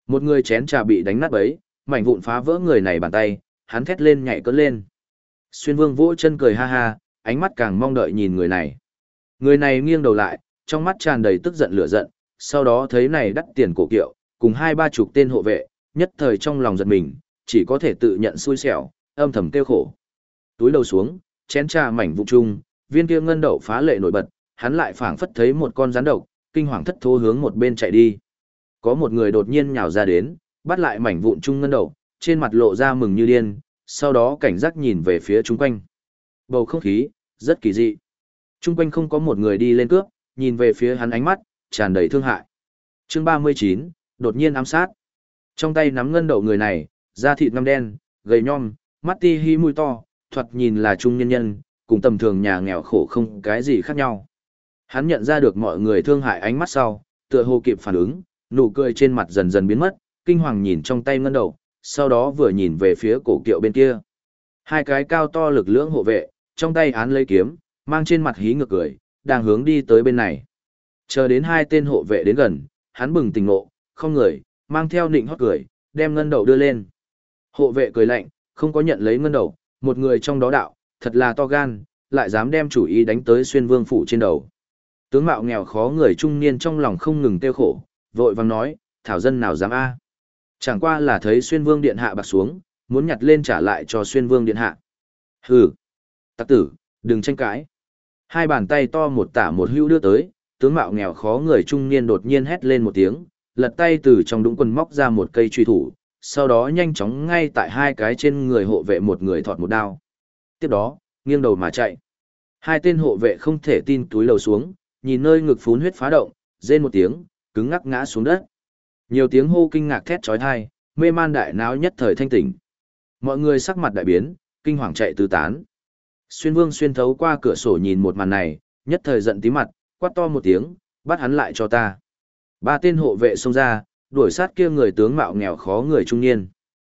A: Một người chén trà bị đánh nát bấy, mảnh vụn phá vỡ người này bàn tay, hắn thét lên nhảy cất lên. Xuyên Vương vỗ chân cười ha ha, ánh mắt càng mong đợi nhìn người này. Người này nghiêng đầu lại, trong mắt tràn đầy tức giận lửa giận, sau đó thấy này đắt tiền cổ kiệu, cùng 20-30 tên hộ vệ, nhất thời trong lòng giật mình, chỉ có thể tự nhận xui xẻo, âm thầm kêu khổ. Túi đầu xuống, chén trà mảnh vụn chung, viên kia ngân đậu phá lệ nổi bật, hắn lại phảng phất thấy một con rắn độc, kinh hoàng thất thố hướng một bên chạy đi. Có một người đột nhiên nhào ra đến, bắt lại mảnh vụn chung ngân đậu, trên mặt lộ ra mừng như điên, sau đó cảnh giác nhìn về phía chung quanh. Bầu không khí rất kỳ dị. Chung quanh không có một người đi lên cướp, nhìn về phía hắn ánh mắt tràn đầy thương hại. Chương 39, đột nhiên ám sát. Trong tay nắm ngân đậu người này, da thịt ngăm đen, gầy nhom, mắt ti hi mũi to, thoạt nhìn là trung nhân nhân, cùng tầm thường nhà nghèo khổ không cái gì khác nhau. Hắn nhận ra được mọi người thương hại ánh mắt sau, tựa hồ kịp phản ứng, nụ cười trên mặt dần dần biến mất, kinh hoàng nhìn trong tay ngân đậu, sau đó vừa nhìn về phía cổ kiệu bên kia. Hai cái cao to lực lưỡng hộ vệ, trong tay án lấy kiếm, mang trên mặt hí ngược cười, đang hướng đi tới bên này. Chờ đến hai tên hộ vệ đến gần, hắn bừng tỉnh ngộ, không người, mang theo nịnh hót cười, đem ngân đậu đưa lên. Hộ vệ cười lạnh, không có nhận lấy ngân đậu, một người trong đó đạo, thật là to gan, lại dám đem chủ ý đánh tới Xuyên Vương phủ trên đầu. Tướng mạo nghèo khó người trung niên trong lòng không ngừng tiêu khổ, vội vàng nói, thảo dân nào dám a? Chẳng qua là thấy Xuyên Vương điện hạ bạc xuống, muốn nhặt lên trả lại cho Xuyên Vương điện hạ. Hừ, tặc tử, đừng tranh cãi. Hai bàn tay to một tả một hữu đưa tới, tướng mạo nghèo khó người trung niên đột nhiên hét lên một tiếng, lật tay từ trong đũng quần móc ra một cây truy thủ, sau đó nhanh chóng ngay tại hai cái trên người hộ vệ một người thọt một đao. Tiếp đó, nghiêng đầu mà chạy. Hai tên hộ vệ không thể tin túi lầu xuống, nhìn nơi ngực phún huyết phá động, rên một tiếng, cứng ngắc ngã xuống đất. Nhiều tiếng hô kinh ngạc thét chói tai, mê man đại náo nhất thời thanh tỉnh. Mọi người sắc mặt đại biến, kinh hoàng chạy tứ tán. Xuyên Vương xuyên thấu qua cửa sổ nhìn một màn này, nhất thời giận tí mặt, quát to một tiếng, bắt hắn lại cho ta. Ba tên hộ vệ xông ra, đuổi sát kia người tướng mạo nghèo khó người trung niên.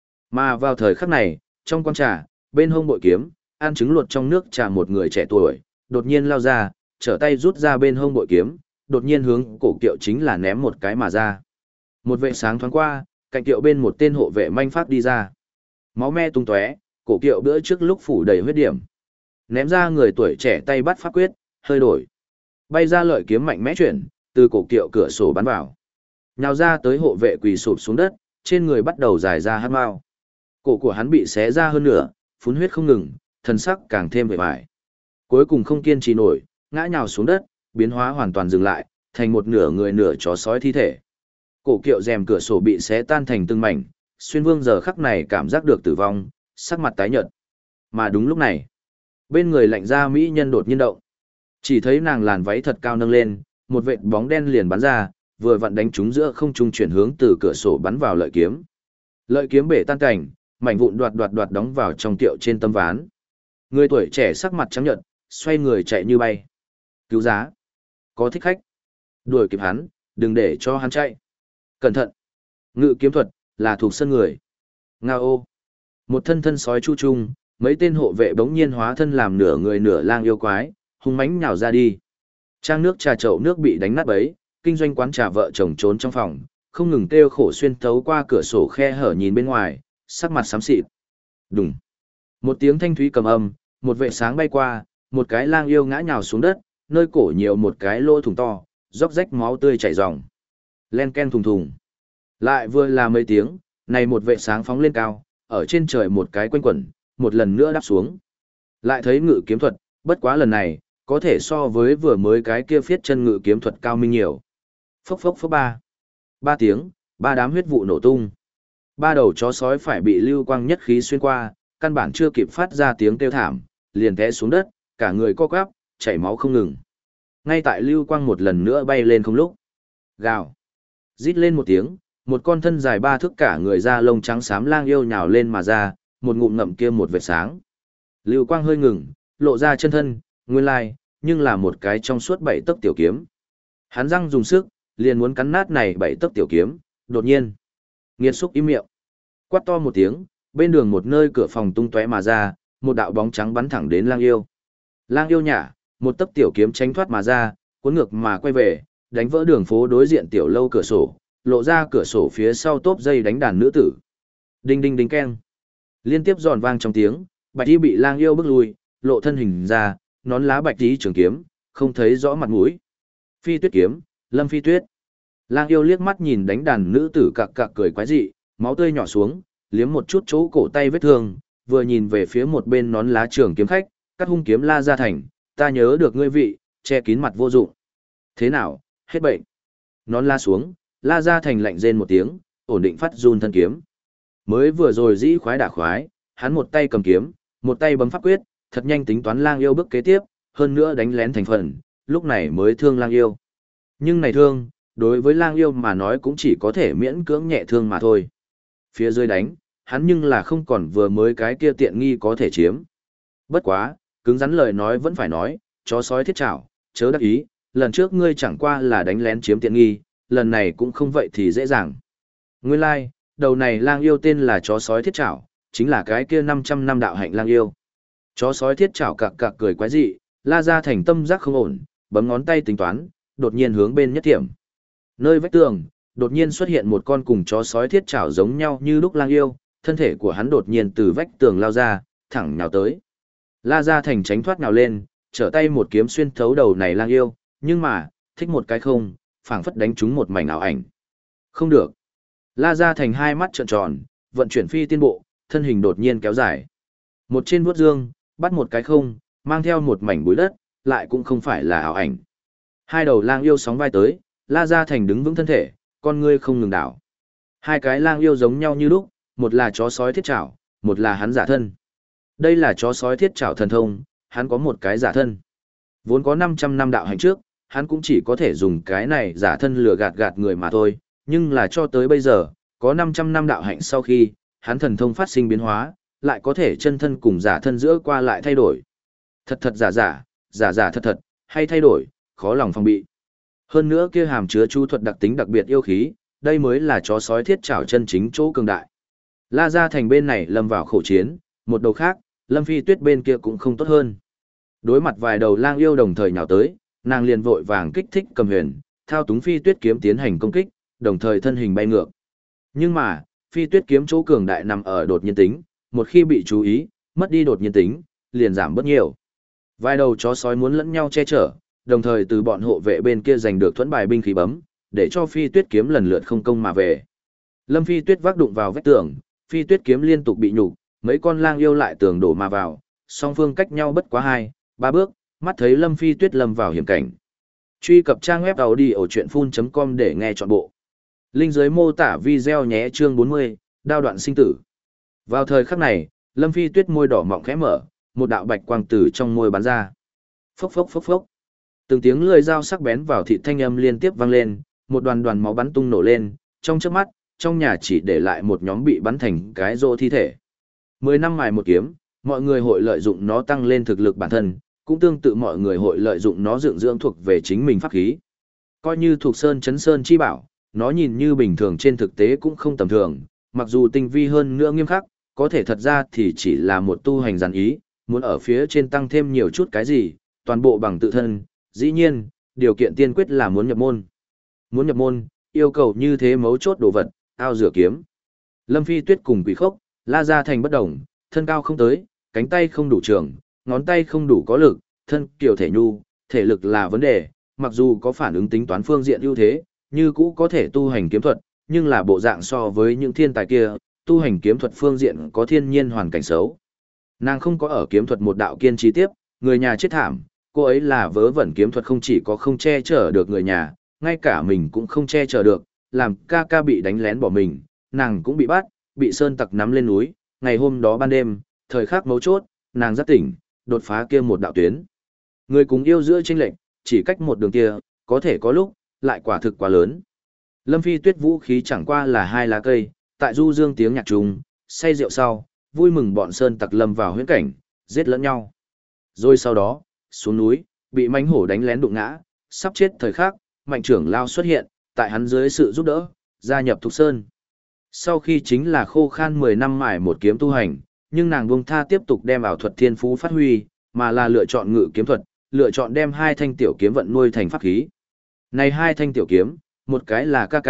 A: Mà vào thời khắc này, trong quán trà, bên hông bội kiếm, ăn trứng luộc trong nước trà một người trẻ tuổi, đột nhiên lao ra, trở tay rút ra bên hông bội kiếm, đột nhiên hướng cổ kiệu chính là ném một cái mà ra. Một vệ sáng thoáng qua, cạnh kiệu bên một tên hộ vệ manh phát đi ra. Máu me tung tóe, cổ kiệu bữa trước lúc phủ đầy huyết điểm. Ném ra người tuổi trẻ tay bắt pháp quyết, hơi đổi. Bay ra lợi kiếm mạnh mẽ chuyển, từ cổ kiệu cửa sổ bắn vào. Nhào ra tới hộ vệ quỳ sụp xuống đất, trên người bắt đầu dài ra hát mao. Cổ của hắn bị xé ra hơn nửa, phun huyết không ngừng, thân sắc càng thêm vẻ vải. Cuối cùng không kiên trì nổi, ngã nhào xuống đất, biến hóa hoàn toàn dừng lại, thành một nửa người nửa chó sói thi thể. Cổ kiệu rèm cửa sổ bị xé tan thành từng mảnh, Xuyên Vương giờ khắc này cảm giác được tử vong, sắc mặt tái nhợt. Mà đúng lúc này, bên người lạnh ra mỹ nhân đột nhiên động. Chỉ thấy nàng làn váy thật cao nâng lên, một vệt bóng đen liền bắn ra, vừa vặn đánh trúng giữa không trung chuyển hướng từ cửa sổ bắn vào lợi kiếm. Lợi kiếm bể tan cảnh, mảnh vụn đoạt đóng vào trong tiệu trên tấm ván. Người tuổi trẻ sắc mặt trắng nhợt, xoay người chạy như bay. Cứu giá! Có thích khách! Đuổi kịp hắn, đừng để cho hắn chạy. Cẩn thận! Ngự kiếm thuật, là thuộc sân người. Ngao! Một thân thân sói chu trung, mấy tên hộ vệ bỗng nhiên hóa thân làm nửa người nửa lang yêu quái, hung mãnh nhào ra đi. Trang nước trà chậu nước bị đánh nát bấy, kinh doanh quán trà vợ chồng trốn trong phòng, không ngừng kêu khổ xuyên thấu qua cửa sổ khe hở nhìn bên ngoài, sắc mặt xám xịt. Đùng. Một tiếng thanh thúy cầm âm, một vệ sáng bay qua, một cái lang yêu ngã nhào xuống đất, nơi cổ nhiều một cái lỗ thủng to, róc rách máu tươi chảy ròng. Len ken thùng thùng. Lại vừa là mấy tiếng, này một vệ sáng phóng lên cao, ở trên trời một cái quanh quẩn, một lần nữa đáp xuống. Lại thấy ngự kiếm thuật, bất quá lần này, có thể so với vừa mới cái kia phiết chân ngự kiếm thuật cao minh nhiều. Phốc phốc phốc ba. Ba tiếng, ba đám huyết vụ nổ tung. Ba đầu chó sói phải bị lưu quang nhất khí xuyên qua, căn bản chưa kịp phát ra tiếng kêu thảm, liền té xuống đất, cả người co quắp, chảy máu không ngừng. Ngay tại lưu quang một lần nữa bay lên không lúc. Gào. Rít lên một tiếng, một con thân dài 3 thước cả người da lông trắng xám lang yêu nhào lên mà ra, một ngụm ngậm kia một vệt sáng. Lưu quang hơi ngừng, lộ ra chân thân, nguyên lai, nhưng là một cái trong suốt 7 tấc tiểu kiếm. Hắn răng dùng sức, liền muốn cắn nát này 7 tấc tiểu kiếm, đột nhiên. Nghiệt xúc im miệng. Quát to một tiếng, bên đường một nơi cửa phòng tung tóe mà ra, một đạo bóng trắng bắn thẳng đến lang yêu. Lang yêu nhả, một tấc tiểu kiếm tránh thoát mà ra, cuốn ngược mà quay về, đánh vỡ đường phố đối diện tiểu lâu cửa sổ, lộ ra cửa sổ phía sau tốp dây đánh đàn nữ tử. Đinh đinh đinh keng. Liên tiếp giòn vang trong tiếng, Bạch Y bị Lang Yêu bước lui, lộ thân hình ra, nón lá bạch tí trường kiếm, không thấy rõ mặt mũi. Phi Tuyết kiếm, Lâm Phi Tuyết. Lang Yêu liếc mắt nhìn đánh đàn nữ tử cặc cặc cười quái dị, máu tươi nhỏ xuống, liếm một chút chỗ cổ tay vết thương, vừa nhìn về phía một bên nón lá trường kiếm khách, cắt hung kiếm La Gia Thành, ta nhớ được ngươi vị, che kín mặt vô dụng. Thế nào, hết bệnh. Nón lá xuống, La Gia Thành lạnh rên một tiếng, ổn định phát run thân kiếm. Mới vừa rồi dĩ khoái đả khoái, hắn một tay cầm kiếm, một tay bấm pháp quyết, thật nhanh tính toán Lang Yêu bước kế tiếp, hơn nữa đánh lén thành phần, lúc này mới thương Lang Yêu. Nhưng này thương, đối với Lang Yêu mà nói cũng chỉ có thể miễn cưỡng nhẹ thương mà thôi. Phía dưới đánh, hắn nhưng là không còn vừa mới cái kia tiện nghi có thể chiếm. Bất quá, cứng rắn lời nói vẫn phải nói, chó sói thiết trảo, chớ đắc ý, lần trước ngươi chẳng qua là đánh lén chiếm tiện nghi, lần này cũng không vậy thì dễ dàng. Nguyên lai, like, đầu này Lang Yêu tên là chó sói thiết trảo, chính là cái kia 500 năm đạo hạnh Lang Yêu. Chó sói thiết trảo cặc cặc cười quái dị, La Gia Thành tâm giác không ổn, bấm ngón tay tính toán, đột nhiên hướng bên nhất tiệm. Nơi vách tường, đột nhiên xuất hiện một con cùng chó sói thiết trảo giống nhau như lúc Lang Yêu, thân thể của hắn đột nhiên từ vách tường lao ra, thẳng nhào tới. La Gia Thành tránh thoát nhào lên, trở tay một kiếm xuyên thấu đầu này Lang Yêu, nhưng mà, thích một cái không, phảng phất đánh trúng một mảnh ảo ảnh. Không được. La Gia Thành hai mắt trợn tròn, vận chuyển phi tiên bộ, thân hình đột nhiên kéo dài. Một trên vuốt dương, bắt một cái không, mang theo một mảnh bụi đất, lại cũng không phải là ảo ảnh. Hai đầu Lang Yêu sóng vai tới, La Gia Thành đứng vững thân thể, con ngươi không ngừng đảo. Hai cái Lang Yêu giống nhau như lúc, một là chó sói thiết trảo, một là hắn giả thân. Đây là chó sói thiết trảo thần thông, hắn có một cái giả thân. Vốn có 500 năm đạo hạnh trước, hắn cũng chỉ có thể dùng cái này giả thân lừa gạt gạt người mà thôi, nhưng là cho tới bây giờ, có 500 năm đạo hạnh sau khi, hắn thần thông phát sinh biến hóa, lại có thể chân thân cùng giả thân giữa qua lại thay đổi. Thật thật giả giả, giả giả thật thật, hay thay đổi, khó lòng phòng bị. Hơn nữa kia hàm chứa chu thuật đặc tính đặc biệt yêu khí, đây mới là chó sói thiết trảo chân chính chỗ cường đại. La Gia Thành bên này lâm vào khổ chiến, một đầu khác, Lâm Phi Tuyết bên kia cũng không tốt hơn. Đối mặt vài đầu Lang Yêu đồng thời nhào tới, nàng liền vội vàng kích thích cầm huyền, thao túng Phi Tuyết kiếm tiến hành công kích, đồng thời thân hình bay ngược. Nhưng mà, Phi Tuyết kiếm chỗ cường đại nằm ở đột nhiên tính, một khi bị chú ý, mất đi đột nhiên tính, liền giảm bớt nhiều. Vài đầu chó sói muốn lẫn nhau che chở, đồng thời từ bọn hộ vệ bên kia giành được thuẫn bài binh khí bấm, để cho Phi Tuyết kiếm lần lượt không công mà về. Lâm Phi Tuyết vác đụng vào vách tường, Phi Tuyết kiếm liên tục bị nhục, mấy con Lang Yêu lại tường đổ mà vào, song phương cách nhau bất quá 2-3 bước, mắt thấy Lâm Phi Tuyết lâm vào hiểm cảnh. Truy cập trang web audio.full.com để nghe trọn bộ. Link dưới mô tả video nhé. Chương 40, đao đoạn sinh tử. Vào thời khắc này, Lâm Phi Tuyết môi đỏ mọng khẽ mở, một đạo bạch quang từ trong môi bắn ra. Phốc phốc phốc phốc. Từng tiếng lưỡi dao sắc bén vào thịt thanh âm liên tiếp vang lên, một đoàn đoàn máu bắn tung nổ lên, trong chớp mắt, trong nhà chỉ để lại một nhóm bị bắn thành cái rô thi thể. 10 năm mài một kiếm, mọi người hội lợi dụng nó tăng lên thực lực bản thân, cũng tương tự mọi người hội lợi dụng nó dưỡng dưỡng thuộc về chính mình pháp khí. Coi như thuộc sơn chấn sơn chi bảo, nó nhìn như bình thường trên thực tế cũng không tầm thường, mặc dù tinh vi hơn nữa nghiêm khắc, có thể thật ra thì chỉ là một tu hành giản ý, muốn ở phía trên tăng thêm nhiều chút cái gì, toàn bộ bằng tự thân, dĩ nhiên, điều kiện tiên quyết là muốn nhập môn. Muốn nhập môn, yêu cầu như thế mấu chốt đồ vật, ao rửa kiếm. Lâm Phi Tuyết cùng Quỷ Khốc, La Gia Thành bất đồng, thân cao không tới, cánh tay không đủ trường, ngón tay không đủ có lực, thân kiểu thể nhu, thể lực là vấn đề, mặc dù có phản ứng tính toán phương diện ưu thế, như cũ có thể tu hành kiếm thuật, nhưng là bộ dạng so với những thiên tài kia, tu hành kiếm thuật phương diện có thiên nhiên hoàn cảnh xấu. Nàng không có ở kiếm thuật một đạo kiên trì tiếp, người nhà chết thảm, cô ấy là vớ vẩn kiếm thuật không chỉ có không che chở được người nhà, ngay cả mình cũng không che chở được, làm ca ca bị đánh lén bỏ mình, nàng cũng bị bắt, bị sơn tặc nắm lên núi, ngày hôm đó ban đêm, thời khắc mấu chốt, nàng rất tỉnh, đột phá kia một đạo tuyến. Người cùng yêu giữa chênh lệch, chỉ cách một đường kia, có thể có lúc, lại quả thực quá lớn. Lâm Phi Tuyết vũ khí chẳng qua là 2 lá cây, tại du dương tiếng nhạc trùng, say rượu sau, vui mừng bọn sơn tặc lâm vào huyễn cảnh, giết lẫn nhau. Rồi sau đó, xuống núi, bị mãnh hổ đánh lén đụng ngã, sắp chết thời khắc, mạnh trưởng lao xuất hiện, tại hắn dưới sự giúp đỡ, gia nhập Thục Sơn. Sau khi chính là khô khan 10 năm mải một kiếm tu hành, nhưng nàng buông tha tiếp tục đem ảo thuật thiên phú phát huy, mà là lựa chọn ngự kiếm thuật, lựa chọn đem 2 thanh tiểu kiếm vận nuôi thành pháp khí. Này 2 thanh tiểu kiếm, một cái là ca ca,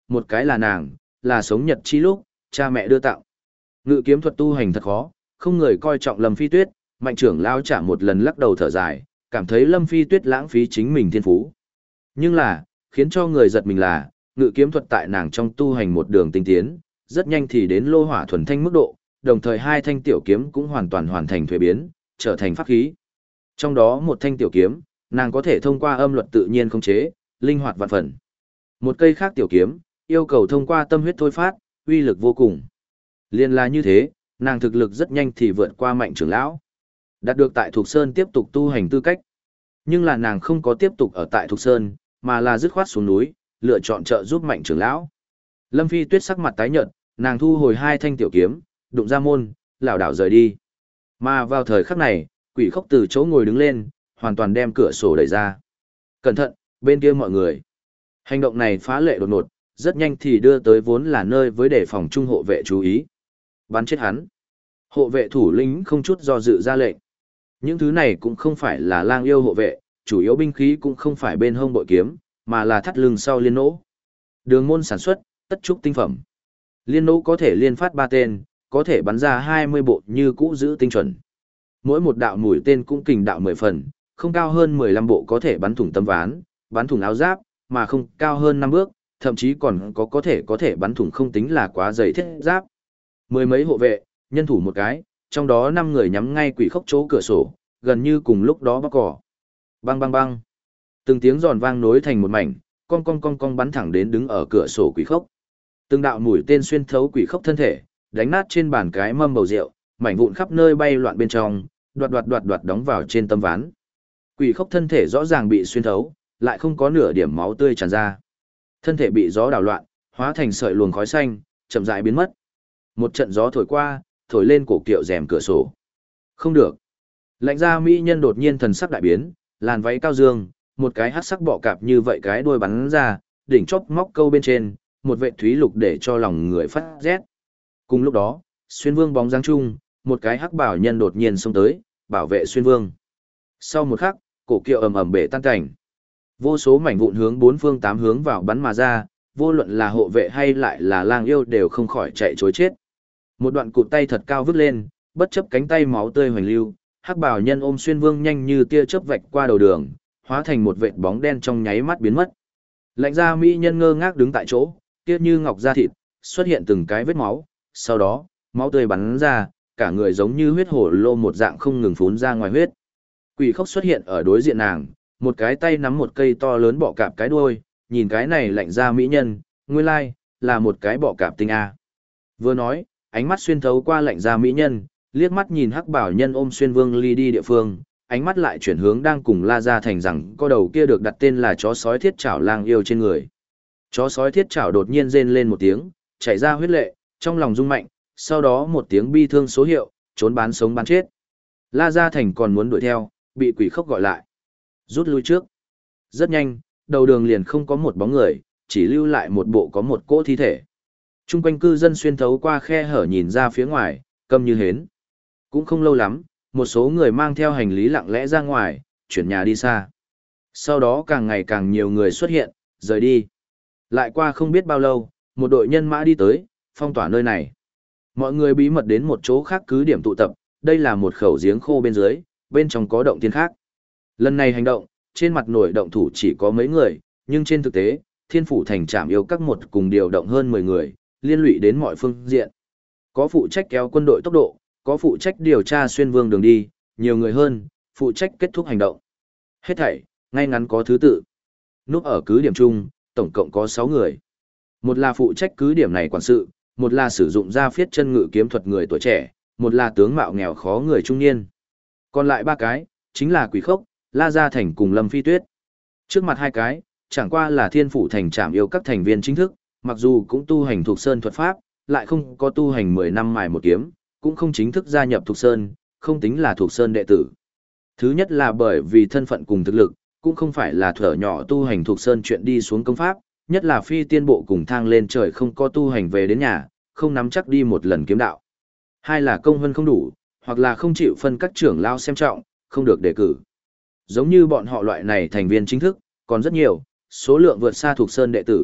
A: một cái là nàng, là sống nhật chi lúc, cha mẹ đưa tặng. Ngự kiếm thuật tu hành thật khó, không người coi trọng Lâm Phi Tuyết, Mạnh trưởng lão trả một lần lắc đầu thở dài, cảm thấy Lâm Phi Tuyết lãng phí chính mình thiên phú. Nhưng là, khiến cho người giật mình là, ngự kiếm thuật tại nàng trong tu hành một đường tinh tiến, rất nhanh thì đến lô hỏa thuần thanh mức độ, đồng thời hai thanh tiểu kiếm cũng hoàn toàn hoàn thành thuế biến, trở thành pháp khí. Trong đó một thanh tiểu kiếm, nàng có thể thông qua âm luật tự nhiên khống chế, linh hoạt vạn phần. Một cây khác tiểu kiếm, yêu cầu thông qua tâm huyết thôi phát, uy lực vô cùng. Liên là như thế, nàng thực lực rất nhanh thì vượt qua Mạnh trưởng lão, đạt được tại Thục Sơn tiếp tục tu hành tư cách. Nhưng là nàng không có tiếp tục ở tại Thục Sơn, mà là dứt khoát xuống núi, lựa chọn trợ giúp Mạnh trưởng lão. Lâm Phi Tuyết sắc mặt tái nhợt, nàng thu hồi hai thanh tiểu kiếm, đụng ra môn, lảo đảo rời đi. Mà vào thời khắc này, Quỷ Khốc từ chỗ ngồi đứng lên, hoàn toàn đem cửa sổ đẩy ra. Cẩn thận, bên kia mọi người. Hành động này phá lệ đột ngột, rất nhanh thì đưa tới vốn là nơi với đề phòng trung hộ vệ chú ý. Bắn chết hắn. Hộ vệ thủ lĩnh không chút do dự ra lệnh. Những thứ này cũng không phải là lang yêu hộ vệ, chủ yếu binh khí cũng không phải bên hông bội kiếm, mà là thắt lưng sau liên nỗ. Đường môn sản xuất, tất trúc tinh phẩm. Liên nỗ có thể liên phát 3 tên, có thể bắn ra 20 bộ như cũ giữ tinh chuẩn. Mỗi một đạo mũi tên cũng kình đạo 10 phần, không cao hơn 15 bộ có thể bắn thủng tấm ván, bắn thủng áo giáp, mà không cao hơn 5 bước, thậm chí còn có thể bắn thủng không tính là quá dày thiết giáp. Mười mấy hộ vệ, nhân thủ một cái, trong đó 5 người nhắm ngay Quỷ Khốc chỗ cửa sổ, gần như cùng lúc đó bóc cỏ. Bang bang bang. Từng tiếng giòn vang nối thành một mảnh, cong bắn thẳng đến đứng ở cửa sổ Quỷ Khốc. Từng đạo mũi tên xuyên thấu Quỷ Khốc thân thể, đánh nát trên bàn cái mâm bầu rượu, mảnh vụn khắp nơi bay loạn bên trong, đoạt đóng vào trên tấm ván. Quỷ Khốc thân thể rõ ràng bị xuyên thấu, lại không có nửa điểm máu tươi tràn ra. Thân thể bị gió đảo loạn, hóa thành sợi luồng khói xanh, chậm rãi biến mất. Một trận gió thổi qua, thổi lên cổ kiệu rèm cửa sổ. Không được. Lạnh ra mỹ nhân đột nhiên thần sắc đại biến, làn váy cao dương, một cái hắc sắc bọ cạp như vậy cái đuôi bắn ra, đỉnh chóp móc câu bên trên, một vệ thúy lục để cho lòng người phát rét. Cùng lúc đó, Xuyên Vương bóng dáng chung, một cái hắc bảo nhân đột nhiên xông tới, bảo vệ Xuyên Vương. Sau một khắc, cổ kiệu ầm ầm bể tan cảnh. Vô số mảnh vụn hướng bốn phương tám hướng vào bắn mà ra, vô luận là hộ vệ hay lại là lang yêu đều không khỏi chạy trối chết. Một đoạn cụt tay thật cao vứt lên, bất chấp cánh tay máu tươi hoành lưu, hắc bảo nhân ôm Xuyên Vương nhanh như tia chớp vạch qua đầu đường, hóa thành một vệt bóng đen trong nháy mắt biến mất. Lạnh ra mỹ nhân ngơ ngác đứng tại chỗ, kia như ngọc da thịt, xuất hiện từng cái vết máu, sau đó, máu tươi bắn ra, cả người giống như huyết hổ lô một dạng không ngừng phún ra ngoài huyết. Quỷ Khốc xuất hiện ở đối diện nàng, một cái tay nắm một cây to lớn bọ cạp cái đuôi, nhìn cái này lạnh ra mỹ nhân, nguyên lai, là một cái bọ cạp tinh A. Vừa nói, ánh mắt xuyên thấu qua lạnh ra mỹ nhân, liếc mắt nhìn hắc bảo nhân ôm Xuyên Vương ly đi địa phương, ánh mắt lại chuyển hướng đang cùng La Gia Thành rằng có đầu kia được đặt tên là chó sói thiết chảo lang yêu trên người. Chó sói thiết chảo đột nhiên rên lên một tiếng, chảy ra huyết lệ, trong lòng rung mạnh, sau đó một tiếng bi thương số hiệu, trốn bán sống bán chết. La Gia Thành còn muốn đuổi theo, bị Quỷ Khốc gọi lại. Rút lui trước. Rất nhanh, đầu đường liền không có một bóng người, chỉ lưu lại một bộ có một cỗ thi thể. Trung quanh cư dân xuyên thấu qua khe hở nhìn ra phía ngoài, câm như hến. Cũng không lâu lắm, một số người mang theo hành lý lặng lẽ ra ngoài, chuyển nhà đi xa. Sau đó càng ngày càng nhiều người xuất hiện, rời đi. Lại qua không biết bao lâu, một đội nhân mã đi tới, phong tỏa nơi này. Mọi người bí mật đến một chỗ khác cứ điểm tụ tập, đây là một khẩu giếng khô bên dưới, bên trong có động thiên khác. Lần này hành động, trên mặt nổi động thủ chỉ có mấy người, nhưng trên thực tế, Thiên Phủ Thành Trảm Yêu các một cùng điều động hơn 10 người, liên lụy đến mọi phương diện. Có phụ trách kéo quân đội tốc độ, có phụ trách điều tra Xuyên Vương đường đi, nhiều người hơn, phụ trách kết thúc hành động. Hết thảy, ngay ngắn có thứ tự. Núp ở cứ điểm chung, tổng cộng có 6 người. Một là phụ trách cứ điểm này quản sự, một là sử dụng ra phiết chân ngự kiếm thuật người tuổi trẻ, một là tướng mạo nghèo khó người trung niên. Còn lại 3 cái, chính là Quỷ Khốc, La Gia Thành cùng Lâm Phi Tuyết. Trước mặt 2 cái, chẳng qua là Thiên Phủ Thành Trảm Yêu các thành viên chính thức, mặc dù cũng tu hành thuộc sơn thuật pháp, lại không có tu hành 10 năm mài một kiếm, cũng không chính thức gia nhập thuộc sơn, không tính là thuộc sơn đệ tử. Thứ nhất là bởi vì thân phận cùng thực lực, cũng không phải là thuở nhỏ tu hành thuộc sơn chuyện đi xuống công pháp, nhất là phi tiên bộ cùng thang lên trời không có tu hành về đến nhà, không nắm chắc đi một lần kiếm đạo. Hai là công hơn không đủ, hoặc là không chịu phân các trưởng lao xem trọng, không được đề cử. Giống như bọn họ loại này thành viên chính thức, còn rất nhiều, số lượng vượt xa thuộc sơn đệ tử,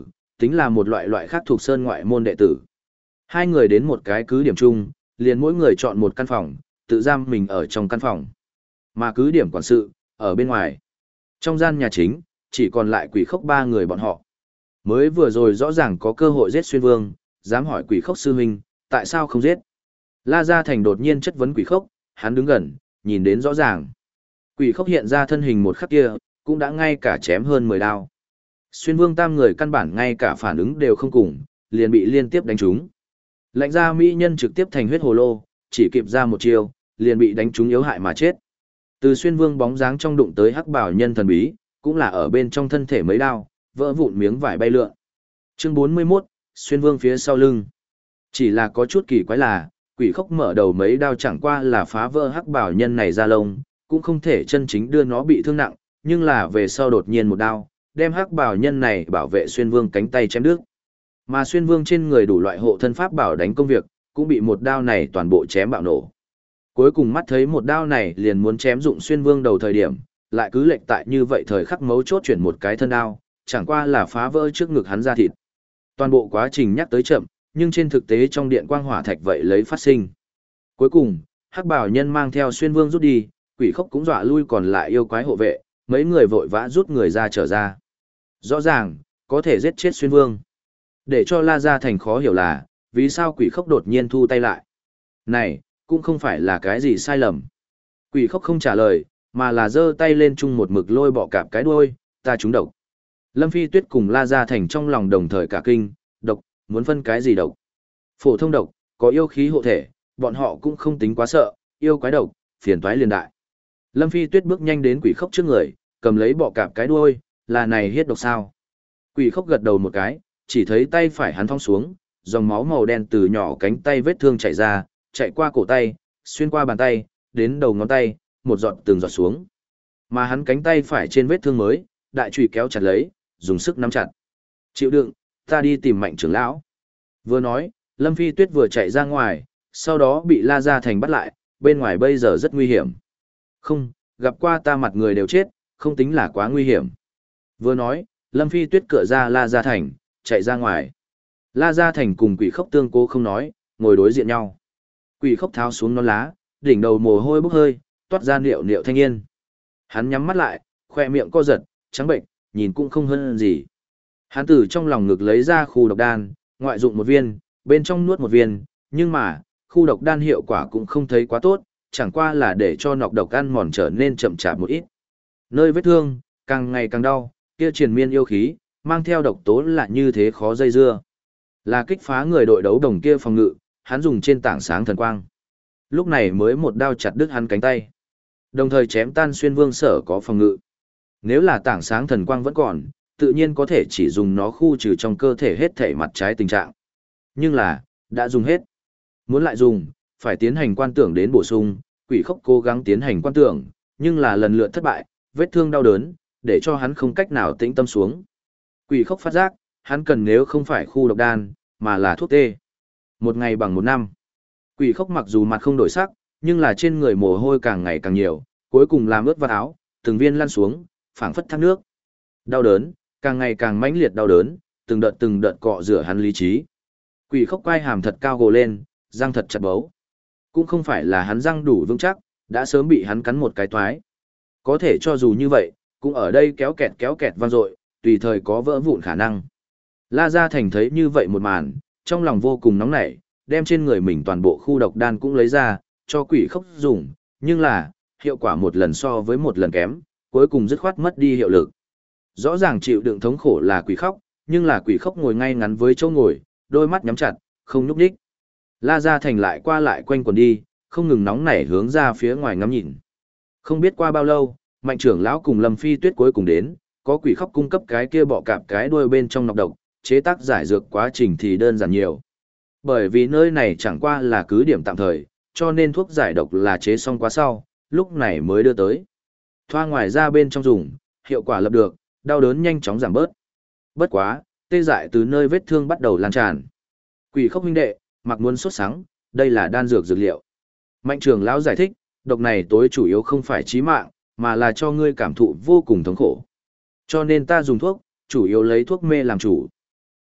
A: tính là một loại khác thuộc sơn ngoại môn đệ tử. Hai người đến một cái cứ điểm chung, liền mỗi người chọn một căn phòng, tự giam mình ở trong căn phòng. Mà cứ điểm quản sự, ở bên ngoài. Trong gian nhà chính, chỉ còn lại Quỷ Khốc ba người bọn họ. Mới vừa rồi rõ ràng có cơ hội giết Xuyên Vương, dám hỏi Quỷ Khốc sư huynh, tại sao không giết? La Gia Thành đột nhiên chất vấn Quỷ Khốc, hắn đứng gần, nhìn đến rõ ràng. Quỷ Khốc hiện ra thân hình một khắc kia, cũng đã ngay cả chém hơn 10 đao. Xuyên Vương tam người căn bản ngay cả phản ứng đều không cùng, liền bị liên tiếp đánh trúng. Lạnh ra mỹ nhân trực tiếp thành huyết hồ lô, chỉ kịp ra một chiêu, liền bị đánh trúng yếu hại mà chết. Từ Xuyên Vương bóng dáng trong đụng tới hắc bảo nhân thần bí, cũng là ở bên trong thân thể mấy đao, vỡ vụn miếng vải bay lượn. Chương 41, Xuyên Vương phía sau lưng. Chỉ là có chút kỳ quái là, Quỷ Khốc mở đầu mấy đao chẳng qua là phá vỡ hắc bảo nhân này ra lông, cũng không thể chân chính đưa nó bị thương nặng, nhưng là về sau đột nhiên một đao, đem hắc bảo nhân này bảo vệ Xuyên Vương cánh tay chém đứt. Mà Xuyên Vương trên người đủ loại hộ thân pháp bảo đánh công việc, cũng bị một đao này toàn bộ chém bạo nổ. Cuối cùng mắt thấy một đao này liền muốn chém dụng Xuyên Vương đầu thời điểm, lại cứ lệch tại như vậy thời khắc mấu chốt chuyển một cái thân đao, chẳng qua là phá vỡ trước ngực hắn ra thịt. Toàn bộ quá trình nhắc tới chậm, nhưng trên thực tế trong điện quang hỏa thạch vậy lấy phát sinh. Cuối cùng, hắc bảo nhân mang theo Xuyên Vương rút đi, Quỷ Khốc cũng dọa lui còn lại yêu quái hộ vệ, mấy người vội vã rút người ra trở ra. Rõ ràng, có thể giết chết Xuyên Vương. Để cho La Gia Thành khó hiểu là, vì sao Quỷ Khốc đột nhiên thu tay lại. Này, cũng không phải là cái gì sai lầm. Quỷ Khốc không trả lời, mà là giơ tay lên chung một mực lôi bọ cạp cái đuôi, ta trúng độc. Lâm Phi Tuyết cùng La Gia Thành trong lòng đồng thời cả kinh, độc, muốn phân cái gì độc. Phổ thông độc, có yêu khí hộ thể, bọn họ cũng không tính quá sợ, yêu quái độc, phiền toái liền đại. Lâm Phi Tuyết bước nhanh đến Quỷ Khốc trước người, cầm lấy bọ cạp cái đuôi, là này hiết độc sao. Quỷ Khốc gật đầu một cái, chỉ thấy tay phải hắn thong xuống, dòng máu màu đen từ nhỏ cánh tay vết thương chảy ra, chạy qua cổ tay, xuyên qua bàn tay, đến đầu ngón tay, một giọt từng giọt xuống. Mà hắn cánh tay phải trên vết thương mới, đại chùy kéo chặt lấy, dùng sức nắm chặt. Chịu đựng, ta đi tìm Mạnh trưởng lão. Vừa nói, Lâm Phi Tuyết vừa chạy ra ngoài, sau đó bị La Gia Thành bắt lại, bên ngoài bây giờ rất nguy hiểm. Không, gặp qua ta mặt người đều chết, không tính là quá nguy hiểm. Vừa nói, Lâm Phi Tuyết cửa ra La Gia Thành, chạy ra ngoài. La Gia Thành cùng Quỷ Khốc tương cố không nói, ngồi đối diện nhau. Quỷ Khốc tháo xuống nón lá, đỉnh đầu mồ hôi bốc hơi, toát ra niệu niệu thanh yên. Hắn nhắm mắt lại, khoe miệng co giật, trắng bệnh, nhìn cũng không hơn gì. Hắn từ trong lòng ngực lấy ra khu độc đan, ngoại dụng một viên, bên trong nuốt một viên, nhưng mà, khu độc đan hiệu quả cũng không thấy quá tốt, chẳng qua là để cho nọc độc ăn mòn trở nên chậm chạp một ít. Nơi vết thương, càng ngày càng đau, kia triền miên yêu khí, mang theo độc tố là như thế khó dây dưa. Là kích phá người đội đấu đồng kia phòng ngự, hắn dùng trên tảng sáng thần quang. Lúc này mới một đao chặt đứt hắn cánh tay. Đồng thời chém tan Xuyên Vương sở có phòng ngự. Nếu là tảng sáng thần quang vẫn còn, tự nhiên có thể chỉ dùng nó khu trừ trong cơ thể hết thể mặt trái tình trạng. Nhưng là, đã dùng hết. Muốn lại dùng, phải tiến hành quan tưởng đến bổ sung, Quỷ Khốc cố gắng tiến hành quan tưởng, nhưng là lần lượt thất bại, vết thương đau đớn, để cho hắn không cách nào tĩnh tâm xuống. Quỷ Khốc phát giác, hắn cần nếu không phải khu độc đan, mà là thuốc tê. Một ngày bằng một năm. Quỷ Khốc mặc dù mặt không đổi sắc, nhưng là trên người mồ hôi càng ngày càng nhiều, cuối cùng làm ướt vạt áo, từng viên lăn xuống, phảng phất thác nước. Đau đớn, càng ngày càng mãnh liệt đau đớn, từng đợt cọ rửa hắn lý trí. Quỷ Khốc quay hàm thật cao gồ lên, răng thật chặt bấu. Cũng không phải là hắn răng đủ vững chắc, đã sớm bị hắn cắn một cái toái. Có thể cho dù như vậy, cũng ở đây kéo kẹt vang dội, tùy thời có vỡ vụn khả năng. La Gia Thành thấy như vậy một màn, trong lòng vô cùng nóng nảy, đem trên người mình toàn bộ khu độc đan cũng lấy ra, cho Quỷ Khốc dùng, nhưng là, hiệu quả một lần so với một lần kém, cuối cùng dứt khoát mất đi hiệu lực. Rõ ràng chịu đựng thống khổ là Quỷ Khốc, nhưng là Quỷ Khốc ngồi ngay ngắn với chỗ ngồi, đôi mắt nhắm chặt, không nhúc nhích. La Gia Thành lại qua lại quanh quần đi, không ngừng nóng nảy hướng ra phía ngoài ngắm nhìn. Không biết qua bao lâu, Mạnh trưởng lão cùng Lâm Phi Tuyết cuối cùng đến, có Quỷ Khốc cung cấp cái kia bọ cạp cái đuôi bên trong nọc độc, chế tác giải dược quá trình thì đơn giản nhiều. Bởi vì nơi này chẳng qua là cứ điểm tạm thời, cho nên thuốc giải độc là chế xong quá sau, lúc này mới đưa tới. Thoa ngoài ra bên trong dùng, hiệu quả lập được, đau đớn nhanh chóng giảm bớt. Bất quá, tê dại từ nơi vết thương bắt đầu lan tràn. Quỷ Khốc huynh đệ, mặc muốn sốt sắng, đây là đan dược dược liệu. Mạnh trưởng lão giải thích, độc này tối chủ yếu không phải chí mạng, mà là cho ngươi cảm thụ vô cùng thống khổ. Cho nên ta dùng thuốc, chủ yếu lấy thuốc mê làm chủ.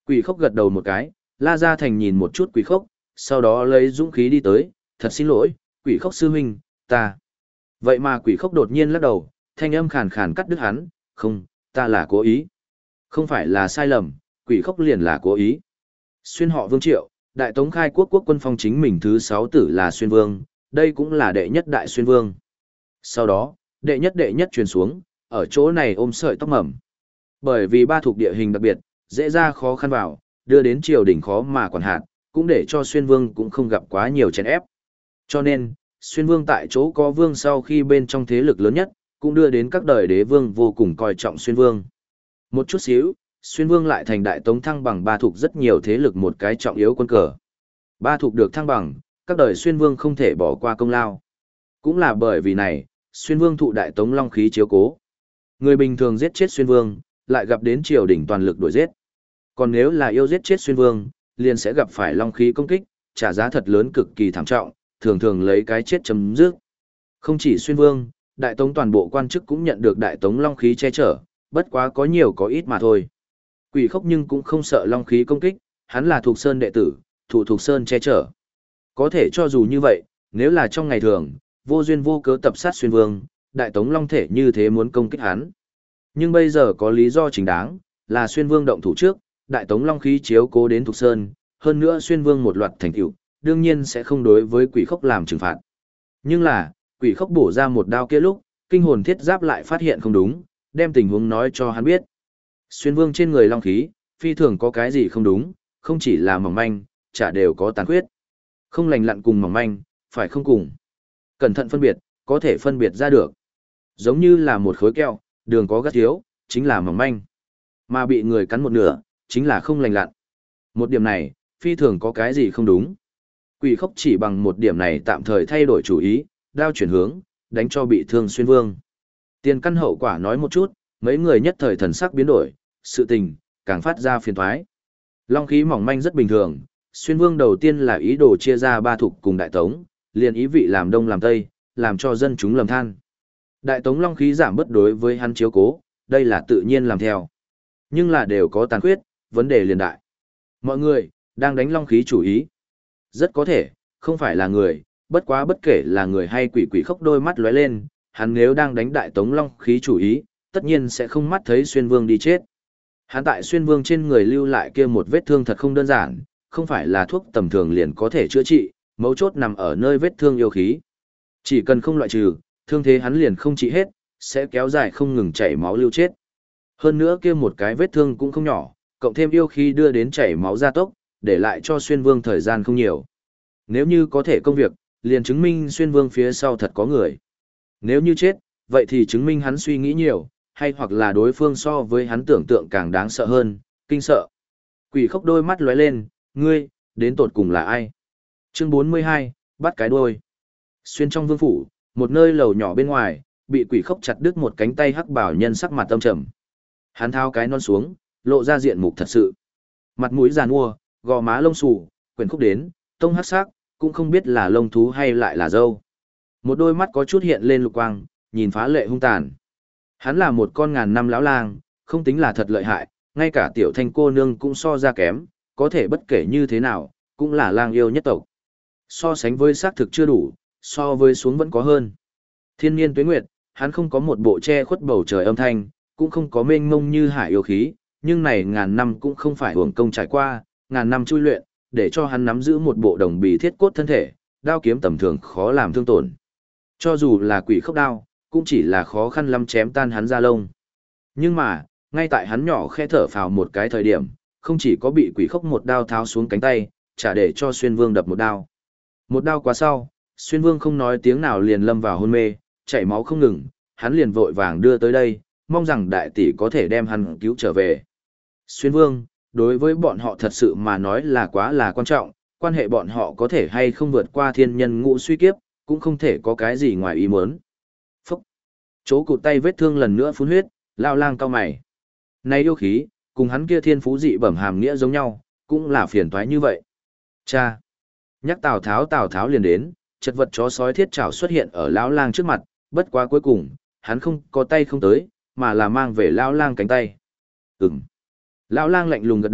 A: Quỷ khốc gật đầu một cái, La Gia Thành nhìn một chút quỷ khốc, sau đó lấy dũng khí đi tới, thật xin lỗi, quỷ khốc sư huynh, ta. Vậy mà quỷ khốc đột nhiên lắc đầu, thanh âm khàn khàn cắt đứt hắn, không, ta là cố ý. Không phải là sai lầm, quỷ khốc liền là cố ý. Xuyên họ Vương Triệu, đại tống khai quốc quốc quân phong chính mình thứ 6 tử là Xuyên Vương, đây cũng là đệ nhất đại Xuyên Vương. Sau đó, đệ nhất truyền xuống, ở chỗ này ôm sợi tóc mầm. Bởi vì ba thuộc địa hình đặc biệt, dễ ra khó khăn vào, đưa đến triều đình khó mà quản hạt, cũng để cho Xuyên Vương cũng không gặp quá nhiều chèn ép. Cho nên, Xuyên Vương tại chỗ có vương sau khi bên trong thế lực lớn nhất, cũng đưa đến các đời đế vương vô cùng coi trọng Xuyên Vương. Một chút xíu, Xuyên Vương lại thành đại tống thăng bằng ba thuộc rất nhiều thế lực một cái trọng yếu quân cờ. Ba thuộc được thăng bằng, các đời Xuyên Vương không thể bỏ qua công lao. Cũng là bởi vì này, Xuyên Vương thụ đại tống long khí chiếu cố. Người bình thường giết chết Xuyên Vương, lại gặp đến triều đình toàn lực đuổi giết. Còn nếu là yêu giết chết Xuyên Vương, liền sẽ gặp phải long khí công kích, trả giá thật lớn cực kỳ thảm trọng, thường thường lấy cái chết chấm dứt. Không chỉ Xuyên Vương, đại tống toàn bộ quan chức cũng nhận được đại tống long khí che chở, bất quá có nhiều có ít mà thôi. Quỷ khốc nhưng cũng không sợ long khí công kích, hắn là Thục Sơn đệ tử, thụ Thục Sơn che chở. Có thể cho dù như vậy, nếu là trong ngày thường, vô duyên vô cớ tập sát Xuyên Vương, đại tống long thể như thế muốn công kích hắn. Nhưng bây giờ có lý do chính đáng, là Xuyên Vương động thủ trước, đại tống long khí chiếu cố đến Thục Sơn, hơn nữa Xuyên Vương một loạt thành tựu, đương nhiên sẽ không đối với quỷ khốc làm trừng phạt. Nhưng là, quỷ khốc bổ ra một đao kia lúc, kinh hồn thiết giáp lại phát hiện không đúng, đem tình huống nói cho hắn biết. Xuyên Vương trên người long khí, phi thường có cái gì không đúng, không chỉ là mỏng manh, chả đều có tàn khuyết. Không lành lặn cùng mỏng manh, phải không cùng. Cẩn thận phân biệt, có thể phân biệt ra được. Giống như là một khối kẹo, đường có gắt thiếu, chính là mỏng manh. Mà bị người cắn một nửa, chính là không lành lặn. Một điểm này, phi thường có cái gì không đúng. Quỷ khốc chỉ bằng một điểm này tạm thời thay đổi chủ ý, đao chuyển hướng, đánh cho bị thương Xuyên Vương. Tiền căn hậu quả nói một chút, mấy người nhất thời thần sắc biến đổi, sự tình, càng phát ra phiền thoái. Long khí mỏng manh rất bình thường, Xuyên Vương đầu tiên là ý đồ chia ra ba thục cùng Đại Tống, liền ý vị làm đông làm tây, làm cho dân chúng lầm than. Đại Tống long khí giảm bất đối với hắn chiếu cố, đây là tự nhiên làm theo. Nhưng là đều có tàn khuyết, vấn đề liền đại. Mọi người, đang đánh long khí chủ ý. Rất có thể, không phải là người, bất quá bất kể là người hay quỷ, quỷ khốc đôi mắt lóe lên, hắn nếu đang đánh Đại Tống long khí chủ ý, tất nhiên sẽ không mắt thấy Xuyên Vương đi chết. Hắn tại Xuyên Vương trên người lưu lại kia một vết thương thật không đơn giản, không phải là thuốc tầm thường liền có thể chữa trị, mấu chốt nằm ở nơi vết thương yêu khí. Chỉ cần không loại trừ, thương thế hắn liền không trị hết, sẽ kéo dài không ngừng chảy máu lưu chết. Hơn nữa kia một cái vết thương cũng không nhỏ, cộng thêm yêu khí đưa đến chảy máu gia tốc, để lại cho Xuyên Vương thời gian không nhiều. Nếu như có thể công việc, liền chứng minh Xuyên Vương phía sau thật có người. Nếu như chết, vậy thì chứng minh hắn suy nghĩ nhiều, hay hoặc là đối phương so với hắn tưởng tượng càng đáng sợ hơn, kinh sợ. Quỷ khốc đôi mắt lóe lên, ngươi, đến tột cùng là ai? Chương 42, bắt cái đuôi. Xuyên trong vương phủ, một nơi lầu nhỏ bên ngoài, bị quỷ khốc chặt đứt một cánh tay hắc bảo nhân sắc mặt âm trầm. Hắn thao cái non xuống, lộ ra diện mục thật sự. Mặt mũi giàn mua, gò má lông xù, quyển khúc đến, tông hắc sắc, cũng không biết là lông thú hay lại là dâu. Một đôi mắt có chút hiện lên lục quang, nhìn phá lệ hung tàn. Hắn là một con ngàn năm lão lang, không tính là thật lợi hại, ngay cả tiểu thanh cô nương cũng so ra kém, có thể bất kể như thế nào, cũng là lang yêu nhất tộc. So sánh với xác thực chưa đủ, so với xuống vẫn có hơn. Thiên niên tuế nguyệt, hắn không có một bộ che khuất bầu trời âm thanh, cũng không có mênh mông như hải yêu khí, nhưng này ngàn năm cũng không phải uổng công trải qua, ngàn năm chui luyện, để cho hắn nắm giữ một bộ đồng bì thiết cốt thân thể, đao kiếm tầm thường khó làm thương tổn. Cho dù là quỷ khốc đao, cũng chỉ là khó khăn lắm chém tan hắn da lông. Nhưng mà, ngay tại hắn nhỏ khe thở phào một cái thời điểm, không chỉ có bị quỷ khốc một đao tháo xuống cánh tay, chả để cho Xuyên Vương đập một đao. Một đao quá sau, Xuyên Vương không nói tiếng nào liền lâm vào hôn mê, chảy máu không ngừng, hắn liền vội vàng đưa tới đây, mong rằng đại tỷ có thể đem hắn cứu trở về. Xuyên Vương, đối với bọn họ thật sự mà nói là quá là quan trọng, quan hệ bọn họ có thể hay không vượt qua thiên nhân ngũ suy kiếp, cũng không thể có cái gì ngoài ý muốn. Phúc! Chỗ cụt tay vết thương lần nữa phun huyết, lao lang cao mày. Này yêu khí, cùng hắn kia thiên phú dị bẩm hàm nghĩa giống nhau, cũng là phiền toái như vậy. Cha! Nhắc Tào Tháo liền đến, chật vật chó sói thiết trảo xuất hiện ở lão lang trước mặt, bất quá cuối cùng, hắn không có tay không tới, mà là mang về lão lang cánh tay. Lão lang lạnh lùng gật đầu,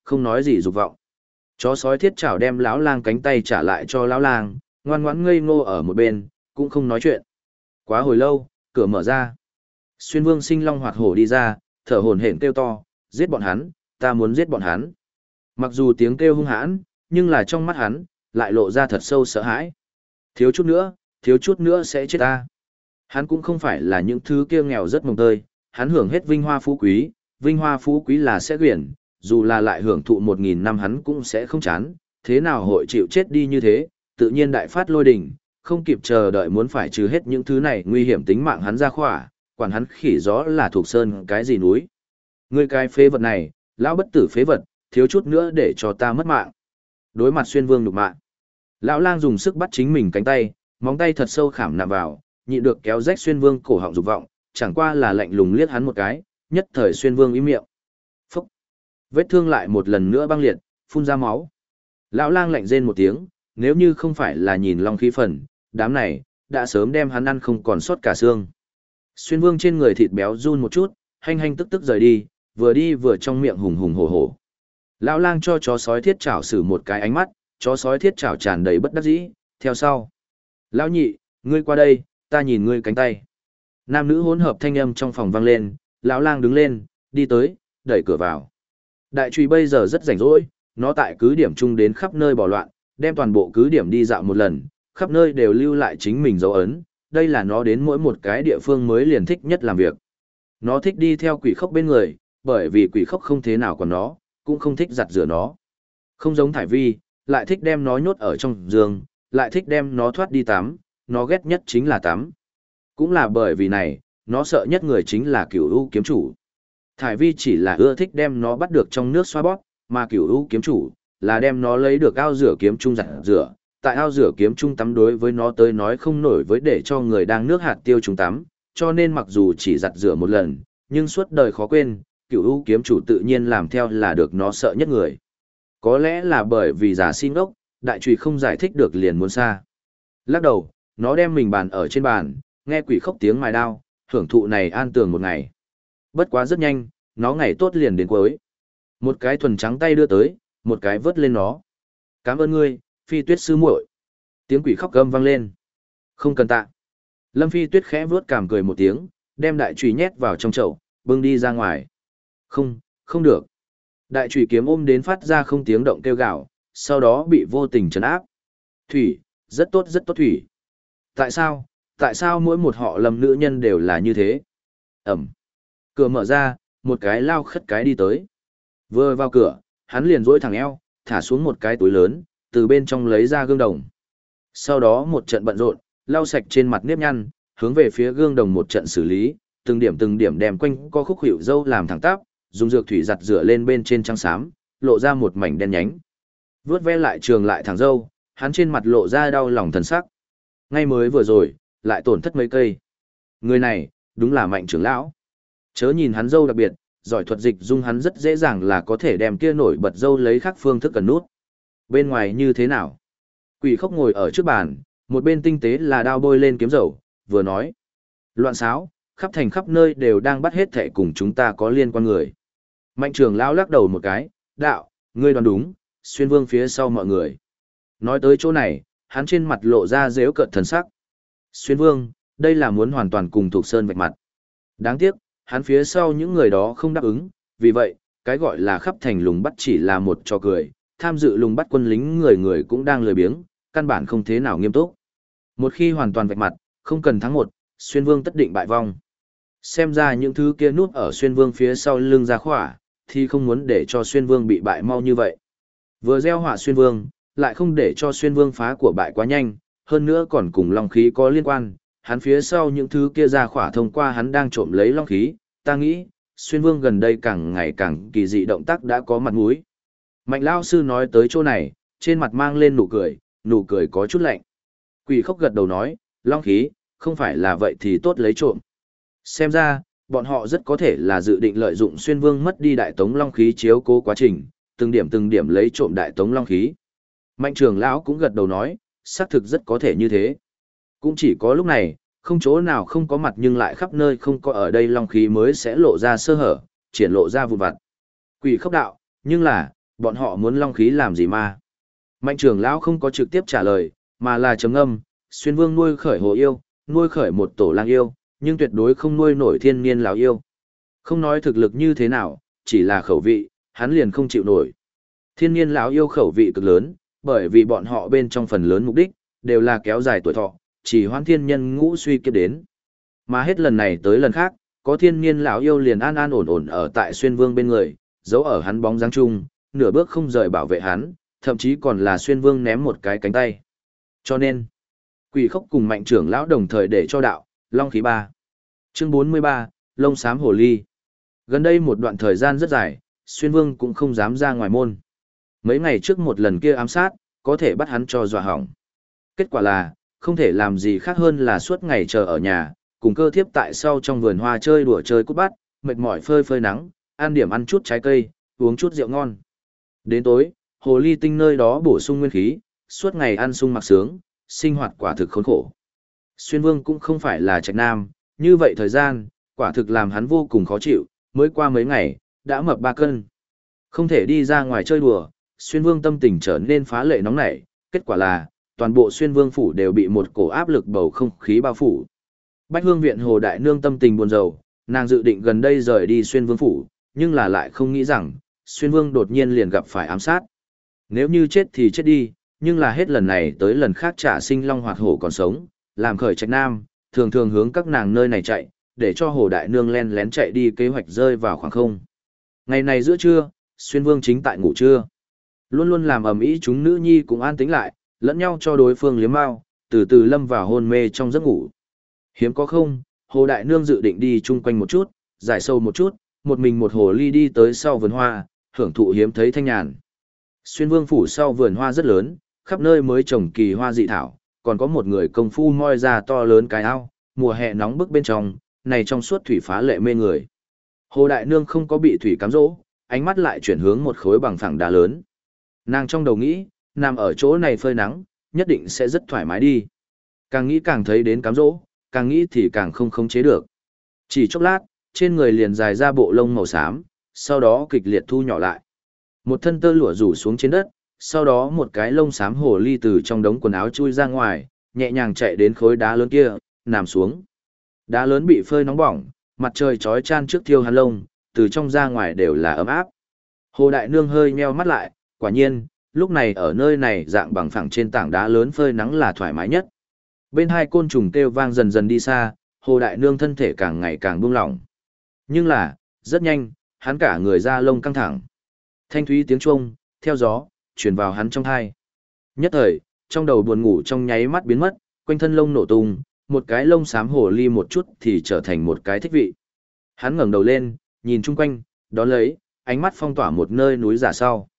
A: không nói gì dục vọng. Chó sói thiết chảo đem lão lang cánh tay trả lại cho lão lang, ngoan ngoãn ngây ngô ở một bên, cũng không nói chuyện. Quá hồi lâu, cửa mở ra. Xuyên Vương sinh long hoạt hổ đi ra, thở hổn hển kêu to, giết bọn hắn, ta muốn giết bọn hắn. Mặc dù tiếng kêu hung hãn, nhưng là trong mắt hắn, lại lộ ra thật sâu sợ hãi. Thiếu chút nữa sẽ chết ta. Hắn cũng không phải là những thứ kia nghèo rất mồng tơi, hắn hưởng hết vinh hoa phú quý là sẽ quyển, dù là lại hưởng thụ 1000 năm hắn cũng sẽ không chán, thế nào hội chịu chết đi như thế, tự nhiên đại phát lôi đình, không kịp chờ đợi muốn phải trừ hết những thứ này nguy hiểm tính mạng hắn ra khỏa, quản hắn khỉ gió là thuộc sơn cái gì núi. Ngươi cái phế vật này, lão bất tử phế vật, thiếu chút nữa để cho ta mất mạng. Đối mặt Xuyên Vương nhục mạ, lão lang dùng sức bắt chính mình cánh tay, móng tay thật sâu khảm nạm vào, nhịn được kéo rách Xuyên Vương cổ họng dục vọng, chẳng qua là lạnh lùng liếc hắn một cái, nhất thời Xuyên Vương im miệng. Phúc! Vết thương lại một lần nữa băng liệt, phun ra máu. Lão lang lạnh rên một tiếng, nếu như không phải là nhìn long khí phần, đám này, đã sớm đem hắn ăn không còn sót cả xương. Xuyên Vương trên người thịt béo run một chút, hanh hanh tức tức rời đi vừa trong miệng hùng hùng hổ hổ. Lão lang cho chó sói thiết chảo sử một cái ánh mắt, chó sói thiết chảo tràn đầy bất đắc dĩ, theo sau. Lão nhị, ngươi qua đây, ta nhìn ngươi cánh tay. Nam nữ hỗn hợp thanh âm trong phòng vang lên, lão lang đứng lên, đi tới, đẩy cửa vào. Đại trùy bây giờ rất rảnh rỗi, nó tại cứ điểm chung đến khắp nơi bỏ loạn, đem toàn bộ cứ điểm đi dạo một lần, khắp nơi đều lưu lại chính mình dấu ấn, đây là nó đến mỗi một cái địa phương mới liền thích nhất làm việc. Nó thích đi theo quỷ khốc bên người, bởi vì quỷ khốc không thế nào còn nó, cũng không thích giặt rửa nó. Không giống Thải Vi, lại thích đem nó nhốt ở trong giường, lại thích đem nó thoát đi tắm, nó ghét nhất chính là tắm. Cũng là bởi vì này, nó sợ nhất người chính là Cửu U kiếm chủ. Thải Vi chỉ là ưa thích đem nó bắt được trong nước xoa bóp, mà Cửu U kiếm chủ là đem nó lấy được ao rửa kiếm chung giặt rửa. Tại ao rửa kiếm chung tắm đối với nó tới nói không nổi với để cho người đang nước hạt tiêu chúng tắm, cho nên mặc dù chỉ giặt rửa một lần, nhưng suốt đời khó quên, Cửu U kiếm chủ tự nhiên làm theo là được nó sợ nhất người. Có lẽ là bởi vì giả xin ốc, đại trùy không giải thích được liền muốn xa. Lắc đầu, nó đem mình bàn ở trên bàn, nghe quỷ khóc tiếng mài đao, hưởng thụ này an tường một ngày. Bất quá rất nhanh, nó ngày tốt liền đến cuối. Một cái thuần trắng tay đưa tới, một cái vớt lên nó. Cảm ơn ngươi, Phi Tuyết sư muội. Tiếng quỷ khóc gầm vang lên. Không cần tạ. Lâm Phi Tuyết khẽ vớt cảm cười một tiếng, đem đại chùy nhét vào trong chậu, bưng đi ra ngoài. Không, không được. Đại chùy kiếm ôm đến phát ra không tiếng động kêu gào, sau đó bị vô tình trấn áp. Thủy, rất tốt Thủy. Tại sao mỗi một họ Lâm nữ nhân đều là như thế? Ẩm. Cửa mở ra, một cái lao khất cái đi tới. Vừa vào cửa, hắn liền duỗi thẳng eo, thả xuống một cái túi lớn, từ bên trong lấy ra gương đồng. Sau đó một trận bận rộn, lau sạch trên mặt nếp nhăn, hướng về phía gương đồng một trận xử lý, từng điểm đem quanh co khúc hiệu dâu làm thẳng tắp, dùng dược thủy giặt rửa lên bên trên trắng xám, lộ ra một mảnh đen nhánh. Vướt ve lại trường lại thẳng dâu, hắn trên mặt lộ ra đau lòng thần sắc. Ngay mới vừa rồi, lại tổn thất mấy cây. Người này, đúng là Mạnh trưởng lão. Chớ nhìn hắn dâu đặc biệt, giỏi thuật dịch dung hắn rất dễ dàng là có thể đem kia nổi bật dâu lấy khác phương thức cần nút. Bên ngoài như thế nào? Quỷ khóc ngồi ở trước bàn, một bên tinh tế là đao bôi lên kiếm dầu, vừa nói. Loạn xáo, khắp thành khắp nơi đều đang bắt hết thệ cùng chúng ta có liên quan người. Mạnh trưởng lão lắc đầu một cái, đạo, ngươi đoán đúng, Xuyên Vương phía sau mọi người. Nói tới chỗ này, hắn trên mặt lộ ra dễu cợt thần sắc. Xuyên Vương, đây là muốn hoàn toàn cùng Thục Sơn vạch mặt. Đáng tiếc, hắn phía sau những người đó không đáp ứng, vì vậy, cái gọi là khắp thành lùng bắt chỉ là một trò cười, tham dự lùng bắt quân lính người cũng đang lười biếng, căn bản không thế nào nghiêm túc. Một khi hoàn toàn vạch mặt, không cần thắng một, Xuyên Vương tất định bại vong. Xem ra những thứ kia núp ở Xuyên Vương phía sau lưng ra khỏa, thì không muốn để cho Xuyên Vương bị bại mau như vậy. Vừa gieo họa Xuyên Vương, lại không để cho Xuyên Vương phá của bại quá nhanh, hơn nữa còn cùng long khí có liên quan, hắn phía sau những thứ kia ra khỏa thông qua hắn đang trộm lấy long khí, ta nghĩ, Xuyên Vương gần đây càng ngày càng kỳ dị động tác đã có mặt mũi. Mạnh Lao Sư nói tới chỗ này, trên mặt mang lên nụ cười có chút lạnh. Quỷ khóc gật đầu nói, long khí, không phải là vậy thì tốt lấy trộm. Xem ra, bọn họ rất có thể là dự định lợi dụng Xuyên Vương mất đi đại tống long khí chiếu cố quá trình, từng điểm lấy trộm đại tống long khí. Mạnh trưởng lão cũng gật đầu nói, xác thực rất có thể như thế. Cũng chỉ có lúc này, không chỗ nào không có mặt nhưng lại khắp nơi không có ở đây long khí mới sẽ lộ ra sơ hở, triển lộ ra vụn vặt. Quỷ khóc đạo, nhưng là, bọn họ muốn long khí làm gì mà? Mạnh trưởng lão không có trực tiếp trả lời, mà là trầm ngâm, xuyên vương nuôi khởi hồ yêu, nuôi khởi một tổ lang yêu, nhưng tuyệt đối không nuôi nổi thiên niên lão yêu. Không nói thực lực như thế nào, chỉ là khẩu vị, hắn liền không chịu nổi. Thiên niên lão yêu khẩu vị cực lớn, bởi vì bọn họ bên trong phần lớn mục đích, đều là kéo dài tuổi thọ, chỉ hoãn thiên nhân ngũ suy kiếp đến. Mà hết lần này tới lần khác, có thiên niên lão yêu liền an an ổn ổn ở tại xuyên vương bên người, giấu ở hắn bóng dáng chung, nửa bước không rời bảo vệ hắn, thậm chí còn là xuyên vương ném một cái cánh tay. Cho nên, Quỷ Khốc cùng Mạnh trưởng lão đồng thời để cho đạo, long khí 3. Chương 43, Lông xám hồ ly. Gần đây một đoạn thời gian rất dài, xuyên vương cũng không dám ra ngoài môn. Mấy ngày trước một lần kia ám sát, có thể bắt hắn cho dọa hỏng. Kết quả là, không thể làm gì khác hơn là suốt ngày chờ ở nhà, cùng cơ thiếp tại sau trong vườn hoa chơi đùa chơi cút bắt, mệt mỏi phơi phơi nắng, ăn điểm ăn chút trái cây, uống chút rượu ngon. Đến tối, hồ ly tinh nơi đó bổ sung nguyên khí, suốt ngày ăn sung mặc sướng, sinh hoạt quả thực khốn khổ. Xuyên vương cũng không phải là trạch nam, như vậy thời gian, quả thực làm hắn vô cùng khó chịu, mới qua mấy ngày, đã mập 3 cân. Không thể đi ra ngoài chơi đùa, xuyên vương tâm tình trở nên phá lệ nóng nảy, kết quả là, toàn bộ xuyên vương phủ đều bị một cổ áp lực bầu không khí bao phủ. Bách Hương viện Hồ Đại Nương tâm tình buồn rầu, nàng dự định gần đây rời đi xuyên vương phủ, nhưng là lại không nghĩ rằng, xuyên vương đột nhiên liền gặp phải ám sát. Nếu như chết thì chết đi, nhưng là hết lần này tới lần khác trả sinh long hoạt hổ còn sống, làm khởi trạch nam, thường thường hướng các nàng nơi này chạy, để cho Hồ Đại Nương len lén chạy đi kế hoạch rơi vào khoảng không. Ngày này giữa trưa, xuyên vương chính tại ngủ trưa. Luôn luôn làm ầm ĩ chúng nữ nhi cũng an tĩnh lại, lẫn nhau cho đối phương liếm mao, từ từ lâm vào hôn mê trong giấc ngủ. Hiếm có không, Hồ Đại Nương dự định đi chung quanh một chút, giải sâu một chút, một mình một hồ ly đi tới sau vườn hoa, hưởng thụ hiếm thấy thanh nhàn. Xuyên vương phủ sau vườn hoa rất lớn, khắp nơi mới trồng kỳ hoa dị thảo, còn có một người công phu moi ra to lớn cái ao, mùa hè nóng bức bên trong, này trong suốt thủy phá lệ mê người. Hồ Đại Nương không có bị thủy cám dỗ, ánh mắt lại chuyển hướng một khối bằng phẳng đá lớn. Nàng trong đầu nghĩ, nằm ở chỗ này phơi nắng, nhất định sẽ rất thoải mái đi. Càng nghĩ càng thấy đến cám dỗ, càng nghĩ thì càng không khống chế được. Chỉ chốc lát, trên người liền dài ra bộ lông màu xám, sau đó kịch liệt thu nhỏ lại. Một thân tơ lụa rủ xuống trên đất, sau đó một cái lông xám hồ ly từ trong đống quần áo chui ra ngoài, nhẹ nhàng chạy đến khối đá lớn kia, nằm xuống. Đá lớn bị phơi nóng bỏng, mặt trời chói chan trước thiêu hắn lông, từ trong ra ngoài đều là ấm áp. Hồ Đại Nương hơi nheo mắt lại, quả nhiên, lúc này ở nơi này dạng bằng phẳng trên tảng đá lớn phơi nắng là thoải mái nhất. Bên hai côn trùng kêu vang dần dần đi xa, Hồ Đại Nương thân thể càng ngày càng buông lỏng. Nhưng là, rất nhanh, hắn cả người da lông căng thẳng. Thanh thúy tiếng chuông, theo gió, truyền vào hắn trong tai. Nhất thời, trong đầu buồn ngủ trong nháy mắt biến mất, quanh thân lông nổ tung, một cái lông xám hồ ly một chút thì trở thành một cái thích vị. Hắn ngẩng đầu lên, nhìn chung quanh, đón lấy, ánh mắt phong tỏa một nơi núi giả sau.